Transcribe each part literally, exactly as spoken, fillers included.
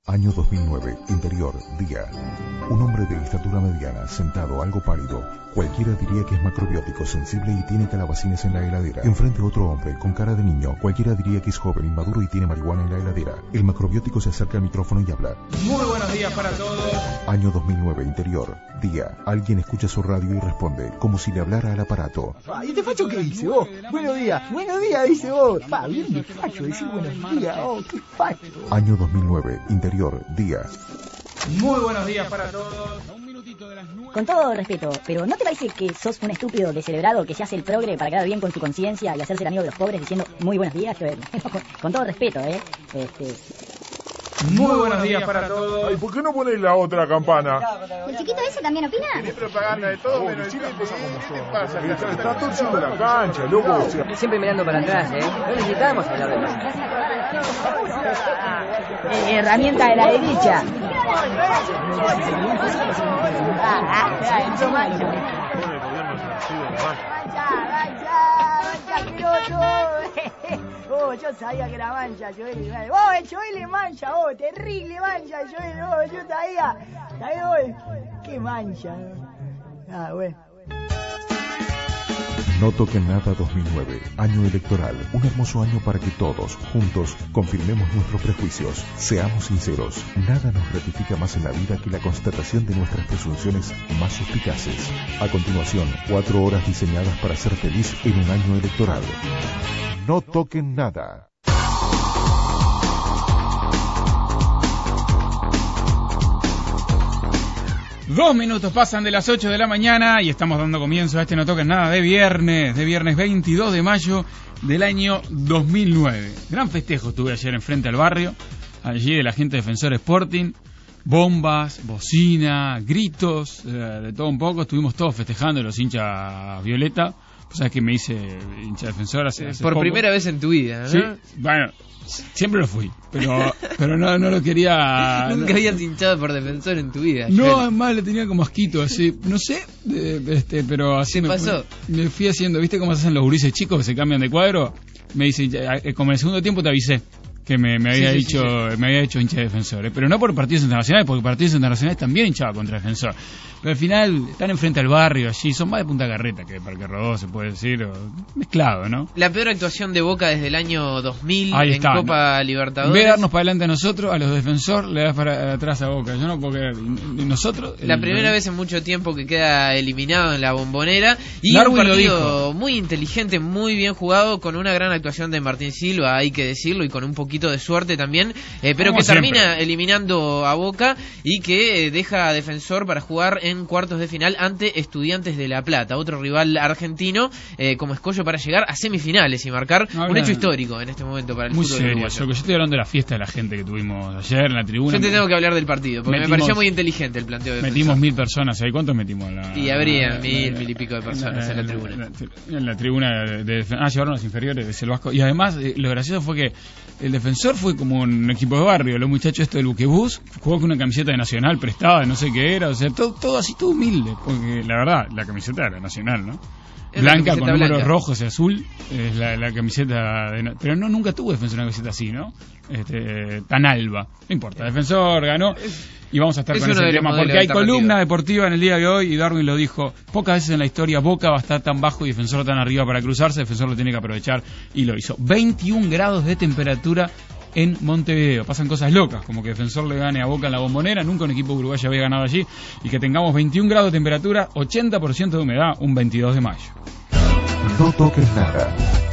Año dos mil nueve, interior, día. Un hombre de estatura mediana, sentado, algo pálido. Cualquiera diría que es macrobiótico, sensible y tiene calabacines en la heladera. Enfrente otro hombre, con cara de niño. Cualquiera diría que es joven, inmaduro y tiene marihuana en la heladera. El macrobiótico se acerca al micrófono y habla. Muy buenos días para todos. Año dos mil nueve, interior, día. Alguien escucha su radio y responde, como si le hablara al aparato. Pa, ¿y este facho qué dice vos? Buenos días, buenos días, dice vos. Pa, bien de facho, decir buenos días, oh, qué facho. Año dos mil nueve, interior, día. Muy buenos días para todos. Con todo respeto, pero ¿no te parece que sos un estúpido descerebrado que se hace el progre para quedar bien con su conciencia y hacerse el amigo de los pobres diciendo muy buenos días? Joel? con, con todo respeto, ¿eh? Este... Muy buenos días para todos. Ay, ¿por qué no ponéis la otra campana? ¿El chiquito ese también opina? Tiene propaganda de todo, pero chicas cosas como son. ¿Qué te pasa? Está, está torciendo la cancha, loco. Siempre mirando para atrás, ¿eh? No necesitamos hablar de más. Eh, herramienta de la derecha. Oh, yo sabía que era mancha, Joel. Oh, el Joel es mancha, oh, terrible mancha, Joel. Oh, yo sabía. ¿Sabes, oh? Qué mancha. Ah, bueno. No toquen nada dos mil nueve, año electoral, un hermoso año para que todos, juntos, confirmemos nuestros prejuicios. Seamos sinceros, nada nos gratifica más en la vida que la constatación de nuestras presunciones más suspicaces. A continuación, cuatro horas diseñadas para ser feliz en un año electoral. No toquen nada. Dos minutos pasan de las ocho de la mañana y estamos dando comienzo a este No Toquen Nada de viernes, de viernes veintidós de mayo del año dos mil nueve. Gran festejo tuve ayer enfrente al barrio, allí de la gente de Defensor Sporting, bombas, bocina, gritos, eh, de todo un poco, estuvimos todos festejando los hinchas violeta. Pues sabes que me hice hincha defensor hace, hace Por poco. primera vez en tu vida, ¿no? Sí, bueno, siempre lo fui, pero pero no no lo quería. Nunca no, habías hinchado por Defensor en tu vida. No, además le tenía como asquito, así, no sé, eh, este, pero así ¿Qué me, pasó? Me, me fui haciendo, ¿viste cómo se hacen los gurises chicos que se cambian de cuadro? Me dice, ya, eh, como en el segundo tiempo te avisé que me, me había sí, sí, dicho sí, sí. me había hecho hincha de Defensor, eh, pero no por partidos internacionales, porque partidos internacionales también hinchaba contra Defensor. Pero al final están enfrente al barrio, allí, son más de Punta Carreta que de Parque Rodó, se puede decir, o mezclado, ¿no? La peor actuación de Boca desde el año dos mil Ahí en está, Copa ¿no? Libertadores. En vez de darnos para adelante a nosotros, a los Defensor, le das para atrás a Boca. Yo no puedo creer. Y nosotros... La el, primera el... vez en mucho tiempo que queda eliminado en la Bombonera. Y Darwin un lo partido dijo. muy inteligente, muy bien jugado, con una gran actuación de Martín Silva, hay que decirlo, y con un poquito de suerte también. Eh, pero Como que siempre. termina eliminando a Boca y que eh, deja a Defensor para jugar en cuartos de final ante Estudiantes de La Plata, otro rival argentino, eh, como escollo para llegar a semifinales y marcar No, un no, hecho no. histórico en este momento para el Muy fútbol serio. uruguayo. Yo, yo estoy hablando de la fiesta de la gente que tuvimos ayer en la tribuna. Yo te tengo que hablar del partido, porque Metimos- me pareció muy inteligente el planteo de Defensor. Metimos mil personas ahí. ¿Cuántos metimos? En la, Y habría en mil, mil y pico de personas en la tribuna. En la, en la tribuna de, de, ah, llevaron los inferiores de Selvasco. Y además, eh, lo gracioso fue que el Defensor fue como un equipo de barrio. Los muchachos estos del Buquebús jugó con una camiseta de Nacional prestada, no sé qué era. O sea, todo, todo así, todo humilde. Porque la verdad, la camiseta era Nacional, ¿no? Es la Blanca camiseta con números blanca. rojos y azul, es la, la camiseta de, pero no nunca tuvo Defensor una camiseta así, ¿no? Este, tan alba. No importa, Defensor ganó y vamos a estar Es con uno ese de los tema modelos porque hay alternativos. columna deportiva en el día de hoy y Darwin lo dijo, pocas veces en la historia Boca va a estar tan bajo y Defensor tan arriba para cruzarse, Defensor lo tiene que aprovechar y lo hizo. veintiún grados de temperatura en Montevideo. Pasan cosas locas, como que Defensor le gane a Boca en la Bombonera, nunca un equipo uruguayo había ganado allí, y que tengamos veintiún grados de temperatura, ochenta por ciento de humedad, un veintidós de mayo. No toquen nada.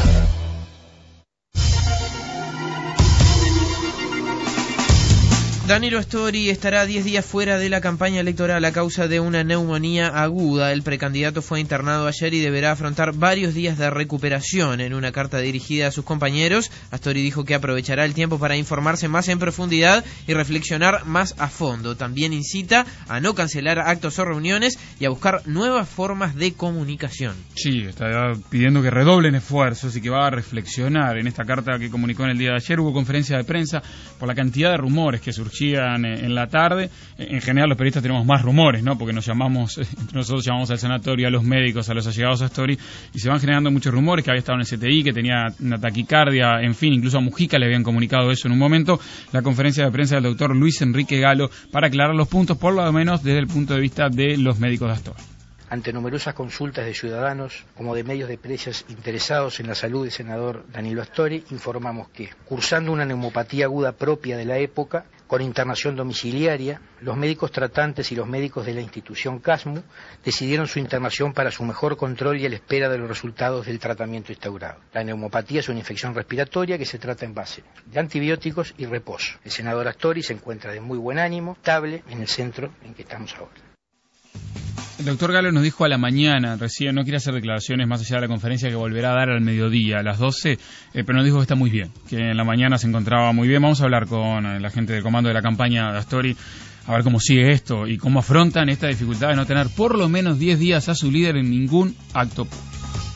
Danilo Astori estará diez días fuera de la campaña electoral a causa de una neumonía aguda. El precandidato fue internado ayer y deberá afrontar varios días de recuperación. En una carta dirigida a sus compañeros, Astori dijo que aprovechará el tiempo para informarse más en profundidad y reflexionar más a fondo. También incita a no cancelar actos o reuniones y a buscar nuevas formas de comunicación. Sí, está pidiendo que redoblen esfuerzos y que va a reflexionar. En esta carta que comunicó en el día de ayer hubo conferencia de prensa por la cantidad de rumores que surgieron Chía en, en la tarde. En general los periodistas tenemos más rumores, ¿no? Porque nos llamamos, entre nosotros llamamos al sanatorio, a los médicos, a los allegados a Astori, y se van generando muchos rumores, que había estado en el C T I, que tenía una taquicardia, en fin, incluso a Mujica le habían comunicado eso en un momento. La conferencia de prensa del doctor Luis Enrique Galo para aclarar los puntos, por lo menos desde el punto de vista de los médicos de Astori. Ante numerosas consultas de ciudadanos como de medios de prensa interesados en la salud del senador Danilo Astori, informamos que, cursando una neumopatía aguda propia de la época, con internación domiciliaria, los médicos tratantes y los médicos de la institución CASMU decidieron su internación para su mejor control y a la espera de los resultados del tratamiento instaurado. La neumopatía es una infección respiratoria que se trata en base de antibióticos y reposo. El senador Astori se encuentra de muy buen ánimo, estable en el centro en que estamos ahora. El doctor Galo nos dijo a la mañana, recién, no quiere hacer declaraciones más allá de la conferencia que volverá a dar al mediodía, a las doce, eh, pero nos dijo que está muy bien, que en la mañana se encontraba muy bien. Vamos a hablar con la gente del comando de la campaña de Astori, a ver cómo sigue esto y cómo afrontan esta dificultad de no tener por lo menos diez días a su líder en ningún acto público.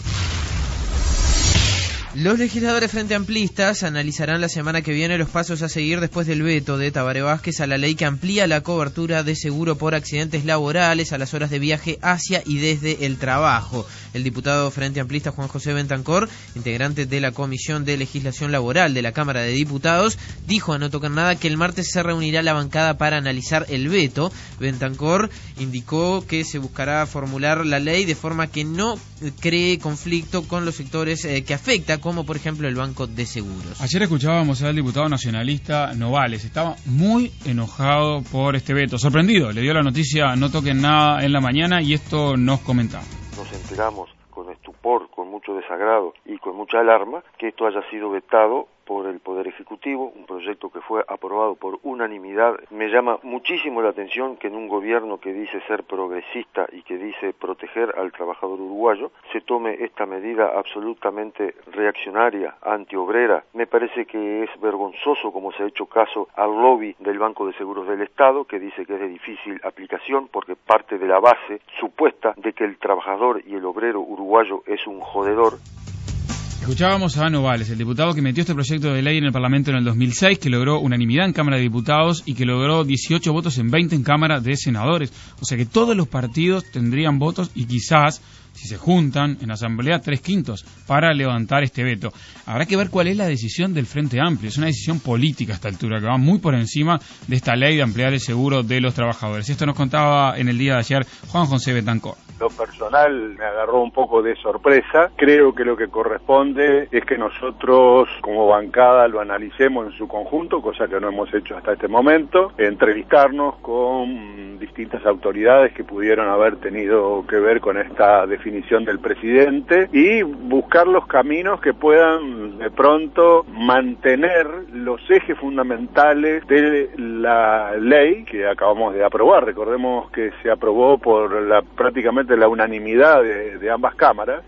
Los legisladores frente amplistas analizarán la semana que viene los pasos a seguir después del veto de Tabaré Vázquez a la ley que amplía la cobertura de seguro por accidentes laborales a las horas de viaje hacia y desde el trabajo. El diputado frente amplista Juan José Bentancor, integrante de la Comisión de Legislación Laboral de la Cámara de Diputados, dijo a No Tocar Nada que el martes se reunirá la bancada para analizar el veto. Bentancor indicó que se buscará formular la ley de forma que no cree conflicto con los sectores eh, que afecta, como por ejemplo el Banco de Seguros. Ayer escuchábamos al diputado nacionalista Novales, estaba muy enojado por este veto, sorprendido, le dio la noticia No Toquen Nada en la mañana y esto nos comentaba. Nos enteramos con estupor, con mucho desagrado y con mucha alarma que esto haya sido vetado por el Poder Ejecutivo, un proyecto que fue aprobado por unanimidad. Me llama muchísimo la atención que en un gobierno que dice ser progresista y que dice proteger al trabajador uruguayo, se tome esta medida absolutamente reaccionaria, antiobrera. Me parece que es vergonzoso como se ha hecho caso al lobby del Banco de Seguros del Estado, que dice que es de difícil aplicación porque parte de la base supuesta de que el trabajador y el obrero uruguayo es un jodedor. Escuchábamos a Novales, el diputado que metió este proyecto de ley en el Parlamento en el dos mil seis, que logró unanimidad en Cámara de Diputados y que logró dieciocho votos en veinte en Cámara de Senadores. O sea que todos los partidos tendrían votos y quizás, si se juntan en asamblea, tres quintos para levantar este veto. Habrá que ver cuál es la decisión del Frente Amplio. Es una decisión política a esta altura que va muy por encima de esta ley de ampliar el seguro de los trabajadores. Esto nos contaba en el día de ayer Juan José Bentancor. Lo personal me agarró un poco de sorpresa. Creo que lo que corresponde es que nosotros como bancada lo analicemos en su conjunto, cosa que no hemos hecho hasta este momento, entrevistarnos con distintas autoridades que pudieron haber tenido que ver con esta definición del presidente y buscar los caminos que puedan de pronto mantener los ejes fundamentales de la ley que acabamos de aprobar. Recordemos que se aprobó por la prácticamente de la unanimidad de, de ambas cámaras.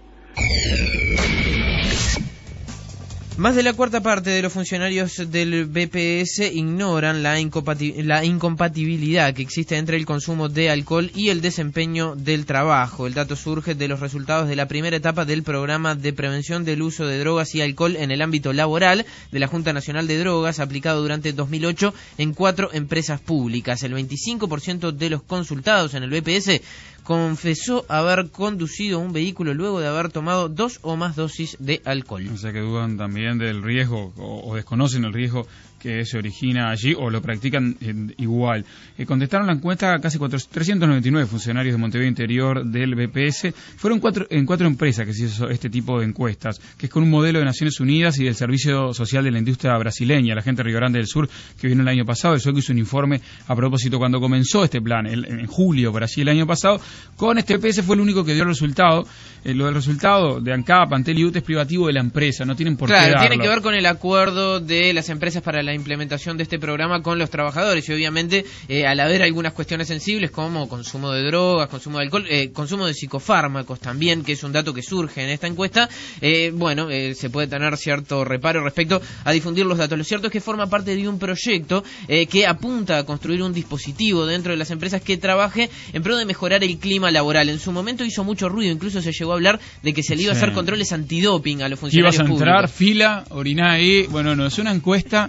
Más de la cuarta parte de los funcionarios del B P S ignoran la, incompati- la incompatibilidad que existe entre el consumo de alcohol y el desempeño del trabajo. El dato surge de los resultados de la primera etapa del programa de prevención del uso de drogas y alcohol en el ámbito laboral de la Junta Nacional de Drogas, aplicado durante dos mil ocho en cuatro empresas públicas. El veinticinco por ciento de los consultados en el B P S confesó haber conducido un vehículo luego de haber tomado dos o más dosis de alcohol. O sea que dudan también del riesgo o, o desconocen el riesgo que se origina allí o lo practican eh, igual. Eh, contestaron la encuesta casi trescientos noventa y nueve funcionarios de Montevideo Interior del B P S. Fueron cuatro, en cuatro empresas que se hizo este tipo de encuestas, que es con un modelo de Naciones Unidas y del Servicio Social de la Industria Brasileña, la gente de Río Grande del Sur, que vino el año pasado. El S U E C hizo un informe a propósito cuando comenzó este plan, el, en julio, Brasil, el año pasado. Con este B P S fue el único que dio el resultado. Eh, lo del resultado de ANCAP, Antel y U T es privativo de la empresa, no tienen por claro, qué darlo. Tiene que ver con el acuerdo de las empresas para la implementación de este programa con los trabajadores y obviamente eh, al haber algunas cuestiones sensibles como consumo de drogas, consumo de alcohol, eh, consumo de psicofármacos también, que es un dato que surge en esta encuesta, eh, bueno, eh, se puede tener cierto reparo respecto a difundir los datos. Lo cierto es que forma parte de un proyecto eh, que apunta a construir un dispositivo dentro de las empresas que trabaje en pro de mejorar el clima laboral. En su momento hizo mucho ruido, incluso se llegó a hablar de que se le iba sí. a hacer controles antidoping a los funcionarios públicos. Ibas a entrar, públicos. fila, orinar ahí, bueno, no, es una encuesta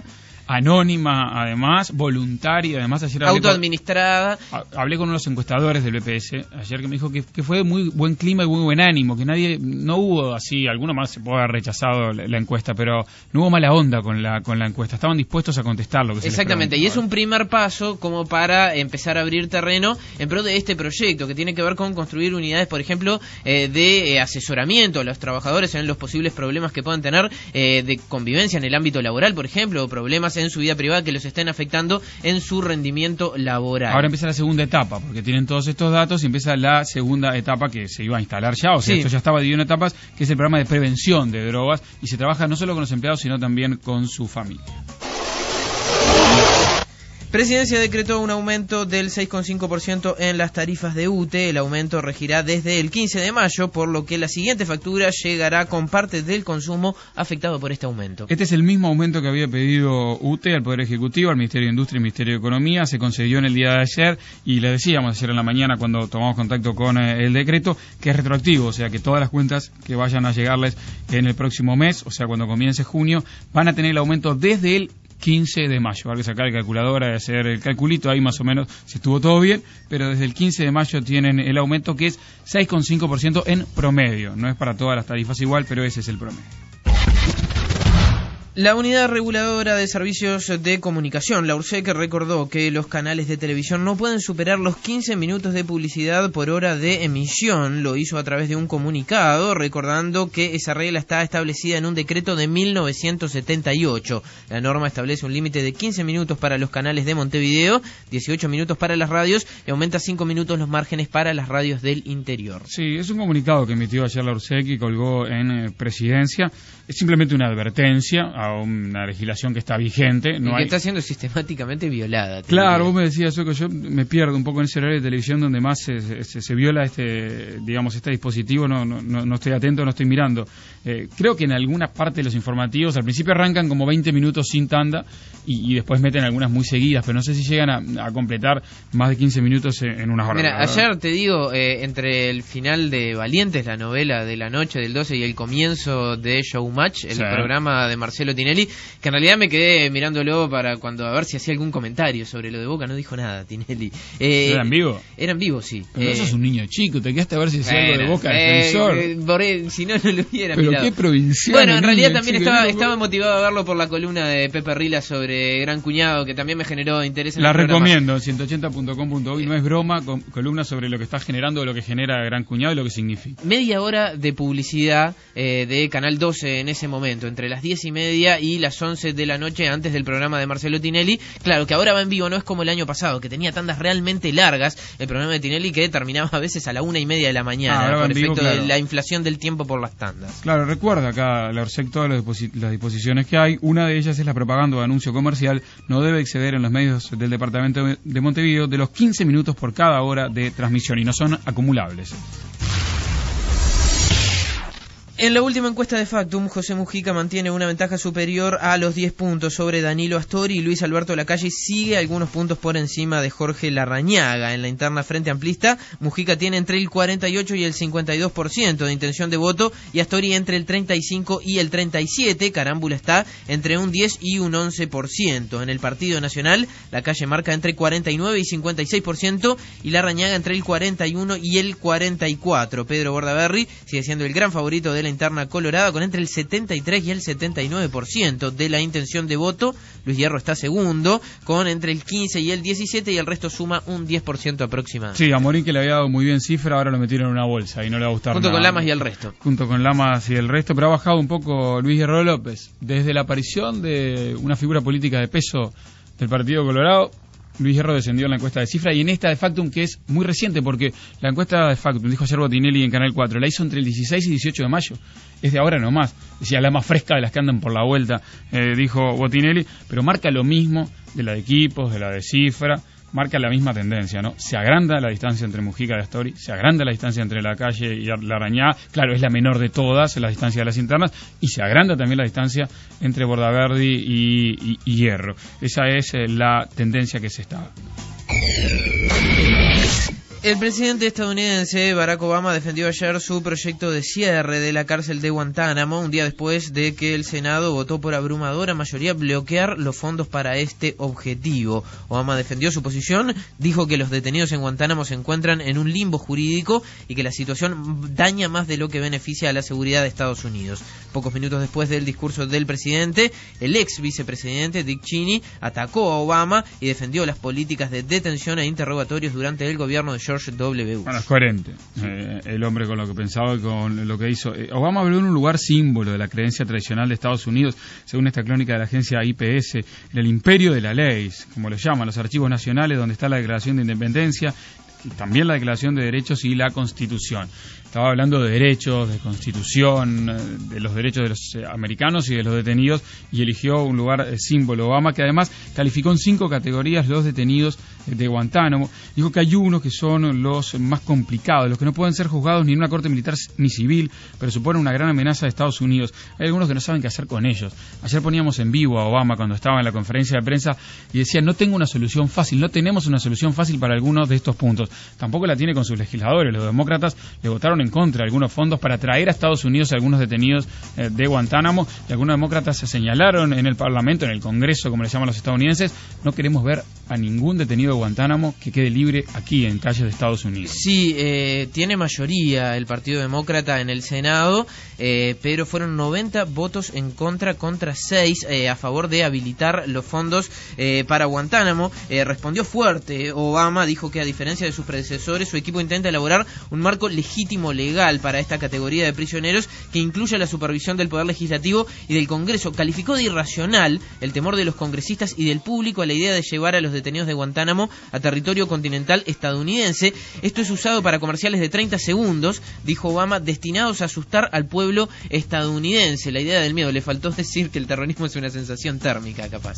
anónima, además, voluntaria, además ayer hablé autoadministrada. Con, hablé con unos encuestadores del B P S ayer que me dijo que, que fue muy buen clima y muy buen ánimo, que nadie, no hubo así, alguno más se puede haber rechazado la, la encuesta, pero no hubo mala onda con la con la encuesta, estaban dispuestos a contestar lo que se les Exactamente, y es un primer paso como para empezar a abrir terreno en pro de este proyecto que tiene que ver con construir unidades, por ejemplo, eh, de eh, asesoramiento a los trabajadores en los posibles problemas que puedan tener eh, de convivencia en el ámbito laboral, por ejemplo, o problemas en su vida privada que los estén afectando en su rendimiento laboral. Ahora empieza la segunda etapa, porque tienen todos estos datos y empieza la segunda etapa que se iba a instalar ya, o sea, sí. Esto ya estaba dividido en etapas, que es el programa de prevención de drogas, y se trabaja no solo con los empleados, sino también con su familia. Presidencia decretó un aumento del seis coma cinco por ciento en las tarifas de U T E. El aumento regirá desde el quince de mayo, por lo que la siguiente factura llegará con parte del consumo afectado por este aumento. Este es el mismo aumento que había pedido U T E al Poder Ejecutivo, al Ministerio de Industria y Ministerio de Economía. Se concedió en el día de ayer y le decíamos ayer en la mañana cuando tomamos contacto con el decreto que es retroactivo, o sea que todas las cuentas que vayan a llegarles en el próximo mes, o sea cuando comience junio, van a tener el aumento desde el quince de mayo. Hay que sacar el calculadora y hacer el calculito ahí más o menos si estuvo todo bien, pero desde el quince de mayo tienen el aumento que es seis coma cinco por ciento en promedio. No es para todas las tarifas igual, pero ese es el promedio. La Unidad Reguladora de Servicios de Comunicación, la URSEC, recordó que los canales de televisión no pueden superar los quince minutos de publicidad por hora de emisión. Lo hizo a través de un comunicado, recordando que esa regla está establecida en un decreto de mil novecientos setenta y ocho. La norma establece un límite de quince minutos para los canales de Montevideo, dieciocho minutos para las radios y aumenta cinco minutos los márgenes para las radios del interior. Sí, es un comunicado que emitió ayer la URSEC y colgó en eh, Presidencia. Es simplemente una advertencia a una legislación que está vigente. No y que hay... está siendo sistemáticamente violada. Claro, vos me decías eso, que yo me pierdo un poco en ese horario de televisión donde más se, se, se viola este, digamos, este dispositivo, no, no, no estoy atento, no estoy mirando. Eh, creo que en algunas partes de los informativos, al principio arrancan como veinte minutos sin tanda y, y después meten algunas muy seguidas, pero no sé si llegan a, a completar más de quince minutos en, en unas horas. Mira, ayer te digo, eh, entre el final de Valientes, la novela de la noche del doce, y el comienzo de Showmatch, el sí. programa de Marcelo Tinelli, que en realidad me quedé mirándolo para cuando a ver si hacía algún comentario sobre lo de Boca, no dijo nada Tinelli. Eh, ¿Era en vivo? Era en vivo, sí. Pero eh, no sos un niño chico, te quedaste a ver si hacía bueno, algo de Boca, eh, defensor. Eh, por él, si no, no lo hubiera Pero mirado. qué provinciano. Bueno, en realidad niño, también chico, estaba, no, estaba motivado a verlo por la columna de Pepe Rila sobre Gran Cuñado, que también me generó interés en la el recomiendo, ciento ochenta punto com punto uy, no es broma, con, columna sobre lo que está generando, lo que genera Gran Cuñado y lo que significa. Media hora de publicidad eh, de Canal doce en ese momento, entre las diez y media y las once de la noche antes del programa de Marcelo Tinelli. Claro, que ahora va en vivo, no es como el año pasado, que tenía tandas realmente largas, el programa de Tinelli, que terminaba a veces a la una y media de la mañana, ah, por efecto vivo, claro. de la inflación del tiempo por las tandas. Claro, recuerda acá la ORSEC todas las disposiciones que hay. Una de ellas es la propaganda o anuncio comercial. No debe exceder en los medios del departamento de Montevideo de los quince minutos por cada hora de transmisión y no son acumulables. En la última encuesta de Factum, José Mujica mantiene una ventaja superior a los diez puntos sobre Danilo Astori, y Luis Alberto Lacalle sigue algunos puntos por encima de Jorge Larrañaga. En la interna Frente Amplista, Mujica tiene entre el cuarenta y ocho y el cincuenta y dos por ciento de intención de voto y Astori entre el treinta y cinco y el treinta y siete por ciento. Carámbula está entre un diez y un once por ciento. En el Partido Nacional, Lacalle marca entre cuarenta y nueve y cincuenta y seis por ciento y Larrañaga entre el cuarenta y uno y el cuarenta y cuatro por ciento. Pedro Bordaberry sigue siendo el gran favorito de la interna colorada con entre el setenta y tres y el setenta y nueve por ciento de la intención de voto. Luis Hierro está segundo con entre el quince y el diecisiete y el resto suma un diez por ciento aproximadamente. Sí, a Morín, que le había dado muy bien cifra, ahora lo metieron en una bolsa y no le va a gustar Junto nada. con Lamas y el resto. Junto con Lamas y el resto, pero ha bajado un poco Luis Hierro López. Desde la aparición de una figura política de peso del Partido Colorado, Luis Hierro descendió en la encuesta de cifra y en esta de Factum, que es muy reciente porque la encuesta de Factum, dijo ayer Botinelli en Canal cuatro, la hizo entre el dieciséis y dieciocho de mayo, es de ahora nomás, decía la más fresca de las que andan por la vuelta, eh, dijo Botinelli, pero marca lo mismo de la de equipos, de la de cifra, marca la misma tendencia, ¿no? Se agranda la distancia entre Mujica y Astori, se agranda la distancia entre Lacalle y Larrañaga, claro, es la menor de todas, la distancia de las internas, y se agranda también la distancia entre Bordaberry y, y, y Hierro. Esa es eh, la tendencia que se está. El presidente estadounidense Barack Obama defendió ayer su proyecto de cierre de la cárcel de Guantánamo, un día después de que el Senado votó por abrumadora mayoría bloquear los fondos para este objetivo. Obama defendió su posición, dijo que los detenidos en Guantánamo se encuentran en un limbo jurídico y que la situación daña más de lo que beneficia a la seguridad de Estados Unidos. Pocos minutos después del discurso del presidente, el ex vicepresidente Dick Cheney atacó a Obama y defendió las políticas de detención e interrogatorios durante el gobierno de George W. Bush. Bueno, es coherente eh, el hombre con lo que pensaba y con lo que hizo. Eh, Obama habló en un lugar símbolo de la creencia tradicional de Estados Unidos, según esta crónica de la agencia I P S, en el imperio de la ley, como lo llaman, los archivos nacionales donde está la Declaración de Independencia, también la Declaración de Derechos y la Constitución. Estaba hablando de derechos, de constitución, de los derechos de los americanos y de los detenidos, y eligió un lugar eh, símbolo. Obama, que además calificó en cinco categorías los detenidos de Guantánamo. Dijo que hay unos que son los más complicados, los que no pueden ser juzgados ni en una corte militar ni civil, pero suponen una gran amenaza de Estados Unidos. Hay algunos que no saben qué hacer con ellos. Ayer poníamos en vivo a Obama cuando estaba en la conferencia de prensa y decía: no tengo una solución fácil, no tenemos una solución fácil para algunos de estos puntos. Tampoco la tiene con sus legisladores. Los demócratas le votaron en contra de algunos fondos para traer a Estados Unidos a algunos detenidos eh, de Guantánamo, y algunos demócratas se señalaron en el Parlamento, en el Congreso, como le llaman los estadounidenses: no queremos ver a ningún detenido de Guantánamo que quede libre aquí en calles de Estados Unidos. Sí, eh, tiene mayoría el Partido Demócrata en el Senado, eh, pero fueron noventa votos en contra contra seis eh, a favor de habilitar los fondos eh, para Guantánamo. Eh, respondió fuerte Obama, dijo que a diferencia de sus predecesores, su equipo intenta elaborar un marco legítimo legal para esta categoría de prisioneros que incluya la supervisión del Poder Legislativo y del Congreso. Calificó de irracional el temor de los congresistas y del público a la idea de llevar a los detenidos de Guantánamo a territorio continental estadounidense. Esto es usado para comerciales de treinta segundos, dijo Obama, destinados a asustar al pueblo estadounidense. La idea del miedo, le faltó decir que el terrorismo es una sensación térmica, capaz.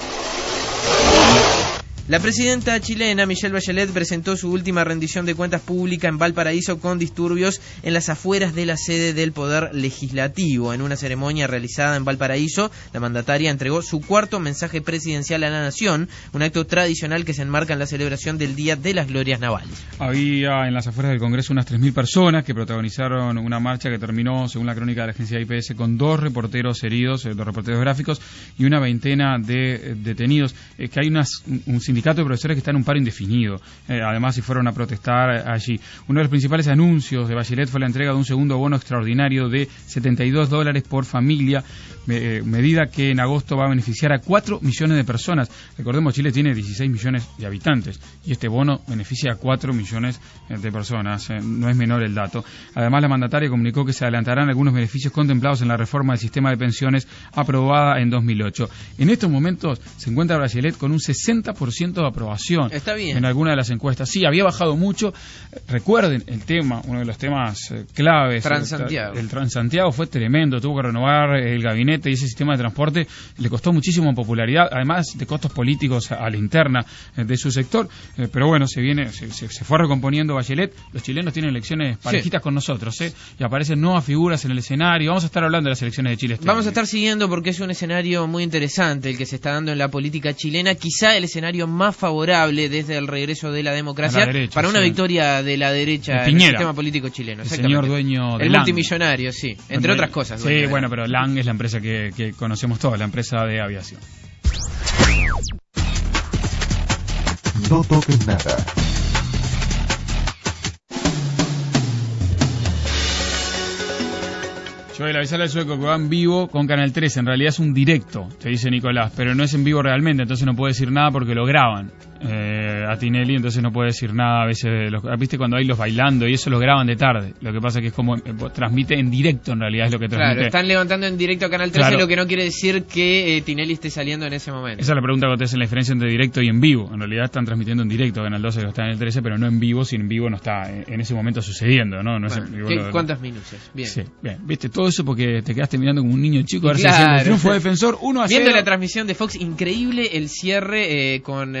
La presidenta chilena Michelle Bachelet presentó su última rendición de cuentas pública en Valparaíso con disturbios en las afueras de la sede del Poder Legislativo. En una ceremonia realizada en Valparaíso, la mandataria entregó su cuarto mensaje presidencial a la nación, un acto tradicional que se enmarca en la celebración del Día de las Glorias Navales. Había en las afueras del Congreso unas tres mil personas que protagonizaron una marcha que terminó, según la crónica de la agencia I P S, con dos reporteros heridos, dos reporteros gráficos y una veintena de detenidos. Es que hay unas, un sindicato de profesores que está en un paro indefinido. Eh, además, si fueron a protestar allí. Uno de los principales anuncios de Bachelet fue la entrega de un segundo bono extraordinario de setenta y dos dólares por familia, eh, medida que en agosto va a beneficiar a cuatro millones de personas. Recordemos, Chile tiene dieciséis millones de habitantes y este bono beneficia a cuatro millones de personas. Eh, no es menor el dato. Además, la mandataria comunicó que se adelantarán algunos beneficios contemplados en la reforma del sistema de pensiones aprobada en dos mil ocho. En estos momentos se encuentra Bachelet con un sesenta por ciento de aprobación. Está bien. En alguna de las encuestas. Sí, había bajado mucho. Recuerden el tema, uno de los temas eh, claves. Transantiago. El, el Transantiago fue tremendo. Tuvo que renovar el gabinete y ese sistema de transporte le costó muchísimo en popularidad, además de costos políticos a, a la interna eh, de su sector. Eh, pero bueno, se viene, se, se, se fue recomponiendo Bachelet. Los chilenos tienen elecciones parejitas sí. con nosotros, ¿eh? Y aparecen nuevas figuras en el escenario. Vamos a estar hablando de las elecciones de Chile este Vamos año. a estar siguiendo porque es un escenario muy interesante el que se está dando en la política chilena. Quizá el escenario más favorable desde el regreso de la democracia la derecha, para una sí. victoria de la derecha en el sistema político chileno. El señor dueño de El Lang. multimillonario, sí, entre bueno, otras cosas. Sí, bueno, bueno, pero Lang es la empresa que, que conocemos todos, la empresa de aviación. No toques nada. Joel, avisarle al sueco que va en vivo con Canal trece. En realidad es un directo, te dice Nicolás, pero no es en vivo realmente, entonces no puede decir nada porque lo graban. Eh, a Tinelli, entonces no puede decir nada a veces. Los, ¿viste cuando hay los bailando y eso lo graban de tarde? Lo que pasa es que es como eh, transmite en directo, en realidad es lo que transmite. Claro, están levantando en directo a Canal trece, claro. Lo que no quiere decir que eh, Tinelli esté saliendo en ese momento. Esa es la pregunta que te hacen, la diferencia entre directo y en vivo. En realidad están transmitiendo en directo Canal doce, que está en el trece, pero no en vivo, si en vivo no está en ese momento sucediendo, ¿no? no bueno, es en vivo, ¿qué, lo, ¿Cuántas minutos? Bien. Sí, bien. Viste, todo eso porque te quedaste mirando como un niño chico, a ver claro. si hacemos el triunfo de Defensor uno a cero. Viendo la transmisión de Fox, increíble el cierre eh, con eh, Mariano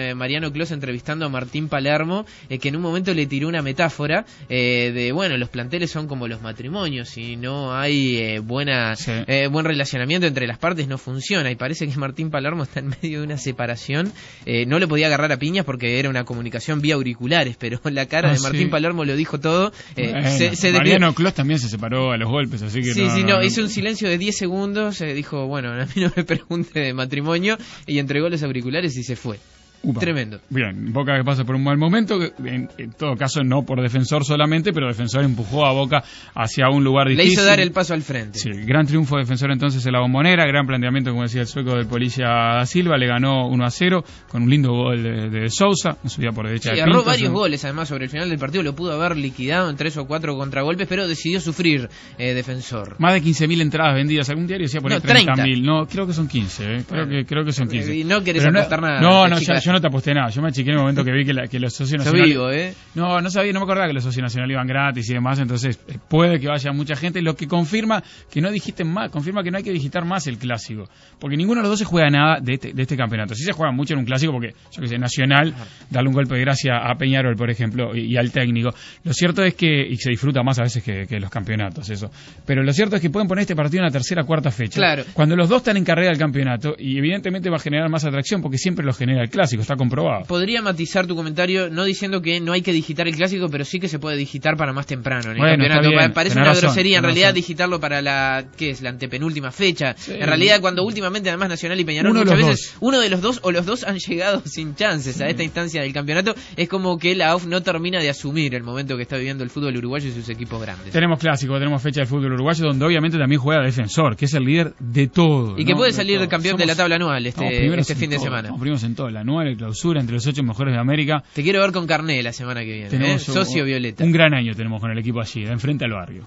Mariano Clos entrevistando a Martín Palermo, eh, que en un momento le tiró una metáfora eh, de, bueno, los planteles son como los matrimonios, si no hay eh, buena, sí. eh, buen relacionamiento entre las partes no funciona, y parece que Martín Palermo está en medio de una separación, eh, no le podía agarrar a piñas porque era una comunicación vía auriculares, pero la cara ah, de Martín sí. Palermo lo dijo todo. Eh, bueno, se, se Mariano desvió. Clos también se separó a los golpes, así que sí, no, sí, no, no, no, hizo un silencio de diez segundos, eh, dijo, bueno, a mí no me pregunte de matrimonio, y entregó los auriculares y se fue. Upa. Tremendo. Bien, Boca que pasa por un mal momento, en, en todo caso no por Defensor solamente, pero Defensor empujó a Boca hacia un lugar difícil. Le hizo dar el paso al frente. Sí, gran triunfo de Defensor entonces en la Bombonera, gran planteamiento, como decía el sueco del Polilla da Silva, le ganó uno a cero con un lindo gol de, de Sousa, no subía por derecha. Sí, de agarró Pinto, varios son... goles además sobre el final del partido, lo pudo haber liquidado en tres o cuatro contragolpes, pero decidió sufrir eh, Defensor. Más de quince mil entradas vendidas, algún diario decía por ahí no, treinta mil, no, creo que son quince, eh. creo, que, creo que son quince. Y no querés pero apostar no, nada. No, no, yo, yo no te aposté nada, yo me achiqué en el momento que vi que, la, que los socios nacionales... Yo vivo, ¿eh? No, no sabía, no me acordaba que los socios nacionales iban gratis y demás, entonces eh, puede que vaya mucha gente, lo que confirma que no digiten más, confirma que no hay que digitar más el clásico, porque ninguno de los dos se juega nada de este, de este campeonato. Sí se juega mucho en un clásico porque, yo que sé, Nacional, darle un golpe de gracia a Peñarol, por ejemplo, y, y al técnico. Lo cierto es que, y se disfruta más a veces que, que los campeonatos, eso, pero lo cierto es que pueden poner este partido en la tercera, cuarta fecha. Claro. Cuando los dos están en carrera del campeonato, y evidentemente va a generar más atracción, porque siempre lo genera el clásico, está comprobado. Podría matizar tu comentario, no diciendo que no hay que digitar el clásico, pero sí que se puede digitar para más temprano en el bueno, campeonato. Bien, Parece una razón, grosería en realidad razón. digitarlo para la, ¿qué es? La antepenúltima fecha. Sí. En realidad, cuando últimamente además Nacional y Peñarol muchas veces dos. uno de los dos o los dos han llegado sin chances a esta instancia del campeonato, es como que la A U F no termina de asumir el momento que está viviendo el fútbol uruguayo y sus equipos grandes. Tenemos clásico, tenemos fecha del fútbol uruguayo donde obviamente también juega Defensor, que es el líder de todo. Y que ¿no? puede de salir todo. campeón Somos, de la tabla anual este, este fin de todo, semana. Estamos primos en todo, el anual, el clausura, entre los ocho mejores de América. Te quiero ver con Carné la semana que viene, tenemos, ¿eh? Socio Violeta. Un gran año tenemos con el equipo allí, de enfrente al barrio.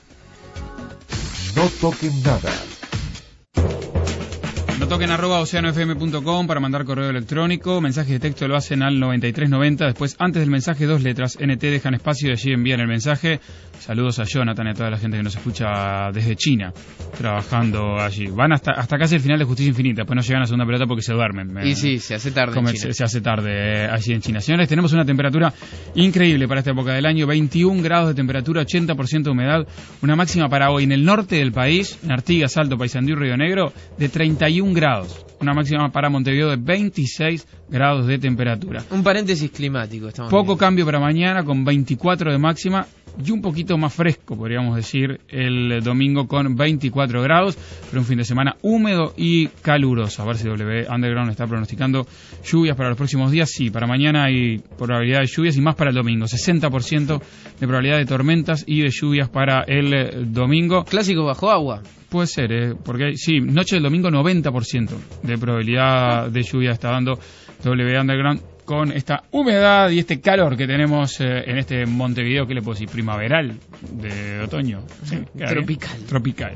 No toquen nada. No toquen arroba oceano f m punto com para mandar correo electrónico, mensajes de texto lo hacen al noventa y tres noventa, después antes del mensaje dos letras, N T, dejan espacio y allí envían el mensaje. Saludos a Jonathan y a toda la gente que nos escucha desde China, trabajando allí. Van hasta hasta casi el final de Justicia Infinita, después no llegan a segunda pelota porque se duermen. Me, y sí, se hace tarde en China. Se, se hace tarde eh, allí en China. Señores, tenemos una temperatura increíble para esta época del año, veintiún grados de temperatura, ochenta por ciento de humedad, una máxima para hoy en el norte del país, en Artigas, Salto, Paysandú y Río Negro, de treinta y un grados. Una máxima para Montevideo de veintiséis grados de temperatura. Un paréntesis climático. Estamos Poco viendo. cambio para mañana con veinticuatro de máxima y un poquito más fresco, podríamos decir, el domingo con veinticuatro grados, pero un fin de semana húmedo y caluroso. A ver si W Underground está pronosticando lluvias para los próximos días. Sí, para mañana hay probabilidad de lluvias y más para el domingo. sesenta por ciento de probabilidad de tormentas y de lluvias para el domingo. Clásico bajo agua. Puede ser, ¿eh? Porque sí, noche del domingo noventa por ciento de probabilidad de lluvia está dando W Underground con esta humedad y este calor que tenemos eh, en este Montevideo, ¿qué le puedo decir? Primaveral, de otoño. Sí, tropical. Bien. Tropical.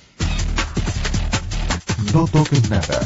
No toquen nada.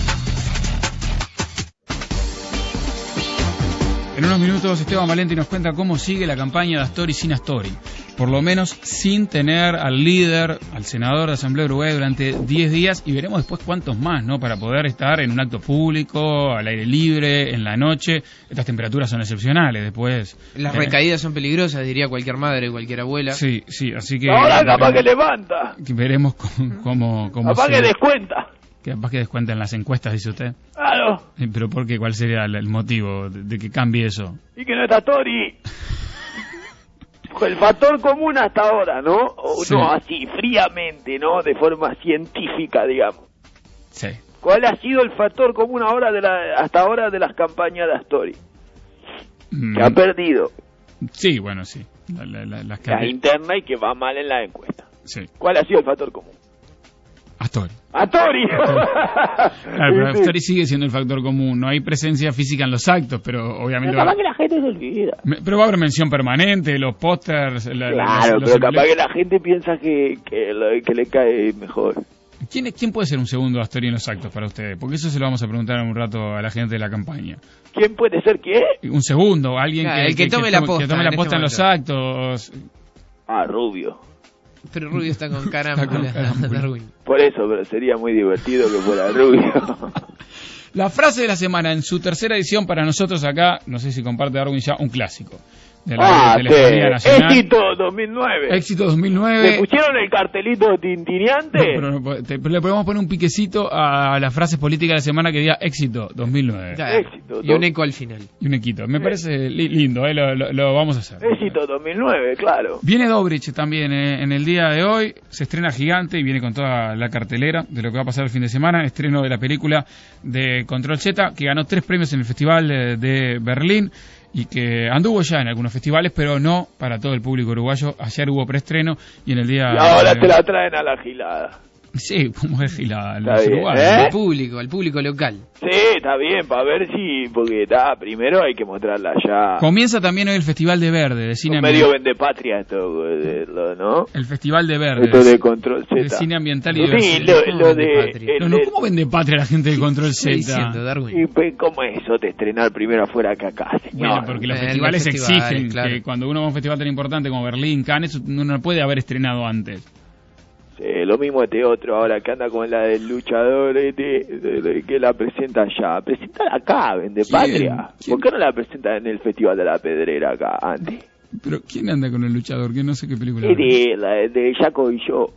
En unos minutos Esteban Valenti nos cuenta cómo sigue la campaña de Astori sin Astori. Por lo menos sin tener al líder, al senador de Asamblea Uruguaya durante diez días y veremos después cuántos más, ¿no? Para poder estar en un acto público, al aire libre, en la noche. Estas temperaturas son excepcionales después. Las eh, recaídas son peligrosas, diría cualquier madre, cualquier abuela. Sí, sí, así que... Ahora capaz que levanta. Veremos cómo... cómo, cómo capaz se, que descuenta. Capaz que descuenten las encuestas, dice usted. Claro. ¿Pero por qué? ¿Cuál sería el, el motivo de, de que cambie eso? Y que no está Tori. El factor común hasta ahora, ¿no? O sí. No, así, fríamente, ¿no? De forma científica, digamos. Sí. ¿Cuál ha sido el factor común ahora de la, hasta ahora de las campañas de Astori? Mm. Que ha perdido. Sí, bueno, sí. La, la, la, las la interna y que va mal en la encuesta. Sí. ¿Cuál ha sido el factor común? Astori. ¡Astori! Claro, pero Astori sigue siendo el factor común. No hay presencia física en los actos, pero obviamente... Pero capaz va... que la gente se olvida. Pero va a haber mención permanente, los pósters... La, claro, los, pero los capaz que la gente piensa que, que, lo, que le cae mejor. ¿Quién, ¿Quién puede ser un segundo Astori en los actos para ustedes? Porque eso se lo vamos a preguntar en un rato a la gente de la campaña. ¿Quién puede ser qué? Un segundo, alguien claro, que, el que, que, tome que la tome, posta, que tome la posta en, este en los actos. Ah, Rubio. Pero Rubio está con cara Darwin. Por eso, pero sería muy divertido que fuera Rubio. La frase de la semana en su tercera edición para nosotros acá, no sé si comparte Darwin ya, un clásico. De la ah, Telefonía Nacional. Éxito dos mil nueve. Éxito dos mil nueve. ¿Le pusieron el cartelito tintineante? No, pero no, te, le podemos poner un piquecito a las frases políticas de la semana que diga éxito dos mil nueve. Claro. Éxito. Y un eco al final. Y un equito. Me parece li lindo, eh, lo, lo, lo vamos a hacer. Éxito dos mil nueve, claro. Viene Dobrich también eh, en el día de hoy. Se estrena Gigante y viene con toda la cartelera de lo que va a pasar el fin de semana. Estreno de la película de Control Z, que ganó tres premios en el Festival eh, de Berlín. Y que anduvo ya en algunos festivales, pero no para todo el público uruguayo. Ayer hubo preestreno y en el día... Y ahora te la traen a la gilada. Sí, como es gilada. ¿Eh? Al público, al público local. Sí, está bien, para ver si... Porque está, primero hay que mostrarla ya. Comienza también hoy el Festival de Verde, de cine ambiental. Medio vendepatria esto, ¿no? El Festival de Verde. Esto de Control Z. De cine ambiental y sí, diversidad. lo, lo de... El, no, no, ¿cómo vende patria la gente de Control Z? Diciendo, Darwin. Y pues, ¿cómo es eso de estrenar primero afuera que acá, señor? Bueno, porque los Eh, festivales los festivales, exigen claro. que cuando uno va a un festival tan importante como Berlín, Cannes, uno no puede haber estrenado antes. Sí, lo mismo este otro ahora que anda con la del luchador este, de, de, que la presenta allá. Presentala acá, vende patria. ¿Quién? ¿Por qué no la presenta en el Festival de la Pedrera acá antes? Pero ¿quién anda con el luchador? Que no sé qué película. Es de, la de Jaco y yo.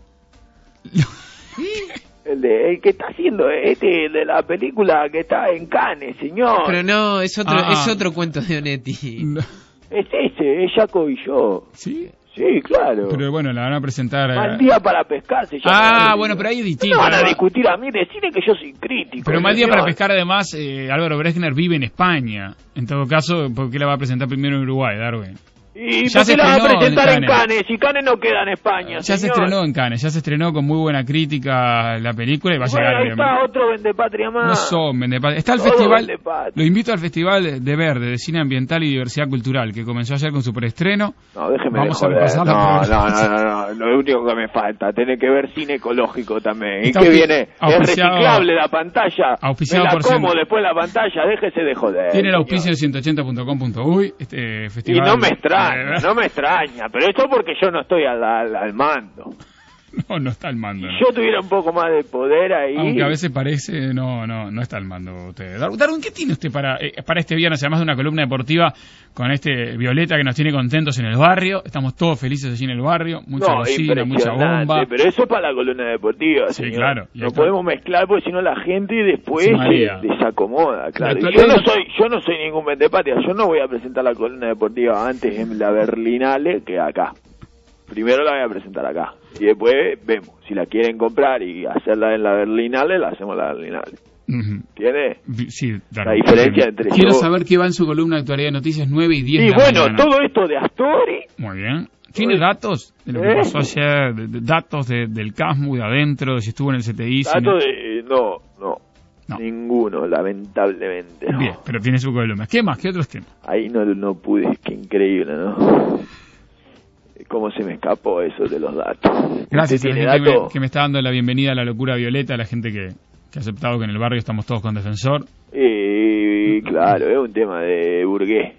El, de, el que está haciendo este de la película que está en Cannes, señor. Pero no, es otro, Ah. es otro cuento de Onetti. No. Es ese, es Jaco y yo. ¿Sí? Sí, claro. Pero bueno, la van a presentar... eh, Mal día para pescar se llama. Ah, bueno, pero ahí es distinto. No van a ¿no? discutir a mí, decirle que yo soy crítico. Pero Mal día señor. para pescar, además, eh, Álvaro Bregner vive en España. En todo caso, ¿por qué la va a presentar primero en Uruguay, Darwin? ¿Y Ya por se qué la va a estrenó presentar en en Cannes. Cannes? Si Cannes no queda en España, Ya se señor. estrenó en Cannes, ya se estrenó con muy buena crítica la película y va a Bueno, llegar... ahí obviamente. está otro vendepatria más. No son vendepatria. Está el Todo festival, vendepatria. lo invito al Festival de Verde, de Cine Ambiental y Diversidad Cultural, que comenzó ayer con su preestreno. No, déjeme Vamos de a joder. repasar la no, no, programación. no, no, no, lo único que me falta, tiene que ver cine ecológico también. ¿Y Está qué aupi- viene? Es auspiciado- reciclable la pantalla. auspiciado Me la por como cien- después la pantalla, déjese de joder. Tiene el señor. auspicio de ciento ochenta punto com punto uy, este Y festival. no me extraña, Eh, no me extraña, pero esto porque yo no estoy al, al, al mando. No, no está al mando. ¿no? Si yo tuviera un poco más de poder ahí... Aunque a veces parece, no, no, no está al mando usted. Dar- Darwin, ¿qué tiene usted para, eh, para este viernes? Además de una columna deportiva con este Violeta que nos tiene contentos en el barrio. Estamos todos felices allí en el barrio. Mucha No, cocina, mucha impresionante, bomba. pero eso es para la columna deportiva, Sí, señor. claro. Y No acá- podemos mezclar porque si no la gente después Se se marea. desacomoda, claro. Pero Y yo tú- no soy, yo no soy ningún vendepatria, yo no voy a presentar la columna deportiva antes en la Berlinale que acá. Primero la voy a presentar acá y después vemos si la quieren comprar y hacerla en la Berlinale, la hacemos en la Berlinale. Ujú. ¿Tiene? Vi- Sí, La Darwin. diferencia entre Quiero yo- saber qué va en su columna de actualidad de noticias nueve y diez Y de la bueno, mañana. todo esto de Astori, Muy bien. ¿Tiene datos de lo que ¿Eh? pasó ayer? De- de- datos de, del CASMU de adentro, de si estuvo en el C T I. si no- dato de... No, no, No. ninguno, lamentablemente. No. Bien, pero tiene su columna. ¿Qué más? ¿Qué otros temas? Ahí no, no pude, qué increíble, ¿no? ¿Cómo se me escapó eso de los datos? Gracias ¿Usted a la tiene gente que me, datos? que me está dando la bienvenida a la locura violeta, a la gente que, que ha aceptado que en el barrio estamos todos con defensor. Eh, claro, es un tema de burgués.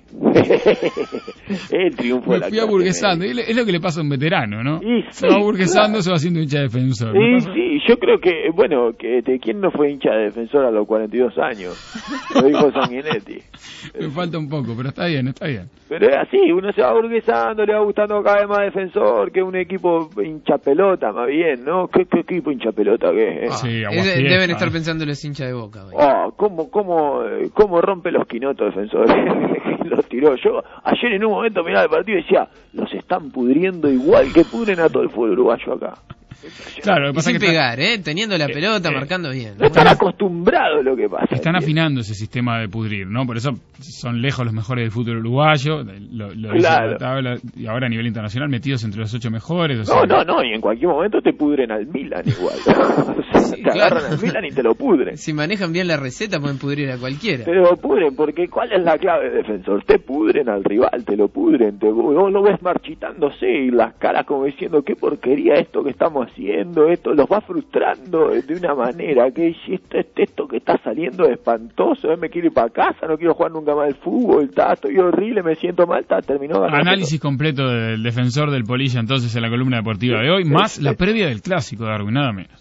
Es el triunfo de Me la fui clase aburguesando. media. Es lo- es lo que le pasa a un veterano, ¿no? Y se va sí, aburguesando, claro. se va haciendo hincha de defensor. Sí, ¿No pasa? sí, yo creo que, bueno, que este, ¿quién no fue hincha de defensor a los cuarenta y dos años? Lo dijo Sanguinetti. Me falta un poco, pero está bien, está bien. Pero es así, uno se va aburguesando, le va gustando cada vez más defensor, que un equipo hincha pelota, más bien, ¿no? ¿Qué, qué equipo hincha pelota que es? Sí, Eh, Aguafiesta. deben estar pensando los hinchas de Boca. güey. Ah, ¿cómo, cómo, eh, cómo rompe los quinotos defensores? Los tiró. Yo ayer en un momento miraba el partido y decía, los están pudriendo igual que pudren a todo el fútbol uruguayo acá. Claro, lo que Y pasa sin es que está- pegar, ¿eh? Teniendo la pelota, eh, marcando bien. No están acostumbrados lo que pasa. están ¿entiendes? afinando ese sistema de pudrir, ¿no? Por eso son lejos los mejores del fútbol uruguayo, lo, lo dice Claro. la tabla, y ahora a nivel internacional metidos entre los ocho mejores. o No, sea, no, no, y en cualquier momento te pudren al Milan igual. O sea, Sí, te claro. agarran al Milan y te lo pudren. Si manejan bien la receta, pueden pudrir a cualquiera. Te lo pudren, porque ¿cuál es la clave de defensor? Te pudren al rival, te lo pudren, te, vos lo ves marchitándose y las caras como diciendo qué porquería esto que estamos haciendo, esto los va frustrando de una manera que si esto, esto, esto que está saliendo es espantoso, eh, me quiero ir para casa, no quiero jugar nunca más al fútbol, está, estoy horrible, me siento mal, está, terminó ganando. Análisis completo del defensor del Polilla entonces en la columna deportiva de hoy, más la previa del clásico, Darwin, nada menos.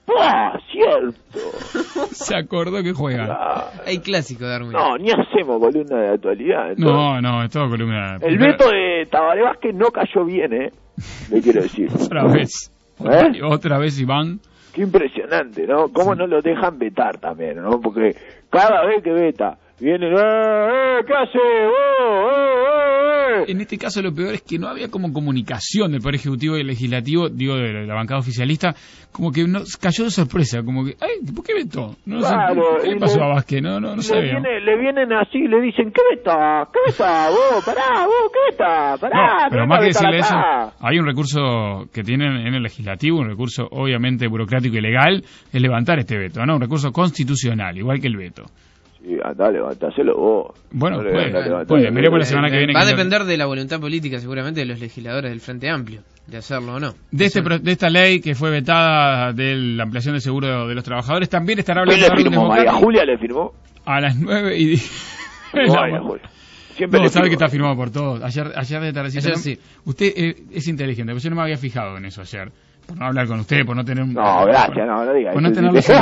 ¡Ah, cierto! Se acordó que juega. Ah, Hay clásico, Darwin. no, ni hacemos columna de actualidad. entonces. No, no, es todo columna. El veto de Tabaré Vázquez no cayó bien, ¿eh? Le quiero decir. Otra vez. ¿Eh? Otra vez, Iván. Qué impresionante, ¿no? Cómo Sí. no lo dejan vetar también, ¿no? Porque cada vez que veta, vienen, ¡eh, eh, qué hace! ¡Oh, eh, eh! En este caso lo peor es que no había como comunicación del Poder Ejecutivo y el Legislativo, digo, de la bancada oficialista, como que no, cayó de sorpresa, como que, ay, ¿por qué vetó? No sé, Claro, ¿qué le y pasó le- a Vázquez? No, no, no le, sabía. viene- le vienen así, le dicen, ¿qué veta? ¿Qué veta? Vos, pará, vos, ¿qué veta? Pará, No, pero ¿qué más que veta decirle eso, acá? hay un recurso que tienen en el legislativo, un recurso obviamente burocrático y legal, es levantar este veto, ¿no? Un recurso constitucional, igual que el veto. Sí, andá, levantáselo vos. Bueno, Dale, puede, andá, levantáselo. puede, veremos la semana que viene. Va a que- depender de la voluntad política, seguramente, de los legisladores del Frente Amplio, de hacerlo o no. De, este, pro- de esta ley que fue vetada de la ampliación del seguro de los trabajadores, también estará ¿Quién hablando le Darwin firmó? ¿María Democrático Julia le firmó? a las nueve y diez. No, María Julia. Siempre No, le sabe que firmó. está firmado por todos. Ayer, ayer de tardecita. Ayer no- sí. Usted eh, es inteligente, porque yo no me había fijado en eso ayer. Por no hablar con usted, por no tener un... No, gracias, no, no digas. Por no eso. tenerlo cerca.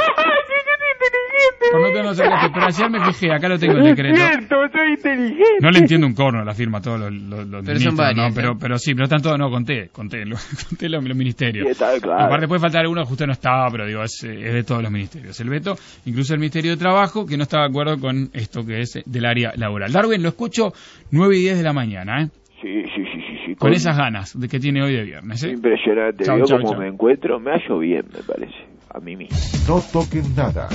Por no tenerlo cerca. Pero ayer me fijé, acá lo tengo el Es decreto. cierto, soy inteligente. No le entiendo un corno la firma a todos los, los, los Pero son ministros, varias, ¿no? Pero, ¿no? pero sí, pero están todos, no, conté, conté, lo- conté los, los ministerios. Sí, está claro. Aparte puede faltar alguno, justo no estaba, pero digo, es, es de todos los ministerios. El veto, incluso el Ministerio de Trabajo, que no estaba de acuerdo con esto que es del área laboral. Darwin, lo escucho nueve y diez de la mañana, ¿eh? Sí, sí, sí, sí, sí. Con esas ganas de que tiene hoy de viernes, ¿eh? Impresionante. Chau, Veo chau, cómo chau. me encuentro. Me hallo bien, me parece. A mí mismo. No toquen nada.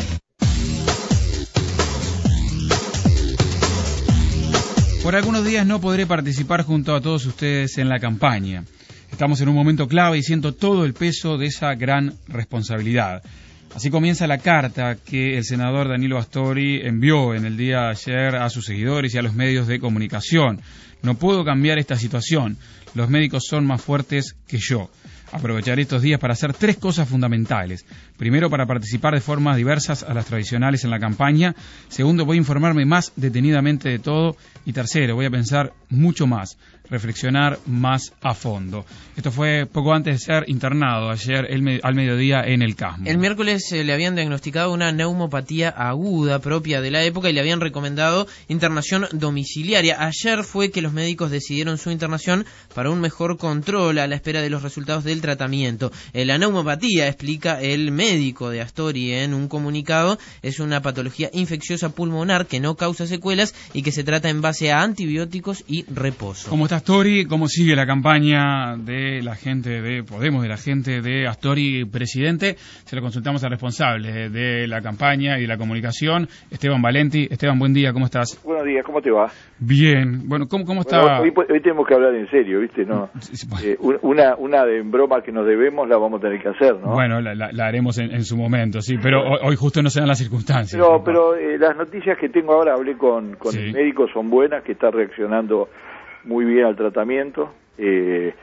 Por algunos días no podré participar junto a todos ustedes en la campaña. Estamos en un momento clave y siento todo el peso de esa gran responsabilidad. Así comienza la carta que el senador Danilo Astori envió en el día de ayer a sus seguidores y a los medios de comunicación. No puedo cambiar esta situación. Los médicos son más fuertes que yo. Aprovecharé estos días para hacer tres cosas fundamentales. Primero, para participar de formas diversas a las tradicionales en la campaña. Segundo, voy a informarme más detenidamente de todo. Y tercero, voy a pensar mucho más, reflexionar más a fondo. Esto fue poco antes de ser internado ayer el me- al mediodía en el Casmo. El miércoles eh, le habían diagnosticado una neumopatía aguda propia de la época y le habían recomendado internación domiciliaria. Ayer fue que los médicos decidieron su internación para un mejor control a la espera de los resultados del tratamiento. Eh, la neumopatía, explica el médico de Astori en un comunicado, es una patología infecciosa pulmonar que no causa secuelas y que se trata en base a antibióticos y reposo. ¿Cómo está Astori? ¿Cómo sigue la campaña de la gente de Podemos, de la gente de Astori presidente? Se lo consultamos al responsable de la campaña y de la comunicación, Esteban Valenti. Esteban, buen día, ¿cómo estás? Buenos días, ¿cómo te va? Bien. Bueno, ¿cómo, cómo está? Bueno, hoy, hoy tenemos que hablar en serio, ¿viste? No, Sí, sí, bueno. eh, una, una de broma que nos debemos la vamos a tener que hacer, ¿no? Bueno, la, la- la haremos en, en su momento, sí, pero hoy, hoy justo no se dan las circunstancias. Pero, papá. pero eh, las noticias que tengo ahora, hablé con, con Sí. el médico, son buenas, que está reaccionando muy bien al tratamiento. Eh,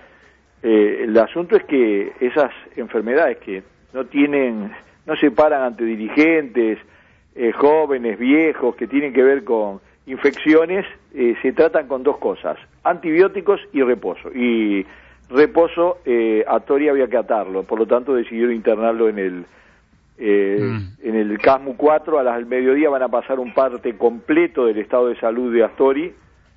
eh, el asunto es que esas enfermedades que no tienen, no se paran ante dirigentes, eh, jóvenes, viejos, que tienen que ver con infecciones, eh, se tratan con dos cosas, antibióticos y reposo. Y reposo, eh, a Tori había que atarlo, por lo tanto decidieron internarlo en el eh, Mm. en el CASMU cuatro. A las del mediodía van a pasar un parte completo del estado de salud de Astori,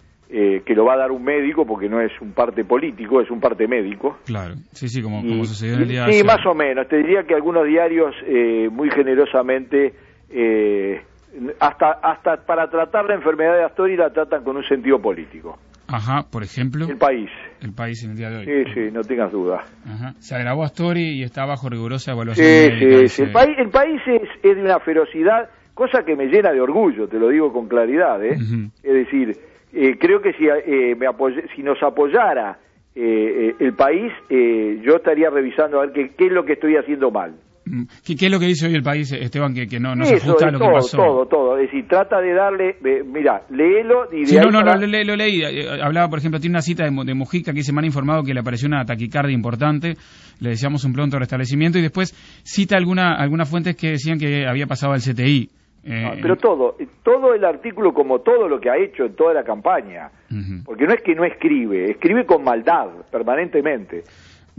eh, que lo va a dar un médico, porque no es un parte político, es un parte médico. Claro, sí, sí, como, Y- como sucedió en el día de sí, ayer. más o menos. Te diría que algunos diarios eh, muy generosamente, eh, hasta hasta para tratar la enfermedad de Astori la tratan con un sentido político. Ajá, por ejemplo, El país. el país en el día de hoy. Sí, sí, no tengas duda. Ajá. Se agravó Astori y está bajo rigurosa evaluación Sí, médica, sí, dice. sí. El país, el país es, es de una ferocidad, cosa que me llena de orgullo, te lo digo con claridad, ¿eh? Ujú. Es decir, eh, creo que si, eh, me apoy- si nos apoyara eh, eh, el país, eh, yo estaría revisando a ver qué, qué es lo que estoy haciendo mal. Mm. ¿Qué, qué es lo que dice hoy el país, Esteban, que, que no, no se Eso, ajusta a es lo todo, que pasó? todo, todo. Es decir, trata de darle, eh, mira, léelo y de Sí, ahí no, no, para- no, lo, lo leí. Eh, Hablaba, por ejemplo, tiene una cita de, Mo- de Mujica que dice, me han informado que le apareció una taquicardia importante, le deseamos un pronto restablecimiento, y después cita alguna algunas fuentes que decían que había pasado al C T I. Eh, Ah, pero todo, todo el artículo, como todo lo que ha hecho en toda la campaña, Ujú. porque no es que no escribe, escribe con maldad permanentemente.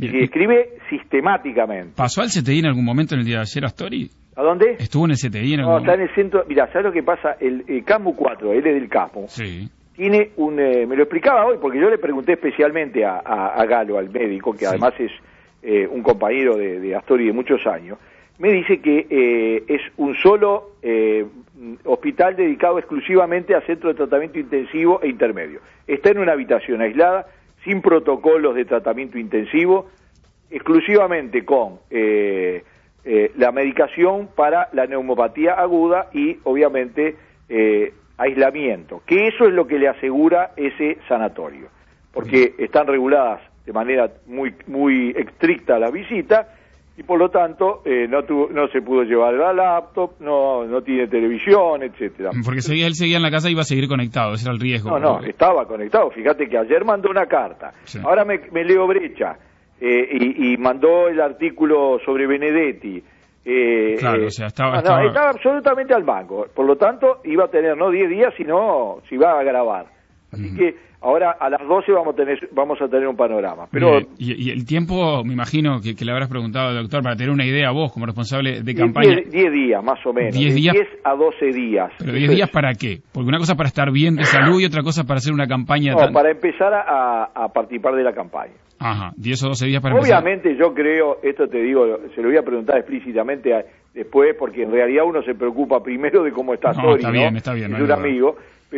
Bien. Y escribe sistemáticamente. ¿Pasó al C T I en algún momento en el día de ayer, Astori? ¿A dónde? ¿Estuvo en el C T I en algún No, momento? está en el centro. Mira, ¿sabes lo que pasa? El, el CAMU cuatro, él es del CAMU. Sí. Tiene un... Eh, me lo explicaba hoy porque yo le pregunté especialmente a, a, a Galo, al médico, que sí. además es eh, un compañero de, de Astori de muchos años. Me dice que eh, es un solo eh, hospital dedicado exclusivamente a centro de tratamiento intensivo e intermedio. Está en una habitación aislada, sin protocolos de tratamiento intensivo, exclusivamente con eh, eh, la medicación para la neumopatía aguda y, obviamente, eh, aislamiento, que eso es lo que le asegura ese sanatorio, porque están reguladas de manera muy muy estricta la visita y por lo tanto eh, no tuvo, no se pudo llevar la laptop, no no tiene televisión, etcétera. Porque seguía, él seguía en la casa y iba a seguir conectado, ese era el riesgo. No, no, estaba conectado. Fíjate que ayer mandó una carta, sí. ahora me, me leo Brecha eh, y, y mandó el artículo sobre Benedetti. Eh, claro, eh, o sea, estaba, no, no, estaba... estaba absolutamente al banco, por lo tanto iba a tener no diez días, sino se iba a grabar. Así mm. que ahora a las doce vamos a tener vamos a tener un panorama. Pero y, y el tiempo, me imagino que, que le habrás preguntado al doctor para tener una idea vos como responsable de campaña. diez días más o menos, diez días, diez a doce días. Pero diez días para qué? Porque una cosa para estar bien de salud y otra cosa para hacer una campaña. No, tan... para empezar a, a participar de la campaña. Ajá, diez o doce días para Obviamente empezar. yo creo, esto te digo, se lo voy a preguntar explícitamente a, después, porque en realidad uno se preocupa primero de cómo está Tori, no, está ¿no? bien, está bien, es no un amigo,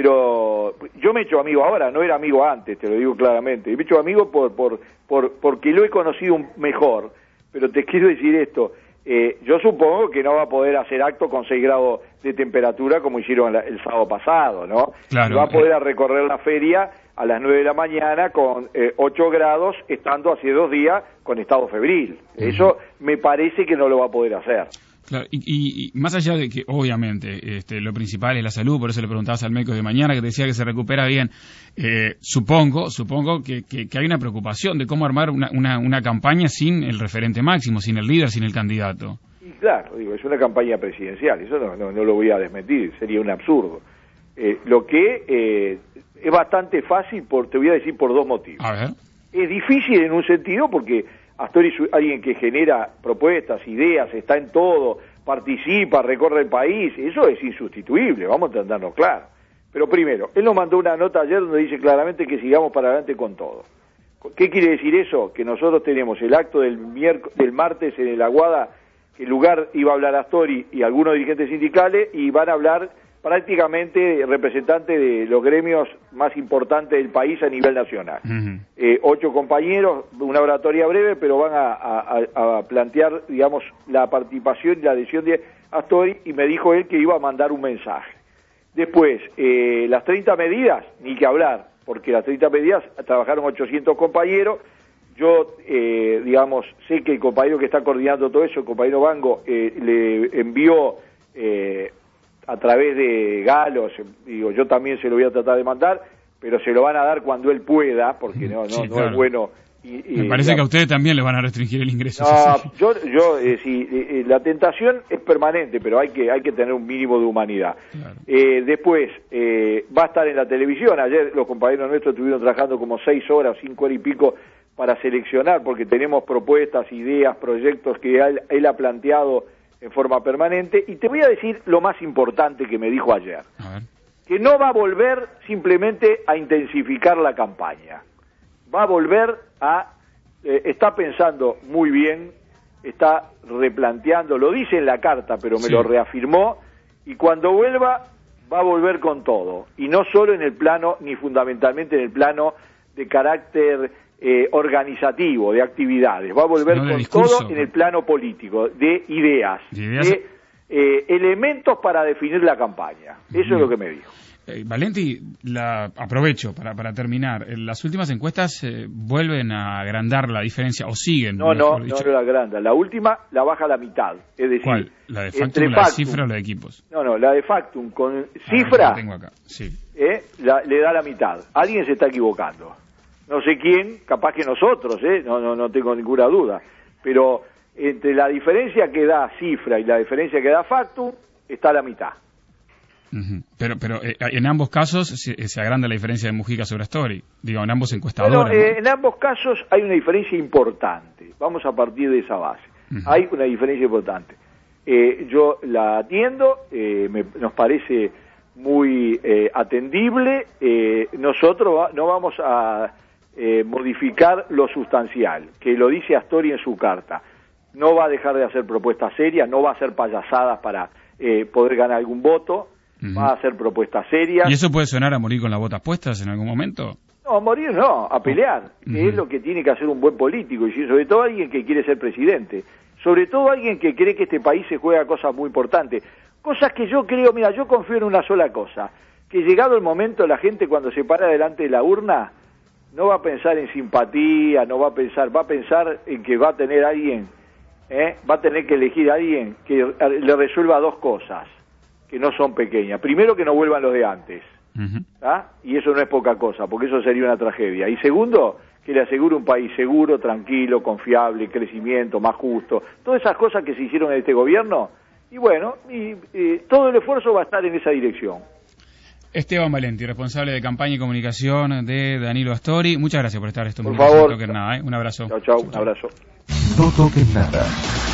pero yo me he hecho amigo ahora, no era amigo antes, te lo digo claramente, me he hecho amigo por, por, por, porque lo he conocido mejor, pero te quiero decir esto, eh, yo supongo que no va a poder hacer acto con seis grados de temperatura como hicieron la, el sábado pasado, ¿no? Claro, va a poder eh... recorrer la feria a las nueve de la mañana con eh, ocho grados, estando hace dos días con estado febril. Uh-huh. Eso me parece que no lo va a poder hacer. Claro, y, y, y más allá de que, obviamente, este, lo principal es la salud, por eso le preguntabas al médico de mañana que te decía que se recupera bien, eh, supongo supongo que, que, que hay una preocupación de cómo armar una, una, una campaña sin el referente máximo, sin el líder, sin el candidato. Y claro, digo, es una campaña presidencial, eso no, no, no lo voy a desmentir, sería un absurdo. Eh, lo que eh, es bastante fácil, por, te voy a decir por dos motivos. A ver. Es difícil en un sentido porque Astori es alguien que genera propuestas, ideas, está en todo, participa, recorre el país, eso es insustituible, vamos a entendernos claro. Pero primero, él nos mandó una nota ayer donde dice claramente que sigamos para adelante con todo. ¿Qué quiere decir eso? Que nosotros tenemos el acto del, miércoles, del martes en el Aguada, que el lugar iba a hablar Astori y algunos dirigentes sindicales, y van a hablar prácticamente representantes de los gremios más importantes del país a nivel nacional. Uh-huh. Eh, ocho compañeros, una oratoria breve, pero van a, a, a plantear, digamos, la participación y la adhesión de Astori, y me dijo él que iba a mandar un mensaje. Después, eh, las treinta medidas, ni que hablar, porque las treinta medidas trabajaron ochocientos compañeros. Yo, eh, digamos, sé que el compañero que está coordinando todo eso, el compañero Bango, eh, le envió... Eh, a través de Galos, digo, yo también se lo voy a tratar de mandar, pero se lo van a dar cuando él pueda, porque no, no, sí, no claro. es bueno. Y, y, Me parece digamos, que a ustedes también les van a restringir el ingreso. No, yo, yo eh, sí, eh, la tentación es permanente, pero hay que hay que tener un mínimo de humanidad. Claro. Eh, después, eh, va a estar en la televisión. Ayer los compañeros nuestros estuvieron trabajando como seis horas, cinco horas y pico, para seleccionar, porque tenemos propuestas, ideas, proyectos que él, él ha planteado en forma permanente, y te voy a decir lo más importante que me dijo ayer, a ver. Que no va a volver simplemente a intensificar la campaña, va a volver a, eh, está pensando muy bien, está replanteando, lo dice en la carta, pero me sí. lo reafirmó, y cuando vuelva, va a volver con todo, y no solo en el plano, ni fundamentalmente en el plano de carácter Eh, organizativo, de actividades, va a volver no con discurso. todo en el plano político, de ideas, de, ideas... de eh, elementos para definir la campaña. Eso Bien. es lo que me dijo. Eh, Valenti, la, aprovecho para, para terminar. En las últimas encuestas eh, vuelven a agrandar la diferencia, o siguen. No, no, no, no la agranda. La última la baja a la mitad. Es decir, ¿cuál? ¿La de Factum, entre la Factum, de Cifra o la de Equipos? No, no, la de Factum con Cifra, ah, tengo acá. Sí. eh, la, le da la mitad. Alguien se está equivocando. No sé quién, capaz que nosotros, ¿eh? no, no, no tengo ninguna duda, pero entre la diferencia que da Cifra y la diferencia que da Factum, está la mitad. Uh-huh. Pero pero eh, en ambos casos se, se agranda la diferencia de Mujica sobre Astori. Digo, en ambos encuestadores. Bueno, eh, ¿no? En ambos casos hay una diferencia importante. Vamos a partir de esa base. Uh-huh. Hay una diferencia importante. Eh, yo la atiendo, eh, me, nos parece muy eh, atendible. Eh, nosotros va, no vamos a eh, modificar lo sustancial, que lo dice Astori en su carta. No va a dejar de hacer propuestas serias, no va a hacer payasadas para eh, poder ganar algún voto. Uh-huh. Va a hacer propuestas serias. ¿Y eso puede sonar a morir con las botas puestas en algún momento? No, a morir no, a pelear, uh-huh. que es lo que tiene que hacer un buen político, y sobre todo alguien que quiere ser presidente, sobre todo alguien que cree que este país se juega cosas muy importantes, cosas que yo creo, mira, yo confío en una sola cosa, que llegado el momento la gente cuando se para delante de la urna no va a pensar en simpatía, no va a pensar, va a pensar en que va a tener alguien, ¿eh? va a tener que elegir a alguien que le resuelva dos cosas, que no son pequeñas. Primero, que no vuelvan los de antes, uh-huh. ¿ah? Y eso no es poca cosa, porque eso sería una tragedia. Y segundo, que le asegure un país seguro, tranquilo, confiable, crecimiento, más justo, todas esas cosas que se hicieron en este gobierno, y bueno, y, y todo el esfuerzo va a estar en esa dirección. Esteban Valenti, responsable de campaña y comunicación de Danilo Astori, muchas gracias por estar estos por minutos. favor. No toquen nada, ¿eh? Un abrazo. Chao, chao, un abrazo. No toquen nada.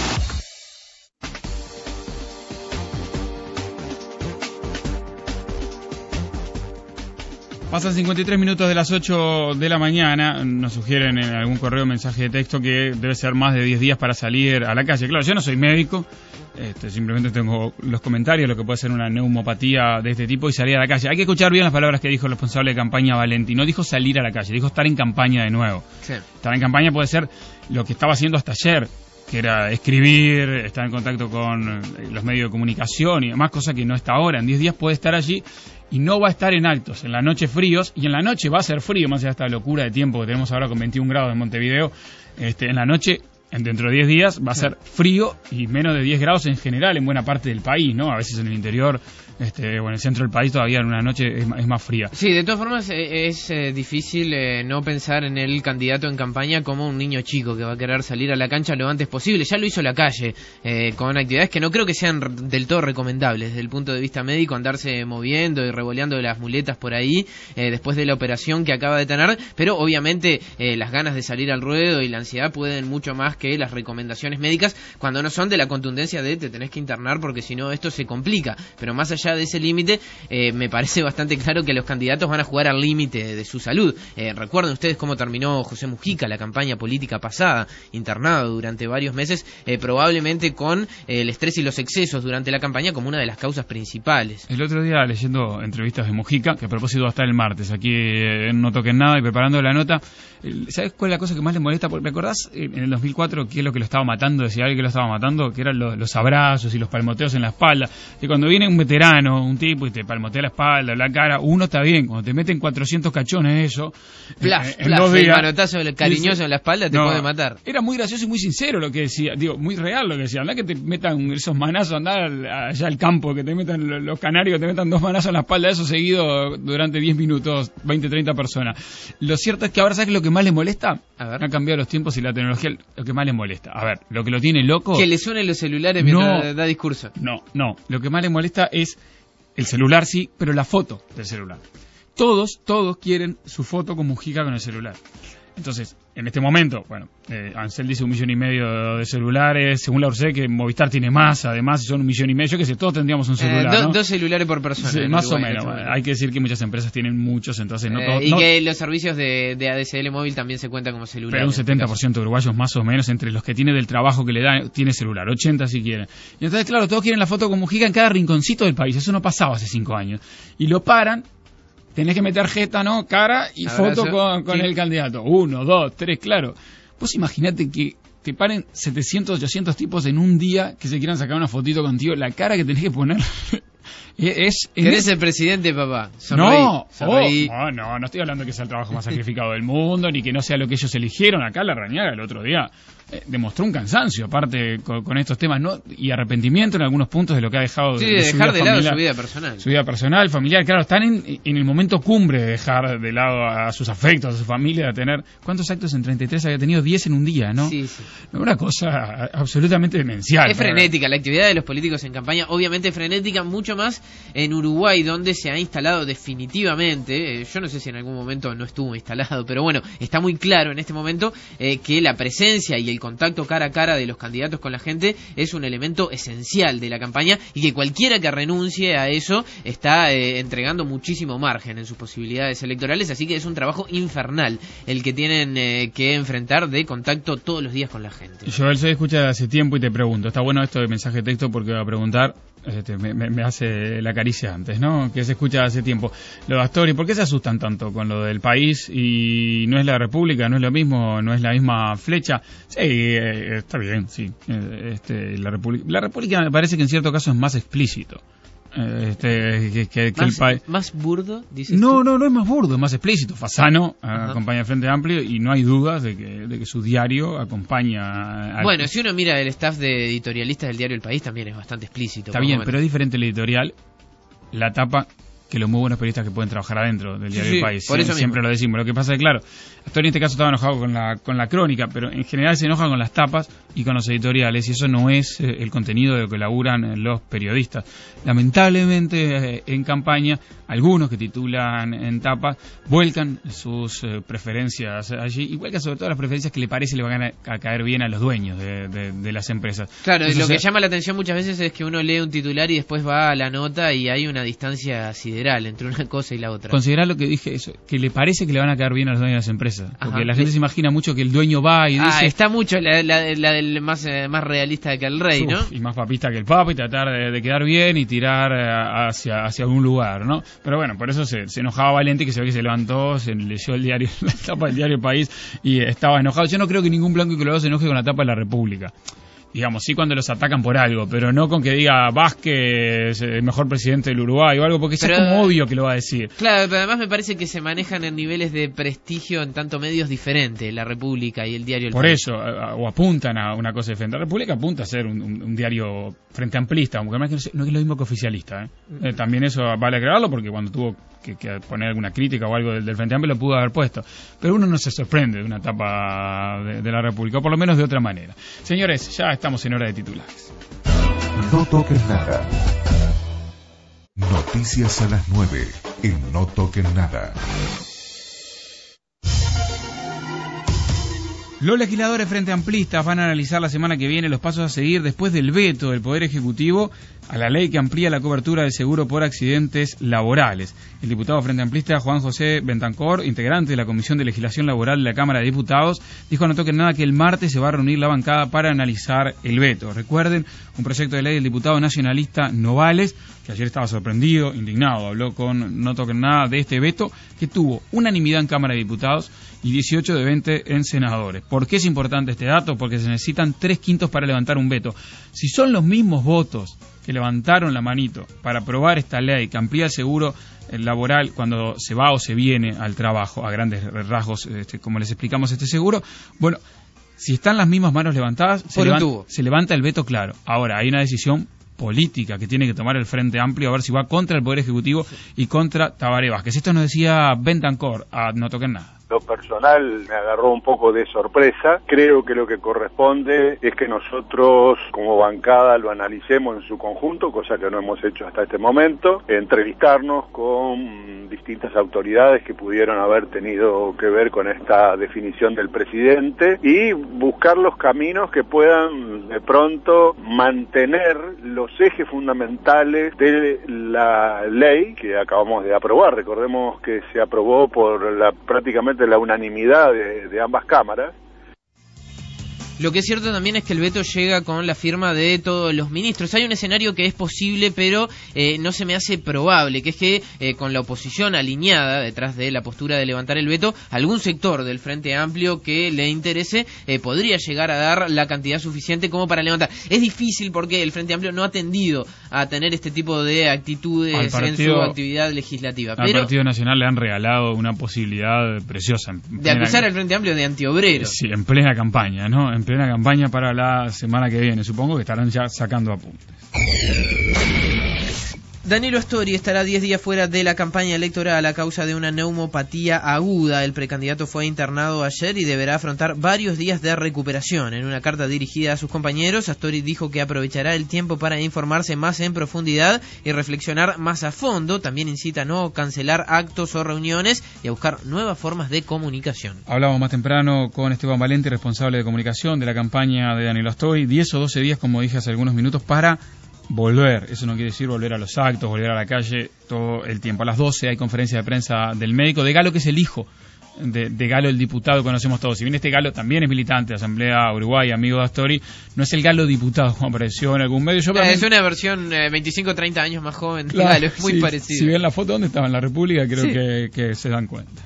Pasan cincuenta y tres minutos de las ocho de la mañana. Nos sugieren en algún correo o mensaje de texto que debe ser más de diez días para salir a la calle. Claro, yo no soy médico, este, simplemente tengo los comentarios, lo que puede ser una neumopatía de este tipo y salir a la calle. Hay que escuchar bien las palabras que dijo el responsable de campaña Valenti. No dijo salir a la calle, dijo estar en campaña de nuevo. Sí. Estar en campaña puede ser lo que estaba haciendo hasta ayer, que era escribir, estar en contacto con los medios de comunicación y demás, cosa que no está ahora. En diez días puede estar allí y no va a estar en actos, en la noche fríos, y en la noche va a ser frío, más allá de esta locura de tiempo que tenemos ahora con veintiún grados en Montevideo. Este, en la noche, dentro de diez días, va a ser frío y menos de diez grados en general en buena parte del país, ¿no? A veces en el interior, este, o en el centro del país todavía en una noche es, es más fría. Sí, de todas formas eh, es eh, difícil eh, no pensar en el candidato en campaña como un niño chico que va a querer salir a la cancha lo antes posible. Ya lo hizo la calle, eh, con actividades que no creo que sean del todo recomendables desde el punto de vista médico, andarse moviendo y revoleando las muletas por ahí eh, después de la operación que acaba de tener, pero obviamente eh, las ganas de salir al ruedo y la ansiedad pueden mucho más que las recomendaciones médicas cuando no son de la contundencia de te tenés que internar porque si no esto se complica. Pero más allá de ese límite, eh, me parece bastante claro que los candidatos van a jugar al límite de su salud. Eh, recuerden ustedes cómo terminó José Mujica la campaña política pasada, internado durante varios meses, eh, probablemente con eh, el estrés y los excesos durante la campaña como una de las causas principales. El otro día leyendo entrevistas de Mujica, que a propósito va a estar el martes, aquí eh, No Toquen Nada y preparando la nota, ¿sabes cuál es la cosa que más le molesta? ¿Me acordás en el dos mil cuatro qué es lo que lo estaba matando? Decía alguien que lo estaba matando, que eran los, los abrazos y los palmoteos en la espalda. Que cuando viene un veterano, un tipo, y te palmotea la espalda, la cara, uno está bien. Cuando te meten cuatrocientos cachones eso, plaf, en, en plaf, dos el días, manotazo cariñoso dice, en la espalda te no, puede matar. Era muy gracioso y muy sincero lo que decía, digo, muy real lo que decía. Andá que te metan esos manazos, andá allá al campo, que te metan los canarios, que te metan dos manazos en la espalda, eso seguido durante diez minutos, veinte, treinta personas. Lo cierto es que ahora, ¿sabes lo que más le molesta? A ver. Han cambiado los tiempos y la tecnología, lo que más le molesta. A ver, lo que lo tiene loco... Que le suenen los celulares mientras no, da discurso. No, no. Lo que más le molesta es el celular, sí, pero la foto del celular. Todos, todos quieren su foto con Mujica con el celular. Entonces, en este momento, bueno, eh, Ansel dice un millón y medio de celulares, según la U R S E, que Movistar tiene más, además son un millón y medio, yo que sé, todos tendríamos un celular, eh, do, ¿no? Dos celulares por persona. Sí, más o menos, bueno, hay que decir que muchas empresas tienen muchos, entonces no eh, todos... Y no, que los servicios de, de A D S L móvil también se cuentan como celulares. Pero un setenta por ciento de uruguayos más o menos, entre los que tiene del trabajo que le da, tiene celular, ochenta si quieren. Y entonces, claro, todos quieren la foto con Mujica en cada rinconcito del país, eso no pasaba hace cinco años. Y lo paran... Tenés que meter jeta, ¿no? Cara y Abrazo. Foto con, con sí. el candidato. Uno, dos, tres, claro. Vos imaginate que te paren setecientos, ochocientos tipos en un día que se quieran sacar una fotito contigo. La cara que tenés que poner es... es ¿Eres el presidente, papá? Sonreí, no, sonreí. Oh, no, no, no estoy hablando que sea el trabajo más sacrificado del mundo, ni que no sea lo que ellos eligieron. Acá la Rañaga el otro día eh, demostró un cansancio, aparte con, con estos temas, ¿no? Y arrepentimiento en algunos puntos de lo que ha dejado sí, de, de, de dejar su vida de familiar, lado su vida personal. Su vida personal, familiar, claro, están en, en el momento cumbre de dejar de lado a sus afectos, a su familia, de tener... ¿Cuántos actos en treinta y tres había tenido? diez en un día, ¿no? Sí, sí. Una cosa absolutamente demencial. Es frenética, la actividad de los políticos en campaña, obviamente frenética, mucho más más en Uruguay, donde se ha instalado definitivamente, eh, yo no sé si en algún momento no estuvo instalado, pero bueno, está muy claro en este momento eh, que la presencia y el contacto cara a cara de los candidatos con la gente es un elemento esencial de la campaña, y que cualquiera que renuncie a eso está eh, entregando muchísimo margen en sus posibilidades electorales, así que es un trabajo infernal el que tienen eh, que enfrentar de contacto todos los días con la gente. Joel, se escucha hace tiempo y te pregunto, está bueno esto de mensaje de texto porque va a preguntar, este, me, me, me hace la caricia antes, ¿no? Que se escucha hace tiempo. Lo de Astori, ¿por qué se asustan tanto con lo del país y no es la República, no es lo mismo, no es la misma flecha? Sí, eh, está bien, sí. Eh, este, la República, la República me parece que en cierto caso es más explícito. Este, que, que, que más, el país. ¿Más burdo? Dices no, tú? no, no es más burdo, es más explícito. Fasano uh, acompaña al Frente Amplio y no hay dudas de que, de que su diario acompaña. Al... Bueno, si uno mira el staff de editorialistas del diario El País, también es bastante explícito. Está bien, momento. Pero es diferente el editorial, la tapa, que los muy buenos periodistas que pueden trabajar adentro del diario sí, El País. Por Sie- eso siempre mismo. Lo decimos. Lo que pasa es que, claro, Astori en este caso estaba enojado con la, con la crónica, pero en general se enoja con las tapas y con los editoriales, y eso no es eh, el contenido de lo que laburan los periodistas. Lamentablemente, eh, en campaña, algunos que titulan en tapas vuelcan sus eh, preferencias allí, y vuelcan sobre todo las preferencias que le parece le van a, a caer bien a los dueños de, de, de las empresas. Claro, Entonces, lo que o sea, llama la atención muchas veces es que uno lee un titular y después va a la nota y hay una distancia sideral entre una cosa y la otra. Considerar lo que dije, eso, que le parece que le van a caer bien a los dueños de las empresas. Porque Ajá. la gente se imagina mucho que el dueño va y ah, dice... está mucho la, la, la del más, eh, más realista que el rey, ¿no? Uf, y más papista que el papa, y tratar de, de quedar bien y tirar eh, hacia, hacia algún lugar, ¿no? Pero bueno, por eso se, se enojaba Valente, que se ve que se levantó, se leyó el diario, la tapa del diario El País, y estaba enojado. Yo no creo que ningún blanco y colorado se enoje con la tapa de la República. Digamos, sí cuando los atacan por algo, pero no con que diga Vázquez, el mejor presidente del Uruguay o algo, porque eso pero, es como obvio que lo va a decir. Claro, pero además me parece que se manejan en niveles de prestigio en tanto medios diferentes, la República y el diario El Por País. eso, o apuntan a una cosa diferente. La República apunta a ser un, un, un diario frente amplista, aunque no es, no es lo mismo que oficialista. ¿eh? Mm. Eh, también eso vale aclararlo, porque cuando tuvo que, que poner alguna crítica o algo del, del Frente Amplio lo pudo haber puesto. Pero uno no se sorprende de una etapa de, de la República, o por lo menos de otra manera. Señores, ya estamos en hora de titular. No toques nada. Noticias a las nueve en No Toquen Nada. Los legisladores frente amplistas van a analizar la semana que viene los pasos a seguir después del veto del Poder Ejecutivo a la ley que amplía la cobertura del seguro por accidentes laborales. El diputado frente amplista Juan José Bentancor, integrante de la Comisión de Legislación Laboral de la Cámara de Diputados, dijo a No Toquen Nada que el martes se va a reunir la bancada para analizar el veto. Recuerden, un proyecto de ley del diputado nacionalista Novales, que ayer estaba sorprendido, indignado, habló con No Toquen Nada de este veto, que tuvo unanimidad en Cámara de Diputados y dieciocho de veinte en senadores. ¿Por qué es importante este dato? Porque se necesitan tres quintos para levantar un veto. Si son los mismos votos que levantaron la manito para aprobar esta ley que amplía el seguro laboral cuando se va o se viene al trabajo, a grandes rasgos, este, como les explicamos este seguro, bueno, si están las mismas manos levantadas, se levanta, se levanta el veto, claro. Ahora, hay una decisión política que tiene que tomar el Frente Amplio, a ver si va contra el Poder Ejecutivo y contra Tabaré Vázquez. Esto nos decía Bentancor, a No Toquen Nada. Lo personal me agarró un poco de sorpresa. Creo que lo que corresponde es que nosotros como bancada lo analicemos en su conjunto, cosa que no hemos hecho hasta este momento, entrevistarnos con distintas autoridades que pudieron haber tenido que ver con esta definición del presidente y buscar los caminos que puedan de pronto mantener los ejes fundamentales de la ley que acabamos de aprobar. Recordemos que se aprobó por la prácticamente la unanimidad de, de ambas cámaras. Lo que es cierto también es que el veto llega con la firma de todos los ministros. Hay un escenario que es posible, pero eh, no se me hace probable, que es que eh, con la oposición alineada detrás de la postura de levantar el veto, algún sector del Frente Amplio que le interese eh, podría llegar a dar la cantidad suficiente como para levantar. Es difícil porque el Frente Amplio no ha tendido a tener este tipo de actitudes partido, en su actividad legislativa. Al pero Partido Nacional le han regalado una posibilidad preciosa. De plena, acusar al Frente Amplio de antiobrero. Sí, en plena campaña, ¿no? En plena campaña para la semana que viene. Supongo que estarán ya sacando apuntes. Danilo Astori estará diez días fuera de la campaña electoral a causa de una neumopatía aguda. El precandidato fue internado ayer y deberá afrontar varios días de recuperación. En una carta dirigida a sus compañeros, Astori dijo que aprovechará el tiempo para informarse más en profundidad y reflexionar más a fondo. También incita a no cancelar actos o reuniones y a buscar nuevas formas de comunicación. Hablábamos más temprano con Esteban Valente, responsable de comunicación de la campaña de Danilo Astori. diez o doce días, como dije hace algunos minutos, para volver. Eso no quiere decir volver a los actos, volver a la calle todo el tiempo. A las doce hay conferencia de prensa del médico de Galo, que es el hijo de, de Galo, el diputado que conocemos todos. Si bien este Galo también es militante de Asamblea Uruguay, amigo de Astori, no es el Galo diputado como apareció en algún medio. Yo eh, es una versión eh, veinticinco treinta años más joven de Galo, es muy sí, parecido. Si ven la foto donde estaba en la República, creo sí. que, que se dan cuenta.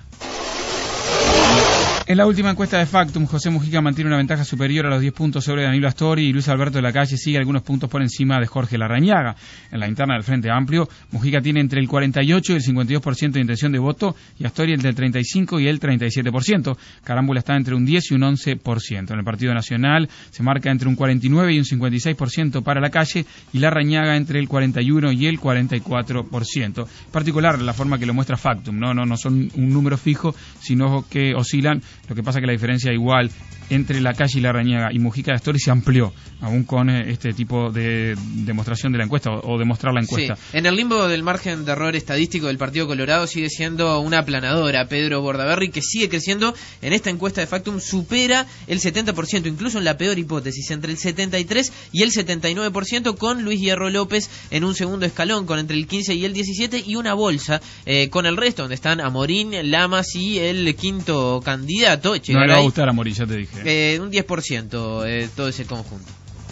En la última encuesta de Factum, José Mujica mantiene una ventaja superior a los diez puntos sobre Danilo Astori y Luis Alberto de la Calle sigue algunos puntos por encima de Jorge Larrañaga. En la interna del Frente Amplio, Mujica tiene entre el cuarenta y ocho y el cincuenta y dos por ciento de intención de voto y Astori entre el treinta y cinco y el treinta y siete por ciento. Carámbula está entre un diez y un once por ciento. En el Partido Nacional se marca entre un cuarenta y nueve y un cincuenta y seis por ciento para la Calle y Larrañaga entre el cuarenta y uno y el cuarenta y cuatro por ciento. En particular, la forma que lo muestra Factum, no, no, no son un número fijo, sino que oscilan. Lo que pasa es que la diferencia igual entre la Calle y Larrañaga y Mujica de Astori se amplió, aún con este tipo de demostración de la encuesta o, o demostrar la encuesta. Sí. En el limbo del margen de error estadístico del Partido Colorado sigue siendo una aplanadora. Pedro Bordaberry, que sigue creciendo en esta encuesta de Factum, supera el setenta por ciento, incluso en la peor hipótesis, entre el setenta y tres y el setenta y nueve por ciento, con Luis Hierro López en un segundo escalón, con entre el quince y el diecisiete, y una bolsa eh, con el resto, donde están Amorín, Lamas y el quinto candidato, Echegaray. No le va a gustar a Amorín, ya te dije. Eh, un diez por ciento eh, todo ese conjunto.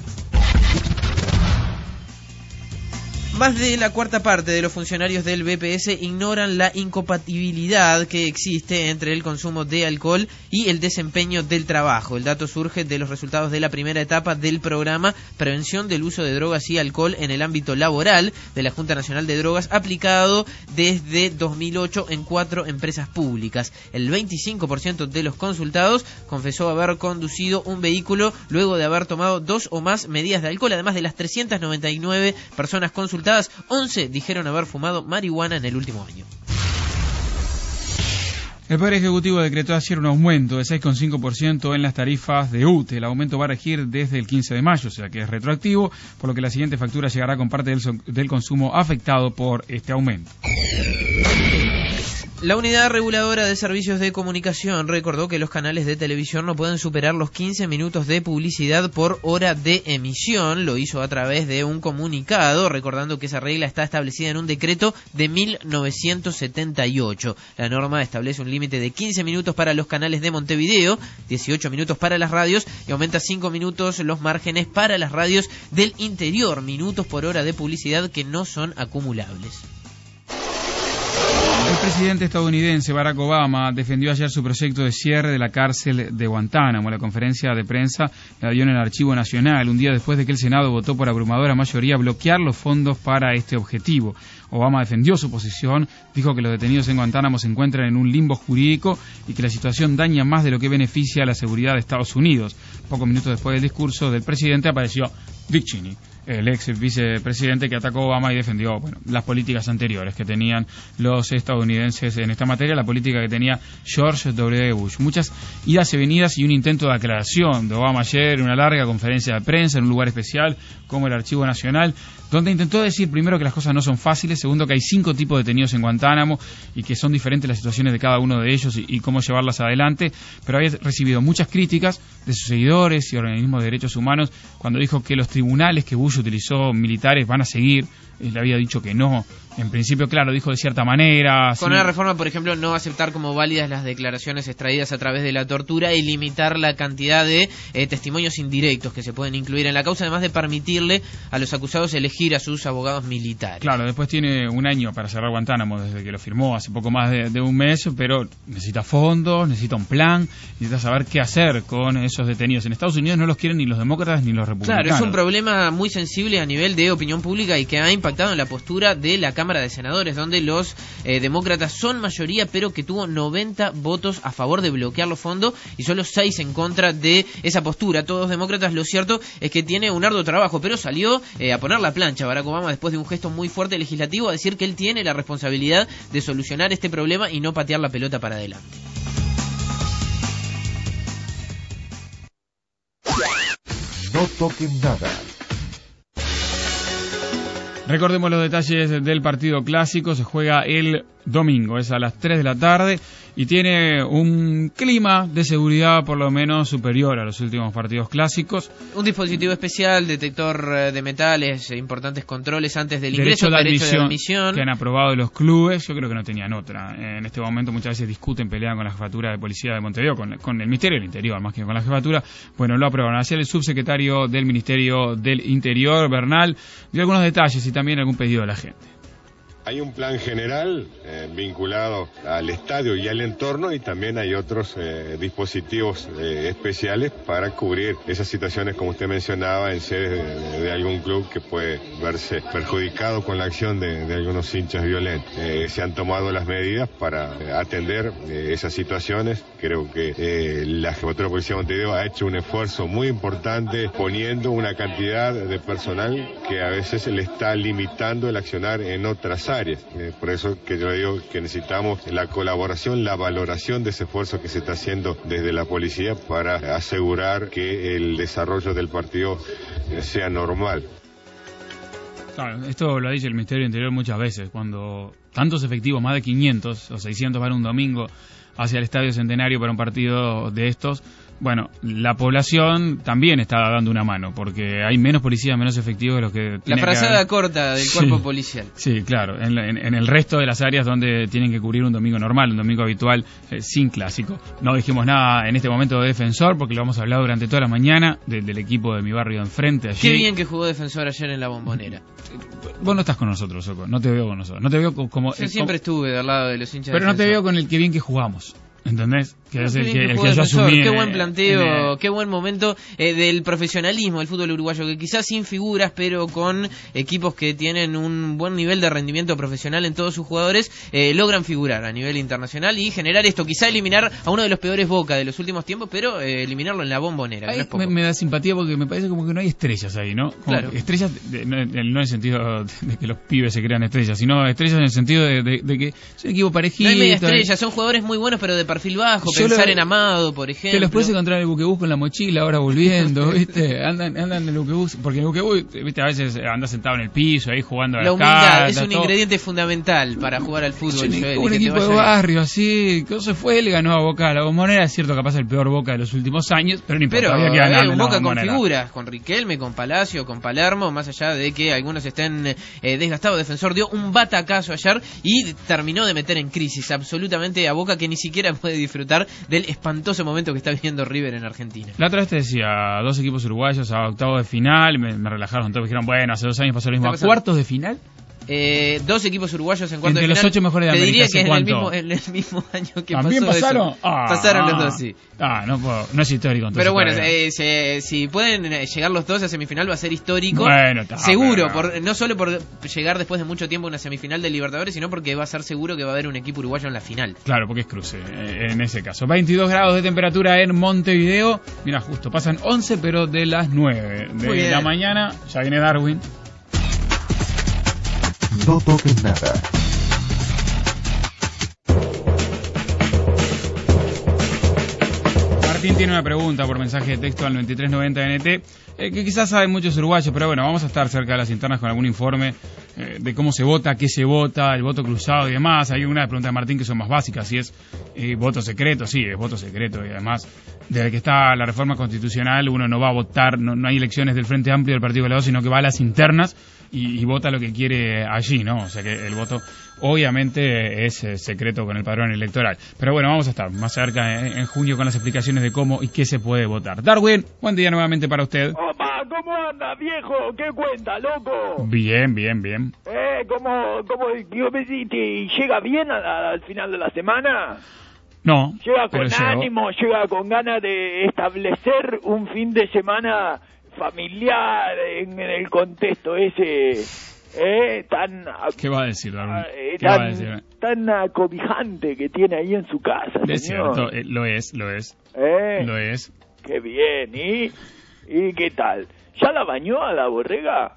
Más de la cuarta parte de los funcionarios del B P S ignoran la incompatibilidad que existe entre el consumo de alcohol y el desempeño del trabajo. El dato surge de los resultados de la primera etapa del programa Prevención del Uso de Drogas y Alcohol en el ámbito laboral de la Junta Nacional de Drogas, aplicado desde dos mil ocho en cuatro empresas públicas. El veinticinco por ciento de los consultados confesó haber conducido un vehículo luego de haber tomado dos o más medidas de alcohol. Además de las trescientas noventa y nueve personas consultadas, once dijeron haber fumado marihuana en el último año. El Poder Ejecutivo decretó ayer un aumento de seis coma cinco por ciento en las tarifas de U T E. El aumento va a regir desde el quince de mayo, o sea que es retroactivo, por lo que la siguiente factura llegará con parte del, so- del consumo afectado por este aumento. La Unidad Reguladora de Servicios de Comunicación recordó que los canales de televisión no pueden superar los quince minutos de publicidad por hora de emisión. Lo hizo a través de un comunicado, recordando que esa regla está establecida en un decreto de mil novecientos setenta y ocho. La norma establece un límite de quince minutos para los canales de Montevideo, dieciocho minutos para las radios y aumenta cinco minutos los márgenes para las radios del interior, minutos por hora de publicidad que no son acumulables. El presidente estadounidense Barack Obama defendió ayer su proyecto de cierre de la cárcel de Guantánamo. La conferencia de prensa la dio en el Archivo Nacional, un día después de que el Senado votó por abrumadora mayoría bloquear los fondos para este objetivo. Obama defendió su posición, dijo que los detenidos en Guantánamo se encuentran en un limbo jurídico y que la situación daña más de lo que beneficia a la seguridad de Estados Unidos. Pocos minutos después del discurso del presidente apareció Dick Cheney, el ex vicepresidente que atacó a Obama y defendió bueno, las políticas anteriores que tenían los estadounidenses en esta materia, la política que tenía George W. Bush. Muchas idas y venidas y un intento de aclaración de Obama ayer, una larga conferencia de prensa en un lugar especial como el Archivo Nacional, donde intentó decir primero que las cosas no son fáciles, segundo que hay cinco tipos de detenidos en Guantánamo y que son diferentes las situaciones de cada uno de ellos y, y cómo llevarlas adelante, pero había recibido muchas críticas de sus seguidores y organismos de derechos humanos cuando dijo que los tribunales que Bush utilizó militares van a seguir. Él había dicho que no. En principio, claro, dijo de cierta manera. Con sí. una reforma, por ejemplo, no aceptar como válidas las declaraciones extraídas a través de la tortura y limitar la cantidad de eh, testimonios indirectos que se pueden incluir en la causa, además de permitirle a los acusados elegir a sus abogados militares. Claro, después tiene un año para cerrar Guantánamo, desde que lo firmó hace poco más de, de un mes, pero necesita fondos, necesita un plan, necesita saber qué hacer con esos detenidos. En Estados Unidos no los quieren ni los demócratas ni los republicanos. Claro, es un problema muy sensible a nivel de opinión pública y que ha impactado en la postura de la Cámara Cámara de Senadores, donde los eh, demócratas son mayoría, pero que tuvo noventa votos a favor de bloquear los fondos y solo seis en contra de esa postura. Todos demócratas, lo cierto es que tiene un arduo trabajo, pero salió eh, a poner la plancha Barack Obama después de un gesto muy fuerte legislativo, a decir que él tiene la responsabilidad de solucionar este problema y no patear la pelota para adelante. No toquen nada. Recordemos los detalles del partido clásico. Se juega el domingo, es a las tres de la tarde y tiene un clima de seguridad por lo menos superior a los últimos partidos clásicos. Un dispositivo especial, detector de metales, importantes controles antes del ingreso, derecho de admisión, derecho de admisión que han aprobado los clubes. Yo creo que no tenían otra. En este momento muchas veces discuten, pelean con la jefatura de policía de Montevideo, con, con el Ministerio del Interior más que con la jefatura. Bueno, lo aprobaron. Así el subsecretario del Ministerio del Interior, Bernal, dio algunos detalles y también algún pedido de la gente. Hay un plan general eh, vinculado al estadio y al entorno, y también hay otros eh, dispositivos eh, especiales para cubrir esas situaciones, como usted mencionaba, en sedes de, de algún club que puede verse perjudicado con la acción de, de algunos hinchas violentos. Eh, se han tomado las medidas para eh, atender eh, esas situaciones. Creo que eh, la Jefatura de Policía de Montevideo ha hecho un esfuerzo muy importante poniendo una cantidad de personal que a veces le está limitando el accionar en otras áreas. Eh, por eso que yo digo que necesitamos la colaboración, la valoración de ese esfuerzo que se está haciendo desde la policía para asegurar que el desarrollo del partido eh, sea normal. Claro, esto lo ha dicho el Ministerio del Interior muchas veces, cuando tantos efectivos, más de quinientos o seiscientos van un domingo hacia el Estadio Centenario para un partido de estos. Bueno, la población también está dando una mano, porque hay menos policías, menos efectivos de los que... La frazada corta del cuerpo sí, policial. Sí, claro, en, en, en el resto de las áreas donde tienen que cubrir un domingo normal, un domingo habitual, eh, sin clásico. No dijimos nada en este momento de Defensor, porque lo vamos a hablar durante toda la mañana, de, del equipo de mi barrio de enfrente. Allí. Qué bien que jugó Defensor ayer en la Bombonera. Vos no estás con nosotros, Soco, no te veo con nosotros. No te veo como... Yo siempre como, estuve del lado de los hinchas. Pero no te veo con el que bien que jugamos. ¿Entendés? Que es el que, el que yo asumí. Qué buen planteo, qué buen momento eh, del profesionalismo del fútbol uruguayo, que quizás sin figuras, pero con equipos que tienen un buen nivel de rendimiento profesional en todos sus jugadores, eh, logran figurar a nivel internacional y generar esto, quizá eliminar a uno de los peores Boca de los últimos tiempos, pero eh, eliminarlo en la Bombonera. Ahí no es poco. Me, me da simpatía porque me parece como que no hay estrellas ahí, ¿no? Como claro. Estrellas, de, no, no en el sentido de que los pibes se crean estrellas, sino estrellas en el sentido de, de, de que es un equipo parejito. No hay media estrella, son jugadores muy buenos, pero de perfil bajo. Yo pensar lo... en Amado, por ejemplo. Que los puedes encontrar en el buquebús con la mochila ahora volviendo, ¿viste? Andan, andan en el buquebús, porque en el buquebús, ¿viste? A veces andas sentado en el piso ahí jugando a la, la humildad carta, es un todo. Ingrediente fundamental para jugar al fútbol. Un, Joel, un equipo de barrio así, que se fue, le ganó a Boca a la Bombonera. Es cierto, capaz el peor Boca de los últimos años, pero ni importa, había que ganar. Un Boca con figuras, con Riquelme, con Palacio, con Palermo, más allá de que algunos estén eh, desgastados. Defensor dio un batacazo ayer y terminó de meter en crisis absolutamente a Boca, que ni siquiera puede disfrutar del espantoso momento que está viviendo River en Argentina. La otra vez te decía, dos equipos uruguayos a octavos de final, me, me relajaron todos, me dijeron, bueno, hace dos años pasó lo mismo. ¿A cuartos de final? Eh, dos equipos uruguayos en cuartos de final. Entre los ocho mejores de América. Te diría que en el, mismo, en el mismo año que ¿También pasó pasaron? Eso. Ah, pasaron ah, los dos, sí. Ah, no, puedo, no es histórico. Pero bueno, eh, se, si pueden llegar los dos a semifinal va a ser histórico. Bueno, está, seguro, pero... por, no solo por llegar después de mucho tiempo a una semifinal de Libertadores, sino porque va a ser seguro que va a haber un equipo uruguayo en la final. Claro, porque es cruce, eh, en ese caso. veintidós grados de temperatura en Montevideo. Mira, justo, pasan once, pero de las nueve de la mañana. Ya viene Darwin. No toques nada. Martín tiene una pregunta por mensaje de texto al veintitrés noventa N T, eh, que quizás saben muchos uruguayos, pero bueno, vamos a estar cerca de las internas con algún informe eh, de cómo se vota, qué se vota, el voto cruzado y demás. Hay una pregunta de Martín que son más básicas, si es eh, voto secreto. Sí, es voto secreto, y además, desde que está la reforma constitucional, uno no va a votar, no, no hay elecciones del Frente Amplio del Partido Colorado, sino que va a las internas y, y vota lo que quiere allí, ¿no? O sea que el voto obviamente es eh, secreto con el padrón electoral. Pero bueno, vamos a estar más cerca en, en junio con las explicaciones de cómo y qué se puede votar. Darwin, buen día nuevamente para usted. Opa, ¿cómo anda, viejo? ¿Qué cuenta, loco? Bien, bien, bien. Eh, ¿cómo, cómo, te llega bien a, a, al final de la semana? No, llega con pero ánimo, llegó. llega con ganas de establecer un fin de semana familiar en, en el contexto ese eh, tan, ¿Qué va a decir, Darwin? eh, ¿Qué va a tan, decir? tan acobijante que tiene ahí en su casa, Es señor. cierto, eh, lo es, lo es. ¿Eh? Lo es. Qué bien, ¿y? ¿Y qué tal? ¿Ya la bañó a la borrega?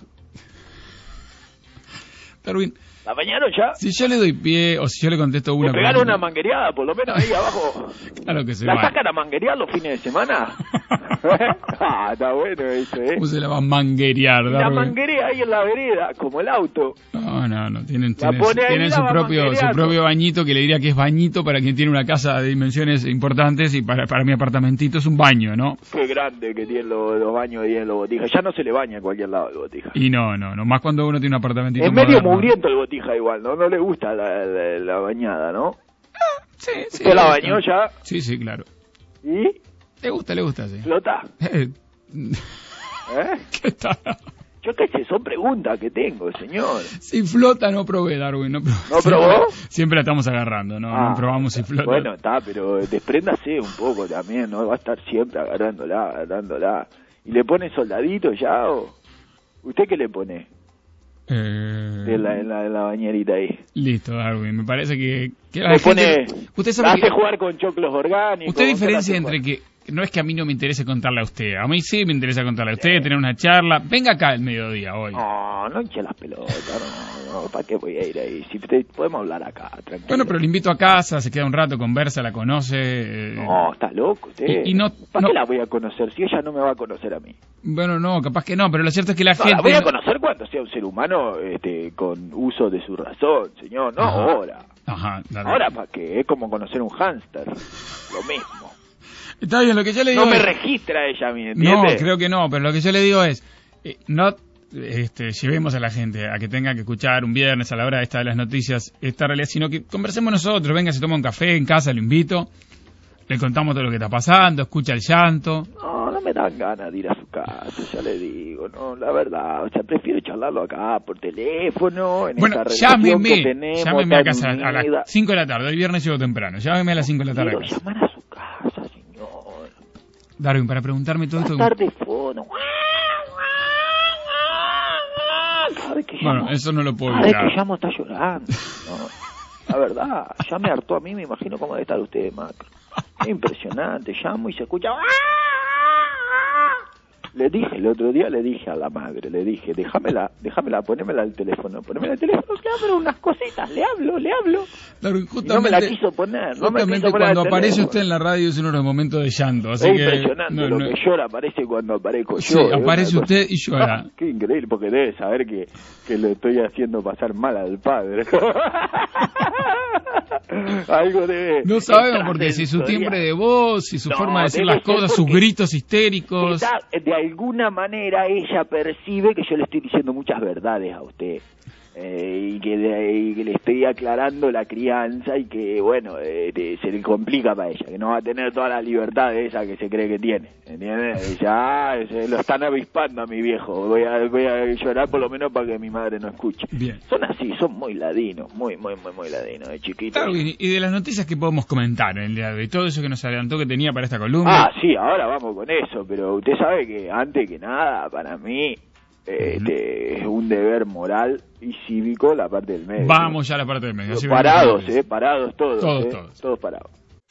Darwin, ¿La bañaron ya? si yo le doy pie o si yo le contesto una... ¿Le pegaron pregunta- una manguereada, por lo menos ahí abajo? Claro que se ¿La va. sacan a manguerear los fines de semana? Ah, está bueno eso, ¿eh? ¿Cómo se la va a manguerear, Y la Darwin? manguerea ahí en la vereda, como el auto. No, no, no, tienen, La tienen, pone ahí, tienen la su va propio su manguereando. propio bañito, que le diría que es bañito para quien tiene una casa de dimensiones importantes, y para, para mi apartamentito es un baño, ¿no? Qué grande que tienen los, los baños ahí en los botijas. Ya no se le baña en cualquier lado el botija. Y no, no, no, más cuando uno tiene un apartamentito Es medio moderno. mugriento el botija igual, ¿no? No le gusta la, la, la bañada, ¿no? Sí, sí. ¿Usted la le bañó gusta. ya? Sí, sí, claro. ¿Y? Le gusta, le gusta, sí. ¿Flota? Eh, ¿Eh? ¿Qué tal? Yo qué sé, son preguntas que tengo, señor. Si flota, no probé, Darwin. ¿No, probé. ¿No probó? Siempre la estamos agarrando, ¿no? Ah, no probamos si flota. Bueno, está, pero despréndase un poco también, ¿no? Va a estar siempre agarrándola, agarrándola. ¿Y le pone soldadito ya o...? ¿Usted qué le pone? Eh, De la, en, la, en la bañerita ahí. Listo, Darwin. Me parece que... que la Le gente- pone... Usted la sabe hace que... jugar con choclos orgánicos. Usted usted la diferencia hace entre jugar- que... No es que a mí no me interese contarle a usted. A mí sí me interesa contarle a usted, tener una charla. Venga acá el mediodía hoy. No, no hinche las pelotas, no, no, ¿para qué voy a ir ahí? Si usted, podemos hablar acá, tranquilo. Bueno, pero le invito a casa, se queda un rato, conversa, la conoce. eh, No, está loco usted. Y- y no- ¿Para no- qué la voy a conocer si ella no me va a conocer a mí? Bueno, no, capaz que no, pero lo cierto es que la No, gente... la voy a conocer cuando sea un ser humano este, con uso de su razón, señor, no Ajá. ahora. Ajá, dale. Ahora, ¿para qué? Es como conocer un hámster, lo mismo. Está bien, lo que yo le digo No me es- registra ella, ¿me No, entiende? creo que no, pero lo que yo le digo es, eh, no este, llevemos a la gente a que tenga que escuchar un viernes a la hora esta de las noticias esta realidad, sino que conversemos nosotros, venga, se toma un café en casa, lo invito, le contamos todo lo que está pasando, escucha el llanto. No, no me dan ganas de ir a su casa, ya le digo, no, la verdad, o sea, prefiero charlarlo acá por teléfono, en Bueno, esta relación que llámeme, tenemos llámeme a tan casa a unida. las cinco de la tarde, el viernes llego temprano, llámeme a las cinco de la tarde. Quiero a casa. llamar a su casa, señor. Darwin, para preguntarme todo Va a esto... estar de fondo. Cada vez que Bueno, llamo, eso no lo puedo cada vez evitar. que llamo está llorando. No, la verdad, ya me hartó a mí, me imagino cómo debe estar usted, Macro. Es impresionante, llamo y se escucha... Le dije, el otro día le dije a la madre, le dije, déjamela, déjamela, ponémela al teléfono, ponémela al teléfono, le abro unas cositas, le hablo, le hablo. Darwin, Y no me la justamente, quiso poner, no me justamente quiso poner cuando al aparece teléfono. usted en la radio es uno de los momentos de llanto, así Es que... impresionante no, lo no- que llora, aparece cuando aparezco Sí, yo. es una aparece cosa- usted y llora. Ah, qué increíble, porque debe saber que, que le estoy haciendo pasar mal al padre. Algo debe... No sabemos porque si su timbre de voz, si su No, forma de decir debe las ser cosas, sus porque gritos histéricos... Está- de alguna manera ella percibe que yo le estoy diciendo muchas verdades a usted. Eh, y, que de- y que le estoy aclarando la crianza y que, bueno, eh, de- se le complica para ella, que no va a tener toda la libertad de esa que se cree que tiene, ¿entiendes? Ya se lo están avispando a mi viejo, voy a, voy a llorar por lo menos para que mi madre no escuche. Bien. Son así, son muy ladinos, muy, muy, muy, muy ladinos, de chiquitos. Darwin, y de las noticias que podemos comentar en el día de hoy, todo eso que nos adelantó que tenía para esta columna... Ah, sí, ahora vamos con eso, pero usted sabe que antes que nada, para mí, eh, este, es un deber moral y cívico la parte del medio. Vamos ya a la parte del medio. así Parados, venimos. eh, parados todos, Todos, eh, todos. todos parados.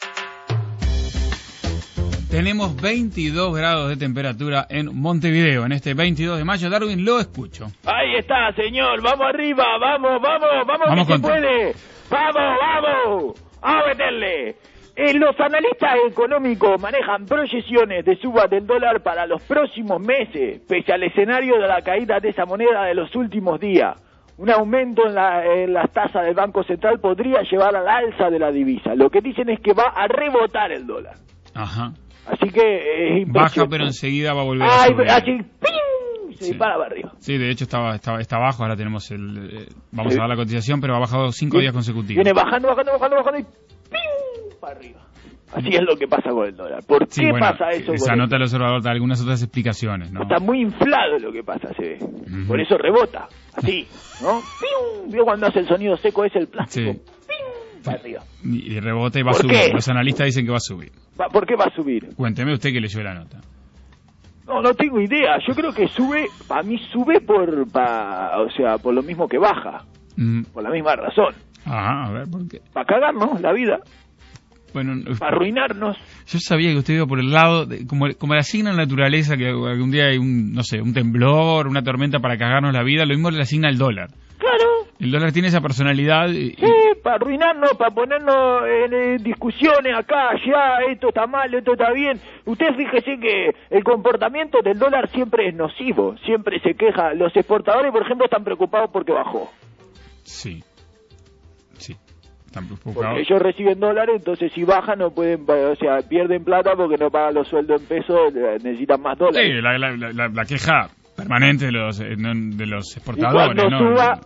Tenemos veintidós grados de temperatura en Montevideo en este veintidós de mayo. Darwin, lo escucho. Ahí está, señor, vamos arriba, vamos, vamos, vamos, Vamos que se con todo. puede. Vamos, vamos, a meterle. Eh, los analistas económicos manejan proyecciones de suba del dólar para los próximos meses, pese al escenario de la caída de esa moneda de los últimos días. Un aumento en, la, en las tasas del Banco Central podría llevar al alza de la divisa. Lo que dicen es que va a rebotar el dólar. Ajá. Así que eh, es Baja, impresionante. pero enseguida va a volver a Ay, subir. así, ¡pim! Se Sí. dispara para arriba. Sí, de hecho estaba, estaba, está abajo, ahora tenemos el... eh, vamos Sí. a dar la cotización, pero ha bajado cinco Sí. días consecutivos. Viene bajando, bajando, bajando, bajando y ¡pim! Para arriba. Así es lo que pasa con el dólar. ¿Por Sí, qué bueno, pasa eso? esa con el- nota del observador da algunas otras explicaciones, ¿no? Está muy inflado lo que pasa, se ve. Ujú. Por eso rebota. Así, ¿no? ¡Pium! ¿Vio cuando hace el sonido seco ese el plástico? Sí. ¡Pim! Para arriba. Y, y rebota y va a ¿Por subir. qué? Los analistas dicen que va a subir. Va- ¿Por qué va a subir? Cuénteme usted que leyó la nota. No, no tengo idea. Yo creo que sube, para mí sube por, pa, o sea, por lo mismo que baja. Mm. Por la misma razón. Ajá, a ver, ¿por qué? Para cagarnos la vida. Bueno, para arruinarnos. Yo sabía que usted iba por el lado, de, como, como la asigna la naturaleza, que algún día hay un, no sé, un temblor, una tormenta para cagarnos la vida, lo mismo le asigna el dólar. Claro. El dólar tiene esa personalidad. Y, sí, para arruinarnos, para ponernos en eh, discusiones acá, allá, esto está mal, esto está bien. Usted fíjese que el comportamiento del dólar siempre es nocivo, siempre se queja. Los exportadores, por ejemplo, están preocupados porque bajó. Sí, sí, están preocupados. Porque ellos reciben dólares, entonces si bajan no pueden, o sea, pierden plata porque no pagan los sueldos en pesos, necesitan más dólares. Sí, la, la, la, la queja permanente de los, de los exportadores. Y cuando ¿no? suba...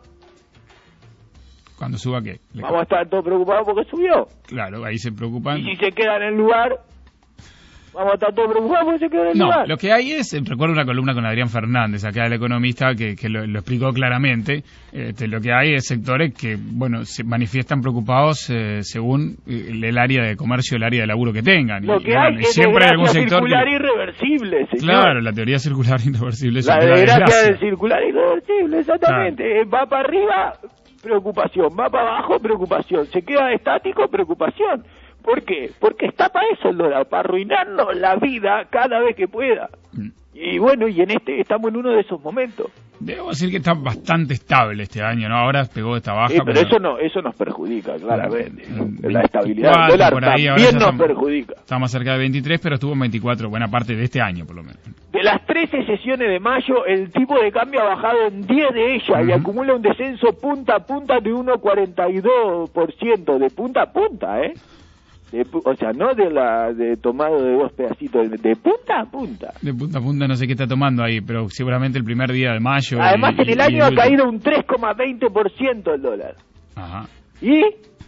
Cuando suba, ¿qué? Le Vamos a estar todos preocupados porque subió. Claro, ahí se preocupan. Y si se queda en el lugar, vamos a estar todos preocupados porque se queda en el no, lugar. No, lo que hay es, recuerdo una columna con Adrián Fernández, acá el economista, que, que lo, lo explicó claramente. Este, lo que hay es sectores que, bueno, se manifiestan preocupados eh, según el, el área de comercio, el área de laburo que tengan. Lo y, que y, hay bueno, es siempre hay algún sector circular que... irreversible, señor. Claro, la teoría circular irreversible es la una desgracia desgracia. del circular irreversible, exactamente. Claro. Va para arriba, preocupación. Va para abajo, preocupación. Se queda estático, preocupación. ¿Por qué? Porque está para eso el dólar, para arruinarnos la vida cada vez que pueda. Mm. Y bueno, y en este estamos en uno de esos momentos. Debo decir que está bastante estable este año, ¿no? Ahora pegó esta baja. Sí, pero, pero eso no eso nos perjudica, claramente. Mm, la estabilidad del dólar por ahí, también nos está, perjudica. Está más cerca de veintitrés, pero estuvo en veinticuatro, buena parte de este año, por lo menos. De las trece sesiones de mayo, el tipo de cambio ha bajado en diez de ellas uh-huh. y acumula un descenso punta a punta de uno coma cuarenta y dos por ciento, de punta a punta, ¿eh? De, o sea, no de la de tomado de dos pedacitos, de, de punta a punta. De punta a punta no sé qué está tomando ahí, pero seguramente el primer día de mayo. Además, y, en el y, año y ha el... caído un tres coma veinte por ciento el dólar. Ajá. ¿Y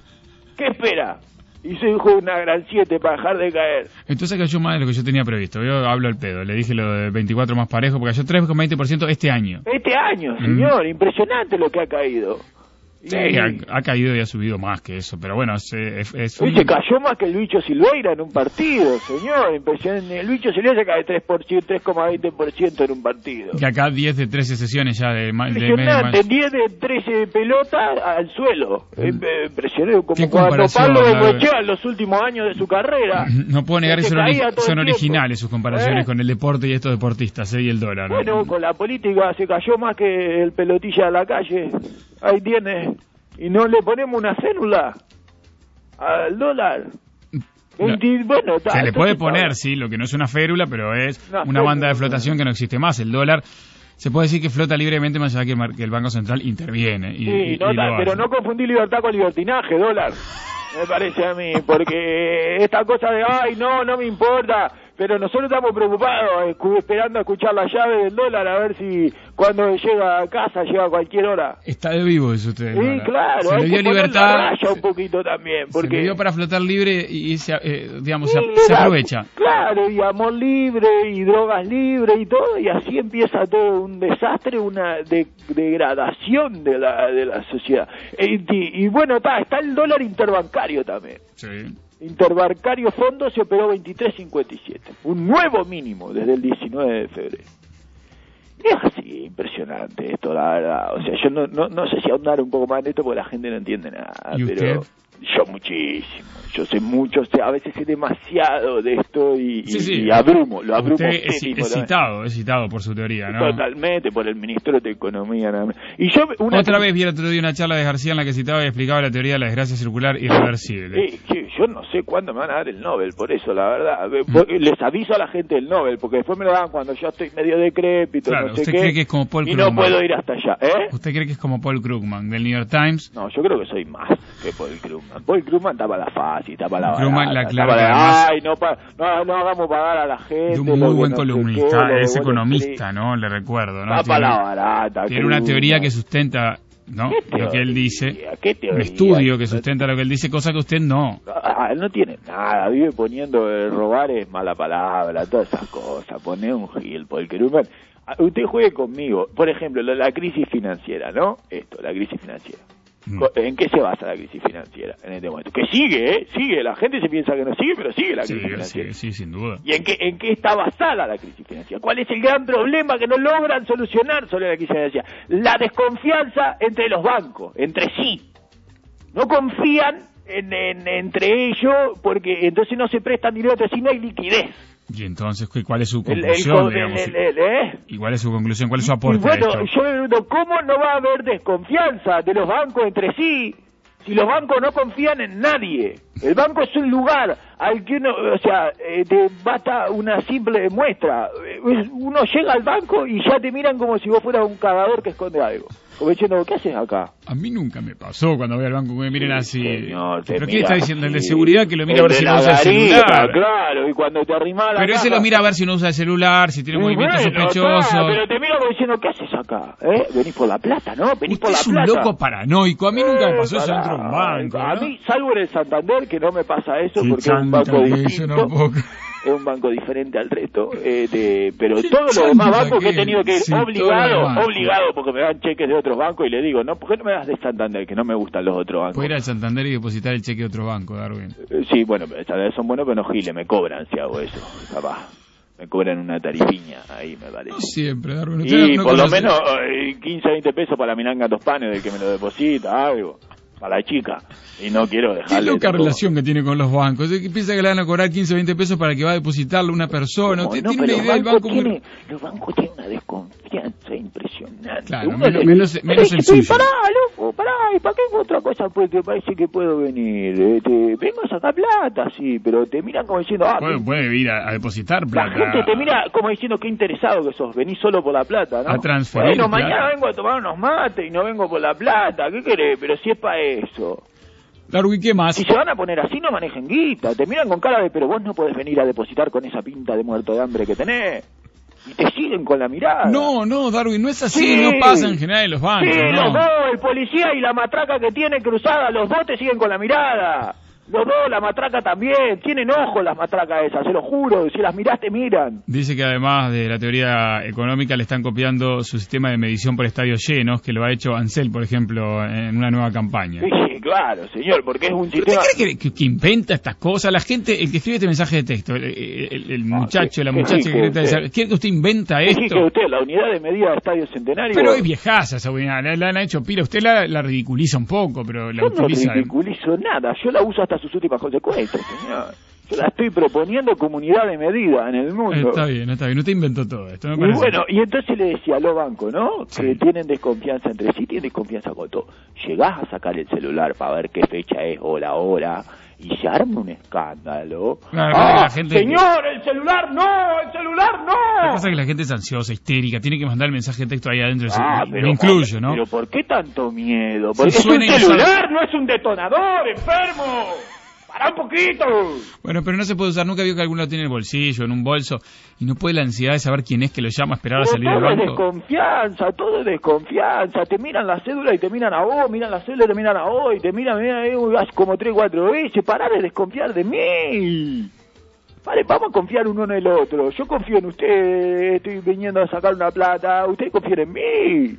qué espera? Hizo una gran siete para dejar de caer. Entonces cayó más de lo que yo tenía previsto. Yo hablo al pedo. Le dije lo de veinticuatro más parejo, porque cayó tres coma veinte por ciento este año. Este año, señor. Mm. Impresionante lo que ha caído. Sí, y... ha, ha caído y ha subido más que eso, pero bueno, es, es, es un... se cayó más que el Lucho Silveira en un partido, señor, impresionante. El Lucho Silveira cae tres por ciento, tres coma veinte por ciento en un partido. Que acá diez de trece sesiones ya de, de impresionante, diez de trece pelotas al suelo. Mm. Impresionante, como cuando Pablo Bengoechea en los últimos años de su carrera. No puedo negar que son, ori son originales sus comparaciones ¿Eh? con el deporte y estos deportistas, ¿eh? y el dólar. Bueno, ¿no? Con la política se cayó más que el pelotilla de la calle. Ahí tiene. Y no le ponemos una célula al dólar. No. Bueno, ta, se le puede poner, sí, lo que no es una férula, pero es no, una banda de flotación que no existe más. El dólar se puede decir que flota libremente más allá que el, que el Banco Central interviene. Y, sí, y, no, y ta, pero no confundir libertad con libertinaje, dólar. Me parece a mí, porque esta cosa de, ay, no, no me importa. Pero nosotros estamos preocupados, esperando a escuchar la llave del dólar, a ver si cuando llega a casa, llega a cualquier hora. Está de vivo eso usted. Sí, ¿no? Claro. Se le dio libertad. Se, un poquito también, porque... se le dio para flotar libre y, se, eh, digamos, sí, se, se aprovecha. Claro, y amor libre, y drogas libres y todo, y así empieza todo un desastre, una de, degradación de la, de la sociedad. Y, y, y bueno, está, está el dólar interbancario también. Sí. Interbancario Fondo se operó veintitrés cincuenta y siete, un nuevo mínimo desde el diecinueve de febrero. Y es así, impresionante esto, la verdad. O sea, yo no, no, no sé si ahondar un poco más en esto porque la gente no entiende nada, pero yo muchísimo. Yo sé mucho, sé, a veces sé demasiado de esto y, sí, sí. y abrumo, lo abrumo. Usted es, es citado, es citado por su teoría, ¿no? Totalmente, por el ministro de Economía. Nada más. Y yo una Otra vez vi el otro día una charla de García en la que citaba y explicaba la teoría de la desgracia circular irreversible. Sí, sí, yo no sé cuándo me van a dar el Nobel, por eso, la verdad. Mm. Les aviso a la gente del Nobel, porque después me lo dan cuando yo estoy medio decrépito, claro, no sé usted qué. Cree que es como Paul y Krugman. no puedo ir hasta allá, ¿eh? ¿Usted cree que es como Paul Krugman, del New York Times? No, yo creo que soy más que Paul Krugman. Paul Krugman tapa la fácil, tapa la barata. La tapa la... Ay, no, pa... no, no hagamos pagar a la gente. De un muy buen no columnista, qué, es economista, ¿no? Le recuerdo, ¿no? Tapa tiene, la barata. Tiene una teoría que sustenta, ¿no? Lo que él dice. ¿Qué teoría? Un estudio que sustenta lo que él dice, cosa que usted no. Ah, él no tiene nada, vive poniendo eh, robar es mala palabra, todas esas cosas. Pone un gil, Paul Krugman. Usted juegue conmigo, por ejemplo, la, la crisis financiera, ¿no? Esto, la crisis financiera. Mm. ¿En qué se basa la crisis financiera en este momento? Que sigue, ¿eh? Sigue. La gente se piensa que no sigue, pero sigue la crisis sí, financiera. Sí, sí, sin duda. ¿Y en qué, en qué está basada la crisis financiera? ¿Cuál es el gran problema que no logran solucionar sobre la crisis financiera? La desconfianza entre los bancos, entre sí. No confían en, en, entre ellos porque entonces no se prestan dinero, entre sí no hay liquidez. Y entonces, ¿cuál es su El- el- conclusión? el- digamos? el- el- ¿eh? ¿Y cuál es su conclusión? ¿Cuál es su Y aporte bueno, a esto? yo me pregunto, ¿cómo no va a haber desconfianza de los bancos entre sí si los bancos no confían en nadie? El banco es un lugar al que uno, o sea, eh, te basta una simple muestra. Eh, Uno llega al banco y ya te miran como si vos fueras un cagador que esconde algo. Como diciendo, ¿qué haces acá? A mí nunca me pasó cuando voy al banco que me miren así. Señor, te ¿Pero qué mira está diciendo? ¿El de así. seguridad que lo mira El a ver de si la no usa el garita, celular? Claro, y cuando te arrima a la Pero ese caja- lo mira a ver si no usa el celular, si tiene Y movimientos bueno, sospechosos. claro, pero te mira como diciendo, ¿qué haces acá? ¿Eh? Venís por la plata, ¿no? Venís por la Es un plata. loco paranoico. A mí nunca me Eh, pasó eso pará. dentro de un banco. A ¿no? mí, salvo en el Santander, que no me pasa eso Qué porque es un banco chanta que es, yo distinto. no puedo- Es un banco diferente al resto, eh, de- pero Qué todos los demás chanta bancos que he que tenido que ir es. Sí, todo lo obligado, demás. obligado, porque me dan cheques de otros bancos y le digo, no, ¿por qué no me das de Santander? Que no me gustan los otros bancos. Puedo ir al Santander y depositar el cheque de otro banco, Darwin. Eh, Sí, bueno, pero son buenos, pero no giles, me cobran si hago eso, capaz. Me cobran una tarifiña, ahí me parece. No siempre, Darwin. Usted Y no por lo conoce- menos eh, quince, veinte pesos para la milanga dos panes del que me lo deposita, algo, para la chica. Y no quiero Qué dejarle... loca todo. relación que tiene con los bancos. Es que piensa que le van a cobrar quince o veinte pesos para que va a depositarle una persona. No, Usted no, tiene pero una idea del los banco bancos muy... tiene- Los bancos tienen una desconfianza impresionante. Claro, Uno menos- le- menos- menos el Eh, suyo. Pará, loco, pará, ¿y para qué otra cosa pues que parece que puedo venir? Eh, te- vengo a sacar plata, sí, pero te miran como diciendo... Ah, Puede, puede ir a, a depositar la plata. gente te mira como diciendo qué interesado que sos, venís solo por la plata, ¿no? A transferir Bueno, plata. mañana vengo a tomar unos mates y no vengo por la plata, ¿qué querés? Pero si es para eso. Darwin, ¿qué más? Si se van a poner así, no manejen guita, te miran con cara de, pero vos no podés venir a depositar con esa pinta de muerto de hambre que tenés. Y te siguen con la mirada. No, no, Darwin, no es así. Sí. No pasa en general en los bancos. Sí, no. los dos, el policía y la matraca que tiene cruzada, los dos te siguen con la mirada. Los dos, la matraca también. Tienen ojos las matracas esas, se lo juro. Si las mirás, te miran. Dice que además de la teoría económica le están copiando su sistema de medición por estadios llenos, que lo ha hecho Ansel, por ejemplo, en una nueva campaña. Sí, claro, señor, porque es un ¿Pero usted sistema... cree que, que- que inventa estas cosas? La gente, el que escribe este mensaje de texto, el, el- el muchacho, qué- la qué muchacha rico que grita, usted. ¿quiere que usted inventa ¿Qué esto? dice usted? La unidad de medida de Estadio Centenario... Pero es viejaza esa unidad, la, la han hecho pila. Usted la, la ridiculiza un poco, pero la Yo no utiliza. ridiculizo nada, yo la uso hasta sus últimas consecuencias, señor. Yo la estoy proponiendo como unidad de medida en el mundo. Está bien, está bien. Usted inventó todo esto. Me Y parece. bueno, y entonces le decía a los bancos, ¿no? Sí. Que tienen desconfianza entre sí, tienen desconfianza con todo. Llegás a sacar el celular para ver qué fecha es o la hora y se arma un escándalo. Claro, ¡Ah, la gente- señor, el celular no, el celular Lo que no! pasa es que la gente es ansiosa, histérica, tiene que mandar el mensaje de texto ahí adentro. Ah, me pero, incluyo, ¿no? Pero ¿por qué tanto miedo? Si Porque es un suena y no celular, sabe- no es un detonador, enfermo. ¡Pará un poquito! Bueno, pero no se puede usar. Nunca vio que alguno lo tiene en el bolsillo, en un bolso, y no puede la ansiedad de saber quién es que lo llama a esperar a Pero salir del todo es banco. desconfianza, todo es desconfianza. Te miran la cédula y te miran a vos, miran la cédula y te miran a vos, y te miran, miran eh, vas como tres, cuatro veces. Pará de desconfiar de mí. Vale, vamos a confiar uno en el otro. Yo confío en usted, estoy viniendo a sacar una plata, usted confía en mí.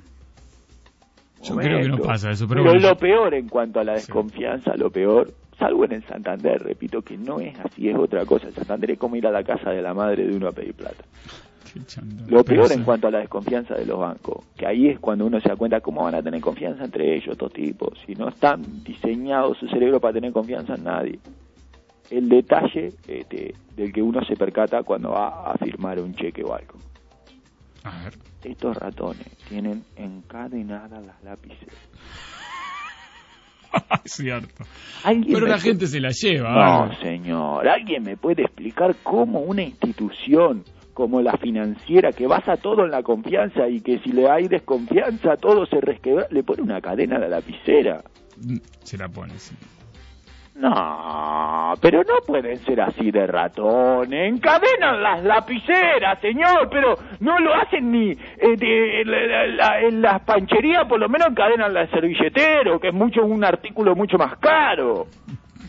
Yo creo que no pasa eso, pero Pero bueno. lo peor en cuanto a la desconfianza, lo peor, salvo en el Santander, repito que no es así, es otra cosa. El Santander es como ir a la casa de la madre de uno a pedir plata. Qué chanta. Lo Pero peor sí. en cuanto a la desconfianza de los bancos, que ahí es cuando uno se da cuenta cómo van a tener confianza entre ellos, estos tipos, si no están diseñados su cerebro para tener confianza en nadie. El detalle este, del que uno se percata cuando va a firmar un cheque o algo. A ver. Estos ratones tienen encadenadas las lápices. Es cierto. ¿Alguien Pero me la pu- gente se la lleva. No, Álvaro. señor. ¿Alguien me puede explicar cómo una institución como la financiera, que basa todo en la confianza y que si le hay desconfianza todo se resquebra, le pone una cadena a la lapicera? Se la pone, sí. No, pero no pueden ser así de ratones. Encadenan las lapiceras, señor, pero no lo hacen ni eh, de, la, la, en las pancherías, por lo menos encadenan la servilletero, que es mucho un artículo mucho más caro.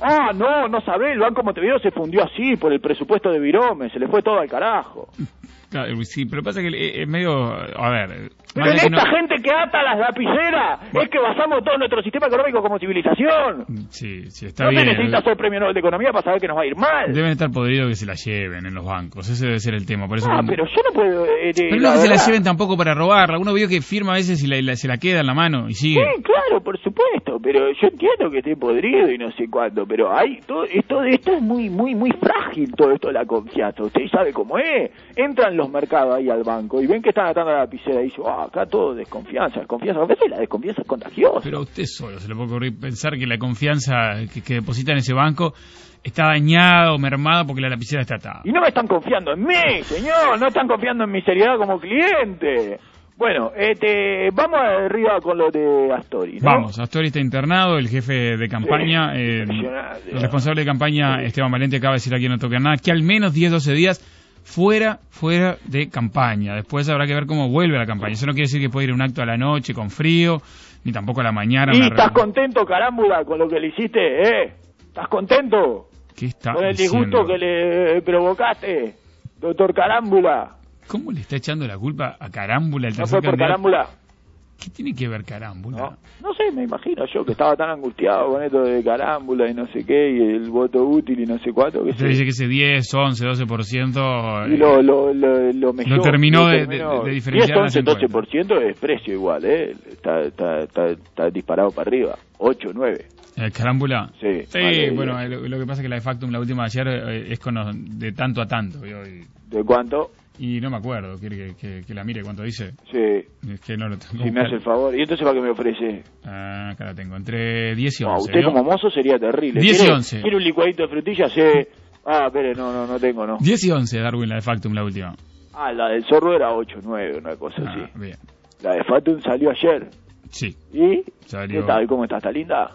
Ah, no, no sabés, el Banco Montevideo se fundió así por el presupuesto de Virome, se le fue todo al carajo. Claro, sí, pero pasa que es medio... A ver... Pero en esta no... gente que ata las lapiceras es que basamos todo nuestro sistema económico como civilización. Sí, sí, está no bien. No te necesitas ser premio Nobel de Economía para saber que nos va a ir mal. Deben estar podridos que se la lleven en los bancos, ese debe ser el tema. Por eso ah, cuando... pero yo no puedo... Eh, de, pero no es que se la lleven tampoco para robarla. Uno vio que firma a veces y la, la, se la queda en la mano y sigue. Sí, claro, por supuesto, pero yo entiendo que esté podrido y no sé cuánto, pero hay todo esto, esto es muy, muy, muy frágil todo esto de la confianza. Usted sabe cómo es. Entran los mercados ahí al banco y ven que están atando la lapicera y dicen, ah, acá todo desconfianza. Desconfianza, desconfianza, a veces la desconfianza es contagiosa. Pero a usted solo se le puede ocurrir pensar que la confianza que, que deposita en ese banco está dañada o mermada porque la lapicera está atada. Y no me están confiando en mí, señor, no están confiando en mi seriedad como cliente. Bueno, este, vamos arriba con lo de Astori, ¿no? Vamos, Astori está internado, el jefe de campaña, sí, eh, el responsable de campaña, sí. Esteban Valente, acaba de decir aquí en No Toca Nada, que al menos diez, doce días fuera, fuera de campaña. Después habrá que ver cómo vuelve la campaña. Eso no quiere decir que puede ir a un acto a la noche con frío, ni tampoco a la mañana. ¿Y estás contento, carámbula, con lo que le hiciste, eh? ¿Estás contento? ¿Qué está con el diciendo? disgusto que le provocaste, doctor Carámbula. ¿Cómo le está echando la culpa a Carámbula? El ¿No fue por candidato? Carámbula? ¿Qué tiene que ver Carámbula? No, no sé, me imagino yo que estaba tan angustiado con esto de Carámbula y no sé qué, y el voto útil y no sé cuánto. Usted dice que ese diez, once, doce por ciento... Y lo, lo, lo, lo, mejor, lo terminó, lo de, terminó de, de diferenciar. diez, once, doce por ciento es precio igual, ¿eh? Está, está, está, está disparado para arriba. ocho, nueve. ¿El Carámbula? Sí. Sí, vale, bueno, lo, lo que pasa es que la de Factum, la última de ayer, eh, es con los, de tanto a tanto. Yo, y... ¿De cuánto? Y no me acuerdo, quiere que, que, que la mire cuánto dice. Sí. Es que no lo tengo. Si me hace el favor. ¿Y entonces para qué me ofrece? Ah, acá la tengo. Entre diez y once. No, usted ¿vio? Como mozo sería terrible. diez y once. ¿Quiere un licuadito de frutillas? Sí. Ah, espere, no, no, no tengo, no. diez y once, Darwin, la de Factum, la última. Ah, la del zorro era ocho, nueve, una cosa ah, así. Bien. La de Factum salió ayer. Sí. ¿Y? Salió... ¿Qué tal? ¿Cómo está? ¿Está linda?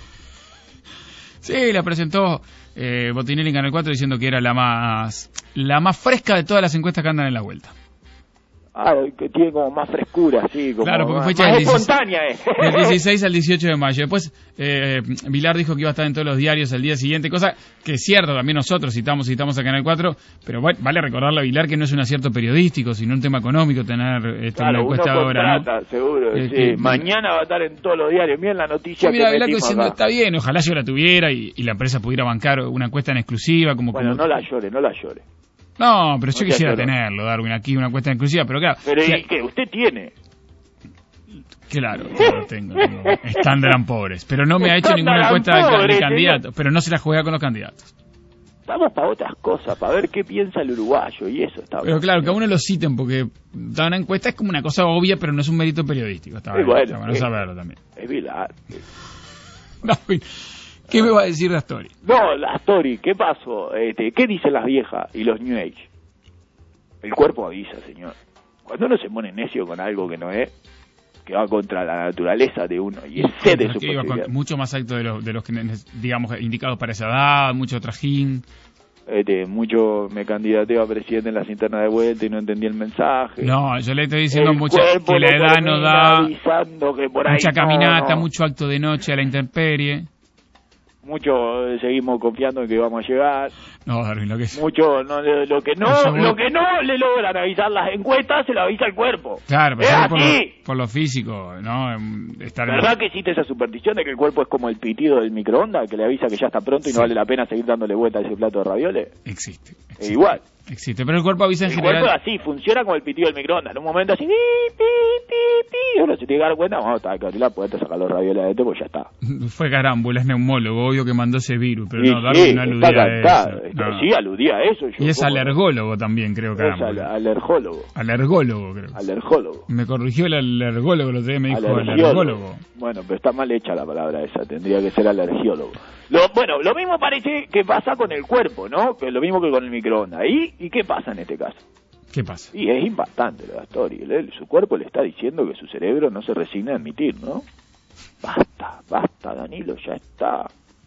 Sí, la presentó eh, Botinelli en Canal cuatro diciendo que era la más la más fresca de todas las encuestas que andan en la vuelta. Ah, que tiene como más frescura, sí, como claro, porque más, fue hecha más del espontánea, eh. Del dieciséis al dieciocho de mayo. Después, eh, Vilar dijo que iba a estar en todos los diarios el día siguiente, cosa que es cierto, también nosotros citamos, citamos a Canal cuatro, pero bueno, vale recordarle a Vilar que no es un acierto periodístico, sino un tema económico tener este, claro, una encuestadora, uno contrata, ¿no? seguro, eh, sí. Que, Mañana va a estar en todos los diarios, miren la noticia. Mira, que Vilar diciendo, acá. está bien, ojalá yo la tuviera y, y la empresa pudiera bancar una encuesta en exclusiva. Como, bueno, como... no la llore, no la llore. No, pero yo no quisiera lloro. tenerlo, Darwin, aquí una encuesta exclusiva, pero claro. Pero si... ¿y qué? ¿Usted tiene? Claro, lo tengo, tengo. Están pobres, pero no me ha hecho ninguna encuesta de, de candidatos, pero no se la juega con los candidatos. Vamos para otras cosas, para ver qué piensa el uruguayo y eso está. Pero claro, que a uno lo citen porque dar una encuesta es como una cosa obvia, pero no es un mérito periodístico. Está bien, bueno, está bueno es, saberlo también. Es Vilar. Darwin, ¿qué me va a decir de Astori? No, la Astori, ¿qué pasó? Este, ¿Qué dicen las viejas y los New Age? El cuerpo avisa, señor. Cuando uno se pone necio con algo que no es, que va contra la naturaleza de uno y excede su iba posibilidad. Con, mucho más alto de los, de los que, digamos, indicados para esa edad, mucho trajín. Este, mucho me candidateo a presidente en las internas de vuelta y no entendí el mensaje. No, yo le estoy diciendo el mucha, que la edad no da, que por ahí mucha caminata, no, no. mucho acto de noche a la intemperie. Mucho eh, seguimos confiando en que vamos a llegar. No, Darwin, lo que es... Mucho, no, lo que no, lo que no le logran avisar las encuestas, se lo avisa el cuerpo. Claro, pero es así. Por, lo, por lo físico, ¿no? Estar ¿Verdad en... que existe esa superstición de que el cuerpo es como el pitido del microondas, que le avisa que ya está pronto y sí. no vale la pena seguir dándole vuelta a ese plato de ravioles? Existe. existe. Es igual. Existe, pero el cuerpo avisa en el general... El cuerpo es así, funciona como el pitido del microondas. En un momento así, pi, pi, pi, pi, uno se tiene que dar cuenta, vamos a abrir la puerta, sacar los ravioles adentro, pues ya está. Fue Carámbula, es neumólogo, obvio que mandó ese virus, pero sí, no, Darwin sí, no aludía a eso. No. Sí, aludía a eso. Yo y es alergólogo también, creo, Carámbula. Es al alergólogo. Alergólogo, creo. Alergólogo. Me corrigió el alergólogo, lo que me dijo alergólogo. Bueno, pero está mal hecha la palabra esa, tendría que ser alergiólogo. Lo, bueno, lo mismo parece que pasa con el cuerpo, ¿no? Que lo mismo que con el microondas. ¿Y, ¿Y qué pasa en este caso? ¿Qué pasa? Y es impactante lo de Astori. Su cuerpo le está diciendo que su cerebro no se resigna a admitir, ¿no? Basta, basta, Danilo, ya está.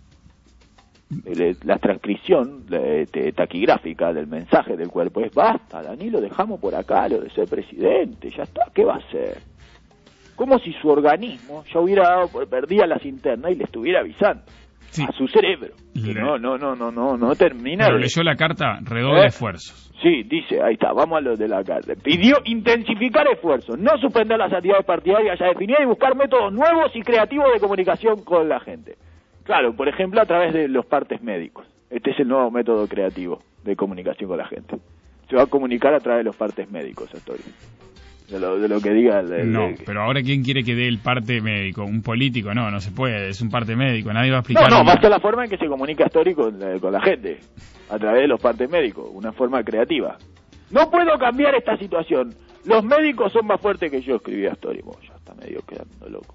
La transcripción taquigráfica del mensaje del cuerpo es: basta, Danilo, dejamos por acá lo de ser presidente, ya está, ¿qué va a hacer? Como si su organismo ya hubiera dado por perdida las internas y le estuviera avisando. Sí. a su cerebro. Que Le... no, no, no, no, no, no termina. Pero de... leyó la carta, redoble ¿Eh? esfuerzos. Sí, dice, ahí está, vamos a lo de la carta. Pidió intensificar esfuerzos, no suspender las actividades partidarias ya definidas y buscar métodos nuevos y creativos de comunicación con la gente. Claro, por ejemplo, a través de los partes médicos. Este es el nuevo método creativo de comunicación con la gente. Se va a comunicar a través de los partes médicos, Astori. De lo, de lo que diga el, el, No, el... pero ahora ¿quién quiere que dé el parte médico? ¿Un político? No, no se puede, es un parte médico, nadie va a explicar. No, no, va a ser la forma en que se comunica Astori con, con la gente, a través de los partes médicos, una forma creativa. No puedo cambiar esta situación, los médicos son más fuertes que yo, escribía Astori. Bueno, ya está medio quedando loco.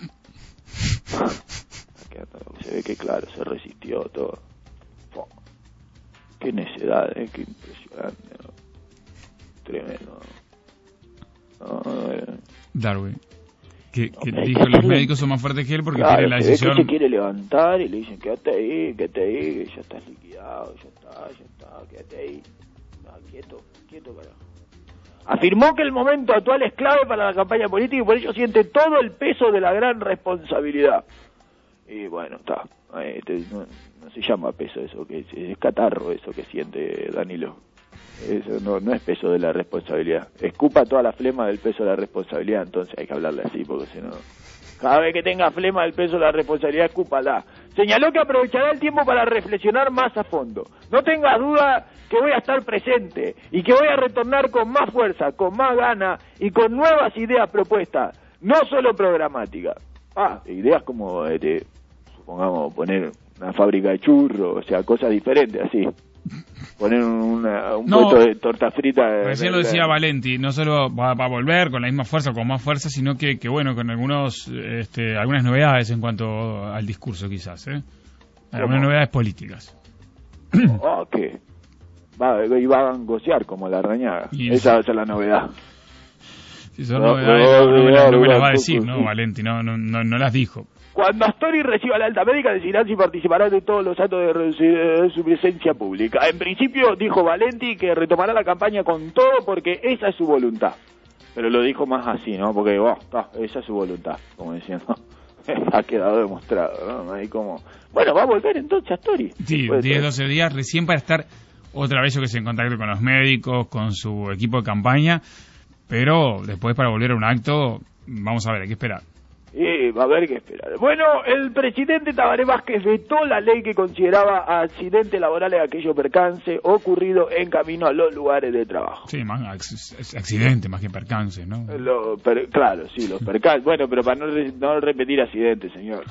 Se ve que claro, se resistió todo. Qué necedad, ¿eh? Qué impresionante, ¿no? Tremendo. No, eh. Darwin, que, que no, dijo que los médicos son más fuertes que él porque claro, tienen la se decisión. ve que se quiere levantar y le dicen, quédate ahí, quédate ahí, que ya estás liquidado, ya está, ya está, quédate ahí. No, quieto, quieto, carajo. Afirmó que el momento actual es clave para la campaña política y por ello siente todo el peso de la gran responsabilidad. Y bueno, está. Este, no, no se llama peso eso, que es, es catarro eso que siente Danilo. Eso no, no es peso de la responsabilidad. Escupa toda la flema del peso de la responsabilidad, entonces hay que hablarle así, porque si no... Cada vez que tenga flema del peso de la responsabilidad, escúpala. Señaló que aprovechará el tiempo para reflexionar más a fondo. No tengas duda que voy a estar presente y que voy a retornar con más fuerza, con más gana y con nuevas ideas propuestas, no solo programáticas. Ah, ideas como, este, supongamos, poner una fábrica de churros, o sea, cosas diferentes, así. Poner una, un no, puesto de torta frita. Recién lo decía Valenti, no solo va, va a volver con la misma fuerza, con más fuerza, sino que, que bueno, con algunos, este, algunas novedades en cuanto al discurso, quizás, ¿eh? Algunas novedades políticas. Oh, ¿qué? Va, y va a gangosear como la Rañaga. Esa va a ser la novedad. Si son no, novedades, no, no, no, me, la, no me las va a decir, ¿no, Valenti? No, no, no, no las dijo. Cuando Astori reciba la alta médica, decidirá si participará de todos los actos de, de su presencia pública. En principio, dijo Valenti que retomará la campaña con todo porque esa es su voluntad. Pero lo dijo más así, ¿no? Porque, oh, ta, esa es su voluntad, como diciendo. Ha quedado demostrado, ¿no? Ahí como... Bueno, va a volver entonces Astori. Sí, diez, doce días recién para estar otra vez, yo que sé, en contacto con los médicos, con su equipo de campaña, pero después para volver a un acto, vamos a ver, hay que esperar. Y va a haber que esperar. Bueno, el presidente Tabaré Vázquez vetó la ley que consideraba accidente laboral aquello percance ocurrido en camino a los lugares de trabajo. Sí, más accidente más que percance, ¿no? Lo, per, claro, sí, los percances. Bueno, pero para no, no repetir accidentes, señor.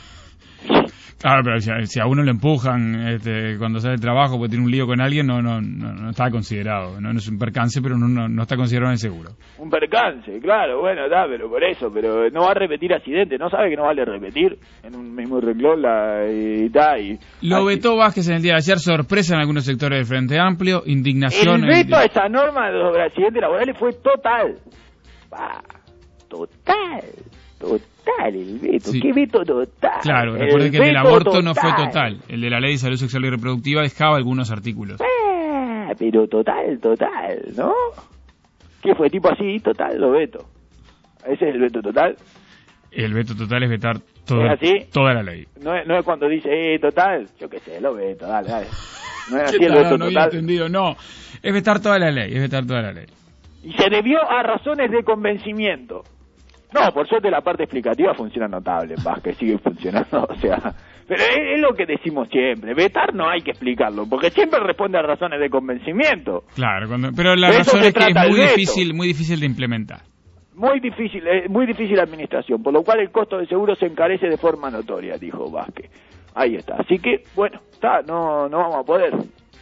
Claro, pero si a, si a uno le empujan este, cuando sale del trabajo porque tiene un lío con alguien, no no no, no está considerado. No, no es un percance, pero no, no, no está considerado en el seguro. Un percance, claro, bueno, da, pero por eso, pero no va a repetir accidentes, ¿no sabe que no vale repetir en un mismo renglón la y da y lo así. Vetó Vázquez en el día de ayer, sorpresa en algunos sectores del Frente Amplio, indignación. El veto a esa norma de los accidentes laborales fue total. Bah, total. Total, el veto. Sí. ¿Qué veto total? Claro, recuerden que el del aborto total. No fue total. El de la ley de salud sexual y reproductiva dejaba algunos artículos. Ah, pero total, total, ¿no? ¿Qué fue? Tipo así, total, lo veto. ¿Ese es el veto total? El veto total es vetar todo, ¿Es así? toda la ley. No es, no es cuando dice, eh, total, yo qué sé, lo veto, dale, dale. No es así el tal, veto no total. No había entendido, no. Es vetar toda la ley, es vetar toda la ley. Y se debió a razones de convencimiento. No, por suerte la parte explicativa funciona notable, más que sigue funcionando, o sea, pero es, es lo que decimos siempre, vetar no hay que explicarlo, porque siempre responde a razones de convencimiento. Claro, cuando, pero la razón es que es muy difícil, muy difícil de implementar. Muy difícil, eh, muy difícil la administración, por lo cual el costo del seguro se encarece de forma notoria, dijo Vázquez. Ahí está, así que, bueno, está, no, no vamos a poder.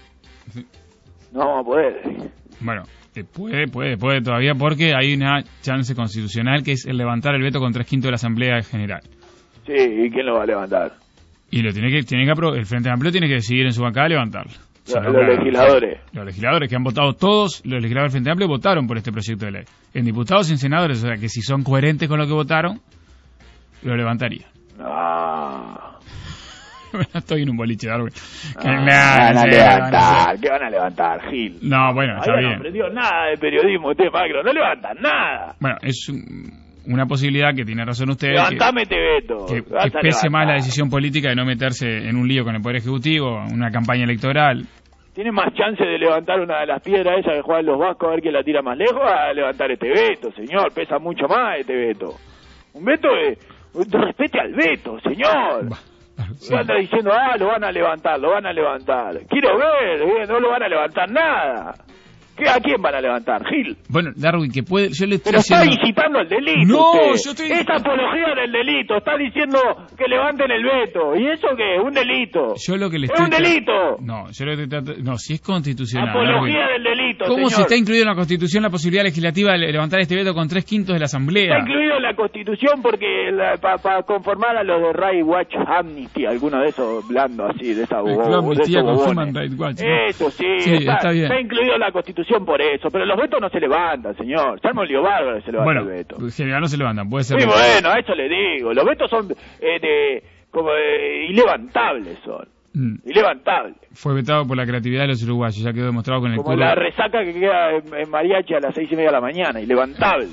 No vamos a poder. Bueno. Puede, puede, puede todavía porque hay una chance constitucional que es el levantar el veto con tres quintos de la Asamblea General. Sí, ¿y quién lo va a levantar? Y lo tiene que, tiene que el Frente Amplio tiene que decidir en su bancada levantarlo. Si los, no, los legisladores. Los legisladores que han votado todos, los legisladores del Frente Amplio votaron por este proyecto de ley. En diputados y en senadores, o sea que si son coherentes con lo que votaron, lo levantarían. No. Estoy en un boliche, Darwin. Ah, nah, van a levantar, ¿qué van a levantar, Gil? No, bueno, está Ahí bien. No aprendió nada de periodismo usted, Macro, no levantan nada. Bueno, es un, una posibilidad que tiene razón usted. Levantame este veto. Que, que pese más la decisión política de no meterse en un lío con el Poder Ejecutivo, una campaña electoral. Tiene más chance de levantar una de las piedras esas que juegan los vascos a ver quién la tira más lejos a levantar este veto, señor. Pesa mucho más este veto. Un veto de... Respete al veto, señor. Sí. Anda diciendo, ah, lo van a levantar, lo van a levantar. Quiero ver, eh, no lo van a levantar nada. ¿Qué, ¿A quién van a levantar, Gil? Bueno, Darwin, que puede... Yo le estoy Pero está diciendo... incitando el delito. No, usted. yo estoy... Es apología del delito. Está diciendo que levanten el veto. ¿Y eso qué? Un delito. Yo lo que le ¡Es estoy... un delito! No, yo lo que trato... No, si es constitucional... Apología Darwin. del delito, ¿Cómo señor? si está incluido en la Constitución la posibilidad legislativa de levantar este veto con tres quintos de la Asamblea? Está incluido en la Constitución porque para pa conformar a los de Right Watch Amnesty, alguno de esos blandos así, de esa El bobo, Club de Amnistía esos con bobones. Human Rights Watch, ¿no? Eso sí, Sí, está, está bien. está incluido en la Constitución por eso, pero los vetos no se levantan, señor. Se arma un lío bárbaro y se levanta Bueno, el veto. en general no se levantan, puede ser... Muy de- bueno, a eso le digo. Los vetos son eh, de, como eh, ilevantables, son. Mm. Ilevantables. Fue vetado por la creatividad de los uruguayos, ya quedó demostrado con el Como curro... la resaca que queda en, en mariachi a las seis y media de la mañana, ilevantable.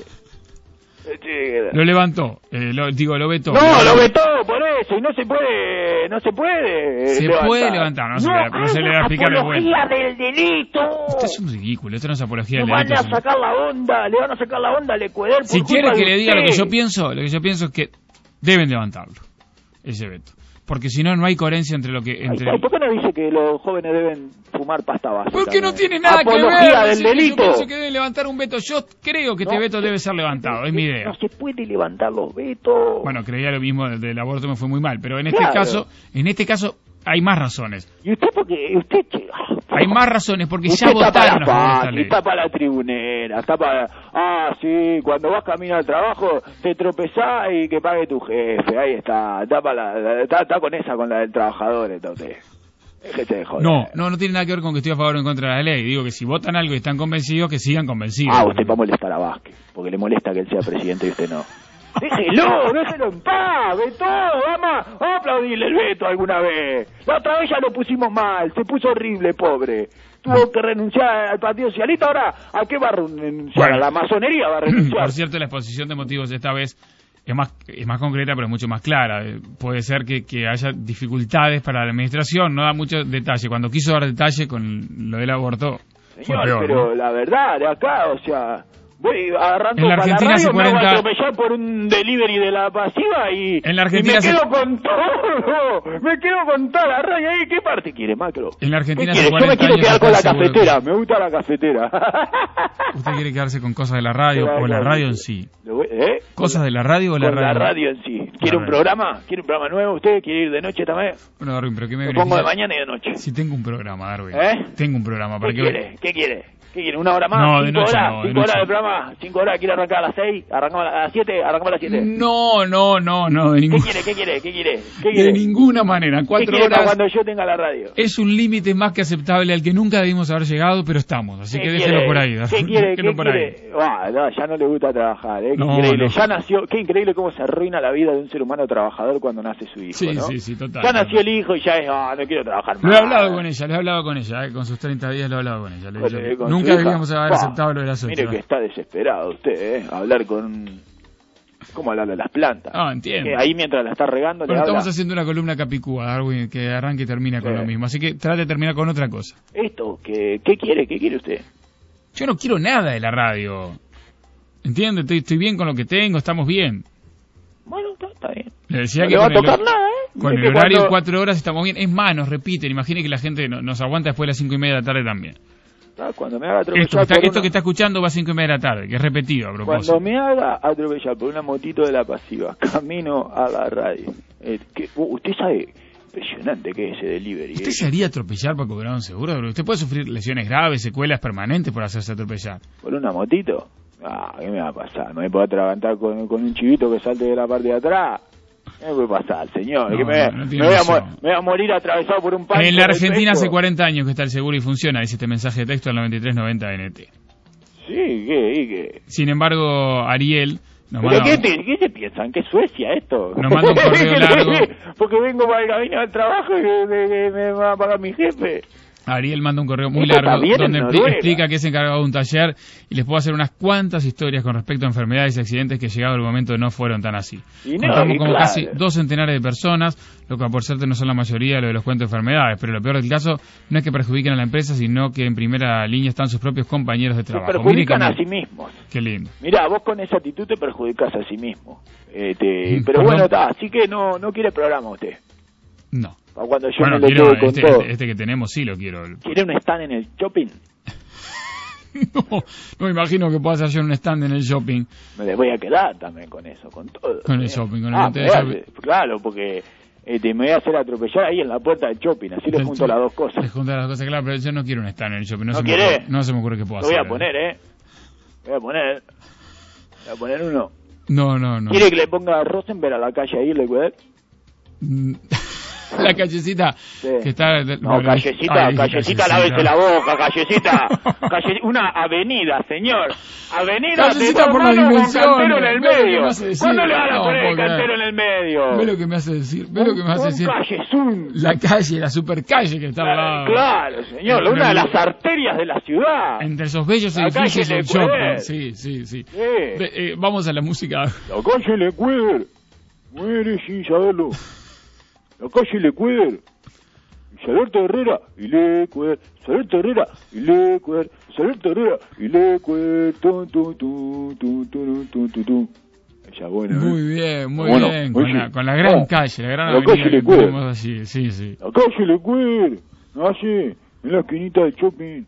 Eh, Lo levantó, eh, lo, digo, lo vetó. No, lo vetó por eso, y no se puede, no se puede Se levantar. puede levantar, no se, le, no se le da a explicar de vuelta. apología del delito. Esto es un ridículo, esto no es apología Le del van delito. a señor. sacar la onda, le van a sacar la onda al Ecuador. Si por quiere culpa que de le diga lo que usted. yo pienso, lo que yo pienso es que deben levantarlo, ese veto. Porque si no, no hay coherencia entre lo que... entre Ay, ¿por qué no dice que los jóvenes deben fumar pasta base? Porque no también? tiene nada Apología que ver. del decir que delito. Yo pienso que deben levantar un veto. Yo creo que este No, veto debe ser levantado, es mi idea. No se puede levantar los vetos. Bueno, creía lo mismo del, del aborto, me fue muy mal, pero en este Claro. caso, en este caso hay más razones. ¿Y usted porque usted che, Hay más razones porque usted ya tapa votaron la a favor de esta paz, ley. y tapa la tribunera, tapa ah sí, cuando vas camino al trabajo te tropezás y que pague tu jefe, ahí está, tapa la, está, está con esa, con la del trabajador, entonces. Déjete de joder. No, no, no tiene nada que ver con que estoy a favor o en contra de la ley. Digo que si votan algo y están convencidos, que sigan convencidos. Ah, usted va a molestar a Vázquez, porque le molesta que él sea presidente y usted no. Déjelo, déjelo en paz, Beto, vamos, vamos a aplaudirle el veto alguna vez. La otra vez ya lo pusimos mal, se puso horrible, pobre. Tuvo que renunciar al Partido Socialista, ahora ¿a qué va a renunciar? Bueno. A la masonería va a renunciar. Por cierto, la exposición de motivos esta vez es más es más concreta, pero es mucho más clara. Eh, Puede ser que, que haya dificultades para la administración, no da mucho detalle. Cuando quiso dar detalle con lo del aborto, fue Señor, peor. pero ¿no? la verdad, de acá, o sea, voy agarrando En la para Argentina la radio, hace me hago cuarenta atropellar por un delivery de la pasiva y, En la Argentina y me hace- quedo con todo, me quedo con toda la radio ahí. ¿Qué parte quiere, Macro? En la Argentina ¿Qué hace quiere? Yo me cuarenta quiero años quedar con la acá seguro que- cafetera, me gusta la cafetera. ¿Usted quiere quedarse con cosas de la radio Claro, o la claro. radio en sí? Lo voy- ¿Eh? ¿Cosas de la radio o la Con radio? la radio en sí. ¿Quiere La un radio. programa? ¿Quiere un programa nuevo usted? ¿Quiere ir de noche también? Bueno, Darwin, pero ¿qué me Lo pongo de beneficia? mañana y de noche. Si tengo un programa, Darwin. ¿Eh? Tengo un programa. ¿Para ¿Qué qué? quiere? ¿Qué quiere? ¿Qué quiere? ¿Una hora más? No, de ¿Cinco noche horas? no, de ¿Cinco horas noche. de programa? ¿Cinco horas? ¿Quiere arrancar a las seis? ¿Arrancamos a las siete? ¿Arrancamos a las siete? No, no, no, no, de ¿Qué ninguna, quiere? ¿Qué quiere? ¿Qué quiere? ¿Qué de quiere? ninguna manera. ¿Qué Cuatro quiere para horas cuando yo tenga la radio? es un límite más que aceptable al que nunca debimos haber llegado, pero estamos. Así ¿Qué que quiere? déjelo por ahí. ¿Qué Darwin, quiere? déjelo ¿Qué por ahí. quiere? Ah, no, ya no le gusta trabajar, ¿eh? Qué No, increíble. no. Ya nació, qué increíble cómo se arruina la vida de un ser humano trabajador cuando nace su hijo, Sí, ¿no? sí, sí, total. Ya nació el hijo y ya es, ah, no quiero trabajar más. Lo he hablado con ella, lo he hablado con ella, eh, con sus treinta días lo he hablado con ella. Le he Con- dicho, con nunca su hija. debíamos haber Bah, aceptado lo de las ocho. Mire que está desesperado usted, ¿eh? Hablar con... ¿Cómo hablarle a las plantas? Ah, entiendo. Que ahí mientras la está regando Bueno, le habla... estamos haciendo una columna capicúa, Darwin, que arranca y termina con Sí. lo mismo. Así que trate de terminar con otra cosa. Esto, que, ¿qué quiere? ¿Qué quiere usted? Yo no quiero nada de la radio. ¿Entiende? Estoy, estoy bien con lo que tengo, estamos bien. Bueno, está, está bien. Le decía No que le va a con el- tocar nada, ¿eh? Con Es el que horario cuando- cuatro horas estamos bien. Es más, nos repiten. Imagine que la gente no- nos aguanta después de las cinco y media de la tarde también. Ah, Cuando me haga atropellar Esto, que está, por esto una- que está escuchando va a cinco y media de la tarde, que es repetido a propósito. Cuando me haga atropellar por una motito de la pasiva, camino a la radio. Eh, que, uh, usted sabe, impresionante que es ese delivery. ¿Usted eh. se haría atropellar para cobrar un seguro? Usted puede sufrir lesiones graves, secuelas permanentes por hacerse atropellar. ¿Por una motito? Ah, ¿qué me va a pasar? ¿No me puedo atragantar con, con un chivito que salte de la parte de atrás? ¿Qué me puede pasar, señor? No, ¿Que me, no, no me tiene voy a razón. mo- me voy a morir atravesado por un pancho En la del Argentina pecho? hace cuarenta años que está el seguro y funciona, dice este mensaje de texto al noventa y tres noventa N T. Sí, ¿qué? ¿Y qué? Sin embargo, Ariel nos ¿Pero manda... qué, te, qué se piensan? ¿Que es Suecia esto? Nos manda un correo largo. Porque vengo para el camino del trabajo y me, me- me va a pagar mi jefe. Ariel manda un correo muy Esto largo también en donde expli- Noruega. explica que es encargado de un taller y les puedo hacer unas cuantas historias con respecto a enfermedades y accidentes que llegado el momento no fueron tan así. Y no, Contamos y como claro. casi dos centenares de personas, lo que por suerte no son la mayoría de lo de los cuentos de enfermedades, pero lo peor del caso no es que perjudiquen a la empresa, sino que en primera línea están sus propios compañeros de Se trabajo. perjudican Mire a que- sí mismos. Qué lindo. Mirá, vos con esa actitud te perjudicas a sí mismo. Este, Mm, pero perdón. bueno, está, así que no no quiere programa usted. No. Para cuando yo Bueno, me le quiero, quede con este, todo. este, este que tenemos sí lo quiero. ¿Quiere un stand en el shopping? No, no me imagino que pueda hacer yo un stand en el shopping. Me le voy a quedar también con eso, con todo. Con el ¿sí? shopping, con el Ah, ente de me voy a shopping. hacer- claro, porque este, me voy a hacer atropellar ahí en la puerta del shopping, así le junto las dos cosas. Les junto las cosas, claro, pero yo no quiero un stand en el shopping. No, ¿No se me quiere? ocurre, no se me ocurre que pueda Lo voy hacer. a poner, ¿eh? Voy a poner. Voy a poner uno. No, no, no. ¿Quiere que le ponga a Rosenberg a la calle ahí, le cuidé? Mm, La callecita Sí. que está... No, bueno, callecita, ay, callecita, lávese la boca, callecita. Calle- una avenida, señor. Avenida Callecita de por dos la manos con dimensión. cantero en el Ve lo que medio. me hace decir. ¿Cuándo le van a No, poner el porque- cantero en el medio? Ve lo que me hace decir, ve lo que me hace Un decir. callezón. La calle, la super calle que está al lado. Claro, señor, En- una de en- las arterias de la ciudad. Entre esos bellos La edificios calle del Lecueder. shopping. Sí, sí, sí. Sí. Ve, eh, vamos a la música. La calle Lecueder muere sin saberlo. La calle Lecueder. Salberto Herrera y Lecueder. Salberto Herrera y Lecueder. Salberto Herrera y Lecueder. Tum, tum, tum, tum, tum, tum, tum, tum. Esa es buena, ¿eh? Muy bien, muy Bueno, bien. Con oye, la, con la gran oh, calle, la gran la avenida calle que Lecueder. tenemos allí. Sí, sí. La calle Lecueder nace en la esquinita del shopping.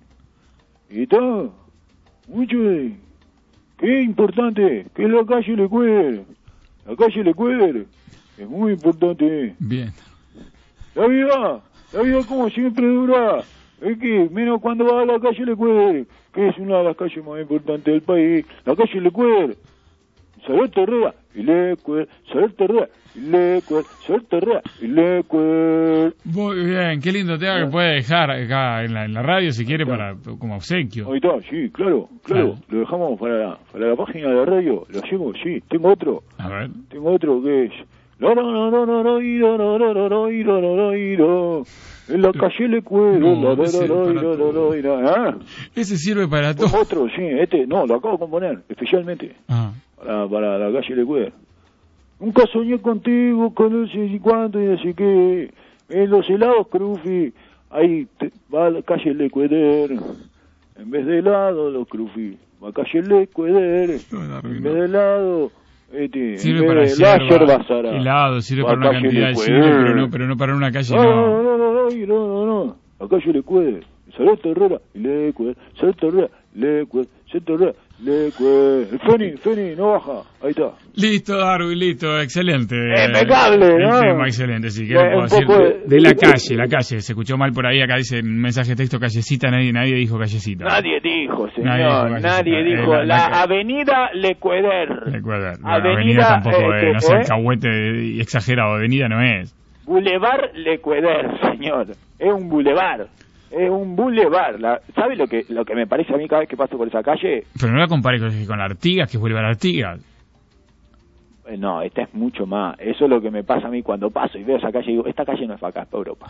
Y está mucho de... Qué importante, que es la calle Lecueder. La calle Lecueder es muy importante. Bien. La vida, la vida como siempre dura. Es que menos cuando va a la calle Lecueder, que es una de las calles más importantes del país. La calle Lecueder. Salberto Herrera y Lecueder. Salberto Herrera y Lecueder. Salberto Herrera y Lecueder. Muy bien, qué lindo tema que puede dejar acá en la, en la radio si quiere para como obsequio. Ahí está, sí, claro, claro. Lo dejamos para la, para la página de la radio. Lo hacemos, sí. Tengo otro. A ver. Tengo otro que es... No, no, no, no, no, no, iro, no, no, no, no, iro, no, no, iro. En la calle Lecueder. No, No, no, ese no, para no, no, no, iro. ¿Ah? Ese sirve para todo. Tengo otro, sí, este, no, lo acabo de componer, especialmente. Ah. Para, para la calle Lecueder. Nunca soñé contigo, con no sé si cuánto y así que en los helados Crufi, ahí te- va a la calle Lecueder. En vez de helado, los Crufi, va a calle Lecueder. En vez de helado, este, Sirve en para vez de la yerba, yerba Sara, helado, sirve va para a una calle cantidad de Lecueder. sirve, pero no, pero no para una calle No, no. no, no, no, no, no, no, no, la calle Lecueder. Salberto Herrera y Lecueder. Salberto Herrera, Lecueder. Salberto Herrera, Lecueder. El Feni, Feni, no baja. Ahí está. Listo, Darwin, listo, excelente. Impecable, El ¿no? tema excelente, sí, ¿qué Eh, le puedo un decir? poco De, de- de la calle, la calle, se escuchó mal por ahí, acá dice en mensaje de texto callecita, nadie nadie dijo callecita. Nadie dijo, señor, Nadie dijo nadie, callecita, dijo. eh, la- la, la- avenida Lecueder. Recuerda, la Avenida, avenida tampoco eh, es, no sea eh. alcahuete y exagerado, avenida no es. Boulevard Lecueder, señor. Es un boulevard. Es un boulevard. La, ¿Sabe lo que lo que me parece a mí cada vez que paso por esa calle? Pero no la compare con, con la Artigas, que es Boulevard Artigas. Eh, No, esta es mucho más. Eso es lo que me pasa a mí cuando paso y veo esa calle y digo, esta calle no es para acá, es para Europa.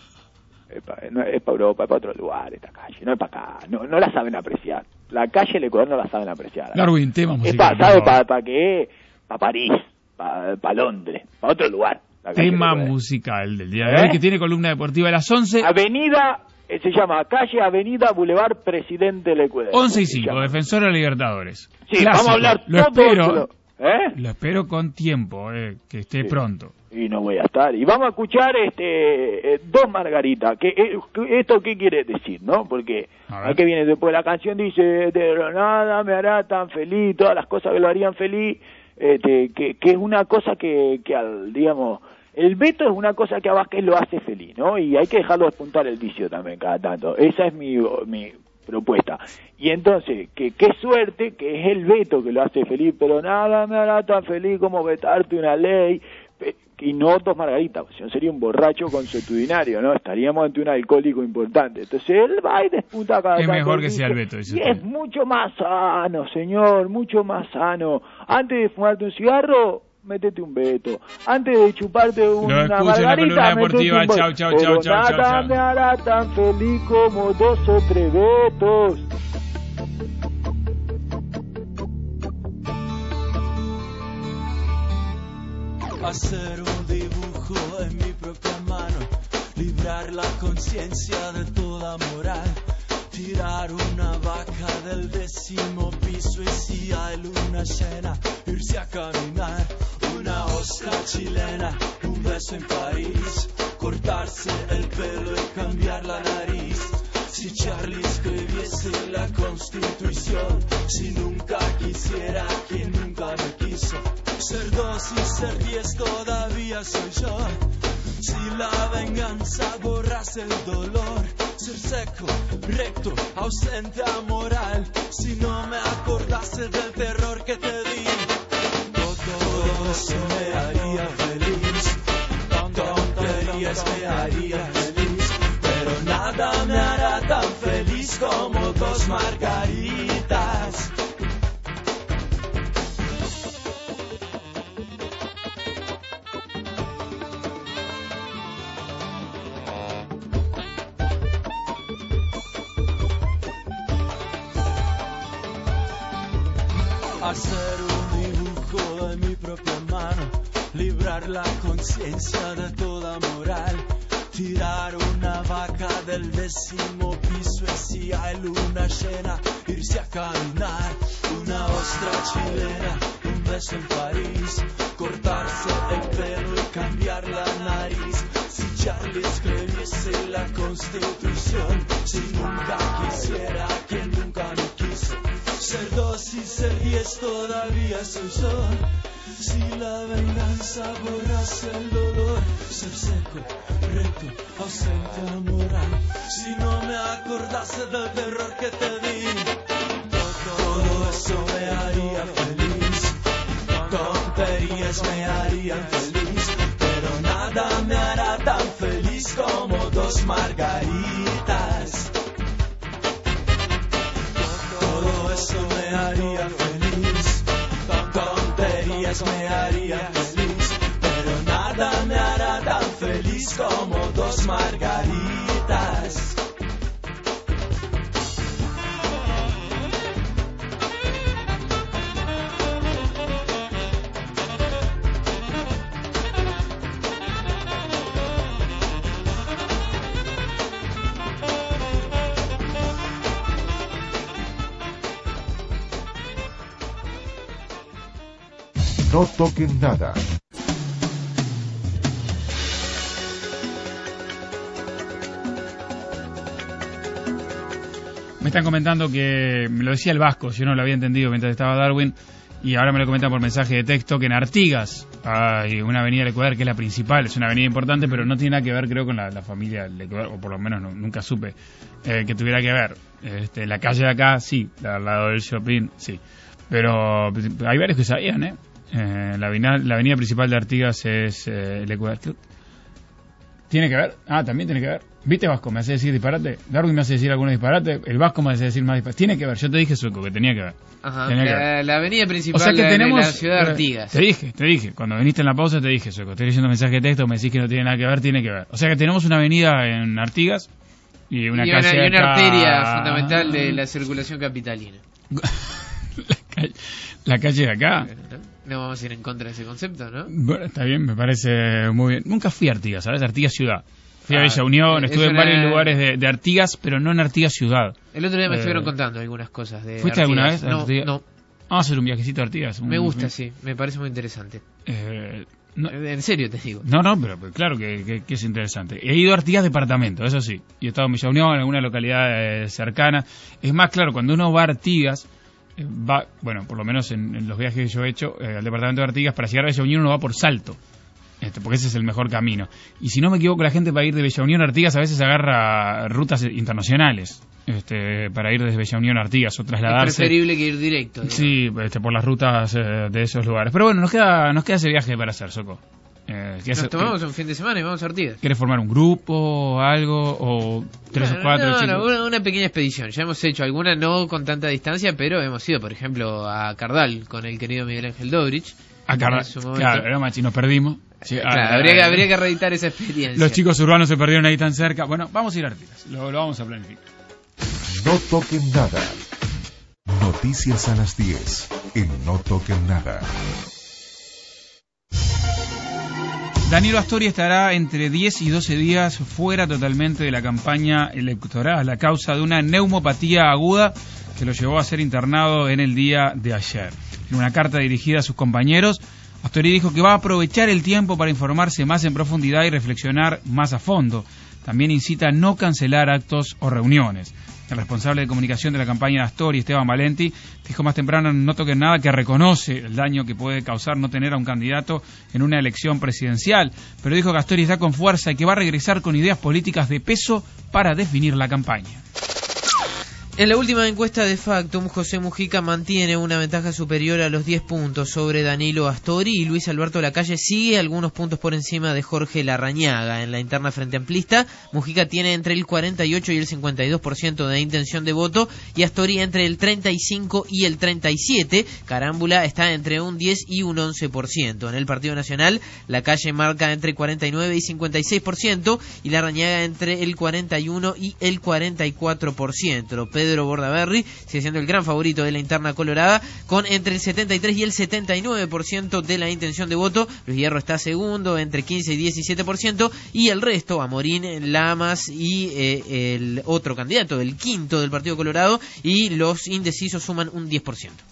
Es para, no, es para Europa, es para otro lugar esta calle, no es para acá. No, no la saben apreciar. La calle Lecueder no la saben apreciar. Darwin, tema Es musical. para, ¿sabe por favor. para pa qué? Para París, para pa Londres, para otro lugar. La calle Tema Lecueder. musical del día de ¿Eh? hoy, que tiene columna deportiva a las once. Avenida, eh, se llama calle Avenida Boulevard Presidente Lecueder. once y Se cinco, llama. Defensor de Libertadores. Sí, Clásico. vamos a hablar Lo todo espero, lo- ¿eh? lo espero con tiempo, eh, que esté Sí. pronto. Y no voy a estar. Y vamos a escuchar este eh, dos margaritas. Que, eh, que- ¿Esto qué quiere decir, no? Porque A ver. aquí viene después la canción, dice, de nada me hará tan feliz, todas las cosas que lo harían feliz, este, que, que es una cosa que, que al, digamos, el veto es una cosa que a Vázquez lo hace feliz, ¿no? Y hay que dejarlo despuntar el vicio también cada tanto. Esa es mi, mi propuesta. Y entonces, que qué suerte que es el veto que lo hace feliz, pero nada me hará tan feliz como vetarte una ley, pe- y no dos margaritas, si no sería un borracho consuetudinario, ¿no? Estaríamos ante un alcohólico importante. Entonces él va y despunta cada Es tanto mejor el que sea el vicio. veto, dice Y usted. es mucho más sano, señor, mucho más sano. Antes de fumarte un cigarro, metete un veto. Antes de chuparte una escucho margarita, en la columna deportiva. metete un Chau, veto. chau, Pero chau, chau, nada chau, chau. me hará tan feliz como dos o tres vetos. Hacer un dibujo en mi propia mano, librar la conciencia de toda moral, tirar una vaca del décimo piso y si hay luna llena, irse a caminar, una ostra chilena, un beso en París, cortarse el pelo y cambiar la nariz. Si Charlie escribiese la Constitución, si nunca quisiera quien nunca me quiso, ser dos y ser diez todavía soy yo. Si la venganza borrase el dolor, ser seco, recto, ausente, amoral. Si no me acordase del terror que te di, todo eso me haría feliz. Tonterías me harían feliz, pero nada me hará tan feliz como dos margaritas. Hacer un dibujo en mi propia mano, librar la conciencia de toda moral, tirar una vaca del décimo piso y si hay luna llena, irse a caminar, una ostra chilena, un beso en París, cortarse el pelo y cambiar la nariz. Si Charlie escribiese la Constitución, si nunca quisiera quien nunca me quiso, ser dos y ser diez todavía soy yo. Si la venganza borrase el dolor, ser seco, recto, ausente, amoral. Si no me acordase del terror que te di, todo eso me haría feliz. Tonterías me harían feliz, pero nada me hará tan feliz como dos margaritas. Todo eso me haría feliz, tonterías me harían feliz, pero nada me hará tan feliz como dos margaritas. No toquen nada. Me están comentando que, me lo decía el Vasco, yo no lo había entendido mientras estaba Darwin, y ahora me lo comentan por mensaje de texto, que en Artigas hay una avenida del Ecuador que es la principal, es una avenida importante, pero no tiene nada que ver, creo, con la, la familia del Ecuador, o por lo menos no, nunca supe eh, que tuviera que ver. Este, la calle de acá, sí, al lado del shopping, sí. Pero hay varios que sabían, ¿eh? Eh, la, avenida, la avenida principal de Artigas es eh, el Ecuador. ¿Tiene que ver? Ah, también tiene que ver. ¿Viste, Vasco? Me hace decir disparate. Darwin me hace decir algunos disparate. El Vasco me hace decir más disparate. Tiene que ver. Yo te dije, Sueco, que tenía que ver. Ajá. Tenía La, que ver. la avenida principal o sea que de, tenemos, de la ciudad de Artigas. Te dije, te dije. Cuando viniste en la pausa te dije, Sueco. Estoy leyendo mensaje de texto, me decís que no tiene nada que ver, tiene que ver. O sea que tenemos una avenida en Artigas y una y calle una, y una acá... arteria fundamental de la circulación capitalina. la, calle, la calle de acá... No vamos a ir en contra de ese concepto, ¿no? Bueno, está bien, me parece muy bien. Nunca fui a Artigas, ¿sabes? Artigas ciudad. Fui ah, a Villa Unión, estuve una... en varios lugares de, de Artigas, pero no en Artigas ciudad. El otro día me eh... estuvieron contando algunas cosas de ¿Fuiste Artigas. alguna vez a no, Artigas? No, Vamos a hacer un viajecito a Artigas. Me un... gusta, sí, me parece muy interesante. Eh, no... En serio te digo. No, no, pero, pero claro que, que, que es interesante. He ido a Artigas departamento, eso sí. Y he estado en Villa Unión, en alguna localidad eh, cercana. Es más, claro, cuando uno va a Artigas... va, bueno, por lo menos en, en los viajes que yo he hecho eh, al departamento de Artigas, para llegar a Bella Unión uno va por Salto, este, porque ese es el mejor camino. Y si no me equivoco, la gente para ir de Bella Unión a Artigas a veces agarra rutas internacionales, este, para ir desde Bella Unión a Artigas o trasladarse. Es preferible que ir directo, digamos. Sí, este, por las rutas eh, de esos lugares. Pero bueno, nos queda, nos queda ese viaje para hacer, Soco. Eh, Nos hacer, tomamos un fin de semana y vamos a Artigas. ¿Quieres formar un grupo, algo, o tres bueno, o cuatro no, chicos? No, una, una pequeña expedición. Ya hemos hecho alguna, no con tanta distancia, pero hemos ido, por ejemplo, a Cardal con el querido Miguel Ángel Dobrich. A Carda- claro, era Machi, nos perdimos. Sí, claro, ah, habría, que, ah, habría que reeditar esa experiencia. Los chicos urbanos se perdieron ahí tan cerca. Bueno, vamos a ir a Artigas, lo, lo vamos a planificar. No toquen nada. Noticias a las diez en No Toquen Nada. Danilo Astori estará entre diez y doce días fuera totalmente de la campaña electoral a causa de una neumopatía aguda que lo llevó a ser internado en el día de ayer. En una carta dirigida a sus compañeros, Astori dijo que va a aprovechar el tiempo para informarse más en profundidad y reflexionar más a fondo. También incita a no cancelar actos o reuniones. El responsable de comunicación de la campaña de Astori, Esteban Valenti, dijo más temprano en No Toquen Nada que reconoce el daño que puede causar no tener a un candidato en una elección presidencial, pero dijo que Astori está con fuerza y que va a regresar con ideas políticas de peso para definir la campaña. En la última encuesta de Factum, José Mujica mantiene una ventaja superior a los diez puntos sobre Danilo Astori y Luis Alberto Lacalle sigue algunos puntos por encima de Jorge Larrañaga. En la interna frente amplista, Mujica tiene entre el cuarenta y ocho y el cincuenta y dos por ciento de intención de voto y Astori entre el treinta y cinco y el treinta y siete. Carámbula está entre un diez y un once por ciento. En el Partido Nacional, Lacalle marca entre cuarenta y nueve y cincuenta y seis por ciento y Larrañaga entre el cuarenta y uno y el cuarenta y cuatro por ciento. Pedro Bordaberry sigue siendo el gran favorito de la interna colorada con entre el setenta y tres y el setenta y nueve por ciento de la intención de voto. Luis Hierro está segundo entre quince y diecisiete por ciento y el resto, Amorín, Lamas y eh, el otro candidato, el quinto del Partido Colorado, y los indecisos suman un diez por ciento.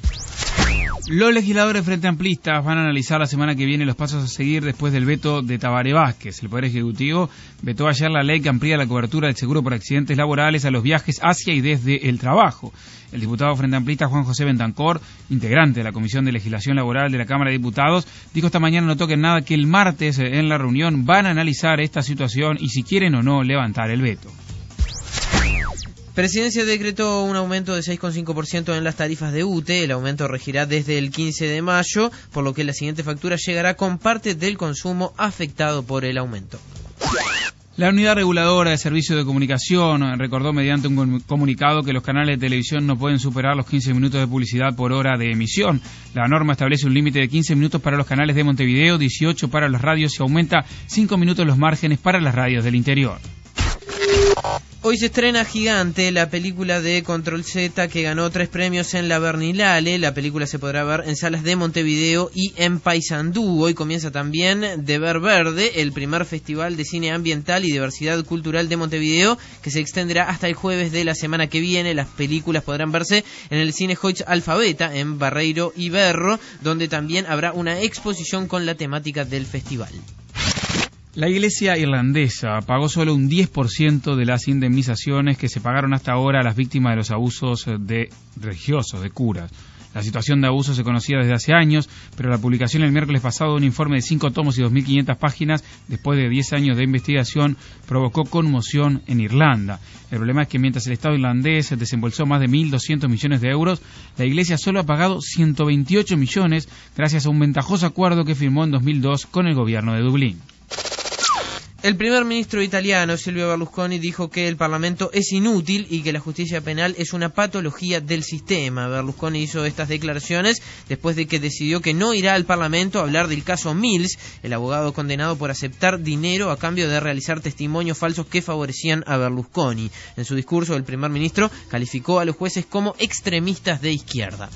Los legisladores frente amplistas van a analizar la semana que viene los pasos a seguir después del veto de Tabaré Vázquez. El Poder Ejecutivo vetó ayer la ley que amplía la cobertura del seguro por accidentes laborales a los viajes hacia y desde el trabajo. El diputado frente amplista Juan José Bentancor, integrante de la Comisión de Legislación Laboral de la Cámara de Diputados, dijo esta mañana No Toquen Nada que el martes en la reunión van a analizar esta situación y si quieren o no levantar el veto. Presidencia decretó un aumento de seis coma cinco por ciento en las tarifas de U T E. El aumento regirá desde el quince de mayo, por lo que la siguiente factura llegará con parte del consumo afectado por el aumento. La Unidad Reguladora de Servicios de Comunicación recordó mediante un comunicado que los canales de televisión no pueden superar los quince minutos de publicidad por hora de emisión. La norma establece un límite de quince minutos para los canales de Montevideo, dieciocho para las radios y aumenta cinco minutos los márgenes para las radios del interior. Hoy se estrena Gigante, la película de Control Z que ganó tres premios en la Berlinale. La película se podrá ver en salas de Montevideo y en Paysandú. Hoy comienza también De Ver Verde, el primer festival de cine ambiental y diversidad cultural de Montevideo, que se extenderá hasta el jueves de la semana que viene. Las películas podrán verse en el Cine Hoyts Alfabeta, en Barreiro y Berro, donde también habrá una exposición con la temática del festival. La Iglesia irlandesa pagó solo un diez por ciento de las indemnizaciones que se pagaron hasta ahora a las víctimas de los abusos de religiosos, de curas. La situación de abuso se conocía desde hace años, pero la publicación el miércoles pasado de un informe de cinco tomos y dos mil quinientas páginas, después de diez años de investigación, provocó conmoción en Irlanda. El problema es que mientras el Estado irlandés desembolsó más de mil doscientos millones de euros, la Iglesia solo ha pagado ciento veintiocho millones gracias a un ventajoso acuerdo que firmó en dos mil dos con el gobierno de Dublín. El primer ministro italiano, Silvio Berlusconi, dijo que el Parlamento es inútil y que la justicia penal es una patología del sistema. Berlusconi hizo estas declaraciones después de que decidió que no irá al Parlamento a hablar del caso Mills, el abogado condenado por aceptar dinero a cambio de realizar testimonios falsos que favorecían a Berlusconi. En su discurso, el primer ministro calificó a los jueces como extremistas de izquierda.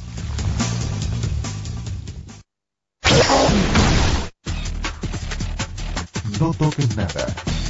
No toques nada.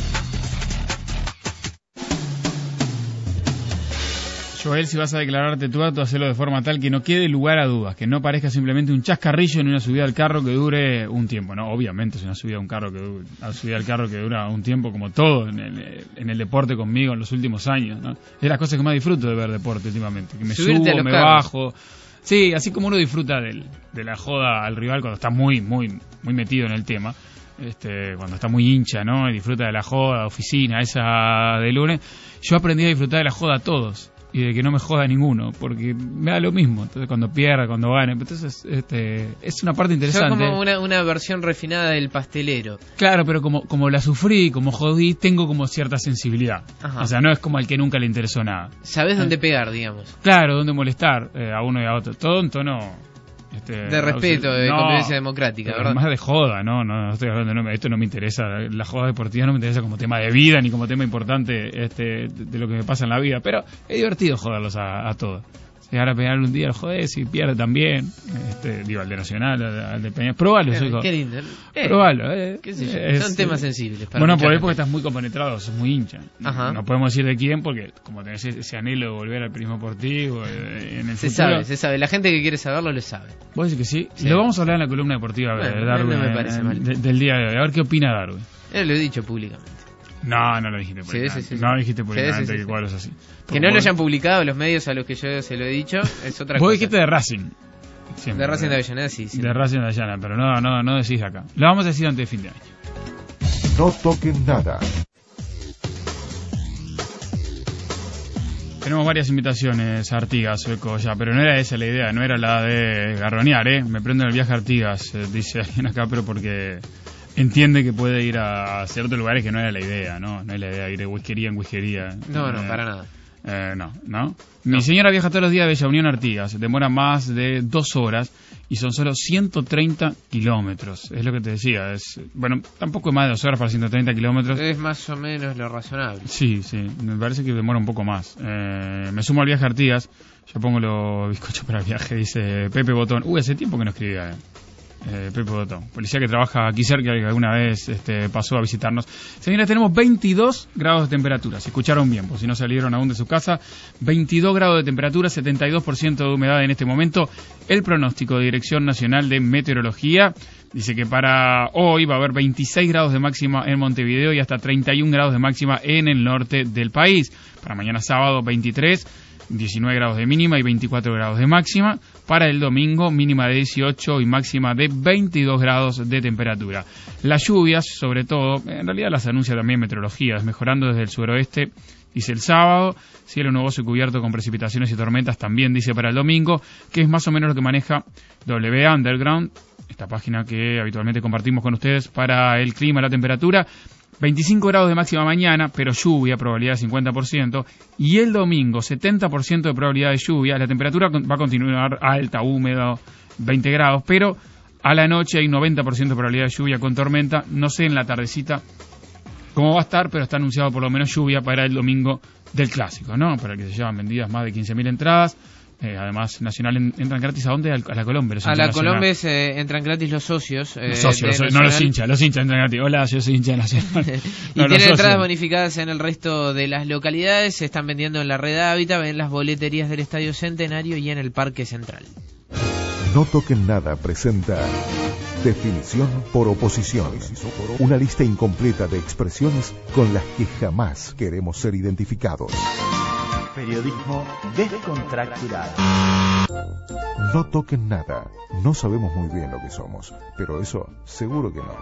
Joel, si vas a declararte tu acto, hacelo de forma tal que no quede lugar a dudas, que no parezca simplemente un chascarrillo en una subida al carro que dure un tiempo. No, obviamente es una subida a un carro que dure, una subida al carro que dura un tiempo, como todo en el, en el deporte conmigo en los últimos años, ¿no? Es de las cosas que más disfruto de ver deporte últimamente, que me Subirte subo, me carros. bajo. Sí, así como uno disfruta del, de la joda al rival cuando está muy, muy, muy metido en el tema. Este, cuando está muy hincha, ¿no? Y disfruta de la joda, oficina, esa de lunes. Yo aprendí a disfrutar de la joda a todos y de que no me joda ninguno, porque me da lo mismo. Entonces, cuando pierda, cuando gane, entonces este, es una parte interesante. Es como una, una versión refinada del pastelero. Claro, pero como, como la sufrí, como jodí, tengo como cierta sensibilidad. Ajá. O sea, no es como al que nunca le interesó nada. ¿Sabés ¿Eh? dónde pegar, digamos? Claro, dónde molestar eh, a uno y a otro. Tonto no. Este, de respeto, de no, convivencia democrática, ¿verdad? Más de joda, no, no, no estoy hablando, no, esto no me interesa, la joda deportiva no me interesa como tema de vida ni como tema importante este, de, de lo que me pasa en la vida, pero es divertido joderlos a, a todos. Llegar a pegarle un día al joder, si pierde también, este, digo, al de Nacional, al, al de Peña, probalo, soy Qué lindo. Eh, probalo, eh, qué sé yo, es, son temas sensibles. Para bueno, por ahí gente. porque estás muy compenetrado, sos muy hincha. Ajá. No podemos decir de quién, porque como tenés ese, ese anhelo de volver al periodismo deportivo eh, en el Se futuro. sabe, se sabe. La gente que quiere saberlo lo sabe. ¿Vos decís que sí? Sí. Lo vamos a hablar en la columna deportiva Bueno, de Darwin, no me parece eh, mal. de, del día de hoy. A ver qué opina Darwin. Yo lo he dicho públicamente. No, no lo dijiste públicamente. Sí, sí, sí, no sí. dijiste públicamente Sí, sí, sí, que sí. cuadros así. Que no lo hayan publicado los medios a los que yo se lo he dicho es otra Vos cosa. dijiste de Racing. Siempre, de Racing de ¿verdad? Avellaneda, sí. sí. De Racing de Avellaneda, pero no, no, no decís de acá. Lo vamos a decir antes de fin de año. No toquen nada. Tenemos varias invitaciones a Artigas, Sueco, ya, pero no era esa la idea, no era la de garronear, ¿eh? Me prendo en el viaje a Artigas, eh, dice alguien acá, pero porque entiende que puede ir a ciertos lugares que no era la idea, ¿no? No es la idea ir de whiskería en whiskería. No, no, Eh, para nada. Eh, no, no. Mi señora viaja todos los días de Bella Unión a Artigas. Demora más de dos horas y son solo ciento treinta kilómetros. Es lo que te decía. Es, bueno, tampoco es más de dos horas para ciento treinta kilómetros. Es más o menos lo razonable. Sí, sí. Me parece que demora un poco más. Eh, me sumo al viaje a Artigas. Yo pongo los bizcochos para el viaje, dice Pepe Botón. Uy, hace tiempo que no escribía. Eh. Eh, Pepe Botón, policía que trabaja aquí cerca y que alguna vez este, pasó a visitarnos. Señores, tenemos veintidós grados de temperatura, si escucharon bien, pues si no salieron aún de su casa, veintidós grados de temperatura, setenta y dos por ciento de humedad en este momento. El pronóstico de Dirección Nacional de Meteorología dice que para hoy va a haber veintiséis grados de máxima en Montevideo y hasta treinta y un grados de máxima en el norte del país. Para mañana sábado veintitrés, diecinueve grados de mínima y veinticuatro grados de máxima. Para el domingo, mínima de dieciocho y máxima de veintidós grados de temperatura. Las lluvias, sobre todo, en realidad las anuncia también Meteorología, mejorando desde el suroeste, dice el sábado, cielo nuboso y cubierto con precipitaciones y tormentas, también dice para el domingo, que es más o menos lo que maneja W Underground, esta página que habitualmente compartimos con ustedes para el clima y la temperatura. veinticinco grados de máxima mañana, pero lluvia, probabilidad de cincuenta por ciento. Y el domingo, setenta por ciento de probabilidad de lluvia. La temperatura va a continuar alta, húmeda, veinte grados, pero a la noche hay noventa por ciento de probabilidad de lluvia con tormenta. No sé en la tardecita cómo va a estar, pero está anunciado por lo menos lluvia para el domingo del Clásico, ¿no? Para el que se llevan vendidas más de quince mil entradas. Eh, además, Nacional en, entran gratis. ¿A dónde? A la Colombia. A la Colombia eh, entran gratis los socios. Eh, los socios, los, no los hinchas. Los hinchas entran gratis. Hola, yo soy hincha de Nacional. y no, tienen entradas bonificadas en el resto de las localidades. Se están vendiendo en la red Hábitat, en las boleterías del Estadio Centenario y en el Parque Central. No toquen nada presenta Definición por oposición. Una lista incompleta de expresiones con las que jamás queremos ser identificados. Periodismo descontracturado. No toquen nada. No sabemos muy bien lo que somos, pero eso seguro que no.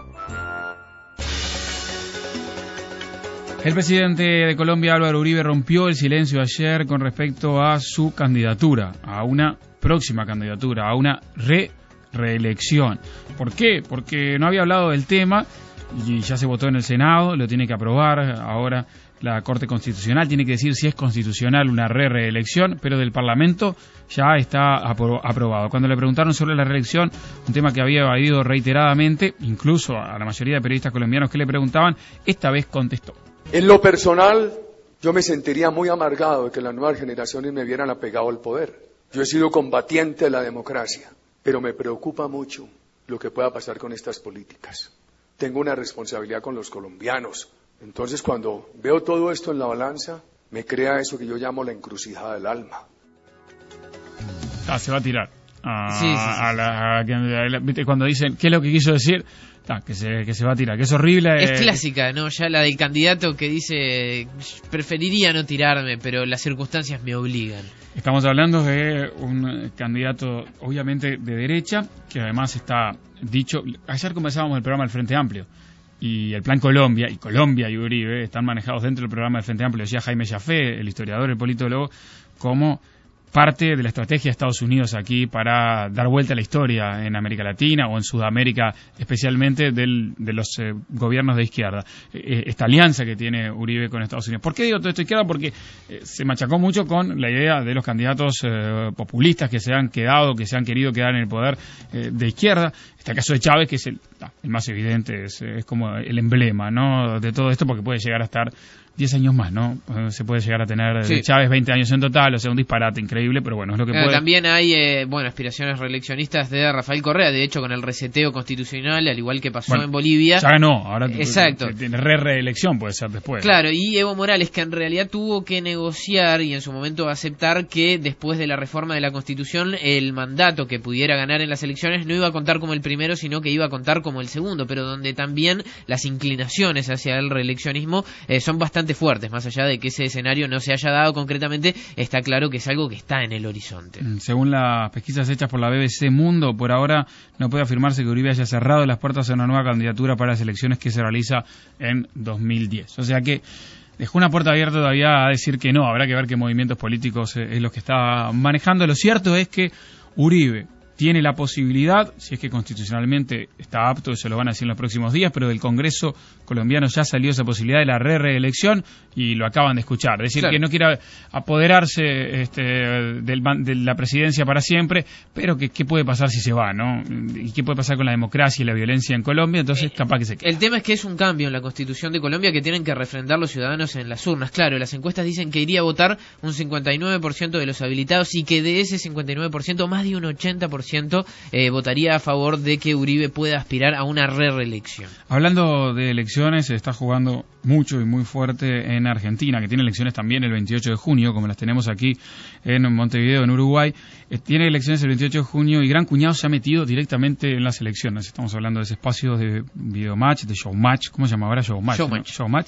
El presidente de Colombia, Álvaro Uribe, rompió el silencio ayer con respecto a su candidatura, a una próxima candidatura, a una re reelección. ¿Por qué? Porque no había hablado del tema y ya se votó en el Senado, lo tiene que aprobar ahora la Corte Constitucional, tiene que decir si es constitucional una re-reelección, pero del Parlamento ya está apro- aprobado. Cuando le preguntaron sobre la reelección, un tema que había evadido reiteradamente, incluso a la mayoría de periodistas colombianos que le preguntaban, esta vez contestó. En lo personal, yo me sentiría muy amargado de que las nuevas generaciones me vieran apegado al poder. Yo he sido combatiente de la democracia, pero me preocupa mucho lo que pueda pasar con estas políticas. Tengo una responsabilidad con los colombianos. Entonces, cuando veo todo esto en la balanza, me crea eso que yo llamo la encrucijada del alma. Ah, se va a tirar. Ah, sí, sí, sí. A la, a la, a la, ¿viste? Cuando dicen, ¿qué es lo que quiso decir? Ah, que, se, que se va a tirar, que es horrible. Es eh, clásica, ¿no? Ya la del candidato que dice, preferiría no tirarme, pero las circunstancias me obligan. Estamos hablando de un candidato, obviamente, de derecha, que además está dicho... Ayer comenzábamos el programa del Frente Amplio, y el Plan Colombia, y Colombia y Uribe están manejados dentro del programa del Frente Amplio, decía Jaime Jafé, el historiador, el politólogo, como parte de la estrategia de Estados Unidos aquí para dar vuelta a la historia en América Latina o en Sudamérica, especialmente del, de los eh, gobiernos de izquierda. Eh, esta alianza que tiene Uribe con Estados Unidos. ¿Por qué digo todo esto de izquierda? Porque eh, se machacó mucho con la idea de los candidatos eh, populistas que se han quedado, que se han querido quedar en el poder eh, de izquierda. Está el caso de Chávez, que es el, no, el más evidente, es, es como el emblema, ¿no?, de todo esto, porque puede llegar a estar diez años más, ¿no? Se puede llegar a tener sí. Chávez veinte años en total, o sea, un disparate increíble, pero bueno, es lo que eh, puede. También hay, eh, bueno, aspiraciones reeleccionistas de Rafael Correa, de hecho, con el reseteo constitucional, al igual que pasó bueno, en Bolivia. Ya ganó, ahora exacto. tiene re-reelección, puede ser después. Claro, y Evo Morales, que en realidad tuvo que negociar y en su momento aceptar que después de la reforma de la Constitución, el mandato que pudiera ganar en las elecciones no iba a contar como el primero, sino que iba a contar como el segundo, pero donde también las inclinaciones hacia el reeleccionismo eh, son bastante fuertes, más allá de que ese escenario no se haya dado concretamente, está claro que es algo que está en el horizonte. Según las pesquisas hechas por la B B C Mundo, por ahora no puede afirmarse que Uribe haya cerrado las puertas a una nueva candidatura para las elecciones que se realiza en dos mil diez. O sea que dejó una puerta abierta todavía a decir que no, habrá que ver qué movimientos políticos es los que está manejando. Lo cierto es que Uribe tiene la posibilidad, si es que constitucionalmente está apto, eso lo van a decir en los próximos días, pero del Congreso colombiano ya salió esa posibilidad de la re-reelección y lo acaban de escuchar. Es decir, claro, que no quiera apoderarse este, del, de la presidencia para siempre, pero que qué puede pasar si se va, ¿no? Y qué puede pasar con la democracia y la violencia en Colombia, entonces eh, capaz que se quede. El tema es que es un cambio en la Constitución de Colombia que tienen que refrendar los ciudadanos en las urnas. Claro, las encuestas dicen que iría a votar un cincuenta y nueve por ciento de los habilitados y que de ese cincuenta y nueve por ciento, más de un ochenta por ciento Eh, votaría a favor de que Uribe pueda aspirar a una re-reelección. Hablando de elecciones, se está jugando mucho y muy fuerte en Argentina, que tiene elecciones también el veintiocho de junio, como las tenemos aquí en Montevideo, en Uruguay. Eh, tiene elecciones el veintiocho de junio y Gran Cuñado se ha metido directamente en las elecciones. Estamos hablando de ese espacio de videomatch, de showmatch, ¿cómo se llama ahora? Showmatch, showmatch. ¿no? Showmatch,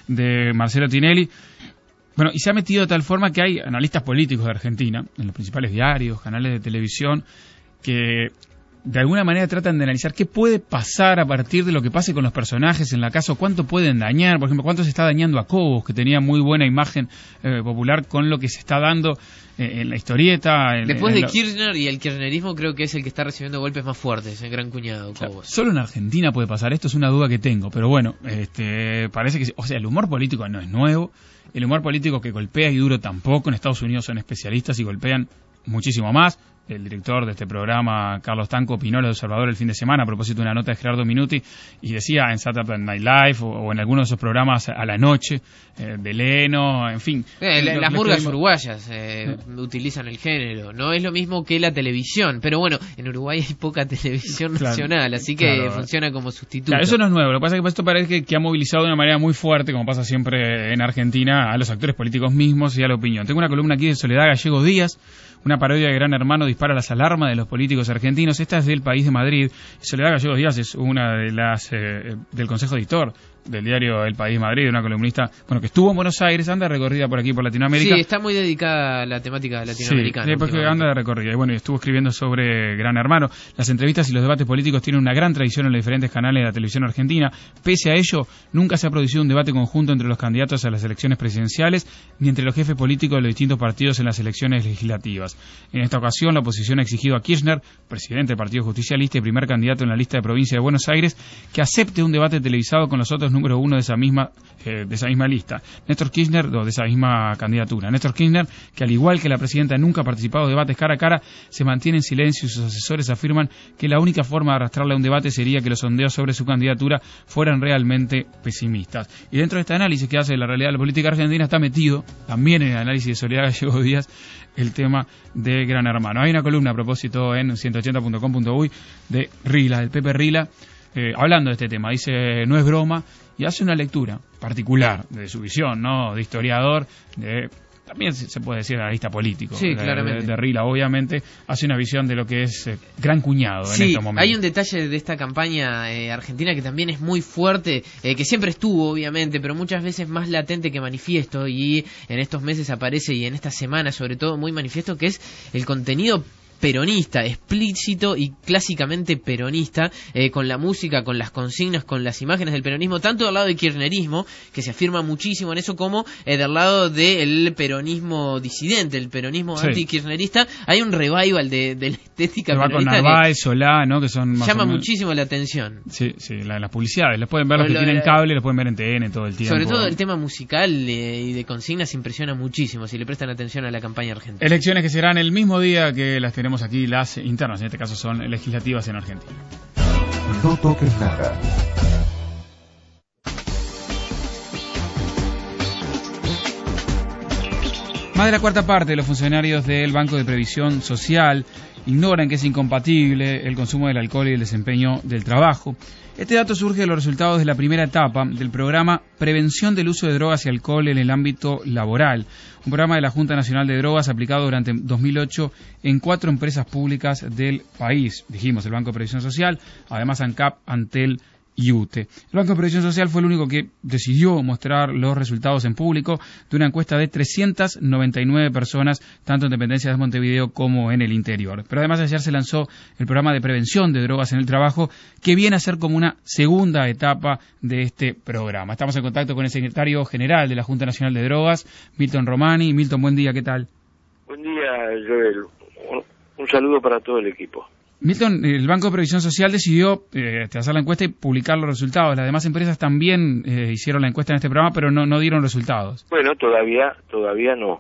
de Marcelo Tinelli. Bueno, y se ha metido de tal forma que hay analistas políticos de Argentina, en los principales diarios, canales de televisión, que de alguna manera tratan de analizar qué puede pasar a partir de lo que pase con los personajes en la casa, o cuánto pueden dañar, por ejemplo, cuánto se está dañando a Cobos, que tenía muy buena imagen eh, popular, con lo que se está dando eh, en la historieta. En, Después en de lo... Kirchner y el kirchnerismo, creo que es el que está recibiendo golpes más fuertes, en Gran Cuñado, Cobos. Claro, solo en Argentina puede pasar esto, es una duda que tengo, pero bueno, este, parece que, o sea, el humor político no es nuevo, el humor político que golpea y duro tampoco. En Estados Unidos son especialistas y golpean muchísimo más. El director de este programa, Carlos Tanco, opinó en El Observador el fin de semana a propósito de una nota de Gerardo Minuti y decía en Saturday Night Live o, o en algunos de esos programas a la noche, eh, de Leno, en fin. Eh, la, las murgas uruguayas eh, eh. utilizan el género, no es lo mismo que la televisión, pero bueno, en Uruguay hay poca televisión claro, nacional, así que claro, funciona como sustituto. Claro, eso no es nuevo, lo que pasa es que esto parece que, que ha movilizado de una manera muy fuerte, como pasa siempre en Argentina, a los actores políticos mismos y a la opinión. Tengo una columna aquí de Soledad Gallego Díaz, una parodia de Gran Hermano dispara las alarmas de los políticos argentinos. Esta es del País de Madrid. Soledad Gallego Díaz es una de las eh, del Consejo Editor del diario El País de Madrid, una columnista bueno que estuvo en Buenos Aires, anda de recorrida por aquí, por Latinoamérica. Sí, está muy dedicada a la temática latinoamericana. Sí, porque anda de recorrida. Y bueno, y estuvo escribiendo sobre Gran Hermano. Las entrevistas y los debates políticos tienen una gran tradición en los diferentes canales de la televisión argentina. Pese a ello, nunca se ha producido un debate conjunto entre los candidatos a las elecciones presidenciales ni entre los jefes políticos de los distintos partidos en las elecciones legislativas. En esta ocasión, la oposición ha exigido a Kirchner, presidente del Partido Justicialista y primer candidato en la lista de provincia de Buenos Aires, que acepte un debate televisado con los otros número uno de esa misma eh, de esa misma lista. Néstor Kirchner, o de esa misma candidatura. Néstor Kirchner, que al igual que la presidenta nunca ha participado de debates cara a cara, se mantiene en silencio y sus asesores afirman que la única forma de arrastrarle a un debate sería que los sondeos sobre su candidatura fueran realmente pesimistas. Y dentro de este análisis que hace de la realidad de la política argentina está metido también en el análisis de Soledad Gallego Díaz el tema de Gran Hermano. Hay una columna a propósito en ciento ochenta punto com punto uy de Rila, del Pepe Rila, eh, hablando de este tema. Dice, no es broma, y hace una lectura particular de su visión, ¿no? De historiador, de también se puede decir analista político. Sí, de, claramente. De, de Rila, obviamente, hace una visión de lo que es eh, Gran Cuñado sí, en estos momentos. Hay un detalle de esta campaña eh, argentina que también es muy fuerte, eh, que siempre estuvo, obviamente, pero muchas veces más latente que manifiesto, y en estos meses aparece, y en esta semana sobre todo, muy manifiesto, que es el contenido peronista, explícito y clásicamente peronista, eh, con la música, con las consignas, con las imágenes del peronismo, tanto del lado del kirchnerismo, que se afirma muchísimo en eso, como eh, del lado del peronismo disidente, el peronismo sí. antikirchnerista. Hay un revival de, de la estética va peronista con Narváez, Solá, ¿no? Que son más llama o menos... muchísimo la atención. Sí, sí, la, las publicidades, las pueden ver los Pero que lo, tienen cable, los pueden ver en T N todo el tiempo. Sobre todo el tema musical eh, y de consignas impresiona muchísimo si le prestan atención a la campaña argentina. Elecciones que serán el mismo día que las tenemos aquí, las internas, en este caso son legislativas en Argentina. No toques nada. Más de la cuarta parte de los funcionarios del Banco de Previsión Social ignoran que es incompatible el consumo del alcohol y el desempeño del trabajo. Este dato surge de los resultados de la primera etapa del programa Prevención del Uso de Drogas y Alcohol en el Ámbito Laboral, un programa de la Junta Nacional de Drogas aplicado durante dos mil ocho en cuatro empresas públicas del país. Dijimos, el Banco de Previsión Social, además ANCAP, Antel y U T E. El Banco de Previsión Social fue el único que decidió mostrar los resultados en público de una encuesta de trescientas noventa y nueve personas, tanto en dependencias de Montevideo como en el interior. Pero además ayer se lanzó el programa de prevención de drogas en el trabajo, que viene a ser como una segunda etapa de este programa. Estamos en contacto con el secretario general de la Junta Nacional de Drogas, Milton Romani. Milton, buen día, ¿qué tal? Buen día, Joel. Un, un saludo para todo el equipo. Milton, el Banco de Previsión Social decidió eh, hacer la encuesta y publicar los resultados. Las demás empresas también eh, hicieron la encuesta en este programa, pero no, no dieron resultados. Bueno, todavía todavía no.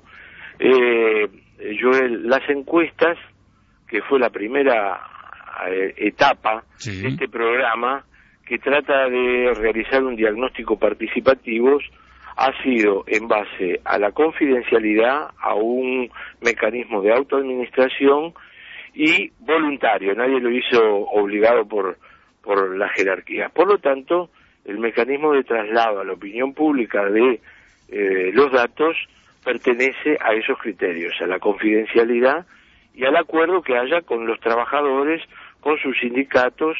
Eh, Joel, las encuestas, que fue la primera eh, etapa sí. de este programa, que trata de realizar un diagnóstico participativo, ha sido en base a la confidencialidad, a un mecanismo de autoadministración y voluntario, nadie lo hizo obligado por, por la jerarquía. Por lo tanto, el mecanismo de traslado a la opinión pública de eh, los datos pertenece a esos criterios, a la confidencialidad y al acuerdo que haya con los trabajadores, con sus sindicatos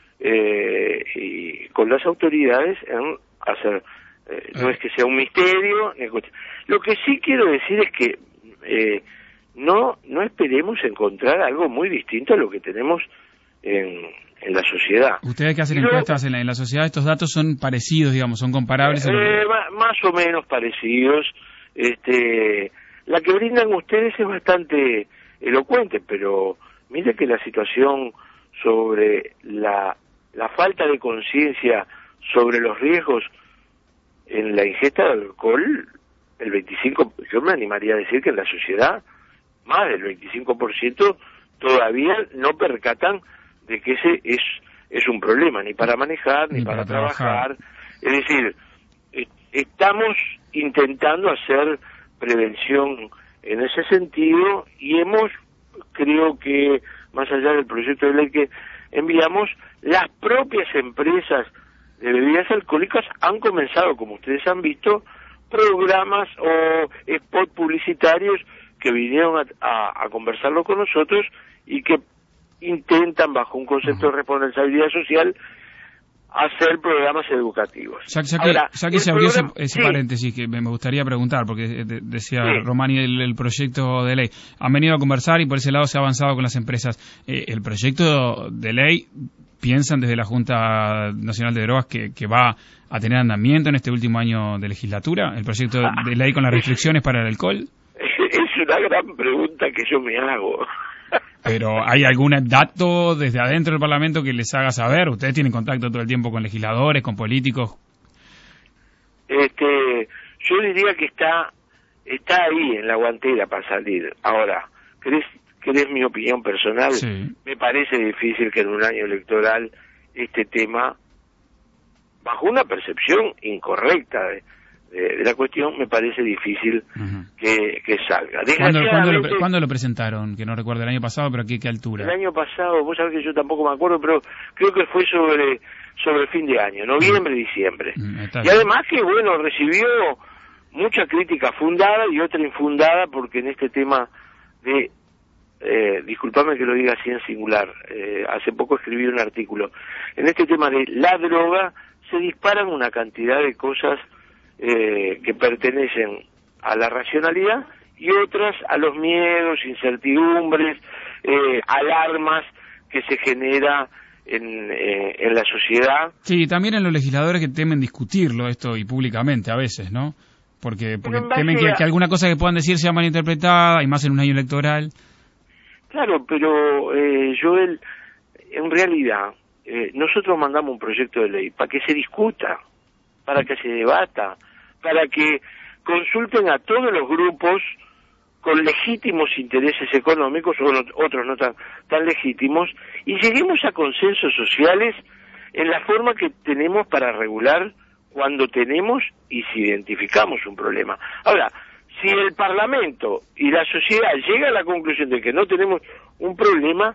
eh, y con las autoridades en hacer, eh, no es que sea un misterio. Lo que sí quiero decir es que eh, No, no esperemos encontrar algo muy distinto a lo que tenemos en, en la sociedad. Ustedes que hacen encuestas en la, en la sociedad, estos datos son parecidos, digamos, son comparables. Eh, a lo que... más, más o menos parecidos. Este, la que brindan ustedes es bastante elocuente, pero mire que la situación sobre la, la falta de conciencia sobre los riesgos en la ingesta de alcohol, el veinticinco, yo me animaría a decir que en la sociedad más del veinticinco por ciento todavía no percatan de que ese es es un problema, ni para manejar, ni, ni para, para trabajar. trabajar. Es decir, eh, estamos intentando hacer prevención en ese sentido y hemos, creo que más allá del proyecto de ley que enviamos, las propias empresas de bebidas alcohólicas han comenzado, como ustedes han visto, programas o spot publicitarios que vinieron a, a, a conversarlo con nosotros y que intentan, bajo un concepto de responsabilidad social, hacer programas educativos. Ya, ya que, Ahora, ya que se abrió programa, ese, ese sí. paréntesis que me gustaría preguntar, porque de, decía sí. Romani el, el proyecto de ley. Han venido a conversar y por ese lado se ha avanzado con las empresas. Eh, el proyecto de ley, ¿piensan desde la Junta Nacional de Drogas que, que va a tener andamiento en este último año de legislatura? ¿El proyecto ah, de ley con las restricciones para el alcohol? Es una gran pregunta que yo me hago. Pero ¿hay algún dato desde adentro del Parlamento que les haga saber? Ustedes tienen contacto todo el tiempo con legisladores, con políticos. Este, yo diría que está está ahí en la guantera para salir. Ahora, ¿querés, querés mi opinión personal? Sí. Me parece difícil que en un año electoral este tema, bajo una percepción incorrecta de, de, de la cuestión, me parece difícil uh-huh. que, que salga. ¿Cuándo, ¿cuándo, lo, ¿Cuándo lo presentaron? Que no recuerdo, el año pasado, pero ¿a qué, qué altura? El año pasado, vos sabés que yo tampoco me acuerdo, pero creo que fue sobre sobre fin de año, noviembre, uh-huh. diciembre. Uh-huh. Y además que, bueno, recibió mucha crítica fundada y otra infundada, porque en este tema de... Eh, disculpame que lo diga así en singular, eh, hace poco escribí un artículo, en este tema de la droga se disparan una cantidad de cosas eh, que pertenecen a la racionalidad y otras a los miedos, incertidumbres, eh, alarmas que se genera en, eh, en la sociedad. Sí, también en los legisladores que temen discutirlo esto y públicamente a veces, ¿no? Porque, porque temen que, a... que alguna cosa que puedan decir sea malinterpretada, y más en un año electoral. Claro, pero eh, Joel, en realidad, eh, nosotros mandamos un proyecto de ley para que se discuta, para que se debata, para que consulten a todos los grupos con legítimos intereses económicos, o no, otros no tan, tan legítimos, y lleguemos a consensos sociales en la forma que tenemos para regular cuando tenemos y si identificamos un problema. Ahora, si el Parlamento y la sociedad llegan a la conclusión de que no tenemos un problema,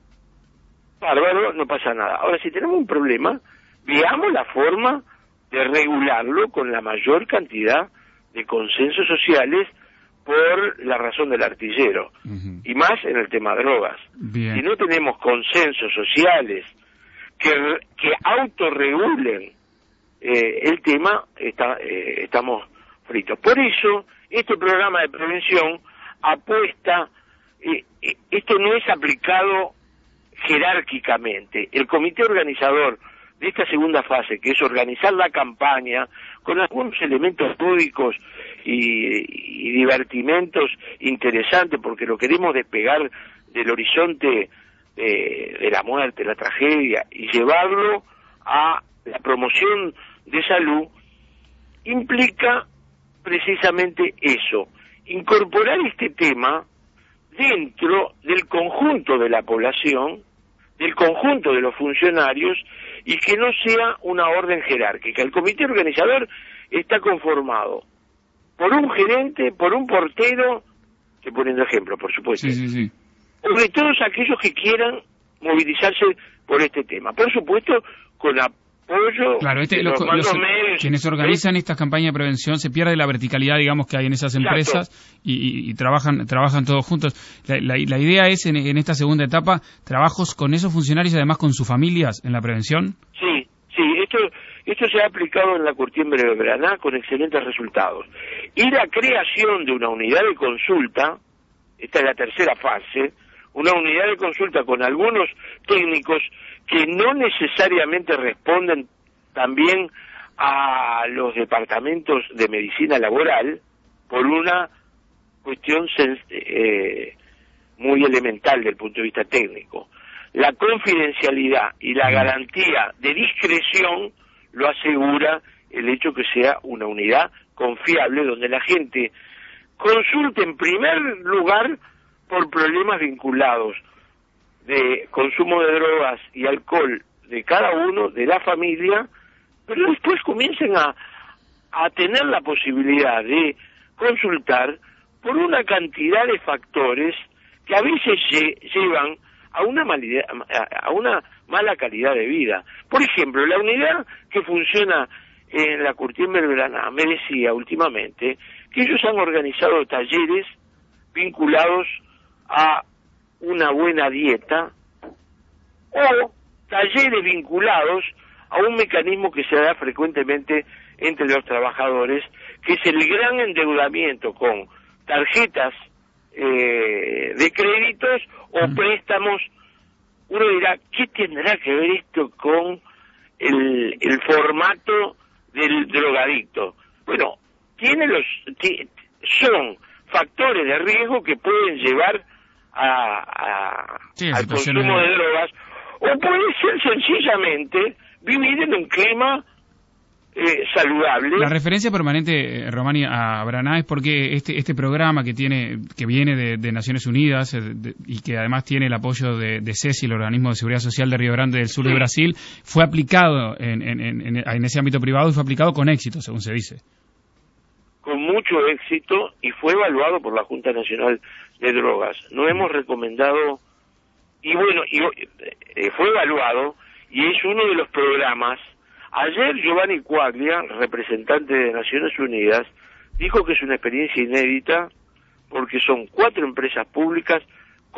bárbaro, no pasa nada. Ahora, si tenemos un problema, veamos la forma de regularlo con la mayor cantidad de consensos sociales por la razón del artillero, uh-huh. y más en el tema de drogas. Bien. Si no tenemos consensos sociales que, que autorregulen eh, el tema, está, eh, estamos fritos. Por eso, este programa de prevención apuesta, eh, eh, esto no es aplicado jerárquicamente. El comité organizador de esta segunda fase, que es organizar la campaña con algunos elementos lúdicos y, y divertimentos interesantes, porque lo queremos despegar del horizonte de, de la muerte, la tragedia, y llevarlo a la promoción de salud, implica precisamente eso, incorporar este tema dentro del conjunto de la población, del conjunto de los funcionarios, y que no sea una orden jerárquica. El comité organizador está conformado por un gerente, por un portero, estoy poniendo ejemplo, por supuesto, sí, sí, sí. o de todos aquellos que quieran movilizarse por este tema. Por supuesto, con apoyo claro, este, de los, los mandos los, medios. Quienes organizan estas campañas de prevención, se pierde la verticalidad, digamos, que hay en esas empresas, y, y, y trabajan trabajan todos juntos. La, la, la idea es, en, en esta segunda etapa, trabajos con esos funcionarios y además con sus familias en la prevención. Sí, sí, esto esto se ha aplicado en la Curtiembre de Braná con excelentes resultados. Y la creación de una unidad de consulta, esta es la tercera fase, una unidad de consulta con algunos técnicos que no necesariamente responden también a los departamentos de medicina laboral por una cuestión eh, muy elemental desde el punto de vista técnico. La confidencialidad y la garantía de discreción lo asegura el hecho que sea una unidad confiable donde la gente consulte en primer lugar por problemas vinculados de consumo de drogas y alcohol de cada uno, de la familia, pero después comiencen a, a tener la posibilidad de consultar por una cantidad de factores que a veces lle llevan a una, malidad, a una mala calidad de vida. Por ejemplo, la unidad que funciona en la Curtiembre de Braná me decía últimamente que ellos han organizado talleres vinculados a una buena dieta o talleres vinculados a un mecanismo que se da frecuentemente entre los trabajadores, que es el gran endeudamiento con tarjetas eh, de créditos o mm. préstamos. Uno dirá, ¿qué tendrá que ver esto con el, el formato del drogadicto? Bueno, tiene los son factores de riesgo que pueden llevar a, a, sí, al consumo de drogas, o puede ser sencillamente vivir en un clima eh, saludable. La referencia permanente, Romani, a Braná es porque este este programa que tiene que viene de, de Naciones Unidas eh, de, y que además tiene el apoyo de, de CESI, el Organismo de Seguridad Social de Río Grande del Sur sí. de Brasil, fue aplicado en, en, en, en ese ámbito privado y fue aplicado con éxito, según se dice. Con mucho éxito, y fue evaluado por la Junta Nacional de Drogas. No hemos recomendado, y bueno, y, eh, fue evaluado, y es uno de los programas. Ayer Giovanni Quaglia, representante de Naciones Unidas, dijo que es una experiencia inédita porque son cuatro empresas públicas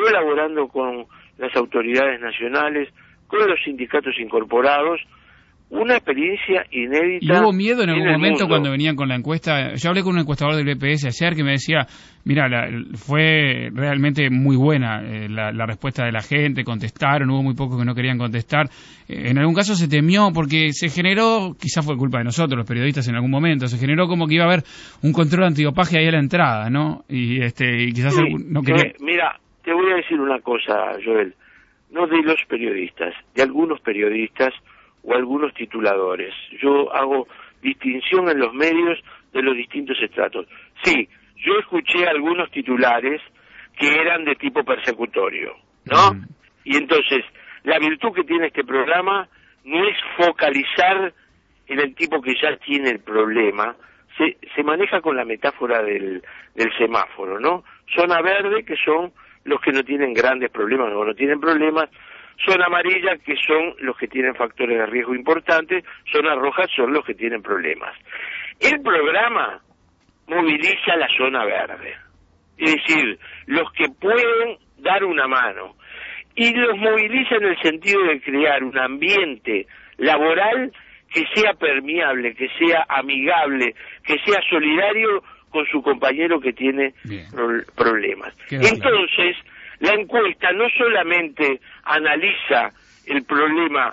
colaborando con las autoridades nacionales, con los sindicatos incorporados, una experiencia inédita. ¿Y hubo miedo en algún en momento mundo. cuando venían con la encuesta? Yo hablé con un encuestador del B P S ayer que me decía, mira, la, fue realmente muy buena eh, la, la respuesta de la gente, contestaron, hubo muy pocos que no querían contestar. Eh, en algún caso se temió porque se generó, quizás fue culpa de nosotros, los periodistas en algún momento, se generó como que iba a haber un control antidopaje ahí a la entrada, ¿no? Y, este, y quizás Sí, algún, no quería... eh, mira, te voy a decir una cosa, Joel, no de los periodistas, de algunos periodistas o algunos tituladores. Yo hago distinción en los medios de los distintos estratos. Sí, yo escuché algunos titulares que eran de tipo persecutorio, ¿no? Mm. Y entonces, la virtud que tiene este programa no es focalizar en el tipo que ya tiene el problema, se, se maneja con la metáfora del, del semáforo, ¿no? Zona verde, que son los que no tienen grandes problemas o no tienen problemas, zona amarilla, que son los que tienen factores de riesgo importantes, zona roja son los que tienen problemas. El programa moviliza la zona verde, es decir, los que pueden dar una mano, y los moviliza en el sentido de crear un ambiente laboral que sea permeable, que sea amigable, que sea solidario con su compañero que tiene pro- problemas. Entonces, la encuesta no solamente analiza el problema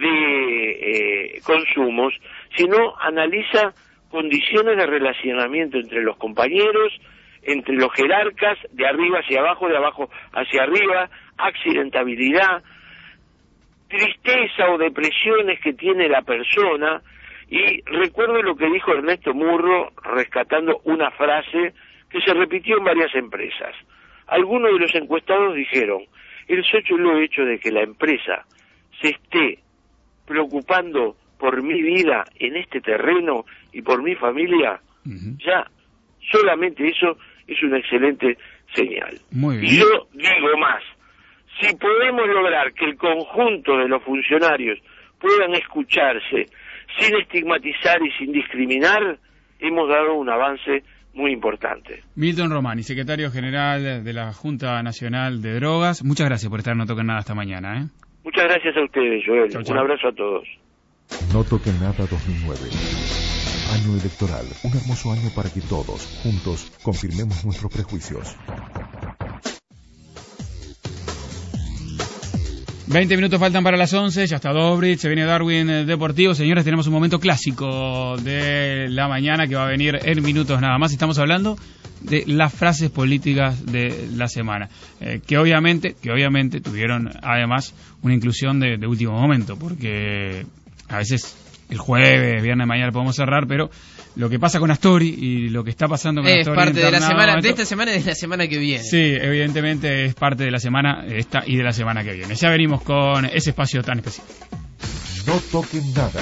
de eh, consumos, sino analiza condiciones de relacionamiento entre los compañeros, entre los jerarcas, de arriba hacia abajo, de abajo hacia arriba, accidentabilidad, tristeza o depresiones que tiene la persona. Y recuerdo lo que dijo Ernesto Murro, rescatando una frase que se repitió en varias empresas. Algunos de los encuestados dijeron, el solo hecho de que la empresa se esté preocupando por mi vida en este terreno y por mi familia, uh-huh. ya solamente eso es una excelente señal. Muy bien. Y yo digo más, si podemos lograr que el conjunto de los funcionarios puedan escucharse sin estigmatizar y sin discriminar, hemos dado un avance muy importante. Milton Romani, secretario general de la Junta Nacional de Drogas, muchas gracias por estar en No Toquen Nada esta mañana. ¿eh? Muchas gracias a ustedes, Joel. Chau, chau. Un abrazo a todos. No Toquen Nada dos mil nueve. Año electoral, un hermoso año para que todos, juntos, confirmemos nuestros prejuicios. veinte minutos faltan para las once, ya está Dobrich, se viene Darwin Deportivo. Señores, tenemos un momento clásico de la mañana que va a venir en minutos nada más. Estamos hablando de las frases políticas de la semana, eh, que obviamente que obviamente tuvieron además una inclusión de, de último momento, porque a veces el jueves, viernes, mañana podemos cerrar, pero lo que pasa con Astori y lo que está pasando con es Astori parte de la semana, momento, de esta semana y de la semana que viene. Sí, evidentemente es parte de la semana esta y de la semana que viene. Ya venimos con ese espacio tan especial. No Toquen Nada.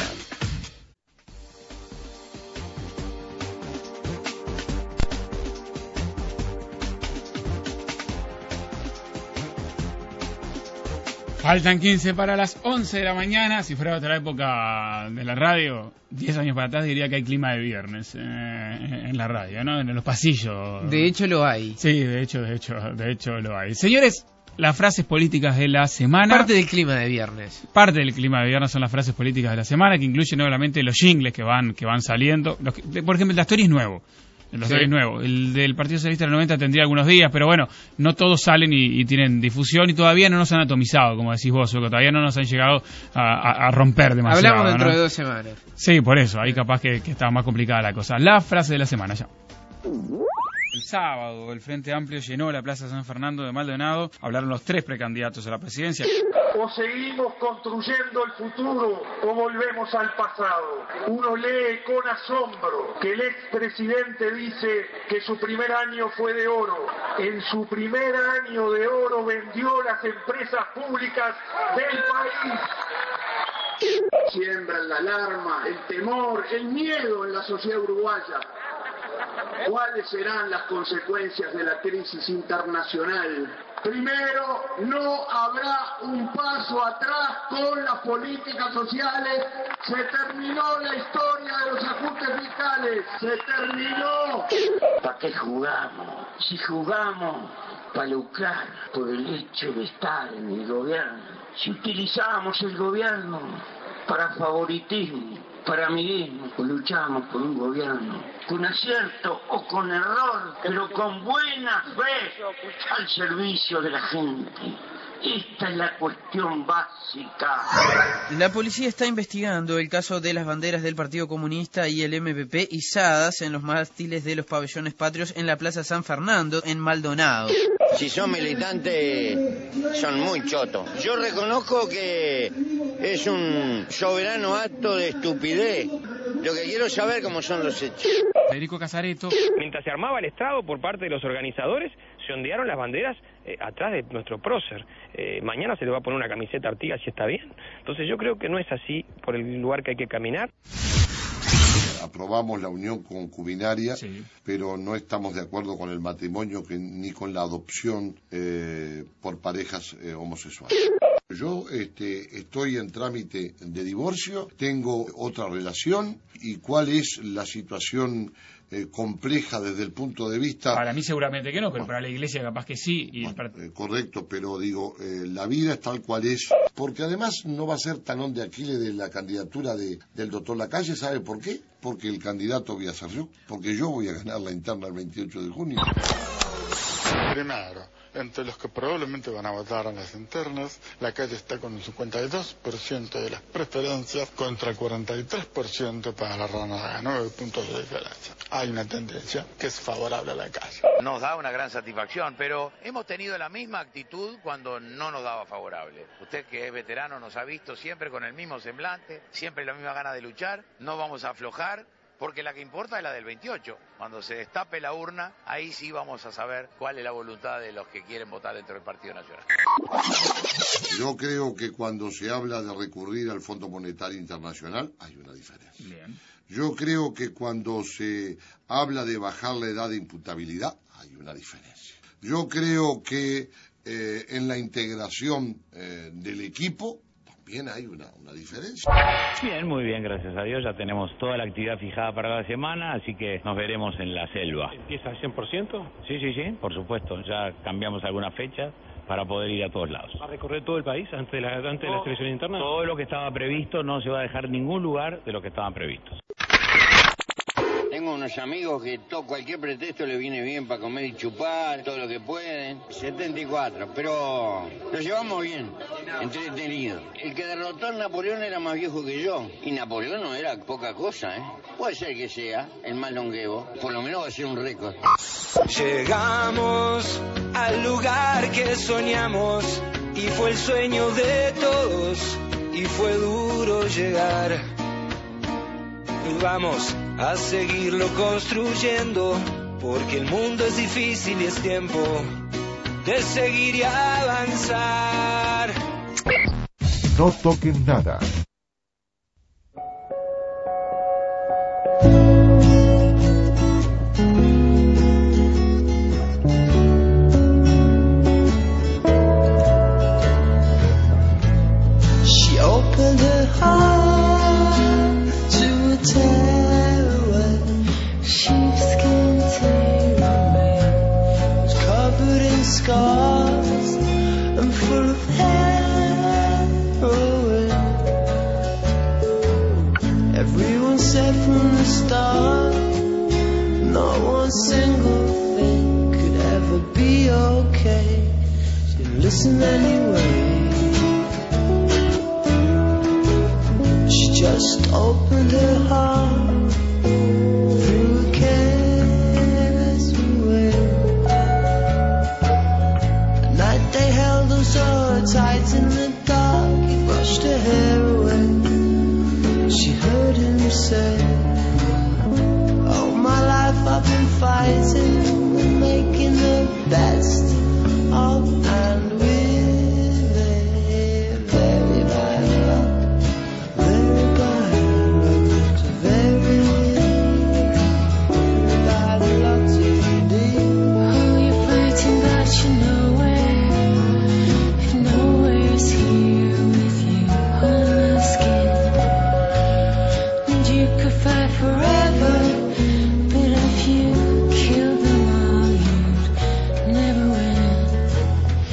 Faltan quince para las once de la mañana. Si fuera otra época de la radio, diez años para atrás diría que hay clima de viernes eh, en la radio, ¿no? En los pasillos. De hecho lo hay. Sí, de hecho, de hecho, de hecho lo hay. Señores, las frases políticas de la semana. Parte del clima de viernes. Parte del clima de viernes son las frases políticas de la semana, que incluyen obviamente los jingles que van que van saliendo. Los que, por ejemplo, el de Astori es nuevo. El de Astori es nuevo. El del Partido Socialista del noventa tendría algunos días, pero bueno, no todos salen y, y tienen difusión y todavía no nos han atomizado, como decís vos, Zucco, todavía no nos han llegado a, a, a romper demasiado. Hablamos dentro ¿no? de dos semanas. Sí, por eso, ahí capaz que, que estaba más complicada la cosa. La frase de la semana ya. El sábado, el Frente Amplio llenó la Plaza San Fernando de Maldonado. Hablaron los tres precandidatos a la presidencia. O seguimos construyendo el futuro o volvemos al pasado. Uno lee con asombro que el expresidente dice que su primer año fue de oro. En su primer año de oro vendió las empresas públicas del país. Siembran la alarma, el temor, el miedo en la sociedad uruguaya. ¿Cuáles serán las consecuencias de la crisis internacional? Primero, no habrá un paso atrás con las políticas sociales. Se terminó la historia de los ajustes fiscales. Se terminó. ¿Para qué jugamos? Si jugamos para lucrar por el hecho de estar en el gobierno. Si utilizamos el gobierno para favoritismo, para amiguismo. Luchamos por un gobierno con acierto o con error, pero con buena fe al servicio de la gente. Esta es la cuestión básica. La policía está investigando el caso de las banderas del Partido Comunista y el M P P izadas en los mástiles de los pabellones patrios en la Plaza San Fernando, en Maldonado. Si son militantes, son muy chotos. Yo reconozco que es un soberano acto de estupidez. Lo que quiero saber cómo son los hechos. Federico Casareto. Mientras se armaba el estrago por parte de los organizadores, se ondearon las banderas eh, atrás de nuestro prócer. Eh, mañana se le va a poner una camiseta Artigas si está bien. Entonces yo creo que no es así por el lugar que hay que caminar. Aprobamos la unión concubinaria, sí, pero no estamos de acuerdo con el matrimonio que, ni con la adopción eh, por parejas eh, homosexuales. Yo este, estoy en trámite de divorcio, tengo otra relación, y cuál es la situación eh, compleja desde el punto de vista... Para mí seguramente que no, pero para la iglesia capaz que sí. Y bueno, eh, correcto, pero digo, eh, la vida es tal cual es, porque además no va a ser talón de Aquiles de la candidatura de, del doctor Lacalle. ¿Sabe por qué? Porque el candidato voy a ser yo, porque yo voy a ganar la interna el veintiocho de junio. Primero, entre los que probablemente van a votar en las internas, Lacalle está con el cincuenta y dos por ciento de las preferencias contra el cuarenta y tres por ciento para la Ranaga, nueve puntos de diferencia. Hay una tendencia que es favorable a Lacalle. Nos da una gran satisfacción, pero hemos tenido la misma actitud cuando no nos daba favorable. Usted, que es veterano, nos ha visto siempre con el mismo semblante, siempre la misma gana de luchar. No vamos a aflojar, porque la que importa es la del veintiocho. Cuando se destape la urna, ahí sí vamos a saber cuál es la voluntad de los que quieren votar dentro del Partido Nacional. Yo creo que cuando se habla de recurrir al Fondo Monetario Internacional, hay una diferencia. Bien. Yo creo que cuando se habla de bajar la edad de imputabilidad, hay una diferencia. Yo creo que eh, en la integración eh, del equipo, bien, hay una, una diferencia. Bien, muy bien, gracias a Dios. Ya tenemos toda la actividad fijada para la semana, así que nos veremos en la selva. ¿Empieza al cien por ciento? Sí, sí, sí, por supuesto. Ya cambiamos algunas fechas para poder ir a todos lados. ¿Va a recorrer todo el país antes de la, antes de la selección interna? Todo lo que estaba previsto, no se va a dejar ningún lugar de lo que estaban previstos. Tengo unos amigos que todo cualquier pretexto le viene bien para comer y chupar, todo lo que pueden. setenta y cuatro, pero lo llevamos bien, entretenido. El que derrotó a Napoleón era más viejo que yo, y Napoleón no era poca cosa, ¿eh? Puede ser que sea el más longevo, por lo menos va a ser un récord. Llegamos al lugar que soñamos, y fue el sueño de todos, y fue duro llegar. Y vamos a seguirlo construyendo, porque el mundo es difícil y es tiempo de seguir y avanzar. No toquen nada. She opened her heart to a terror. Sheepskin tailor was covered in scars and full of heroin. Everyone said from the start, not one single thing could ever be okay. She listened anyway. She just opened her heart through a careless way. At night they held her so tight in the dark. He brushed her hair away. She heard him say, all my life I've been fighting and making the best of and with it. Very bad luck. Very bad luck to very, very bad luck to indeed. Oh, you're fighting but you're nowhere. If nowhere's here with you on my skin, and you could fight forever, but if you killed them all, you'd never win.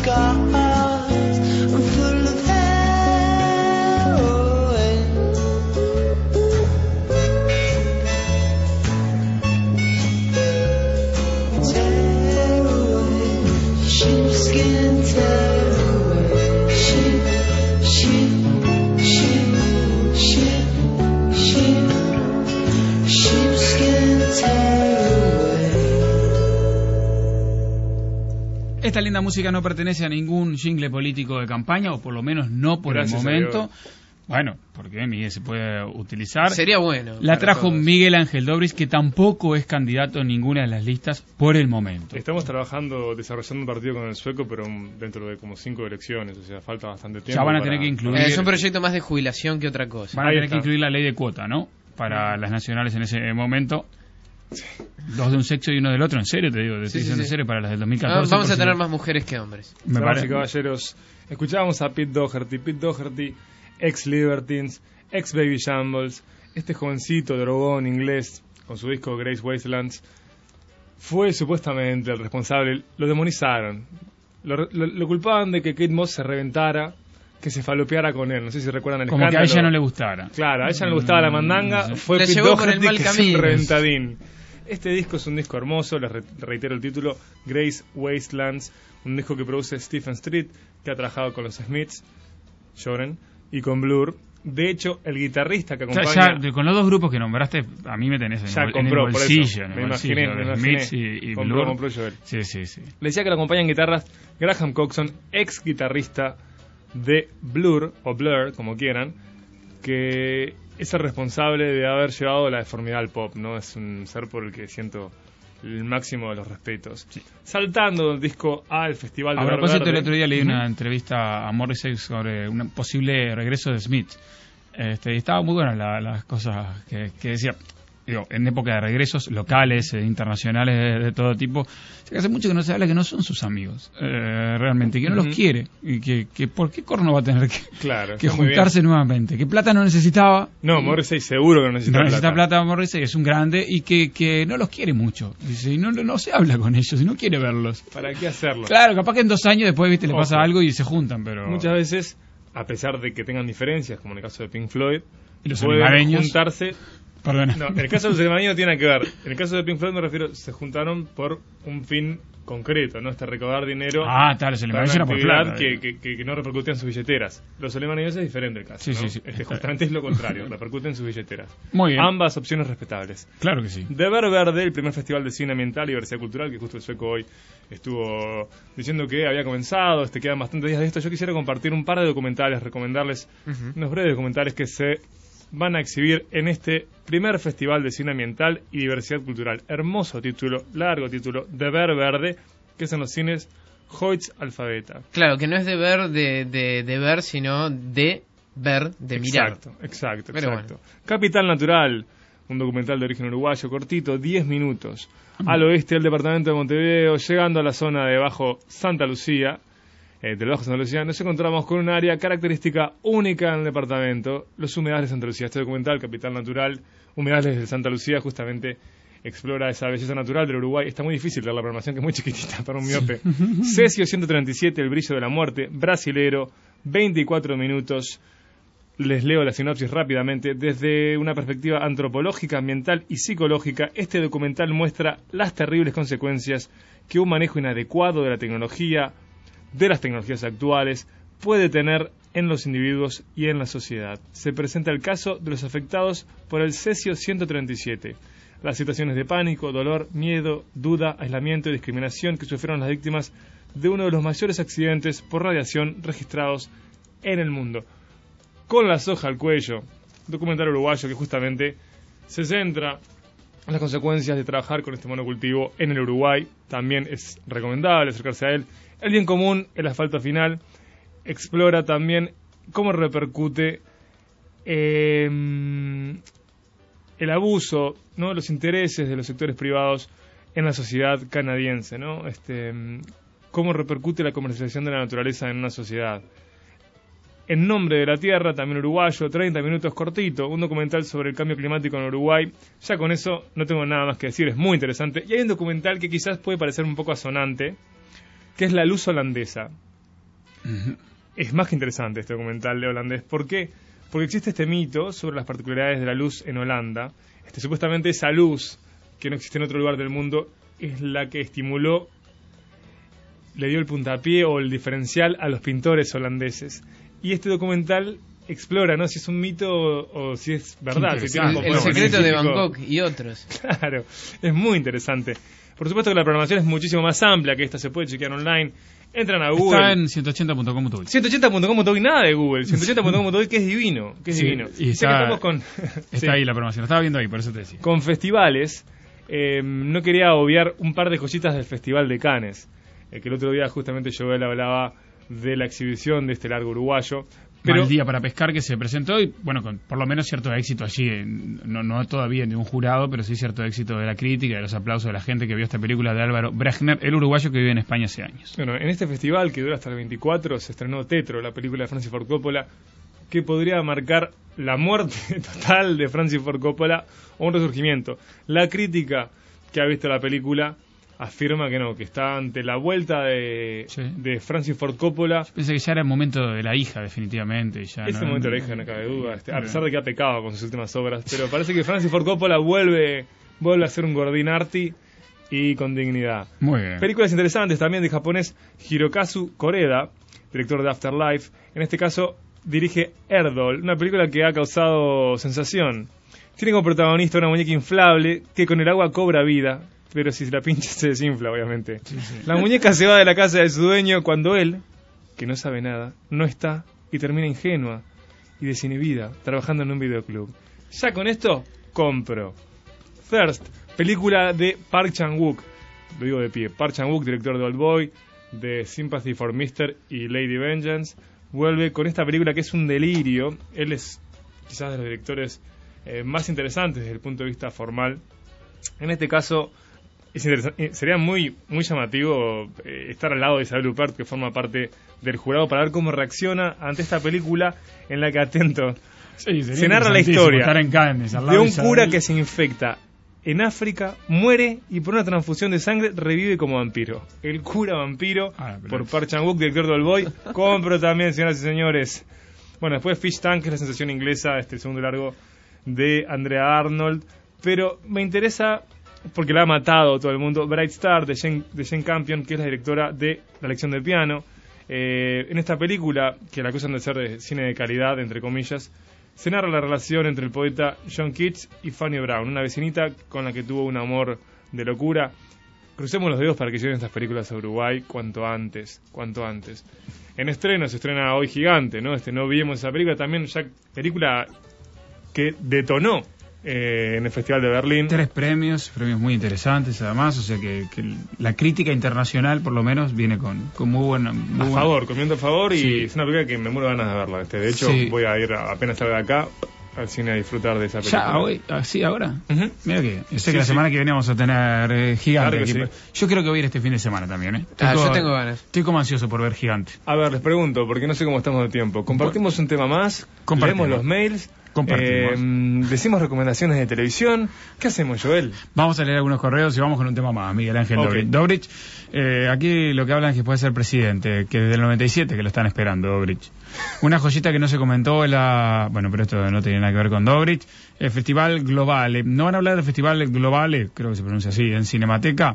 scars full of heroin. Tear away, sheepskin, tear away, sheep, sheep, sheep, sheep, sheep, sheepskin, tear away. Esta linda música no pertenece a ningún jingle político de campaña, o por lo menos no por Gracias el momento. Bueno, porque Miguel se puede utilizar. Sería bueno. La trajo todos. Miguel Ángel Dobris, que tampoco es candidato en ninguna de las listas por el momento. Estamos trabajando, desarrollando un partido con el sueco, pero dentro de como cinco elecciones, o sea, falta bastante tiempo. Ya van a para... tener que incluir... Eh, es un proyecto más de jubilación que otra cosa. Van a Ahí tener está. que incluir la ley de cuota, ¿no? Para las nacionales en ese momento. Dos de un sexo y uno del otro, en serio te digo, de Sí, decisión sí, de sí. serio para las del dos mil Ah, catorce. vamos a por tener si- más mujeres que hombres. Me Damas pare- y caballeros, escuchábamos a Pete Doherty, Pete Doherty, ex Libertines, ex Baby Shambles, este jovencito drogón inglés con su disco Grace Wastelands, fue supuestamente el responsable, lo demonizaron, lo, lo- lo culpaban de que Kate Moss se reventara, que se falopeara con él, no sé si recuerdan el Como que a escándalo. ella no le gustara. Claro, a ella no le gustaba la mandanga, Mm, sí. fue Le Pete llevó por el Doherty mal que es un camino. reventadín. Este disco es un disco hermoso, les re- reitero el título, Grace Wastelands, un disco que produce Stephen Street, que ha trabajado con los Smiths, lloren, y con Blur. De hecho, el guitarrista que O sea, acompaña... ya, de- con los dos grupos que nombraste, a mí me tenés en, Ya el, compró, en el por eso. bolsillo. en el Me bolsillo, imaginé, me de imaginé. Smiths y, y Compró, Blur. compró Joel. Sí, sí, sí. Le decía que lo acompaña en guitarras Graham Coxon, ex guitarrista de Blur, o Blur, como quieran, que es el responsable de haber llevado la deformidad al pop, ¿no? Es un ser por el que siento el máximo de los respetos. Saltando del disco al Festival de A Ver propósito, Verde. el otro día leí Ujú. una entrevista a Morrissey sobre un posible regreso de Smith. Este, y estaba muy buena la- las cosas que, que decía. Digo, en época de regresos locales, eh, internacionales, de, de todo tipo, que hace mucho que no se habla que no son sus amigos, eh, realmente, que no Ujú. los quiere, y que, que ¿por qué corno va a tener que, Claro, que está muy juntarse nuevamente? Que plata no necesitaba. No, Morrissey seguro que no necesita No necesita plata. plata Morrissey, es un grande, y que, que no los quiere mucho. Dice, y no, no se habla con ellos, y no quiere verlos. ¿Para qué hacerlo? Claro, capaz que en dos años después, viste, le Ojo. pasa algo y se juntan, pero... Muchas veces, a pesar de que tengan diferencias, como en el caso de Pink Floyd, Y los pueden olimareños. juntarse. Perdona. No, en el caso de los olimareños no tiene nada que ver. En el caso de Pink Floyd me refiero, se juntaron por un fin concreto, ¿no? Este recaudar dinero. Ah, tal, los para olimareños una era por actividad plata, que, eh. que, que, que no repercute en sus billeteras. Los olimareños es diferente el caso. Sí, ¿no? sí, sí. Este, justamente es lo contrario, repercute en sus billeteras. Muy bien. Ambas opciones respetables. Claro que sí. De Ver Verde, el primer festival de cine ambiental y diversidad cultural, que justo el sueco hoy estuvo diciendo que había comenzado, este quedan bastantes días de esto. Yo quisiera compartir un par de documentales, recomendarles Ujú. unos breves documentales que se van a exhibir en este primer festival de cine ambiental y diversidad cultural. Hermoso título, largo título, De Ver Verde, que es en los cines Hoyts Alfabeta. Claro, que no es de ver, de, de, de ver, sino de ver, de mirar. Exacto, exacto, Pero exacto. Capital Natural, un documental de origen uruguayo, cortito, diez minutos. Al oeste del departamento de Montevideo, llegando a la zona de Bajo Santa Lucía, eh, del Bajo Santa Lucía, nos encontramos con un área característica única en el departamento, los humedales de Santa Lucía. Este documental, Capital Natural, humedales de Santa Lucía, justamente explora esa belleza natural del Uruguay. Está muy difícil ver la programación, que es muy chiquitita para un miope. Cesio ciento treinta y siete, El brillo de la muerte, brasilero, veinticuatro minutos. Les leo la sinopsis rápidamente. Desde una perspectiva antropológica, ambiental y psicológica, este documental muestra las terribles consecuencias que un manejo inadecuado de la tecnología, de las tecnologías actuales, puede tener en los individuos y en la sociedad. Se presenta el caso de los afectados por el Cesio ciento treinta y siete. Las situaciones de pánico, dolor, miedo, duda, aislamiento y discriminación que sufrieron las víctimas de uno de los mayores accidentes por radiación registrados en el mundo. Con la soja al cuello, documental uruguayo que justamente se centra en las consecuencias de trabajar con este monocultivo en el Uruguay. También es recomendable acercarse a él. El bien común, el asfalto final, explora también cómo repercute eh, el abuso, ¿no?, los intereses de los sectores privados en la sociedad canadiense, ¿no? Este, cómo repercute la comercialización de la naturaleza en una sociedad. En nombre de la tierra, también uruguayo, treinta minutos cortito, un documental sobre el cambio climático en Uruguay. Ya con eso no tengo nada más que decir, es muy interesante. Y hay un documental que quizás puede parecer un poco asonante, que es La luz holandesa. Uh-huh. Es más que interesante este documental de holandés. ¿Por qué? Porque existe este mito sobre las particularidades de la luz en Holanda. Este, supuestamente esa luz, que no existe en otro lugar del mundo, es la que estimuló, le dio el puntapié o el diferencial a los pintores holandeses. Y este documental explora, ¿no?, si es un mito o, o si es verdad. Si tiene un el secreto de Bangkok y otros. Claro, es muy interesante. Por supuesto que la programación es muchísimo más amplia que esta, se puede chequear online. Entran a Google. Está en ciento ochenta punto com punto uy. ciento ochenta punto com punto uy, nada de Google. ciento ochenta punto com punto uy, que es divino. Que es sí, divino. Y está, con, está sí. ahí la programación. Lo estaba viendo ahí, por eso te decía. Con festivales, eh, no quería obviar un par de cositas del Festival de Cannes. Eh, que el otro día justamente Joel hablaba de la exhibición de este largo uruguayo. Pero el día para pescar que se presentó y bueno, con por lo menos cierto éxito allí, no, no todavía de un jurado, pero sí cierto éxito de la crítica, de los aplausos de la gente que vio esta película de Álvaro Brechner, el uruguayo que vive en España hace años. Bueno, en este festival que dura hasta el veinticuatro se estrenó Tetro, la película de Francis Ford Coppola, que podría marcar la muerte total de Francis Ford Coppola o un resurgimiento. La crítica que ha visto la película afirma que no, que está ante la vuelta de, sí. de Francis Ford Coppola. Yo pensé que ya era el momento de la hija, definitivamente. Ya es no, el momento no, de la hija, no cabe duda, este, a pesar de que ha pecado con sus últimas obras. Pero parece que Francis Ford Coppola vuelve, vuelve a ser un gordín arty y con dignidad. Muy bien. Películas interesantes también del japonés Hirokazu Koreda, director de Afterlife. En este caso dirige Erdol, una película que ha causado sensación. Tiene como protagonista una muñeca inflable que con el agua cobra vida, pero si se la pincha se desinfla, obviamente. Sí, sí. La muñeca se va de la casa de su dueño cuando él, que no sabe nada, no está y termina ingenua y desinhibida, trabajando en un videoclub. Ya con esto, compro. Thirst, película de Park Chan-wook, lo digo de pie, Park Chan-wook, director de Old Boy, de Sympathy for mister y Lady Vengeance, vuelve con esta película que es un delirio. Él es quizás de los directores eh, más interesantes desde el punto de vista formal. En este caso, es sería muy muy llamativo eh, estar al lado de Isabel Huppert, que forma parte del jurado, para ver cómo reacciona ante esta película en la que, atento, sí, se narra la historia estar en Cannes, al lado de un de cura que se infecta en África, muere y por una transfusión de sangre revive como vampiro. El cura vampiro, ah, por Park Chan-wook, director de Old Boy. Compro también, señoras y señores. Bueno, después Fish Tank, que es la sensación inglesa, este segundo largo de Andrea Arnold. Pero me interesa porque la ha matado todo el mundo. Bright Star, de Jane, de Jane Campion, que es la directora de La lección del piano. Eh, en esta película, que la acusan de ser de cine de calidad, entre comillas, se narra la relación entre el poeta John Keats y Fanny Brown, una vecinita con la que tuvo un amor de locura. Crucemos los dedos para que lleguen estas películas a Uruguay cuanto antes, cuanto antes. En estreno se estrena hoy Gigante, ¿no? Este, no vimos esa película, también ya película que detonó Eh, en el Festival de Berlín. Tres premios, premios muy interesantes además, o sea que, que la crítica internacional por lo menos viene con, con muy buena... Muy a buena. favor, comiendo a favor, y sí. Es una película que me muero ganas de verla. Este, de hecho, sí. voy a ir a, apenas salga de acá al cine a disfrutar de esa película. ¿Ya hoy? ¿Así ahora? Uh-huh. Mira que, yo sé sí, que la sí. semana que viene vamos a tener eh, Gigante claro aquí. Sí. Yo creo que voy a ir este fin de semana también, ¿eh? Ah, como, yo tengo ganas. Estoy como ansioso por ver Gigante. A ver, les pregunto, porque no sé cómo estamos de tiempo. ¿Compartimos bueno, un tema más? ¿Leemos los mails? Eh, decimos recomendaciones de televisión. ¿Qué hacemos, Joel? Vamos a leer algunos correos y vamos con un tema más. Miguel Ángel okay. Dobrich, Dobrich eh, aquí lo que hablan es que puede ser presidente, que desde el noventa y siete que lo están esperando, Dobrich. Una joyita que no se comentó es la... Bueno, pero esto no tiene nada que ver con Dobrich. El Festival Globale. No van a hablar del Festival Globale, creo que se pronuncia así, en Cinemateca.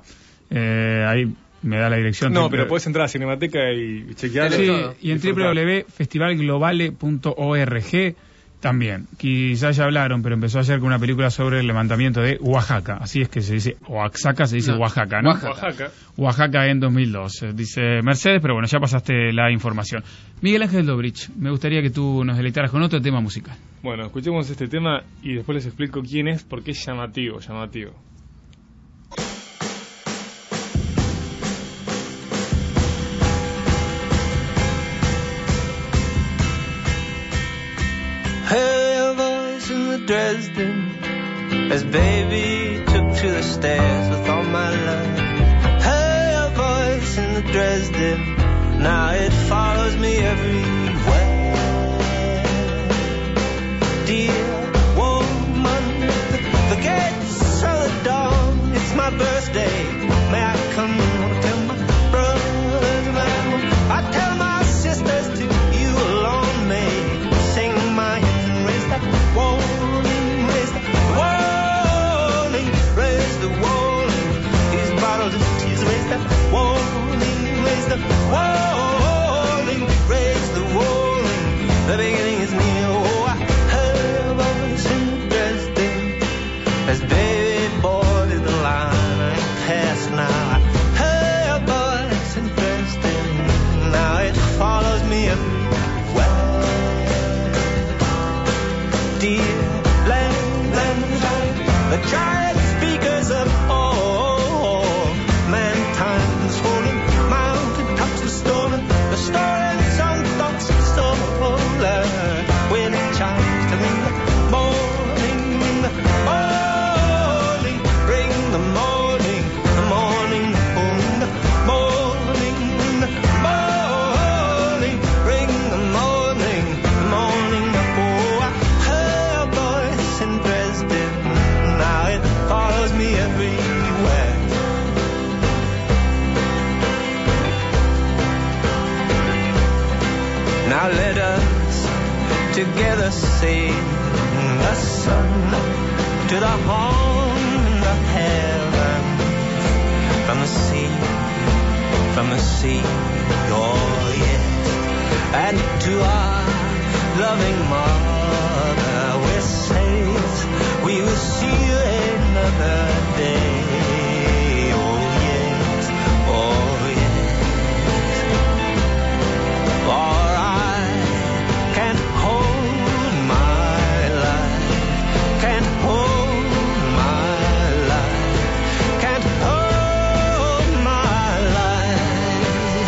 Eh, ahí me da la dirección. No, pero puedes entrar a Cinemateca y chequearlo. Sí, y en doble u doble u doble u punto festival globale punto org también. Quizás ya hablaron, pero empezó ayer con una película sobre el levantamiento de Oaxaca. Así es que se dice Oaxaca, se dice no, Oaxaca, ¿no? Oaxaca. Oaxaca en dos mil dos. Dice Mercedes, pero bueno, ya pasaste la información. Miguel Ángel Dobrich, me gustaría que tú nos deleitaras con otro tema musical. Bueno, escuchemos este tema y después les explico quién es, porque es llamativo, llamativo. Her voice in the Dresden as baby took to the stairs with all my love. Her voice in the Dresden, now it follows me everywhere. Dear woman, the gates are the dawn, it's my birthday. May I come and tell my brothers and I tell my sisters Now let us together sing the sun to the home of heaven. From the sea, from the sea, oh yes. And to our loving mother we say we will see you another day. Oh yes, oh yes. For I can't hold my life, can't hold my life, can't hold my life.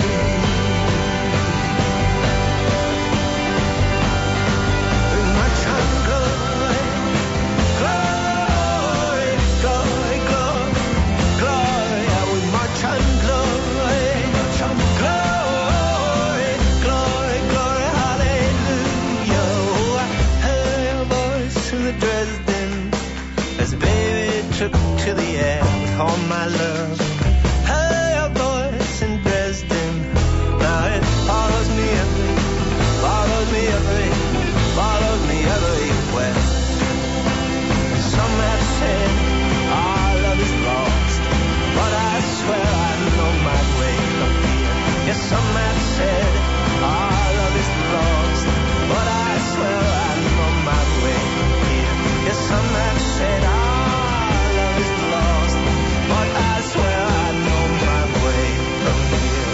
With my child glory, glory, glory, glory, glory, with my child glory, glory, glory, glory, hallelujah. Oh, I heard a voice in the Dresden as baby took to the air with all my love. Heard a voice in Dresden, now it follows me every, follows me every, follows me everywhere. Some have said our love is lost, but I swear I know my way from here. Yes, some have said our love is lost, but I swear I know my way from here. Yes, some have said our love is lost, but I swear I know my way from here.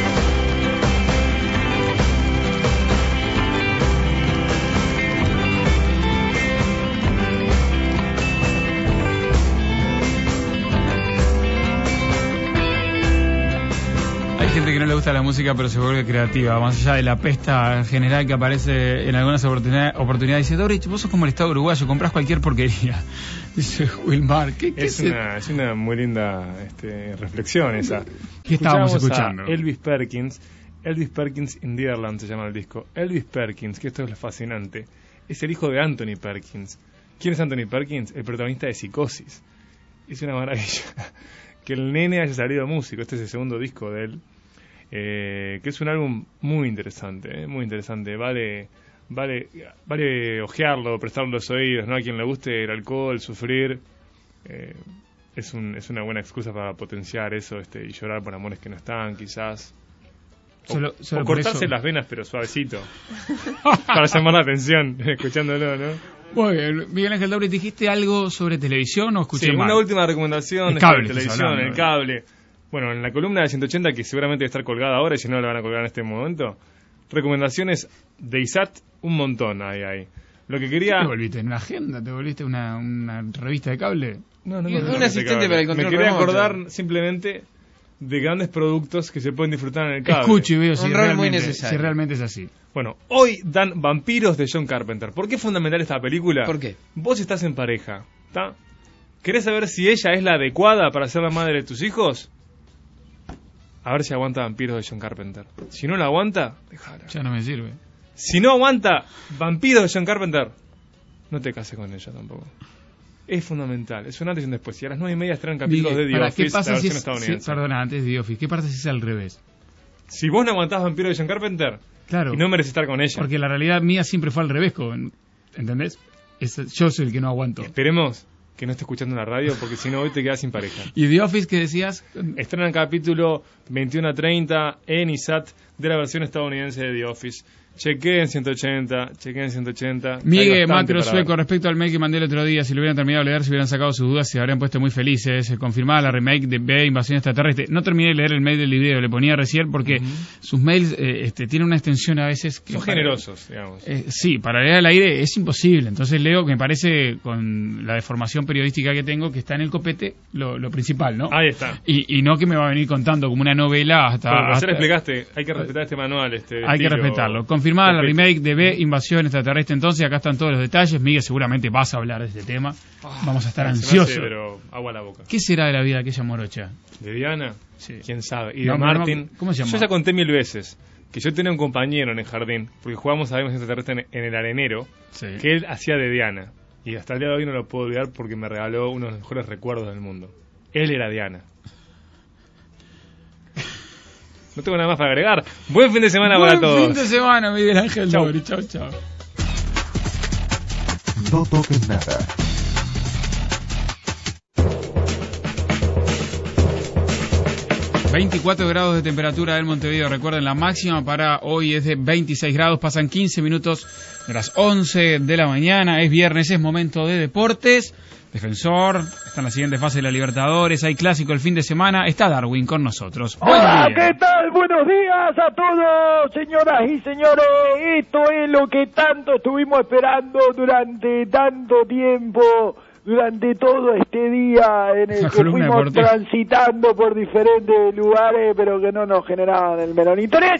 Hay gente que no le gusta la música pero se vuelve creativa, más allá de la pesta general que aparece en algunas oportunidades. Oportunidades. Dice, Dorich, vos sos como el Estado uruguayo, comprás cualquier porquería. Dice Wilmar, ¿qué, qué es, se... una, es una muy linda este, reflexión esa. ¿Qué estábamos Escuchábamos escuchando? a Elvis Perkins. Elvis Perkins in the Ireland se llama el disco. Elvis Perkins, que esto es lo fascinante, es el hijo de Anthony Perkins. ¿Quién es Anthony Perkins? El protagonista de Psicosis. Es una maravilla que el nene haya salido músico. Este es el segundo disco de él, eh, que es un álbum muy interesante, eh, muy interesante. Vale, vale, vale ojearlo, prestarle los oídos, ¿no? A quien le guste el alcohol, sufrir, eh, es, un, es una buena excusa para potenciar eso, este, y llorar por amores que no están, quizás. O, Solo- solo o por cortarse eso. las venas, pero suavecito, para llamar la atención, escuchándolo, ¿no? Muy bien, Miguel Ángel Dorich, ¿dijiste algo sobre televisión o escuché Sí, mal? una última recomendación El de cable, televisión, estás hablando, el eh. cable. Bueno, en la columna de ciento ochenta, que seguramente debe estar colgada ahora, y si no la van a colgar en este momento, recomendaciones de I S A T, un montón hay ahí. Lo que quería... ¿Te volviste en una agenda? ¿Te volviste una, una revista de cable? No, no, Y no, un no, no, asistente cable. para el control Me quería remoto. acordar simplemente de grandes productos que se pueden disfrutar en el cable. Escucho y veo si Un rol muy realmente, necesario. si realmente es así. Bueno, hoy dan Vampiros de John Carpenter. ¿Por qué es fundamental esta película? ¿Por qué? Vos estás en pareja, ¿está? ¿Querés saber si ella es la adecuada para ser la madre de tus hijos? A ver si aguanta Vampiros de John Carpenter. Si no la aguanta, déjala. Ya no me sirve. Si no aguanta Vampiros de John Carpenter, no te cases con ella tampoco. Es fundamental, es un antes y un después. Y a las nueve y media estarán capítulos Miguel, de The pará, Office, ¿qué pasa la si versión es, estadounidense. si- perdona, antes de The Office, ¿qué pasa si es al revés? Si vos no aguantás Vampiros de John Carpenter, Claro. y no mereces estar con ella. Porque la realidad mía siempre fue al revés, con, ¿entendés? Es, yo soy el que no aguanto. Esperemos que no esté escuchando en la radio, porque si no hoy te quedas sin pareja. ¿Y The Office qué decías? Estrena el capítulo veintiuno a treinta en I S A T de la versión estadounidense de The Office. Chequeen ciento ochenta, chequeen ciento ochenta. Hay Miguel bastante Macro para Sueco, ver. respecto al mail que mandé el otro día, si lo hubieran terminado de leer, si hubieran sacado sus dudas, se habrían puesto muy felices. Se confirmaba la remake de B, Invasión Extraterrestre. No terminé de leer el mail del video, le ponía recién porque sus mails eh, este, tienen una extensión a veces que Son para- generosos, digamos. Eh, sí, para leer al aire es imposible. Entonces leo que me parece, con la deformación periodística que tengo, que está en el copete lo, lo principal, ¿no? Ahí está. Y, y no que me va a venir contando como una novela hasta... Bueno, pero hasta- ayer explicaste, hay que respetar este manual. Este hay que estilo. respetarlo. Confirmada la Respeto. remake de B, Invasión Extraterrestre. Entonces, acá están todos los detalles. Miguel, seguramente vas a hablar de este tema. Vamos a estar Se me ansiosos. hace, pero agua a la boca. ¿Qué será de la vida de aquella morocha? ¿De Diana? ¿Quién sabe? Y No, de pero no- Martin. ¿cómo se llama? Yo ya conté mil veces que yo tenía un compañero en el jardín, porque jugábamos a Invasión Extraterrestre en, en el arenero, que él hacía de Diana. Y hasta el día de hoy no lo puedo olvidar porque me regaló uno de los mejores recuerdos del mundo. Él era Diana. No tengo nada más para agregar. Buen fin de semana Buen para todos. Buen fin de semana, Miguel Ángel Chau. Dori. Chau, chau. No toques nada. veinticuatro grados de temperatura en Montevideo. Recuerden, la máxima para hoy es de veintiséis grados. Pasan quince minutos de las once de la mañana. Es viernes, es momento de deportes. Defensor, está en la siguiente fase de la Libertadores. Hay clásico el fin de semana. Está Darwin con nosotros. Buen Hola, día. ¿qué tal? Buenos días a todos, señoras y señores. Esto es lo que tanto estuvimos esperando durante tanto tiempo. Durante todo este día en el La que columna fuimos deportiva. transitando por diferentes lugares, pero que no nos generaban el menor interés.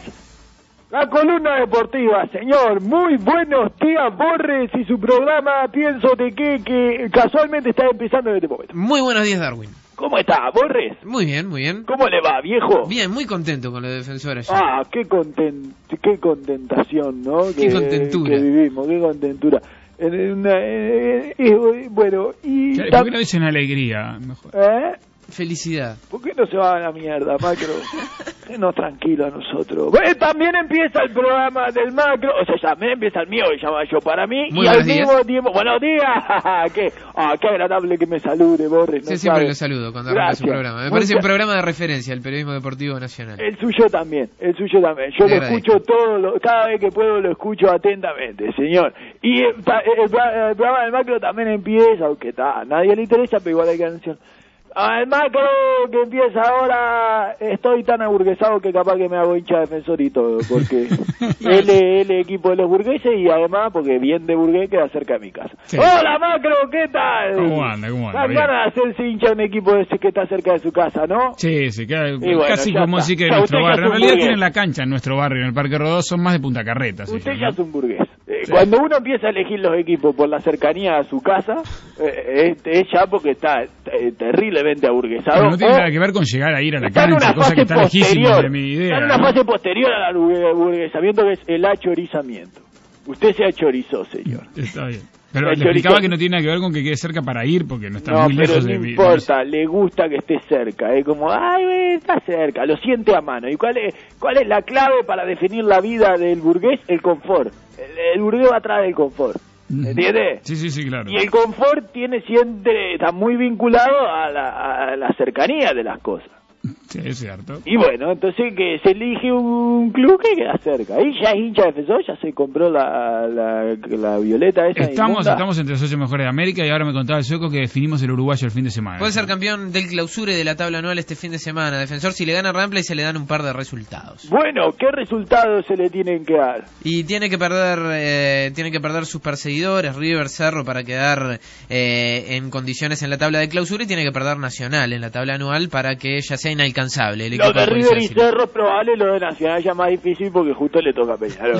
La columna deportiva, señor. Muy buenos días, Borges, y su programa Pienso de qué, que casualmente está empezando en este momento. Muy buenos días, Darwin. ¿Cómo está, Borges? Muy bien, muy bien. ¿Cómo le va, viejo? Bien, muy contento con los defensores. Ah, qué, content, qué contentación, ¿no? Qué que, contentura. Que vivimos, qué contentura. En una, eh, eh, bueno, y... ¿Por qué no dicen alegría? Mejor. ¿Eh? Felicidad. ¿Por qué no se va a la mierda, Macro? Denos tranquilo a nosotros. Bueno, también empieza el programa del Macro, o sea, también empieza el mío, que llama yo para mí, Muy y al buenos días. mismo tiempo, buenos días, qué, ah, qué agradable que me salude, Borges. Sí, no siempre sabe. lo saludo cuando arranca su Gracias. programa. Me parece un Muchas- programa de referencia, el periodismo deportivo nacional. El suyo también, el suyo también. Yo Le lo agradezco. escucho todo, lo- cada vez que puedo lo escucho atentamente, señor. Y el, ta- el pro- el programa del Macro también empieza, aunque ta, a nadie le interesa, pero igual hay que anunciar. Al Macro que empieza ahora, estoy tan aburguesado que capaz que me hago hincha defensor y todo, porque él es el equipo de los burgueses y además porque bien de burgués queda cerca de mi casa. Sí. Hola Macro, ¿qué tal? ¿Cómo anda? ¿Cómo anda? Dan Bien. ganas de hacerse hincha de un equipo de ese que está cerca de su casa, ¿no? Sí, sí, queda- Y bueno, casi ya como está. si que de Ya, nuestro usted ya barrio. es En un realidad burgués. tienen la cancha en nuestro barrio, en el Parque Rodó, son más de Punta Carretas. Usted ellos, ya ¿no? es un burgués. Eh, Sí. Cuando uno empieza a elegir los equipos por la cercanía a su casa, eh, es, es ya porque está eh, terriblemente aburguesado. Pero no tiene o nada que ver con llegar a ir a la está en cancha, una cosa que fase está lejísimo posterior. de mi idea. Está en una ¿no? fase posterior al burgue- burguesamiento, que es el achorizamiento. Usted se achorizó, señor. Está bien. Pero Se le explicaba chorizó. que no tiene nada que ver con que quede cerca para ir, porque no está No, muy pero lejos no de mi... importa, le gusta que esté cerca, es como, ay, ve, está cerca, lo siente a mano. ¿Y cuál es, cuál es la clave para definir la vida del burgués? El confort. El, el burgués va atrás del confort, ¿entiende? Sí, sí, sí, claro. Y el confort tiene siempre, está muy vinculado a la, a la cercanía de las cosas. Sí, es cierto. Y bueno, entonces que se elige un club que queda cerca. Ahí ya es hincha defensor, ya se compró la, la, la violeta esa. Estamos, inmunda. estamos entre los socios mejores de América y ahora me contaba el sueco que definimos el uruguayo el fin de semana. Puede ser campeón del clausura y de la tabla anual este fin de semana. Defensor, si le gana Rampla y se le dan un par de resultados. Bueno, ¿qué resultados se le tienen que dar? Y tiene que perder eh, tiene que perder sus perseguidores, River, Cerro, para quedar eh, en condiciones en la tabla de clausura, y tiene que perder Nacional en la tabla anual para que ya sea inalcanzable el Lo equipo de Policía River y Silva. Cerro es probable, lo de Nacional ya más difícil porque justo le toca a Peñarol.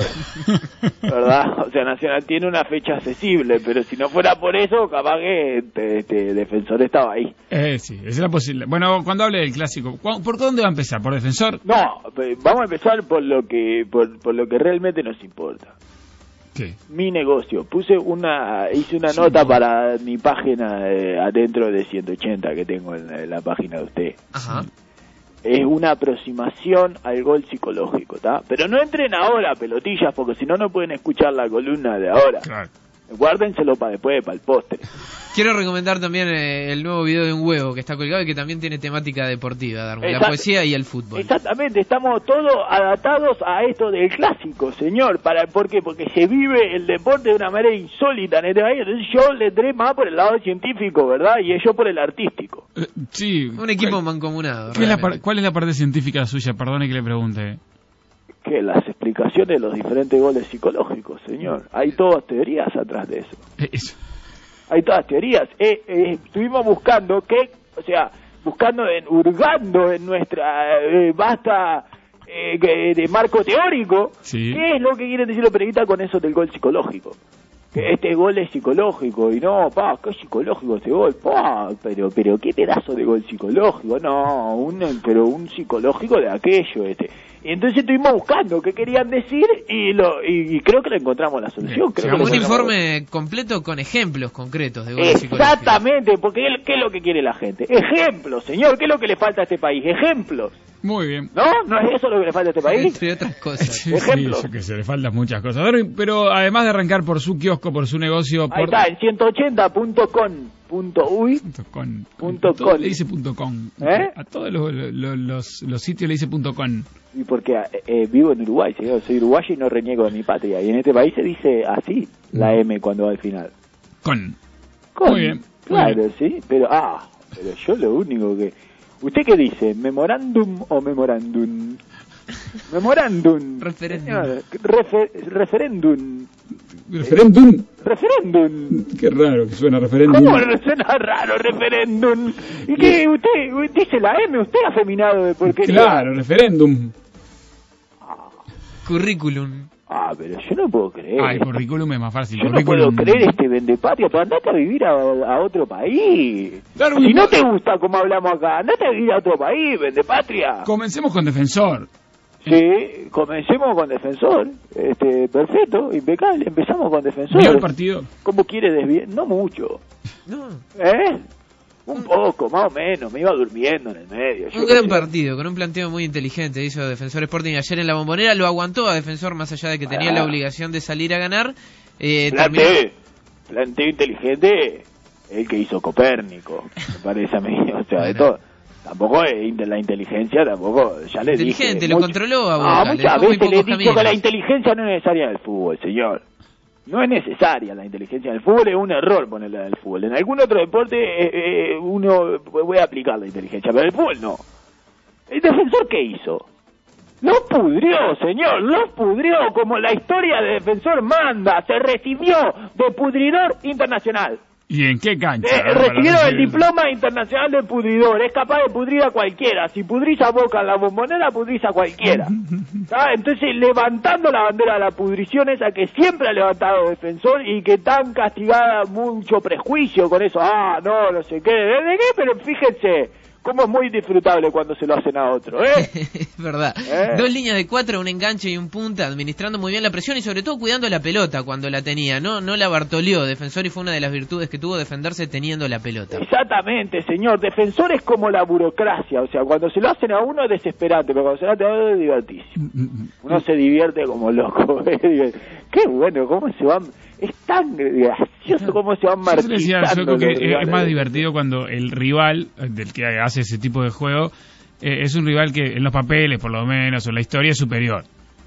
¿Verdad? O sea, Nacional tiene una fecha accesible, pero si no fuera por eso, capaz que este, este Defensor estaba ahí. Eh, sí, esa es la posibilidad. Bueno, cuando hable del clásico, ¿cu- ¿por dónde va a empezar? ¿Por Defensor? No, pe- vamos a empezar por lo que por, por lo que realmente nos importa. ¿Qué? Mi negocio. Puse una, hice una nota para mi página eh, adentro de ciento ochenta que tengo en la, en la página de usted. Ajá. Es una aproximación al gol psicológico, ¿está? Pero no entren ahora, pelotillas, porque si no, no pueden escuchar la columna de ahora. Claro. Guárdenselo para después, para el postre. Quiero recomendar también eh, el nuevo video de un huevo que está colgado y que también tiene temática deportiva, Darwin, la Exacto. poesía y el fútbol. Exactamente, estamos todos adaptados a esto del clásico, señor. ¿Para, ¿Por qué? Porque se vive el deporte de una manera insólita en este país. Entonces yo le entré más por el lado científico, ¿verdad? Y ellos por el artístico. Eh, sí. Un equipo mancomunado. ¿Qué es la realmente. par- ¿Cuál es la parte científica suya? Perdone que le pregunte. Que las explicaciones de los diferentes goles psicológicos, señor. Hay todas teorías atrás de eso. Eh, eso. Hay todas teorías. Eh, eh, estuvimos buscando que, o sea, buscando, en, hurgando en nuestra eh, vasta eh, que- de marco teórico, Sí. ¿qué es lo que quieren decir los periodistas con eso del gol psicológico? Que este gol es psicológico, y no, pa, qué psicológico este gol, pa, pero, pero qué pedazo de gol psicológico, no, un, pero un psicológico de aquello, este. Y entonces estuvimos buscando qué querían decir y lo y, y creo que le encontramos la solución. Creo que Un le encontramos- informe completo con ejemplos concretos de goles psicológicos. Exactamente, porque él- ¿qué es lo que quiere la gente? Ejemplos, señor, ¿qué es lo que le falta a este país? Ejemplos. Muy bien. ¿No? ¿No es eso lo que le falta a este país? Entre otras cosas. Sí, Ejemplo. sí, yo que sé, le faltan muchas cosas. Pero, pero además de arrancar por su kiosco, por su negocio... Por... Ahí está, en ciento ochenta punto com punto uy Con, punto todo com. le dice punto com. ¿Eh? A todos los, los, los, los sitios le dice punto com. Y porque eh, vivo en Uruguay, señor. Soy uruguayo y no reniego de mi patria. Y en este país se dice así, la M cuando va al final. Con. Con. Muy bien. Claro, muy bien. sí. Pero, ah, pero yo lo único que... ¿Usted qué dice? ¿Memorándum o memorándum? Memorándum. Referéndum. Señor, refer, referéndum. ¿Referéndum? Referéndum. Qué raro que suena referéndum. ¿Cómo suena raro referéndum? ¿Y qué? ¿Usted dice la M? ¿Usted afeminado de porquería? Claro, referéndum. Currículum. Ah, pero yo no puedo creer. Ah, el currículum es más fácil. Yo no puedo creer este vendepatria, pero andate a vivir a, a otro país. Claro, si y- no te gusta como hablamos acá, andate a vivir a otro país, vendepatria. Comencemos con Defensor. Sí, comencemos con Defensor. Este, perfecto, impecable. Empezamos con Defensor. ¿Vio el partido? ¿Cómo quiere desviar? No mucho. No. ¿Eh? Un poco, más o menos. Me iba durmiendo en el medio. Yo Un qué gran sé. partido, con un planteo muy inteligente hizo Defensor Sporting ayer en la Bombonera, lo aguantó a Defensor más allá de que tenía Ah. la obligación de salir a ganar. Eh, Planteo, terminó- planteo inteligente, el que hizo Copérnico, me parece a mí. O sea, de todo. Tampoco es inte- la inteligencia, tampoco, ya le dije. Inteligente, lo mucho- controló a Ah, Boca, le muchas dejó muy veces le he pocos dicho caminos. que la inteligencia no es necesaria en el fútbol, señor. No es necesaria la inteligencia en el fútbol, es un error ponerla en el fútbol. En algún otro deporte eh, eh, uno puede aplicar la inteligencia, pero en el fútbol no. ¿El Defensor qué hizo? Los pudrió, señor, los pudrió como la historia de Defensor manda. Se recibió de pudridor internacional. ¿Y en qué cancha? Eh, A ver, para recibió el recibir- diploma internacional de pudridor. Es capaz de pudrir a cualquiera. Si pudrís a Boca en la Bombonera, pudrís a cualquiera. ¿Ah? Entonces, levantando la bandera de la pudrición, esa que siempre ha levantado Defensor y que tan castigada, mucho prejuicio con eso. Ah, no, no sé qué. ¿De qué? Pero fíjense cómo es muy disfrutable cuando se lo hacen a otro, ¿eh? Es verdad. Eh. Dos líneas de cuatro, un enganche y un punta, administrando muy bien la presión y sobre todo cuidando la pelota cuando la tenía. No no la bartoleó Defensor y fue una de las virtudes que tuvo defenderse teniendo la pelota. Exactamente, señor. Defensor es como la burocracia. O sea, cuando se lo hacen a uno es desesperante, pero cuando se lo hacen a otro es divertísimo. Uno se divierte como loco. ¿eh? Qué bueno, cómo se van... Es tan gracioso cómo se van Yo te decía, marchitando yo creo que los es rivales. más divertido cuando el rival eh, del que hace ese tipo de juego eh, es un rival que en los papeles, por lo menos, o en la historia es superior.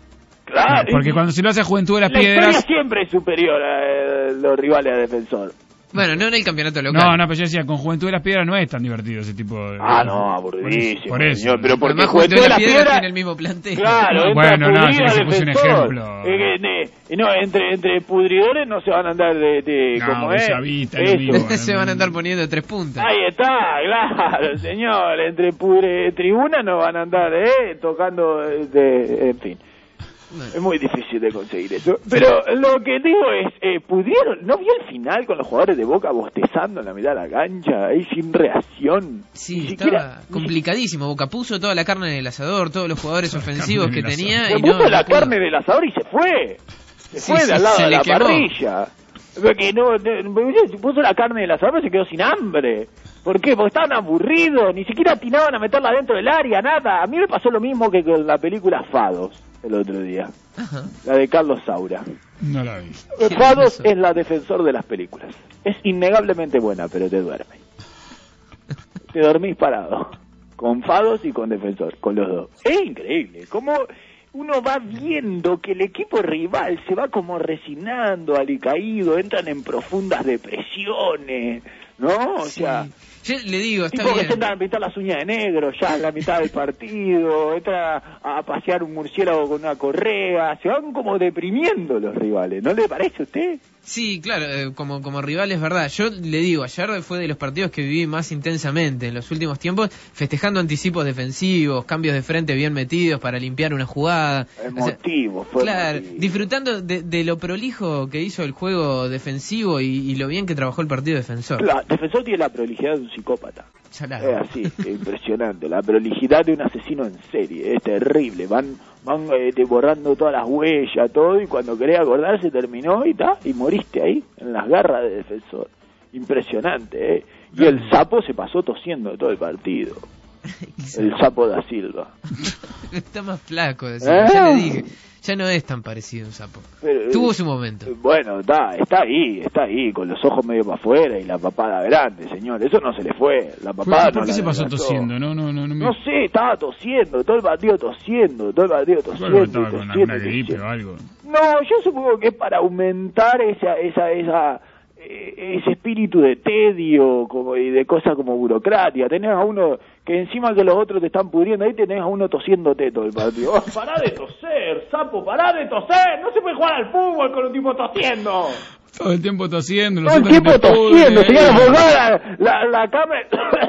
Claro, Porque cuando se lo hace a Juventud de las la historia Piedras... siempre es superior a eh, los rivales a Defensor. Bueno, no en el campeonato local. No, no, pero yo decía, con Juventud de las Piedras no es tan divertido ese tipo de... Ah, no, aburridísimo, Por eso. señor. Pero porque Además, Juventud de las Piedras Piedras... tiene el mismo plantel. Claro, entra Bueno, no, pudrido yo al se puse un Defensor. ejemplo. Eh, que, ne- no, entre, entre pudridores no se van a andar de... de No, como es. Bellavista, lo Eso. mismo. Se van a andar poniendo tres puntas. Ahí está, claro, señor. Entre pudre tribuna no van a andar, ¿eh? Tocando, eh, de, en fin. Es muy difícil de conseguir eso. Pero lo que digo es, eh, ¿pudieron? ¿No vio el final con los jugadores de Boca bostezando en la mitad de la cancha? Ahí sin reacción. Sí, Ni estaba siquiera- complicadísimo. Boca puso toda la carne en el asador, todos los jugadores ofensivos carne que en el tenía. Se Y puso no, la no pudo. carne del asador y se fue. Se Sí, fue sí, de al lado se de le la quemó. parrilla. Porque no, no- se puso la carne del asador y se quedó sin hambre. ¿Por qué? Porque estaban aburridos, ni siquiera atinaban a meterla dentro del área, nada. A mí me pasó lo mismo que con la película Fados el otro día. Ajá. La de Carlos Saura. No la vi. ¿Qué Fados pasó? es la defensor de las películas. Es innegablemente buena, pero te duerme. Te dormís parado. Con Fados y con Defensor, con los dos. Es increíble. Cómo uno va viendo que el equipo rival se va como resignando, alicaído, entran en profundas depresiones, ¿no? O sea... Yo le digo, está Tipo que bien. se entran a pintar las uñas de negro ya en la mitad del partido, entra a pasear un murciélago con una correa, se van como deprimiendo los rivales, ¿no le parece a usted? Sí, claro, eh, como, como rival es verdad. Yo le digo, ayer fue de los partidos que viví más intensamente en los últimos tiempos, festejando anticipos defensivos, cambios de frente bien metidos para limpiar una jugada. O sea, Emotivo, fue claro, emotivo. disfrutando de, de lo prolijo que hizo el juego defensivo y, y lo bien que trabajó el partido defensor. La Defensor tiene la prolijidad de un psicópata. Salado. Es así, es impresionante. La prolijidad de un asesino en serie, es terrible. Van van eh, te borrando todas las huellas, todo, y cuando querés acordarse terminó y ta, y moriste ahí, en las garras de Defensor. Impresionante, ¿eh? Y el sapo se pasó tosiendo todo el partido. El Sapo da Silva. Está más flaco, ¿Eh? ya le dije. Ya no es tan parecido a un sapo. Pero, Tuvo su momento. Bueno, está, está ahí, está ahí, con los ojos medio para afuera y la papada grande, señor. Eso no se le fue. La papada ¿Por, por no qué la se pasó desgastó. tosiendo? No, no, no, no, me... No sé, estaba tosiendo, todo el partido tosiendo, todo el partido tosiendo. Bueno, estaba con tosiendo, alguna tosiendo. gripe o algo. No, yo supongo que es para aumentar esa, esa, esa, eh, ese espíritu de tedio como, y de cosas como burocrática. Tenés a uno que encima que los otros te están pudriendo, ahí tenés a uno tosiéndote todo el partido. Oh, pará de toser, sapo, pará de toser. No se puede jugar al fútbol con un tipo tosiendo. Todo el tiempo tosiendo. Todo el tiempo tosiendo, señor, la, la, la cámara...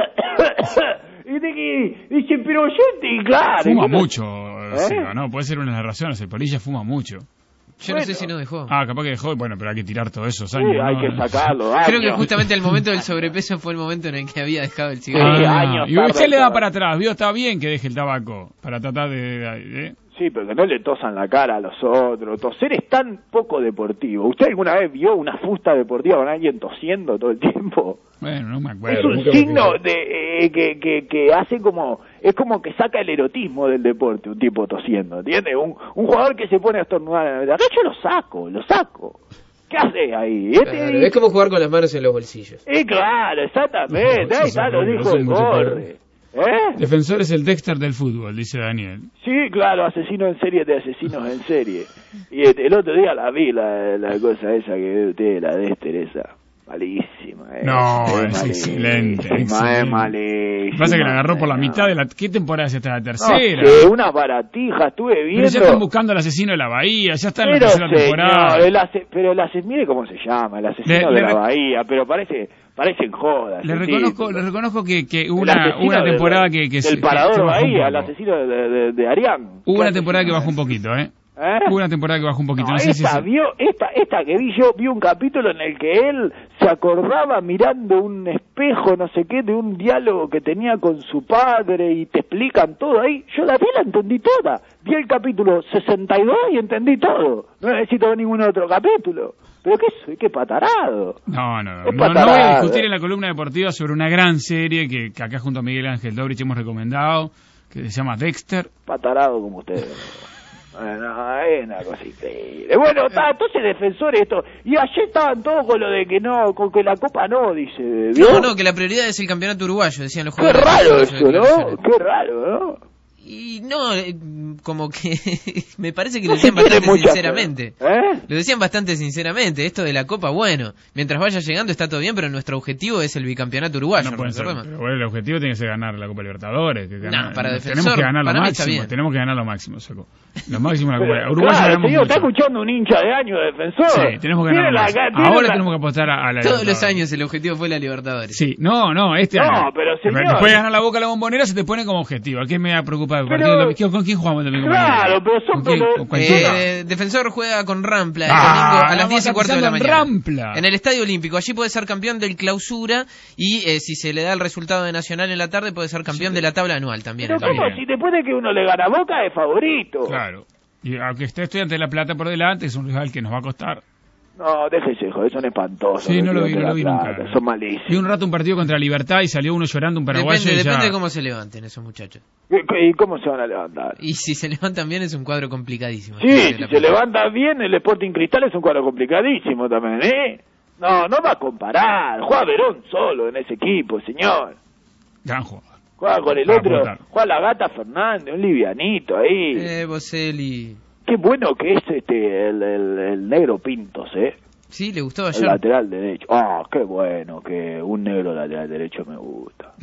Y dice, pero yo te claro. Fuma no... mucho, ¿Eh? Silva, ¿no? Puede ser una de las razones. El Polilla fuma mucho. Yo bueno. no sé si no dejó. Ah, capaz que dejó. Bueno, pero hay que tirar todos esos Sí, años. hay ¿no? que sacarlo. Creo que justamente el momento del sobrepeso fue el momento en el que había dejado el cigarro. Sí, ah, años y usted le da para atrás. Vio, está bien que deje el tabaco para tratar de... de... Sí, pero que no le tosan la cara a los otros. Toser es tan poco deportivo. ¿Usted alguna vez vio una fusta deportiva con alguien tosiendo todo el tiempo? Bueno, no me acuerdo. Es un signo de eh, que, que, que hace como... Es como que saca el erotismo del deporte, un tipo tosiendo, ¿entiendes? Un, un jugador que se pone a estornudar en la meta. Acá yo lo saco, lo saco. ¿Qué hace ahí? Este, claro, es como jugar con las manos en los bolsillos. Eh, claro, exactamente. No, ahí está, lo dijo el Borre. ¿Eh? Defensor es el Dexter del fútbol, dice Daniel. Sí, claro, asesino en serie de asesinos en serie. Y el, el otro día la vi, la, la cosa esa que ve usted, la Dexter esa. Malísima. Eh. No, es, es excelente. Es excelente. malísima. Pasa que la agarró por la mitad de la... ¿Qué temporada es esta? La tercera. No sé, unas baratijas, estuve viendo... Pero ya están buscando al asesino de la Bahía, ya está en pero la tercera señor, temporada. El ase... Pero el ase... mire cómo se llama, el asesino le, de le... la Bahía, pero parece... Parecen jodas. Le reconozco, título. le reconozco que, que una, una temporada del, que, que... Del que, parador que Bahía, el asesino de, de, de Arián. Hubo una temporada que bajó un poquito, ¿eh? ¿Eh? Hubo una temporada que bajó un poquito. No, no sé esta, si se... vio, esta, esta que vi yo, vi un capítulo en el que él se acordaba mirando un espejo, no sé qué, de un diálogo que tenía con su padre y te explican todo ahí. Yo la vi, la entendí toda. Vi el capítulo sesenta y dos y entendí todo. No necesito ver ningún otro capítulo. Pero qué, qué patarado. No, no, no, no, no voy a discutir en la columna deportiva sobre una gran serie que, que acá junto a Miguel Ángel Dobrich hemos recomendado, que se llama Dexter. Patarado como ustedes. Bueno, es una cosa increíble. Bueno, está, entonces Defensor esto. Y ayer estaban todos con lo de que no, con que la Copa no, dice. ¿vio? No, no, que la prioridad es el campeonato uruguayo, decían los Qué jugadores. raro eso, ¿no? Qué raro, ¿no? Y no, eh, como que me parece que lo decían bastante sinceramente. ¿Eh? Lo decían bastante sinceramente. Esto de la Copa, bueno, mientras vaya llegando está todo bien, pero nuestro objetivo es el bicampeonato uruguayo. No puede ser, pero bueno, el objetivo tiene que ser ganar la Copa Libertadores. Que ganar, no, para Defensor, tenemos que ganar para lo mí está máximo. bien. Tenemos que ganar lo máximo, Saco. Lo máximo de la Pero, Copa. Uruguay claro, ganamos señor, mucho. está escuchando un hincha de año de Defensor. Sí, tenemos que ganar. La, Ahora la... tenemos que apostar a, a la Todos los años el objetivo fue la Libertadores. Sí, no, no, este no, año. No, pero señor. Después de ganar la Boca a la Bombonera se te pone como objetivo. ¿A qué me va a preocupar? Pero... ¿Con quién jugamos el domingo? Claro, pero son pero... eh, Defensor juega con Rampla el ah, domingo a las diez y cuarto de la mañana. Rampla. En el Estadio Olímpico. Allí puede ser campeón del Clausura y eh, si se le da el resultado de Nacional en la tarde puede ser campeón sí, de la tabla anual también. Pero ¿cómo? Si después de que uno le gana a Boca es favorito. Claro. Y aunque esté Estudiante de La Plata por delante, es un rival que nos va a costar. No, déjese, joder, son espantosos. Sí, no lo vi, no lo vi nunca. Son malísimos. Vi un rato un partido contra Libertad y salió uno llorando, un paraguayo. Depende, y ya... depende de cómo se levanten esos muchachos. ¿Y cómo se van a levantar? Y si se levantan bien es un cuadro complicadísimo. Sí, si se levanta bien el Sporting Cristal es un cuadro complicadísimo también, ¿eh? No, no va a comparar. Juega Verón solo en ese equipo, señor. Gran jugador. Juega con el Para otro, aportar. juega la Gata Fernández, un livianito ahí. Eh, Boselli. Qué bueno que es este el, el, el negro Pintos, ¿eh? Sí, le gustó El ayer. lateral derecho. Ah, qué bueno que un negro lateral derecho me gusta.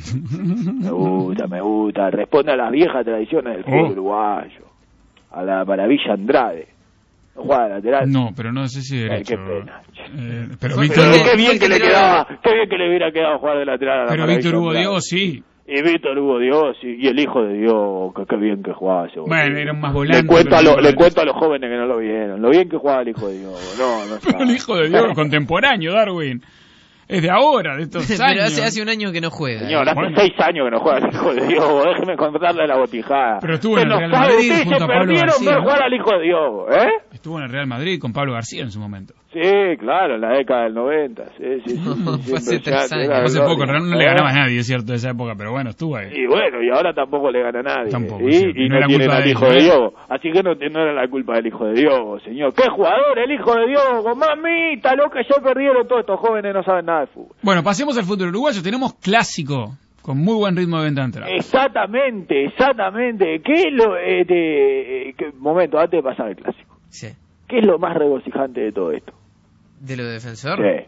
Me gusta, me gusta. Responde a las viejas tradiciones del fútbol Oh. uruguayo. A la maravilla Andrade. ¿No juega de lateral? No, pero no sé si Ay, derecho. qué pena. Eh, pero Pero Víctor, qué bien que le quedaba, qué bien que le hubiera quedado jugar de lateral a la pero maravilla Víctor Hugo Andrade. Diego sí. Y Víctor Hugo Dios y, y el hijo de Dios, que qué bien que jugaba ese boludo. Bueno, era más volante. Le cuento, a pero lo- no le volante. cuento a los jóvenes que no lo vieron. Lo bien que jugaba el hijo de Dios. No, no Pero el hijo de Dios contemporáneo, Darwin. Es de ahora, de estos Pero años. hace, hace un año que no juega. Señor, ¿eh? hace Bueno. seis años que no juega el hijo de Dios. Déjeme contarle la botijada. Pero estuvo en Usted el no Real sabe, Madrid ustedes junto se a Pablo perdieron García, ver ¿no? jugar al hijo de Dios, ¿eh? Estuvo en el Real Madrid con Pablo García en su momento. Sí, claro, en la década del noventa. Sí, sí, sí, no, sí, fue hace tres años. Hace poco, no, no le ganaba a nadie, es cierto, de esa época, pero bueno, estuvo ahí. Y bueno, y ahora tampoco le gana a nadie. Tampoco, y, sí. y, y no, no era tienen culpa al de hijo él, de ¿eh? Diogo. Así que no, no era la culpa del hijo de Diogo, señor. ¡Qué jugador el hijo de Diogo! ¡Mamita, lo que ya perdieron todos estos jóvenes! No saben nada de fútbol. Bueno, pasemos al fútbol uruguayo. Tenemos clásico, con muy buen ritmo de venta de entrada. Exactamente, exactamente. ¿Qué es lo... Eh, de, eh, qué, momento, antes de pasar al clásico. Sí. ¿Qué es lo más regocijante de todo esto? ¿De lo de Defensor? Sí.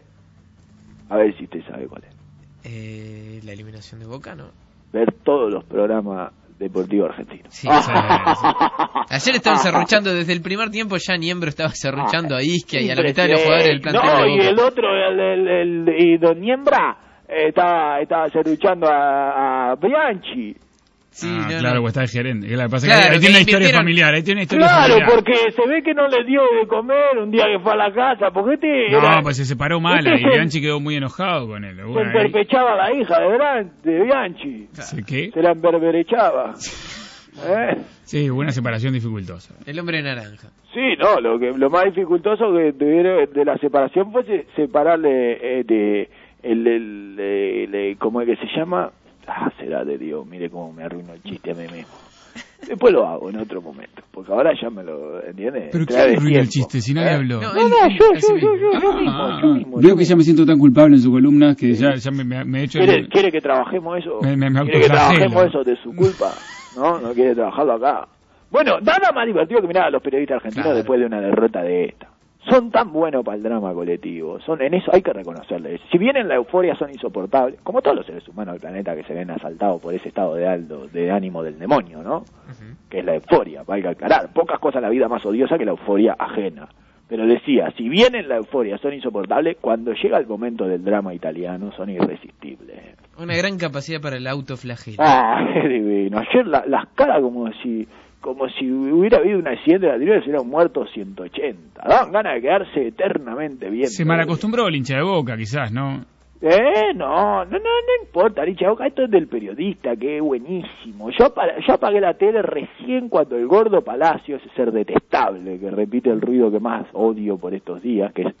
A ver si usted sabe cuál es. Eh, la eliminación de Boca, ¿no? Ver todos los programas deportivos argentinos. Sí, sí, sí. Ayer estaban serruchando, desde el primer tiempo ya Niembro estaba serruchando a Isquia y a la mitad de los jugadores del plantel no, de Boca. Y el otro, el, el, el, y Don Niembra, eh, estaba, estaba serruchando a, a Bianchi. Sí, ah, no, claro, no. Pues está el gerente. Lo que pasa claro, es que ahí tiene una historia invirtieron... familiar. Ahí tiene una historia claro, familiar. porque se ve que no le dio de comer un día que fue a la casa. Porque este no, era, pues se separó mal este y se, Bianchi quedó muy enojado con él. Se bueno, emberpechaba a la hija de, Bran, de Bianchi. ¿Sí, qué? Se la emberberechaba. ¿Eh? Sí, hubo una separación dificultosa. El hombre naranja. Sí, no, lo que lo más dificultoso que tuvieron de la separación fue separarle eh, de el, el, el, el ¿cómo es que se llama? Ah, será de Dios, mire cómo me arruino el chiste a mí mismo. Después lo hago en otro momento, porque ahora ya me lo entiende. ¿Pero quién arruinó el chiste si nadie ¿Eh? habló? No, no, no yo, yo, yo, yo, yo mismo, ah, yo mismo. Veo que ya me siento tan culpable en su columna que ya, ya me, me, me he hecho... ¿Quiere, el... ¿Quiere que trabajemos eso? Me, me, me ¿Quiere que trabajemos eso de su culpa? No, no quiere trabajarlo acá. Bueno, nada más divertido que mirar a los periodistas argentinos claro. después de una derrota de esta. Son tan buenos para el drama colectivo, son en eso hay que reconocerles. Si bien en la euforia son insoportables, como todos los seres humanos del planeta que se ven asaltados por ese estado de alto, de ánimo del demonio, ¿no? Uh-huh. Que es la euforia, valga aclarar. Pocas cosas en la vida más odiosa que la euforia ajena. Pero decía, si bien en la euforia son insoportables, cuando llega el momento del drama italiano son irresistibles. Una gran capacidad para el autoflagelo. Ah, qué divino. Ayer la, las caras como si... como si hubiera habido un accidente de la tierra y se hubieran muerto ciento ochenta. Daban ganas de quedarse eternamente bien. Se malacostumbró el hincha de Boca, quizás, ¿no? Eh, no, no, no, no importa, el hincha de Boca, esto es del periodista, que es buenísimo. Yo, yo apagué la tele recién cuando el gordo Palacio, ese ser detestable, que repite el ruido que más odio por estos días, que es...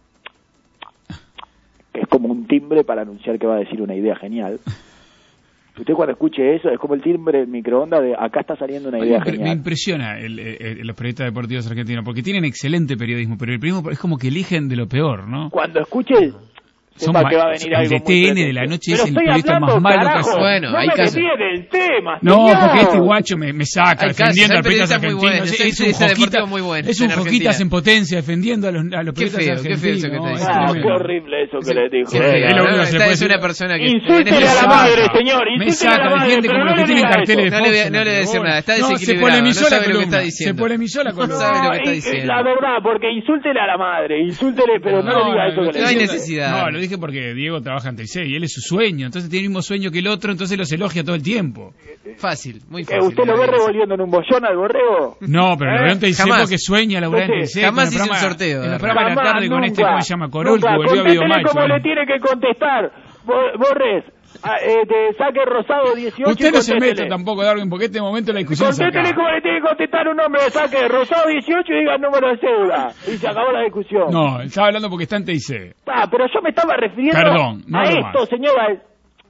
que es como un timbre para anunciar que va a decir una idea genial. Usted cuando escuche eso es como el timbre del microondas de acá está saliendo una idea me, genial. Me impresiona el, el, el, los periodistas deportivos argentinos porque tienen excelente periodismo, pero el periodismo es como que eligen de lo peor, ¿no? Cuando escuche sepa Son que va a venir el algo de T N de la noche es el periodista más malo que hace. Bueno, no hay me casos. el tema, no, señor. porque este guacho me, me saca hay defendiendo casos, a periodistas argentinos. Bueno, es, es, es un joquita, muy bueno es un en joquitas en potencia defendiendo a los, a los periodistas feo, argentinos. Qué feo eso que te dice. Ah, qué horrible eso que le dijo. Sí, eh, no, no, esta es una persona que... Insúltele a la madre, señor. Me saca, defiende como los que tienen carteles de Fox. No le voy a decir nada, está desequilibrado. Se polemizó la columna. Se polemizó la columna. No sabe lo que está diciendo. La verdad, porque insúltele a la madre, insúltele, pero no le diga eso que le dijo. No hay necesidad. No, lo dije porque Diego trabaja en T C y él es su sueño, entonces tiene el mismo sueño que el otro, entonces los elogia todo el tiempo. Fácil, muy fácil. ¿Usted lo ve revolviendo en un bollón al borrego? No, pero lo veo en T C porque sueña laburar en T C. Jamás hizo un sorteo. En la programa de la tarde con este, ¿cómo se llama? Corol, que volvió a Contéstele Videomatch. como le tiene que contestar. Borres, eh, te saque Rosado dieciocho. Usted no se mete tampoco, Darwin, porque en este momento la discusión se acaba. Contéstele como le tiene que contestar un hombre de saque Rosado dieciocho y diga el número de cédula. Y se acabó la discusión. No, estaba hablando porque está en T I C. Ah, pero yo me estaba refiriendo Perdón, no a esto, más. señora.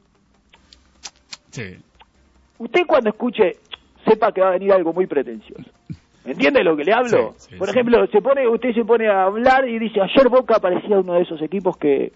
Sí. Usted cuando escuche, sepa que va a venir algo muy pretencioso. ¿Entiende lo que le hablo? Sí, sí, Por sí. ejemplo, se pone, usted se pone a hablar y dice, ayer Boca parecía uno de esos equipos que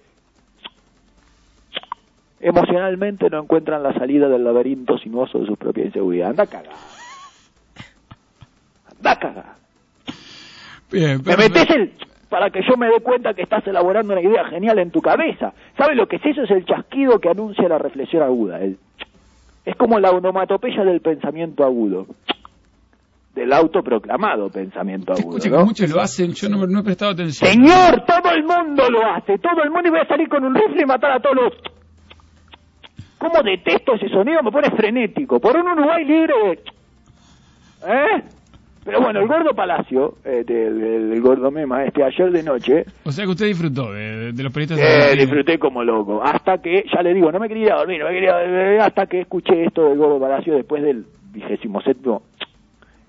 emocionalmente no encuentran la salida del laberinto sinuoso de su propia inseguridad. Anda a cagar. Anda a cagar. Bien, me metes el... para que yo me dé cuenta que estás elaborando una idea genial en tu cabeza. ¿Sabe lo que es eso? Es el chasquido que anuncia la reflexión aguda. El... Es como la onomatopeya del pensamiento agudo. Del autoproclamado pensamiento agudo. Escucha, ¿no? que muchos lo hacen, yo no, no he prestado atención. Señor, todo el mundo lo hace, todo el mundo, y voy a salir con un rifle y matar a todos los... ¿Cómo detesto ese sonido? Me pone frenético. Por un Uruguay libre de... ¿Eh? Pero bueno, el gordo Palacio, eh, el, el, el gordo Mema, este, ayer de noche... O sea que usted disfrutó de, de los periodistas... Eh, disfruté como loco. Hasta que, ya le digo, no me quería ir a dormir, no me quería dormir, hasta que escuché esto del gordo Palacio después del vigésimo séptimo...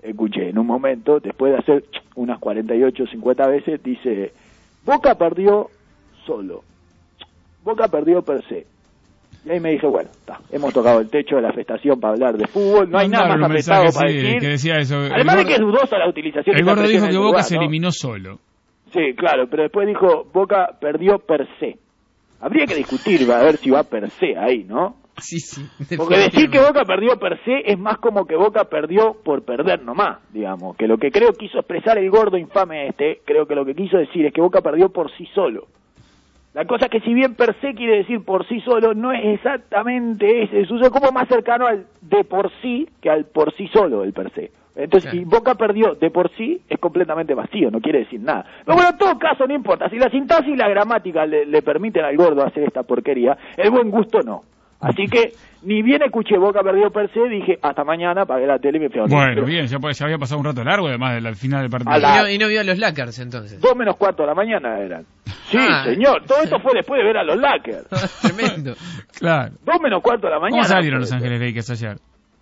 escuché en un momento, después de hacer unas cuarenta y ocho, cincuenta veces, dice, Boca perdió solo, Boca perdió per se. Y ahí me dije, bueno, está, hemos tocado el techo de la festación para hablar de fútbol, no hay nada más apretado para sí, decir. Que decía eso. Además de que es dudosa la utilización. El gordo dijo que Boca lugar, se ¿no? eliminó solo. Sí, claro, pero después dijo, Boca perdió per se. Habría que discutir, a ver si va per se ahí, ¿no? Sí, sí. Porque decir que Boca perdió per se es más como que Boca perdió por perder nomás, digamos. Que lo que creo quiso expresar el gordo infame este, creo que lo que quiso decir es que Boca perdió por sí solo. La cosa es que si bien per se quiere decir por sí solo, no es exactamente ese. Es un uso como más cercano al de por sí que al por sí solo, el per se. Entonces, claro. Si Boca perdió de por sí, es completamente vacío, no quiere decir nada. Pero bueno, en todo caso, no importa. Si la sintaxis y la gramática le, le permiten al gordo hacer esta porquería, el buen gusto no. Así que, ni bien escuché Boca perdió per se, dije, hasta mañana, apagué la tele y me fui a dormir. Bueno, bien, ya, ya había pasado un rato largo, además del final del partido. La... Y, no, y no vio a los Lakers, entonces. Dos menos cuarto de la mañana eran. Sí, ah, señor, todo esto fue después de ver a los Lakers. Tremendo. Claro. Dos menos cuarto de la mañana. ¿Cómo salieron Los Ángeles Lakers ayer?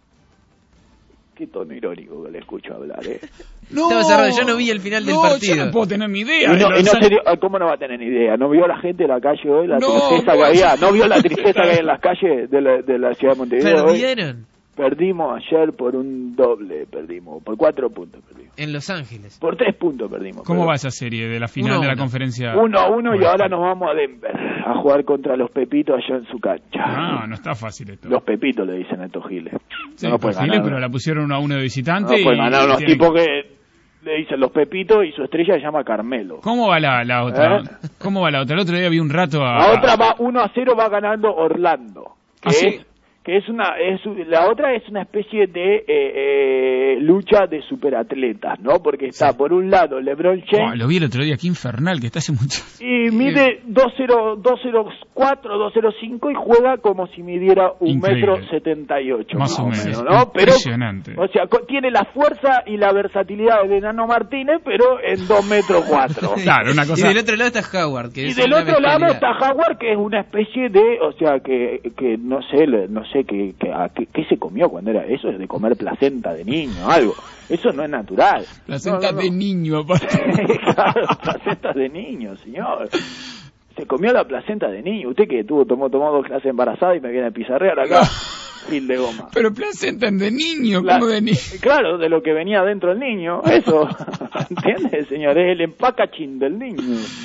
Qué tono irónico que le escucho hablar, ¿eh? No, yo no vi el final del no, partido. Yo no puedo tener ni idea. Y no, y no se dio, ¿cómo no va a tener ni idea? ¿No vio la gente en la calle hoy? La no, tristeza no, que había. ¿No vio la tristeza que hay en las calles de la, de la ciudad de Montevideo? ¿Perdieron? Hoy? Perdimos ayer por un doble, perdimos. Por cuatro puntos perdimos. En Los Ángeles. Por tres puntos perdimos. ¿Cómo pero... va esa serie de la final uno, de la uno. conferencia? Uno a uno y ahora nos vamos a Denver a jugar contra los Pepitos allá en su cancha. Ah, no está fácil esto. Los Pepitos le dicen a estos giles. Sí, no pues giles, pero la pusieron uno a uno de visitante. No, y pues ganaron unos tienen... tipos que le dicen los Pepitos y su estrella se llama Carmelo. ¿Cómo va la, la otra? ¿Eh? ¿Cómo va la otra? El otro día vi un rato a... La otra va uno a cero, va ganando Orlando. Que ¿Ah, es, sí? Que es una, es, la otra es una especie de eh, eh, lucha de superatletas, ¿no? Porque está sí. por un lado LeBron James. Oh, lo vi el otro día, qué infernal, que está hace mucho. Y mide dos cero cuatro, dos cero cinco y juega como si midiera un metro setenta y ocho. Más, más o menos, menos, ¿no? Impresionante. Pero, o sea, tiene la fuerza y la versatilidad de Nano Martínez, pero en dos metros cuatro. Claro, una cosa. Y del otro lado está Howard. Que y es del otro lado está Howard, que es una especie de, o sea, que, que no sé, no sé qué, qué, qué, qué se comió cuando era eso, es de comer placenta de niño, algo. Eso no es natural. Placenta no, no, no. de niño, aparte. Claro, placenta de niño, señor. Se comió la placenta de niño. Usted que tuvo, tomó, tomó dos clases embarazadas y me viene a pizarrear acá. Fil de goma. Pero placenta de niño, ¿cómo de niño? Claro, de lo que venía dentro del niño. Eso. ¿Entiende, señor? Es el empacachín del niño.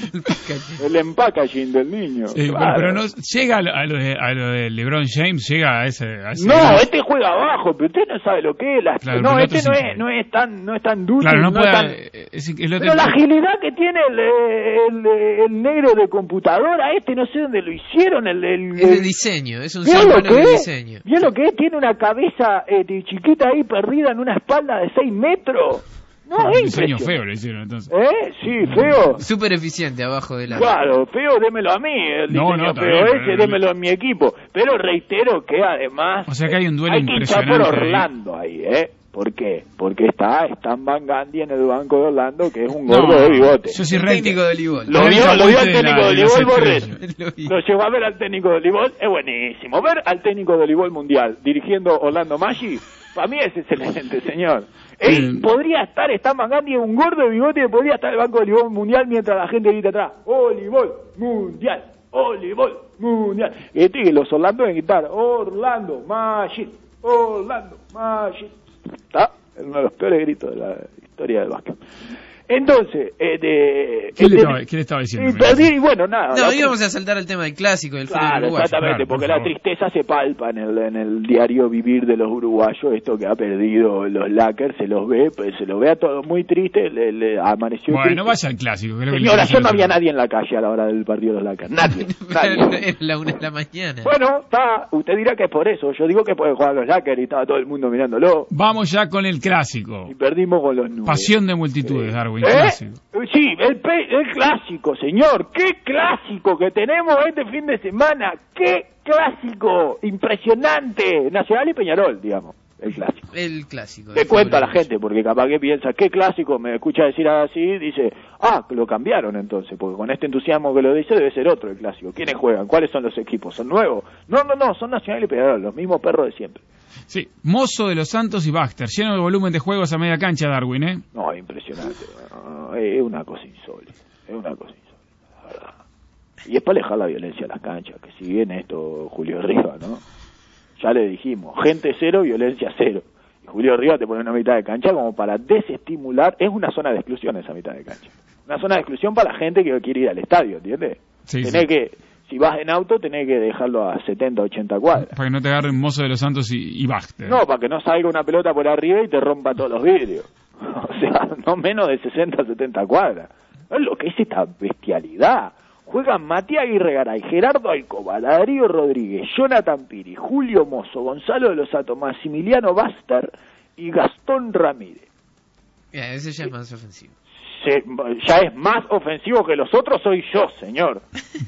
El empacachín del niño. Sí, claro. pero, pero no llega a lo, a, lo de, a lo de LeBron James, llega a ese... A ese no, grado. Este juega abajo, pero usted no sabe lo que es. La, claro, no, este no sí es, no es tan no es tan duro. Claro, no, no puede... es tan... Es, es lo pero la agilidad que tiene el, el, el negro de computadora, este no sé dónde lo hicieron. El, el, es de diseño, es un ser humano de diseño. ¿Vio lo que es? Tiene una cabeza eh, de chiquita ahí perdida en una espalda de seis metros. No, un es diseño feo le hicieron entonces. ¿Eh? Sí, feo. Súper eficiente abajo de la... Claro, feo, démelo a mí, el no, diseño no, feo bien, ese, pero... démelo en mi equipo. Pero reitero que además... O sea que hay un duelo hay que impresionante. hinchar por Orlando ahí, ¿eh? ¿Por qué? Porque está Stan Van Gundy en el banco de Orlando, que es un gordo no, de bigote. Yo soy el técnco de voleibol. Lo vio, lo vio al técnico de voleibol, Borges. Lo, lo llevó a ver al técnico de voleibol, es buenísimo. Ver al técnico de voleibol mundial dirigiendo Orlando Magic, para mí es excelente, señor. Él podría estar, Stan Van Gundy, un gordo de bigote, podría estar en el banco de voleibol mundial mientras la gente grita atrás, voleibol mundial, voleibol mundial. Este que los Orlando deben gritar, Orlando Magic, Orlando Magic. Está en uno de los peores gritos de la historia del básquet. Entonces, eh, de, ¿Qué, eh, le de, estaba, ¿Qué le estaba diciendo? Y perdí, y bueno, nada. No, íbamos a saltar al tema del clásico, del claro, fútbol uruguayo. Exactamente, claro, porque por la tristeza se palpa en el, en el diario vivir de los uruguayos, esto que ha perdido los Lakers, se los ve, pues se lo ve a todos muy triste, le, le amaneció bueno, triste. no vaya al clásico. Creo Señora, que ayer no había nadie en la calle a la hora del partido de los Lakers, nadie. nadie. Era la una de la mañana. Bueno, está, usted dirá que es por eso, yo digo que puede jugar los Lakers y estaba todo el mundo mirándolo. Vamos ya con el clásico. Y perdimos con los nubes. Pasión de multitudes, Darwin, ¿Eh? clásico. Sí, el, pe el clásico, señor. ¡Qué clásico que tenemos este fin de semana! ¡Qué clásico! Impresionante. Nacional y Peñarol, digamos. El clásico. El clásico. Te cuento a la gente, porque capaz que piensa, ¿qué clásico? Me escucha decir así, dice, ah, lo cambiaron entonces, porque con este entusiasmo que lo dice debe ser otro el clásico. ¿Quiénes juegan? ¿Cuáles son los equipos? ¿Son nuevos? No, no, no, son Nacional y Peñarol, los mismos perros de siempre. Sí, Mozo de los Santos y Baxter, lleno de volumen de juegos a media cancha, Darwin, ¿eh? No, impresionante. No, es una cosa insólita. Es una cosa insólita, la verdad. Y es para alejar la violencia a las canchas, que si bien esto Julio Rivas, ¿no? Ya le dijimos, gente cero, violencia cero. Y Julio Rivas te pone una mitad de cancha como para desestimular. Es una zona de exclusión esa mitad de cancha. Una zona de exclusión para la gente que quiere ir al estadio, ¿entiendes? Sí, tenés sí. que, si vas en auto, tenés que dejarlo a setenta, ochenta cuadras. Para que no te agarren Mozo de los Santos y, y Baxter. No, para que no salga una pelota por arriba y te rompa todos los vidrios. O sea, no menos de sesenta, setenta cuadras. ¿No es lo que es esta bestialidad? Juegan Matías Aguirre Garay, Gerardo Alcoba, Darío Rodríguez, Jonathan Piri, Julio Mozo, Gonzalo de los Santos, Maximiliano Baxter y Gastón Ramírez. Yeah, ese ya es más ofensivo. Se, ya es más ofensivo que los otros, soy yo, señor.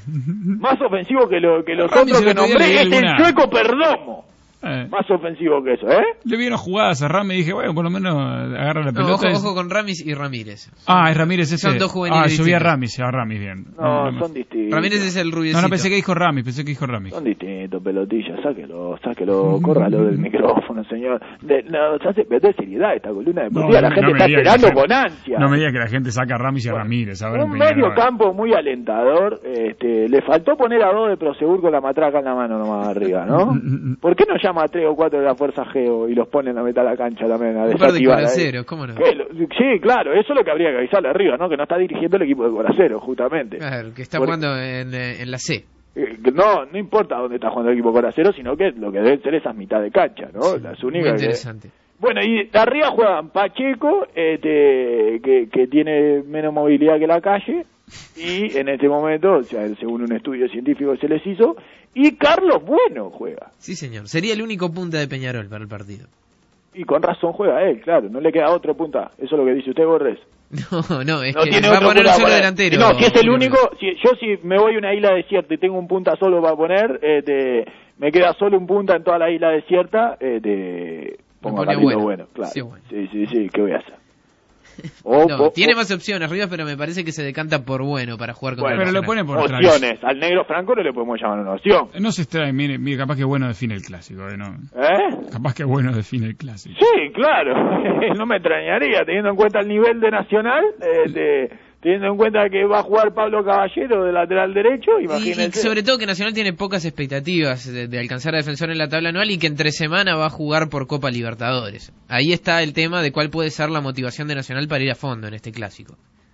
Más ofensivo que, lo, que los Ramis otros que el otro día nombré le es di el alguna- Chueco Perdomo. Eh. Más ofensivo que eso, ¿eh? Le vieron jugadas a Ramis y dije, bueno, por lo menos agarra la No, pelota. ojo, y- ojo con Ramis y Ramírez. Ah, es Ramírez ese. Son dos juveniles Ah, yo vi a distintos. Ramis, a Ramis, bien. No, no, son distintos. Ramírez es el rubiecito. No, no, pensé que dijo Ramis, pensé que dijo Ramis. Son distintos, pelotilla, sáquelo, sáquelo, córralo del micrófono, señor. De, no, se hace perder seriedad esta columna deportiva, la gente me está diga que esperando la gente- con ansia. No me diga que la gente saca a Ramis y a Ramírez. A ver, Un en Peñarol. medio campo muy alentador, este, le faltó poner a dos de Prosegur con la matraca en la mano nomás arriba, ¿no? ¿Por qué no llama a tres o cuatro de la Fuerza Geo y los pone en la mitad de la cancha también a Un par de desactivar ahí? coraceros, ¿cómo no? ¿Qué? Lo- Sí, claro, eso es lo que habría que avisarle arriba, ¿no? Que no está dirigiendo el equipo de Coraceros, justamente. Claro, que está Por- jugando en, eh, en la C. Eh, No, no importa dónde está jugando el equipo Coracero, sino que lo que deben ser esas mitad de cancha, ¿no? Las Muy únicas que- interesante. Bueno, y de arriba juegan Pacheco, este, que, que tiene menos movilidad que la calle, y en este momento, o sea, según un estudio científico que se les hizo, y Carlos Bueno juega. Sí, señor. Sería el único punta de Peñarol para el partido. Y con razón juega él, claro, no le queda otro punta. Eso es lo que dice usted, Borges. No, no, es No que tiene va a otro poner un punta solo para- delantero. No, si es el Julio único, si, yo si me voy a una isla desierta y tengo un punta solo para poner, este, me queda solo un punta en toda la isla desierta, este, pongo a pone Carlito Bueno. Bueno, claro. Sí, Bueno. Sí, sí, sí, ¿qué voy a hacer? O- No, o- tiene o- más opciones arriba, pero me parece que se decanta por Bueno para jugar contra Bueno, el pero lo pone Nacional. por opciones. Al negro Franco no le podemos llamar una opción. No se extrae, mire, mire, capaz que Bueno define el clásico, ¿eh? No, ¿Eh? capaz que Bueno define el clásico. Sí, claro. No me extrañaría, teniendo en cuenta el nivel de Nacional, este, teniendo en cuenta que va a jugar Pablo Caballero de lateral derecho, Y, y imagínense. sobre todo que Nacional tiene pocas expectativas de, de alcanzar a Defensor en la tabla anual y que entre semana va a jugar por Copa Libertadores. Ahí está el tema de cuál puede ser la motivación de Nacional para ir a fondo en este clásico.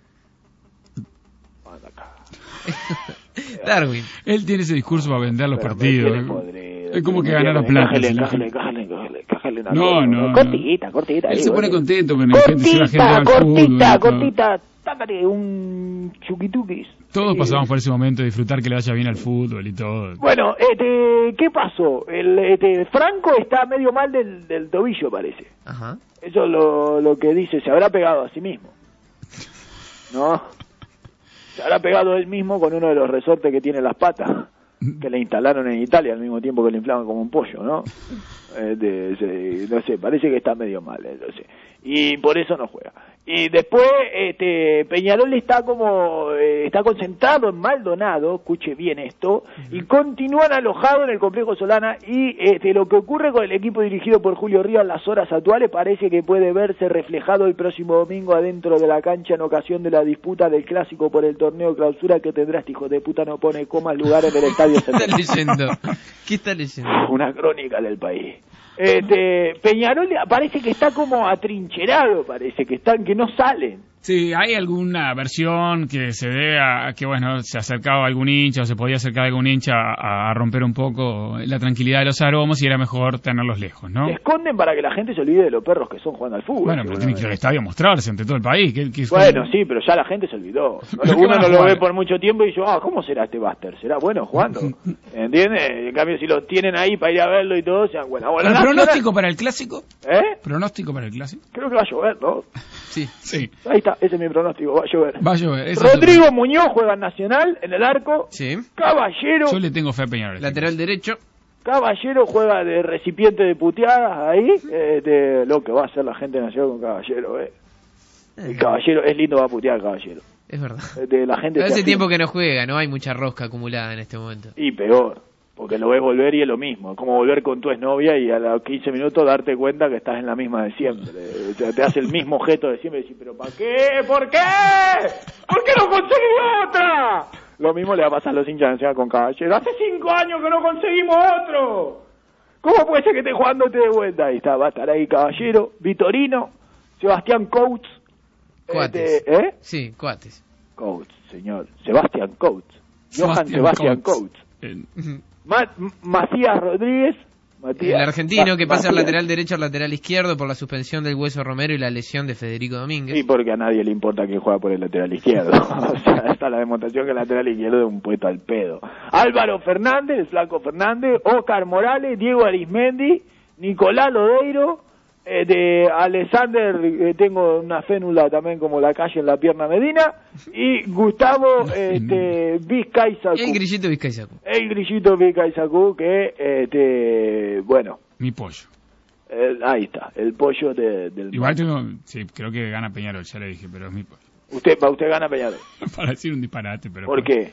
Darwin. Él tiene ese discurso para vender los Pero me partidos. tiene podrido, Es como que me ganara tiene- plata. Cájale, si la cájale, gente- cájale, cájale, cájale una No, cosa, no, no. Cortita, cortita. Él ahí, se pone boludo. contento que la gente, si la gente va Cortita, al fútbol. cortita, y todo. cortita. Tácate un chuquituquis. Todos Sí. pasamos por ese momento de disfrutar que le vaya bien al fútbol y todo. Bueno, este, ¿qué pasó? El, este, Franco está medio mal del, del tobillo, parece. Ajá. Eso es lo, lo que dice, se habrá pegado a sí mismo. ¿No? Se habrá pegado él mismo con uno de los resortes que tiene las patas, que le instalaron en Italia al mismo tiempo que le inflaban como un pollo, ¿no? Este, se- no sé, parece que está medio mal, eh, no sé. Y por eso no juega. Y después, este, Peñarol está como, eh, está concentrado en Maldonado, escuche bien esto, y continúan alojados en el complejo Solana, y este, lo que ocurre con el equipo dirigido por Julio Rivas en las horas actuales parece que puede verse reflejado el próximo domingo adentro de la cancha en ocasión de la disputa del clásico por el torneo clausura que tendrá este hijo de puta no pone comas lugar en el estadio ¿Qué está central. leyendo? ¿Qué está leyendo? Una crónica del país. Este, Peñarol parece que está como atrincherado, parece que están, que no salen. Sí, hay alguna versión que se dé a que, bueno, se acercaba algún hincha o se podía acercar algún hincha a, a romper un poco la tranquilidad de los aromos y era mejor tenerlos lejos, ¿no? Se esconden para que la gente se olvide de los perros que son jugando al fútbol. Bueno, pero tiene que ir al estadio a mostrarse ante todo el país. ¿Qué- qué- Bueno, sí, pero ya la gente se olvidó. No, ¿Qué uno van a no lo jugar? ve por mucho tiempo y yo, ah, ¿cómo será este Buster? ¿Será bueno jugando? ¿Entiendes? En cambio, si lo tienen ahí para ir a verlo y todo, sean buenas. Bueno, ¿El Nacional- pronóstico para el clásico? ¿Eh? ¿Pronóstico para el clásico? Creo que va a llover, ¿no? Sí. Sí. Ahí está, ese es mi pronóstico, va a llover. Va a llover. eso es Rodrigo Muñoz juega en Nacional, en el arco. Sí. Caballero, Yo le tengo fe a Peñarol. Lateral derecho. Caballero juega de recipiente de puteadas ahí, eh, de lo que va a hacer la gente nacional con Caballero, eh. El Caballero, es lindo va a putear Caballero. Es verdad. De la gente Pero se hace afirma. tiempo que no juega, no hay mucha rosca acumulada en este momento. Y peor, porque lo ves volver y es lo mismo, es como volver con tu exnovia y a los quince minutos darte cuenta que estás en la misma de siempre, te, te hace el mismo objeto de siempre y decís, pero ¿para qué? ¿Por qué? ¿Por qué no conseguí otra? Lo mismo le va a pasar a los hinchas de Nacional con Caballero, hace cinco años que no conseguimos otro, ¿cómo puede ser que esté jugándote de vuelta? Ahí está, va a estar ahí Caballero, Vitorino, Sebastián Coates. Cuates. Este, ¿Eh? Sí, Cuates. Coates, señor. Sebastián Coates. Johan Sebastián Coates. Ma Macías Rodríguez. Matías, el argentino que pasa al Matías. lateral derecho al lateral izquierdo por la suspensión del Hueso Romero y la lesión de Federico Domínguez. Sí, porque a nadie le importa quién juega por el lateral izquierdo. O sea, está la demostración que el lateral izquierdo es un puesto al pedo. Álvaro Fernández, el Flaco Fernández, Óscar Morales, Diego Arismendi, Nicolás Lodeiro, eh, de Alexander, eh, tengo una fénula también como la calle en la pierna Medina, y Gustavo este, Vizcaizacú. El grillito Vizcaizacú. El grillito Vizcaizacú, que, este, bueno. Mi pollo. El, ahí está, el pollo de, del... Igual tengo, sí, creo que gana Peñarol, ya le dije, pero es mi pollo. Usted, para usted gana Peñarol. Para decir un disparate, pero... ¿Por qué?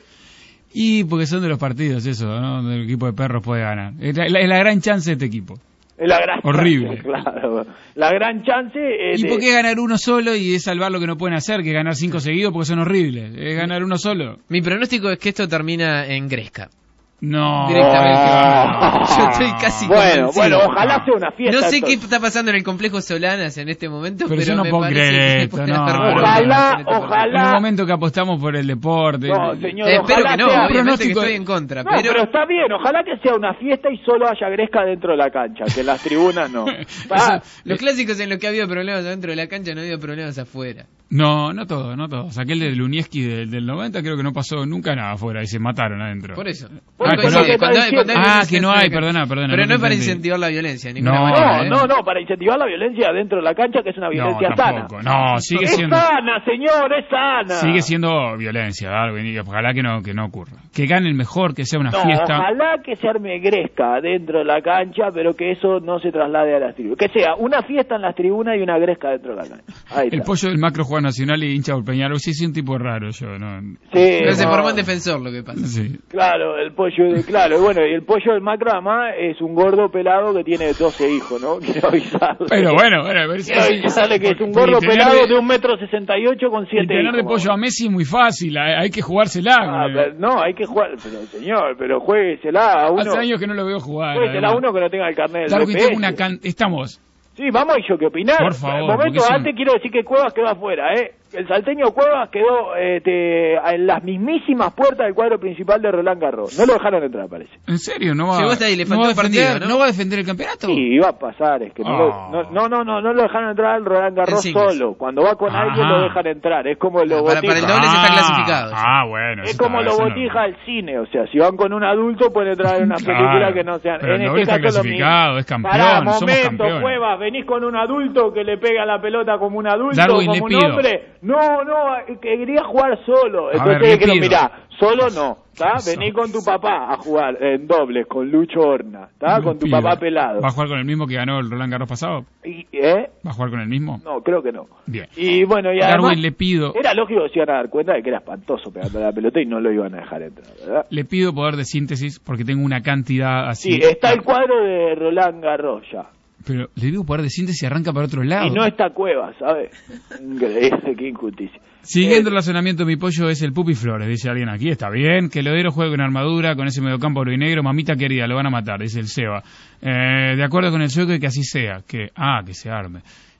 Y porque son de los partidos, eso, ¿no? El equipo de perros puede ganar. Es la, es la gran chance de este equipo. Es la gran Horrible. chance, claro. La gran chance es ¿Y de... por qué ganar uno solo y es salvar lo que no pueden hacer, que ganar cinco seguidos porque son horribles? Es ganar uno solo. Mi pronóstico es que esto termina en Gresca. No. Directamente. Ah. Yo estoy casi Bueno, convencido. bueno, ojalá sea una fiesta. No sé entonces. qué está pasando en el complejo Solanas en este momento, Pero, pero, yo no me puedo parece creer que esto, puede no. haber Ojalá, problemas en este ojalá. En un momento que apostamos por el deporte. No, señor, Eh, espero ojalá que no, sea- obviamente que pronóstico- estoy en contra, No, pero... pero... está bien, ojalá que sea una fiesta y solo haya Gresca dentro de la cancha, que en las tribunas no. Ah, Los clásicos en los que ha habido problemas dentro de la cancha no ha habido problemas afuera. No, no todos, no todos. Aquel de Lunieski del, del noventa creo que no pasó nunca nada afuera y se mataron adentro. Por eso. Ah, que no hay, Cuando hay- cuando hay ah, violencia que no dentro de hay, la perdona, cancha. perdona. Pero no es para entendí. incentivar la violencia, de ninguna No, manera. no, ¿eh? no, no, para incentivar la violencia dentro de la cancha, que es una violencia No, sana. tampoco. No, sigue es siendo... sana, señor, es sana. Sigue siendo violencia, Darwin, y ojalá que no, que no ocurra. Que gane el mejor, que sea una No, fiesta. ojalá que se arme Gresca dentro de la cancha, pero que eso no se traslade a las tribunas. Que sea una fiesta en las tribunas y una Gresca dentro de la cancha. Ahí está. El pollo del macro juega Nacional y hincha por Peñarol. Sí, sí, un tipo raro yo, ¿no? Sí, Pero se no. formó en defensor lo que pasa. Sí. Claro, el pollo de, claro, y bueno, y el pollo del macro además es un gordo pelado que tiene doce hijos, ¿no? Quiero avisarle. Pero bueno, bueno, a ver si... Quiero avisarle que es un Porque gordo tener pelado de- de un metro sesenta y ocho con Y siete tener de hijos. pollo a Messi es muy fácil, hay, hay que jugársela. Ah, eh. pero no, hay que jugar, pero señor, pero jueguesela a uno. Hace años que no lo veo jugar. Jueguesela a además. uno que no tenga el carnet del Darwin, B P S. tengo una can... Estamos. Sí, vamos y yo que opinar. Por favor, En momento porque es un- antes quiero decir que Cuevas quedó afuera, ¿eh? El salteño Cuevas quedó este, en las mismísimas puertas del cuadro principal de Roland Garros. No lo dejaron entrar, parece. ¿En serio? ¿No va, Llegó hasta ahí, le no faltó va a un partido, defender, ¿no? ¿no va a defender el campeonato? Sí, iba a pasar, es que no, Oh. lo- no, no, no, no, no lo dejaron entrar al Roland Garros En singles. solo. Cuando va con alguien Ajá. lo dejan entrar. Es como lo Para- para el botija. doble se está Ah, clasificado. Ah, bueno. Es eso como está- lo eso no- botija al cine, o sea, si van con un adulto pueden entrar en una película Claro, que no sean. pero En el este doble está caso lo mismo. clasificado, es campeón, Pará, somos momento, campeones. Cuevas, venís con un adulto que le pega la pelota como un adulto, Darwin, le como un pido. hombre. No, no, que quería jugar solo. A Entonces ver, le dijeron, pido. mirá, solo no, ¿tá? Eso. Vení con tu papá a jugar en dobles con Lucho Horna, ¿tá? Le Con tu pido. papá pelado. ¿Va a jugar con el mismo que ganó el Roland Garros pasado? Y, ¿eh? ¿Va a jugar con el mismo? No, creo que no. Bien. Y bueno, y Darwin, además, le pido, era lógico que se iban a dar cuenta de que era espantoso pegando la pelota y no lo iban a dejar entrar, ¿verdad? le pido poder de síntesis porque tengo una cantidad así. Sí, está el cuadro de Roland Garros ya. Pero le digo poder de síntesis y arranca para otro lado. Y no está Cuevas, ¿sabes? Increíble, qué injusticia. Siguiendo Eh, el razonamiento, mi pollo es el Pupi Flores, dice alguien aquí. Está bien, que Lodero juegue con armadura, con ese mediocampo oro y negro. Mamita querida, lo van a matar, dice el Seba. Eh, de acuerdo con el sueco y que así sea. Que, ah, que se arme.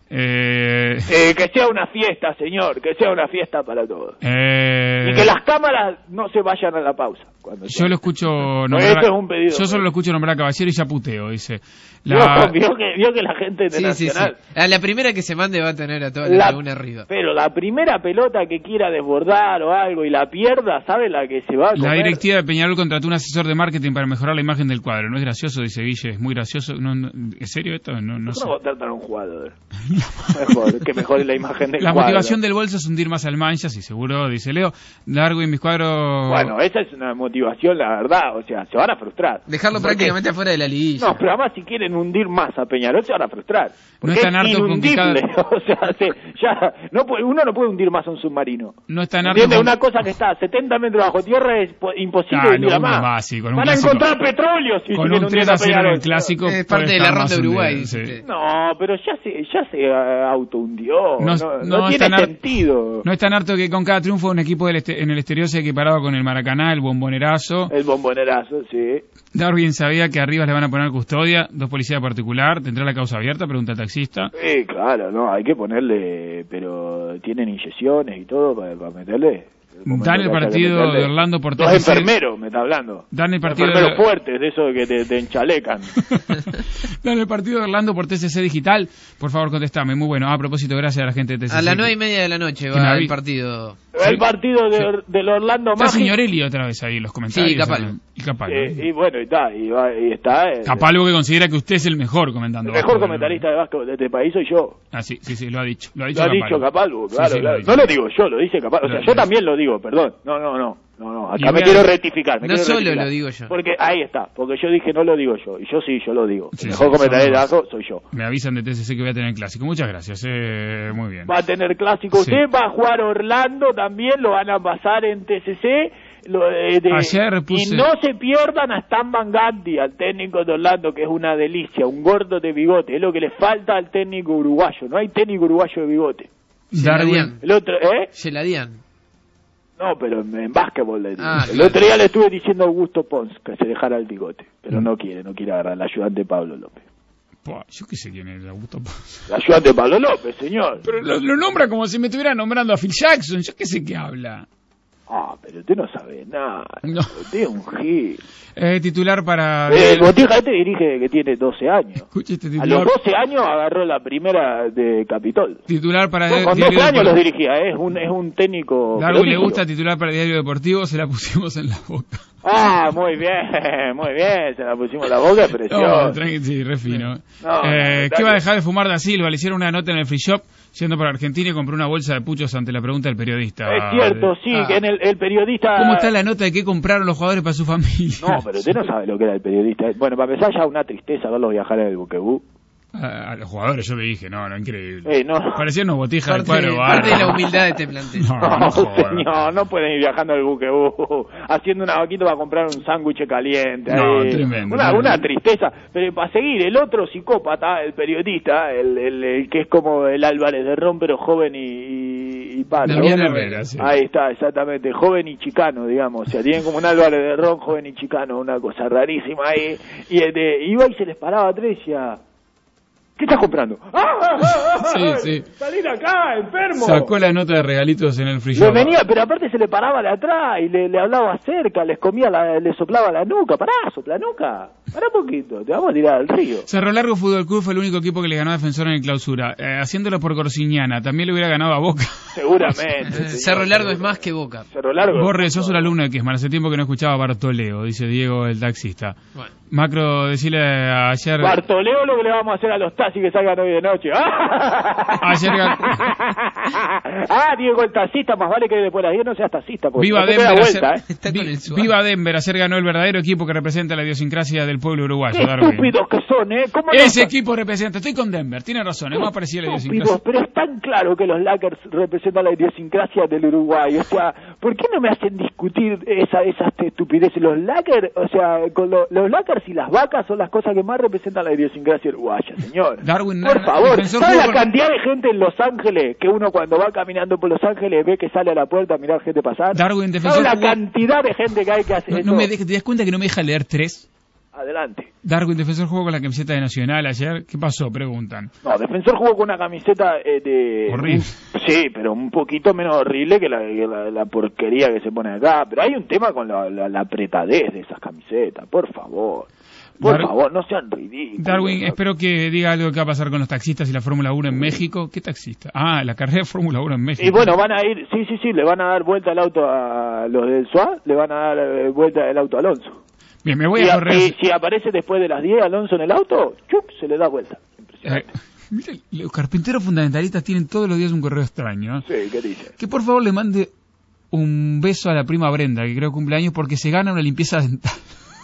Eh, eh, que sea una fiesta, señor, que sea una fiesta para todos. eh, Y que las cámaras no se vayan a la pausa. Cuando yo lo escucho nombrar, Eso es un pedido. yo solo lo escucho nombrar a Caballero y ya puteo, dice. No, La, vio, que, vio que la gente de Sí, sí, sí. Nacional... A la primera que se mande va a tener a toda La- la tribuna arriba. Pero la primera pelota que quiera desbordar o algo y la pierda, ¿sabe la que se va a la comer? directiva de Peñarol contrató un asesor de marketing para mejorar la imagen del cuadro. No es gracioso, dice Guille, es muy gracioso. No, no, ¿en serio esto? No, no sé. ¿Cómo contratan a un jugador? Mejor, que mejore la imagen del La cuadro. motivación del bolso es hundir más al Manchas, y seguro, dice Leo. Darwin Darwin, mis cuadros... Bueno, esa es una motivación, la verdad, o sea, se van a frustrar. Dejarlo Porque- prácticamente afuera de la liguilla. No, pero además si quieren hundir más a Peñarol se van a frustrar. Porque No están es hartos con que inhundible, cada- o sea, se- ya, no puede, uno no puede hundir más a un submarino. No están hartos ¿Entiendes? con... Una cosa que está a setenta metros bajo tierra es po- imposible Ah, hundirla lo hunde más. más, sí, con un Van clásico. a encontrar petróleo si Con siguen un tres hundiendo a cero en Peñarol. el clásico... Es puede parte de la estar ronda más de Uruguay, hundido, dice sí. usted. No, pero ya se, ya se eh, autohundió. No, No, no, no tiene están har- sentido. No es tan harto que con cada triunfo un equipo del este- en el exterior se equiparaba con el Maracaná, el Bombonerazo. El bombonerazo, sí. Darwin sabía que arriba le van a poner custodia, dos policías particular, ¿tendrá la causa abierta? Pregunta el taxista. Sí, claro, no, hay que ponerle, pero tienen inyecciones y todo para, para meterle. Dan el partido de Orlando por Dos T C C. enfermeros, me está hablando. Dan el partido enfermeros de- fuertes, de esos que te, te enchalecan. Dan el partido de Orlando por T C C Digital. Por favor, contestame. Muy bueno. Ah, a propósito, gracias a la gente de T C C. A las nueve y media de la noche Que me va avi- el partido. El partido de, del Orlando Está Magic. Signorelli otra vez ahí en los comentarios. Sí, Capalvo. Y Capalvo. Eh, y bueno, y está, y, va- y está. eh, Capalvo que considera que usted es el mejor comentando. el mejor básquetbol. comentarista de básquetbol de este país soy yo. Ah, sí, sí, sí, lo ha dicho. Lo ha dicho Lo ha Capalvo. dicho Capalvo, Sí, claro, sí, lo ha claro. dicho. No lo digo yo, lo dice Capalvo. O sea, Lo- yo también lo digo, perdón. No, no, no. No, no, Y acá me voy a- quiero rectificar. me No quiero solo rectificar. lo digo yo. Porque ahí está, porque yo dije no lo digo yo. Y yo sí, yo lo digo. Sí, el mejor sí, comentarista de somos- básquetbol soy yo. Me avisan de T C C que voy a tener clásico. Muchas gracias. Eh, muy bien. Va a tener clásico Sí. usted, va a jugar Orlando también, lo van a pasar en T C C. Lo, eh, de- Ayer puse- Y no se pierdan a Stan Van Gundy, al técnico de Orlando, que es una delicia, un gordo de bigote. Es lo que le falta al técnico uruguayo. No hay técnico uruguayo de bigote. Darwin. El otro, ¿eh? Geladian. No, pero en, en básquetbol le digo. Ah, el claro. otro día le estuve diciendo a Augusto Pons que se dejara el bigote, pero no quiere, no quiere agarrar al ayudante Pablo López. Buah, yo qué sé quién es Augusto Pons. El ayudante Pablo López, señor. Pero lo, lo nombra como si me estuviera nombrando a Phil Jackson. Yo qué sé qué habla. Ah, pero usted no sabe nada. No. Usted es un gil. Eh, titular para... Eh, el Botija este dirige que tiene doce años. Escuche este A titular. los doce años agarró la primera de Capitol. Titular para... No, con Diario doce años los Deportivo. dirigía, ¿eh? es un, es un técnico... Darwin le prodigio. gusta titular para el Diario Deportivo, se la pusimos en la boca. Ah, muy bien, muy bien, se la pusimos en la boca, No, precioso. tranqui- sí, re fino. No, eh, no, ¿Qué va a dale. dejar de fumar Da Silva? Le hicieron una nota en el free shop, yendo para Argentina y compró una bolsa de puchos ante la pregunta del periodista. Es cierto, sí, Ah. que en el, el periodista... ¿Cómo está la nota de qué compraron los jugadores para su familia? No, pero usted no sabe lo que era el periodista. Bueno, para empezar ya una tristeza verlos viajar en el Buquebú. A, a los jugadores yo le dije, no, no, increíble. Eh, no. Parecían unos botijas del Parte, cuadro. parte de bárbaro. la humildad de este plantel. No, No, no jodas. señor, no pueden ir viajando al Buquebú, haciendo una vaquita para comprar un sándwich caliente. No, ahí. tremendo, Una, tremendo. una tristeza. Pero para seguir, el otro psicópata, el periodista, el, el, el que es como el Álvarez de Ron, pero joven y, y, y palo. Damián Herrera, sí. Ahí está, exactamente, joven y chicano, digamos. O sea, tienen como un Álvarez de Ron, joven y chicano, una cosa rarísima ahí. Y el de, iba y se les paraba atrás y decía... ¿Qué estás comprando? ¡Ah, ah, ah, ah! Sí, sí. ¡Salí de acá, enfermo! Sacó la nota de regalitos en el free Le shop. venía, pero aparte se le paraba de atrás y le, le hablaba cerca, les comía, la, le soplaba la nuca. Pará, sopla nuca. Pará un poquito, te vamos a tirar al río. Cerro Largo Fútbol Club fue el único equipo que le ganó a Defensor en el clausura. Eh, haciéndolo por Corsiñana, también le hubiera ganado a Boca. Seguramente. Eh, señor. Cerro Largo es más que Boca. Cerro Largo. Borre, sos un alumno de Kiesman. Hace tiempo que no escuchaba a Bartoleo, dice Diego, el taxista. Bueno. Macro, decirle ayer... Bartoleo lo que le vamos a hacer a los taxis que salgan hoy de noche. Ayer gan- Ah, Diego, el taxista, más vale que después de las diez no seas taxista. porque Viva no te pega Denver, vuelta, ayer- ¿eh? Está Vi- con el suave. Viva Denver, ayer ganó el verdadero equipo que representa la idiosincrasia del pueblo uruguayo, Qué Darwin. estúpidos que son, ¿eh? ¿Cómo no Ese son? equipo representa, estoy con Denver, tiene razón, es más parecido a la Estúpidos, idiosincrasia. pero es tan claro que los Lakers representan la idiosincrasia del Uruguay. O sea, ¿por qué no me hacen discutir esa, esas estupideces? Los Lakers, o sea, con lo- los Lakers y las vacas son las cosas que más representan la idiosincrasia uruguaya, señor. Darwin, Por na- favor, defensor ¿sabe jugó la con- cantidad de gente en Los Ángeles que uno cuando va caminando por Los Ángeles ve que sale a la puerta a mirar gente pasar? Darwin, ¿Sabe defensor la jugó- cantidad de gente que hay que hacer No, eso? no me dejes, ¿te das cuenta que no me deja leer tres? Adelante. Darwin, defensor jugó con la camiseta de Nacional ayer. ¿Qué pasó? Preguntan. No, Defensor jugó con una camiseta eh, de... Horrible. Sí, pero un poquito menos horrible que la, que la, la porquería que se pone acá. Pero hay un tema con la, la, la apretadez de esas camisetas, por favor. Por Dar- favor, no sean ridículos. Darwin, espero que diga algo que va a pasar con los taxistas y la Fórmula uno en México. ¿Qué taxista? Ah, la carrera de Fórmula uno en México. Y bueno, van a ir, sí, sí, sí, le van a dar vuelta al auto a los del S U A, le van a dar eh, vuelta el auto a Alonso. Bien, me voy y, a correr. y si aparece después de las diez Alonso en el auto, ¡chup!, se le da vuelta. Eh, mire, los carpinteros fundamentalistas tienen todos los días un correo extraño. ¿eh? Sí, ¿qué dice? Que por favor le mande un beso a la prima Brenda, que creo que cumpleaños, porque se gana una limpieza dental.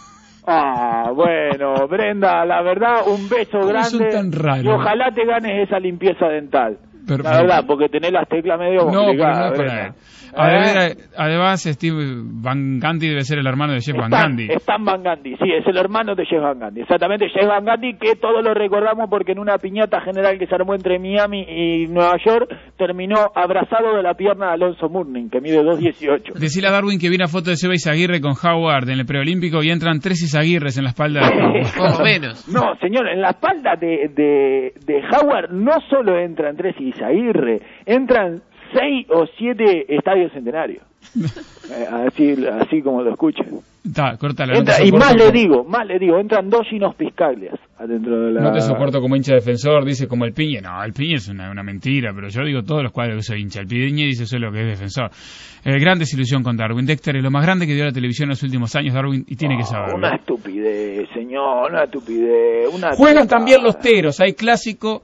Ah, bueno, Brenda, la verdad, un beso grande. Son tan raros? Y ojalá te ganes esa limpieza dental. Perfecto. La verdad, porque tenés las teclas medio complicadas. No, pero no es para Brenda. él. Además, además, Steve Van Gundy debe ser el hermano de Jeff Van Stan, Gundy. Stan Van Gundy, sí, es el hermano de Jeff Van Gundy. Exactamente, Jeff Van Gundy, que todos lo recordamos porque en una piñata general que se armó entre Miami y Nueva York, terminó abrazado de la pierna de Alonso Mourning, que mide dos dieciocho. Decile a Darwin que vi una foto de Seba Izaguirre con Howard en el preolímpico y entran tres Izaguirres en la espalda de Howard. Como menos. No, señor, en la espalda de, de, de Howard no solo entran tres Izaguirre, entran seis o siete estadios centenarios. Eh, así, así como lo escuchan. Ta, corta la Entra, no te y más soporto le como- digo, más le digo, entran dos Ginos Piscaglias adentro de la... No te soporto como hincha defensor, dice como el Piñe. No, el Piñe es una, una mentira, pero yo digo todos los cuadros que soy hincha. El Piñe dice solo que es defensor. Eh, gran desilusión con Darwin. Dexter es lo más grande que dio la televisión en los últimos años, Darwin, y tiene que saberlo. Una estupidez, señor, una estupidez. Una Juegan puta- también los teros, hay clásico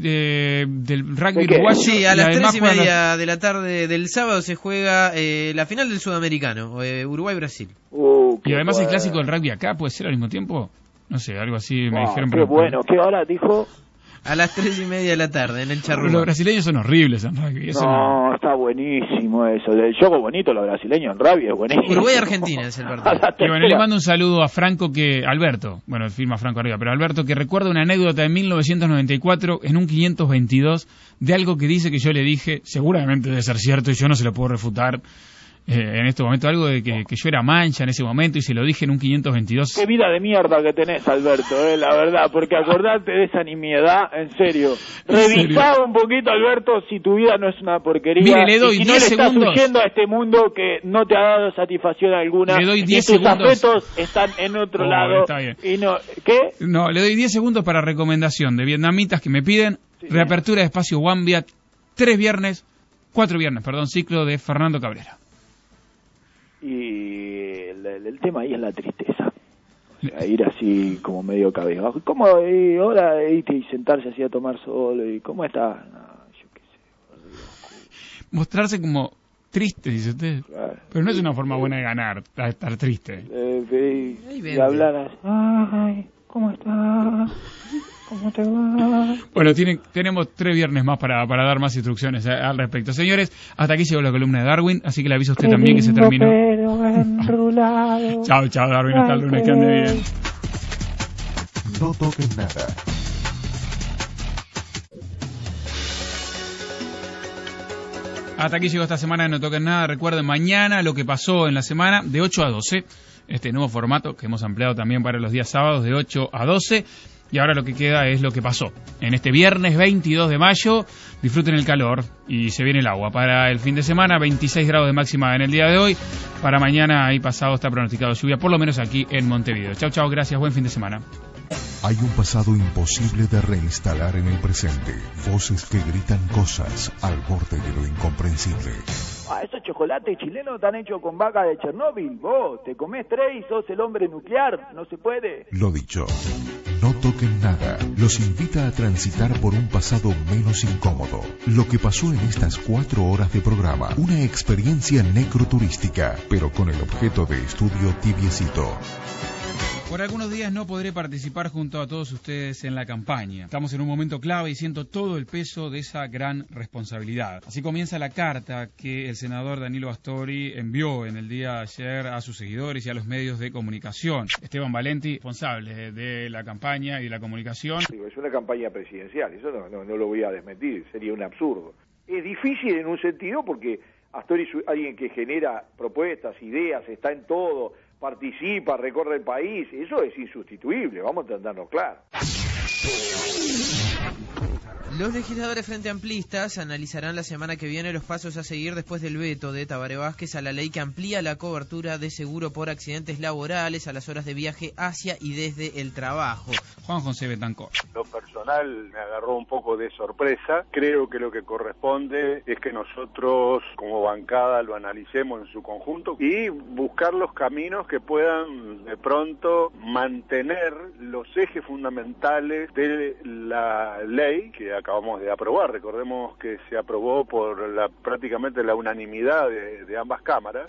de, del rugby ¿De qué? uruguayo. Sí, a y las además tres y juegan media de la tarde del sábado se juega eh, la final del Sudamericano, eh, Uruguay-Brasil. Uh, Y además qué el clásico del rugby acá, ¿puede ser al mismo tiempo? No sé, algo así me Ah, dijeron. qué pero- bueno, ¿qué hora dijo? A las tres y media de la tarde en el Los Charrúa. brasileños son horribles en rugby. Eso No, está buenísimo eso. Del juego bonito, los brasileños en rabia es buenísimo. Uruguay-Argentina es el partido. Y bueno, le mando un saludo a Franco que, Alberto, bueno, firma Franco arriba, pero Alberto que recuerda una anécdota de mil novecientos noventa y cuatro en un quinientos veintidós de algo que dice que yo le dije, seguramente debe ser cierto y yo no se lo puedo refutar eh, en este momento, algo de que, que yo era mancha en ese momento y se lo dije en un quinientos veintidós. Qué vida de mierda que tenés, Alberto, eh, la verdad, porque acordate de esa nimiedad, en serio. ¿En Revisá serio? un poquito, Alberto, si tu vida no es una porquería. Mire, le doy y si no diez le estás segundos. huyendo a este mundo que no te ha dado satisfacción alguna. Le doy y diez tus segundos. afectos están en otro Oh, lado. está bien. Y no, ¿qué? No, le doy diez segundos para recomendación de vietnamitas que me piden, reapertura de espacio Wambia, tres viernes, cuatro viernes, perdón, ciclo de Fernando Cabrera. Y el, el- el tema ahí es la tristeza. O sea, ir así como medio cabezbajo. ¿Cómo y ahora irte y sentarse así a tomar sol? ¿Y cómo estás? No, Mostrarse como triste, dice usted. Pero no es una forma buena de ganar, la de estar triste. eh, y, y vende. hablar así. Ay, ¿cómo estás? ¿Cómo te va? Bueno, tienen, tenemos tres viernes más para, para dar más instrucciones eh, al respecto. Señores, hasta aquí llegó la columna de Darwin, así que le aviso a usted también que se terminó. Pero enrulado. Chao, chao, Darwin, hasta el lunes, que ande bien. No toques nada. Hasta aquí llegó esta semana de No Toquen Nada. Recuerden, mañana lo que pasó en la semana de ocho a doce. Este nuevo formato que hemos ampliado también para los días sábados de ocho a doce. Y ahora lo que queda es lo que pasó. En este viernes veintidós de mayo, disfruten el calor y se viene el agua. Para el fin de semana, veintiséis grados de máxima en el día de hoy. Para mañana y pasado está pronosticado lluvia, por lo menos aquí en Montevideo. Chau, chau, gracias, buen fin de semana. Hay un pasado imposible de reinstalar en el presente. Voces que gritan cosas al borde de lo incomprensible. Ah, esos chocolates chilenos están hechos con vaca de Chernóbil. Vos te comés tres y sos el hombre nuclear. No se puede. Lo dicho, no toquen nada. Los invita a transitar por un pasado menos incómodo. Lo que pasó en estas cuatro horas de programa. Una experiencia necroturística, pero con el objeto de estudio tibiecito. Por algunos días no podré participar junto a todos ustedes en la campaña. Estamos en un momento clave y siento todo el peso de esa gran responsabilidad. Así comienza la carta que el senador Danilo Astori envió en el día de ayer a sus seguidores y a los medios de comunicación. Esteban Valenti, responsable de la campaña y de la comunicación. Digo, es una campaña presidencial, eso no, no, no lo voy a desmentir, sería un absurdo. Es difícil en un sentido porque Astori es alguien que genera propuestas, ideas, está en todo, participa, recorre el país, eso es insustituible, vamos a entendernos claro. Los legisladores frente amplistas analizarán la semana que viene los pasos a seguir después del veto de Tabaré Vázquez a la ley que amplía la cobertura de seguro por accidentes laborales a las horas de viaje hacia y desde el trabajo. Juan José Betancor. Lo personal personal me agarró un poco de sorpresa. Creo que lo que corresponde es que nosotros como bancada lo analicemos en su conjunto y buscar los caminos que puedan de pronto mantener los ejes fundamentales de la ley que acabamos de aprobar. Recordemos que se aprobó por la prácticamente la unanimidad de, de ambas cámaras.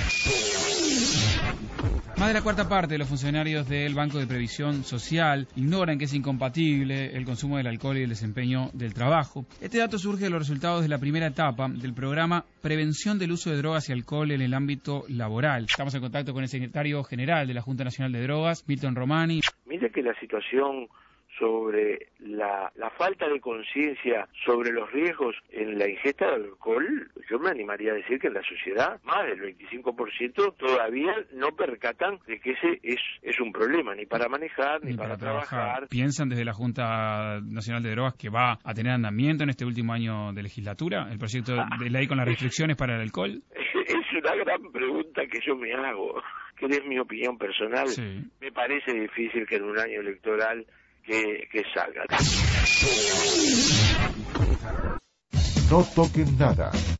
Más de la cuarta parte de los funcionarios del Banco de Previsión Social ignoran que es incompatible el consumo del alcohol y el desempeño del trabajo. Este dato surge de los resultados de la primera etapa del programa Prevención del Uso de Drogas y Alcohol en el ámbito laboral. Estamos en contacto con el secretario general de la Junta Nacional de Drogas, Milton Romani. Mire que la situación sobre la, la falta de conciencia sobre los riesgos en la ingesta de alcohol, yo me animaría a decir que en la sociedad más del veinticinco por ciento todavía no percatan de que ese es, es un problema, ni para manejar, ni, ni para, para trabajar. trabajar. ¿Piensan desde la Junta Nacional de Drogas que va a tener andamiento en este último año de legislatura, el proyecto ah, de ley con las restricciones para el alcohol? Es una gran pregunta que yo me hago, que es mi opinión personal. Sí. Me parece difícil que en un año electoral Que, que salga. No toquen nada.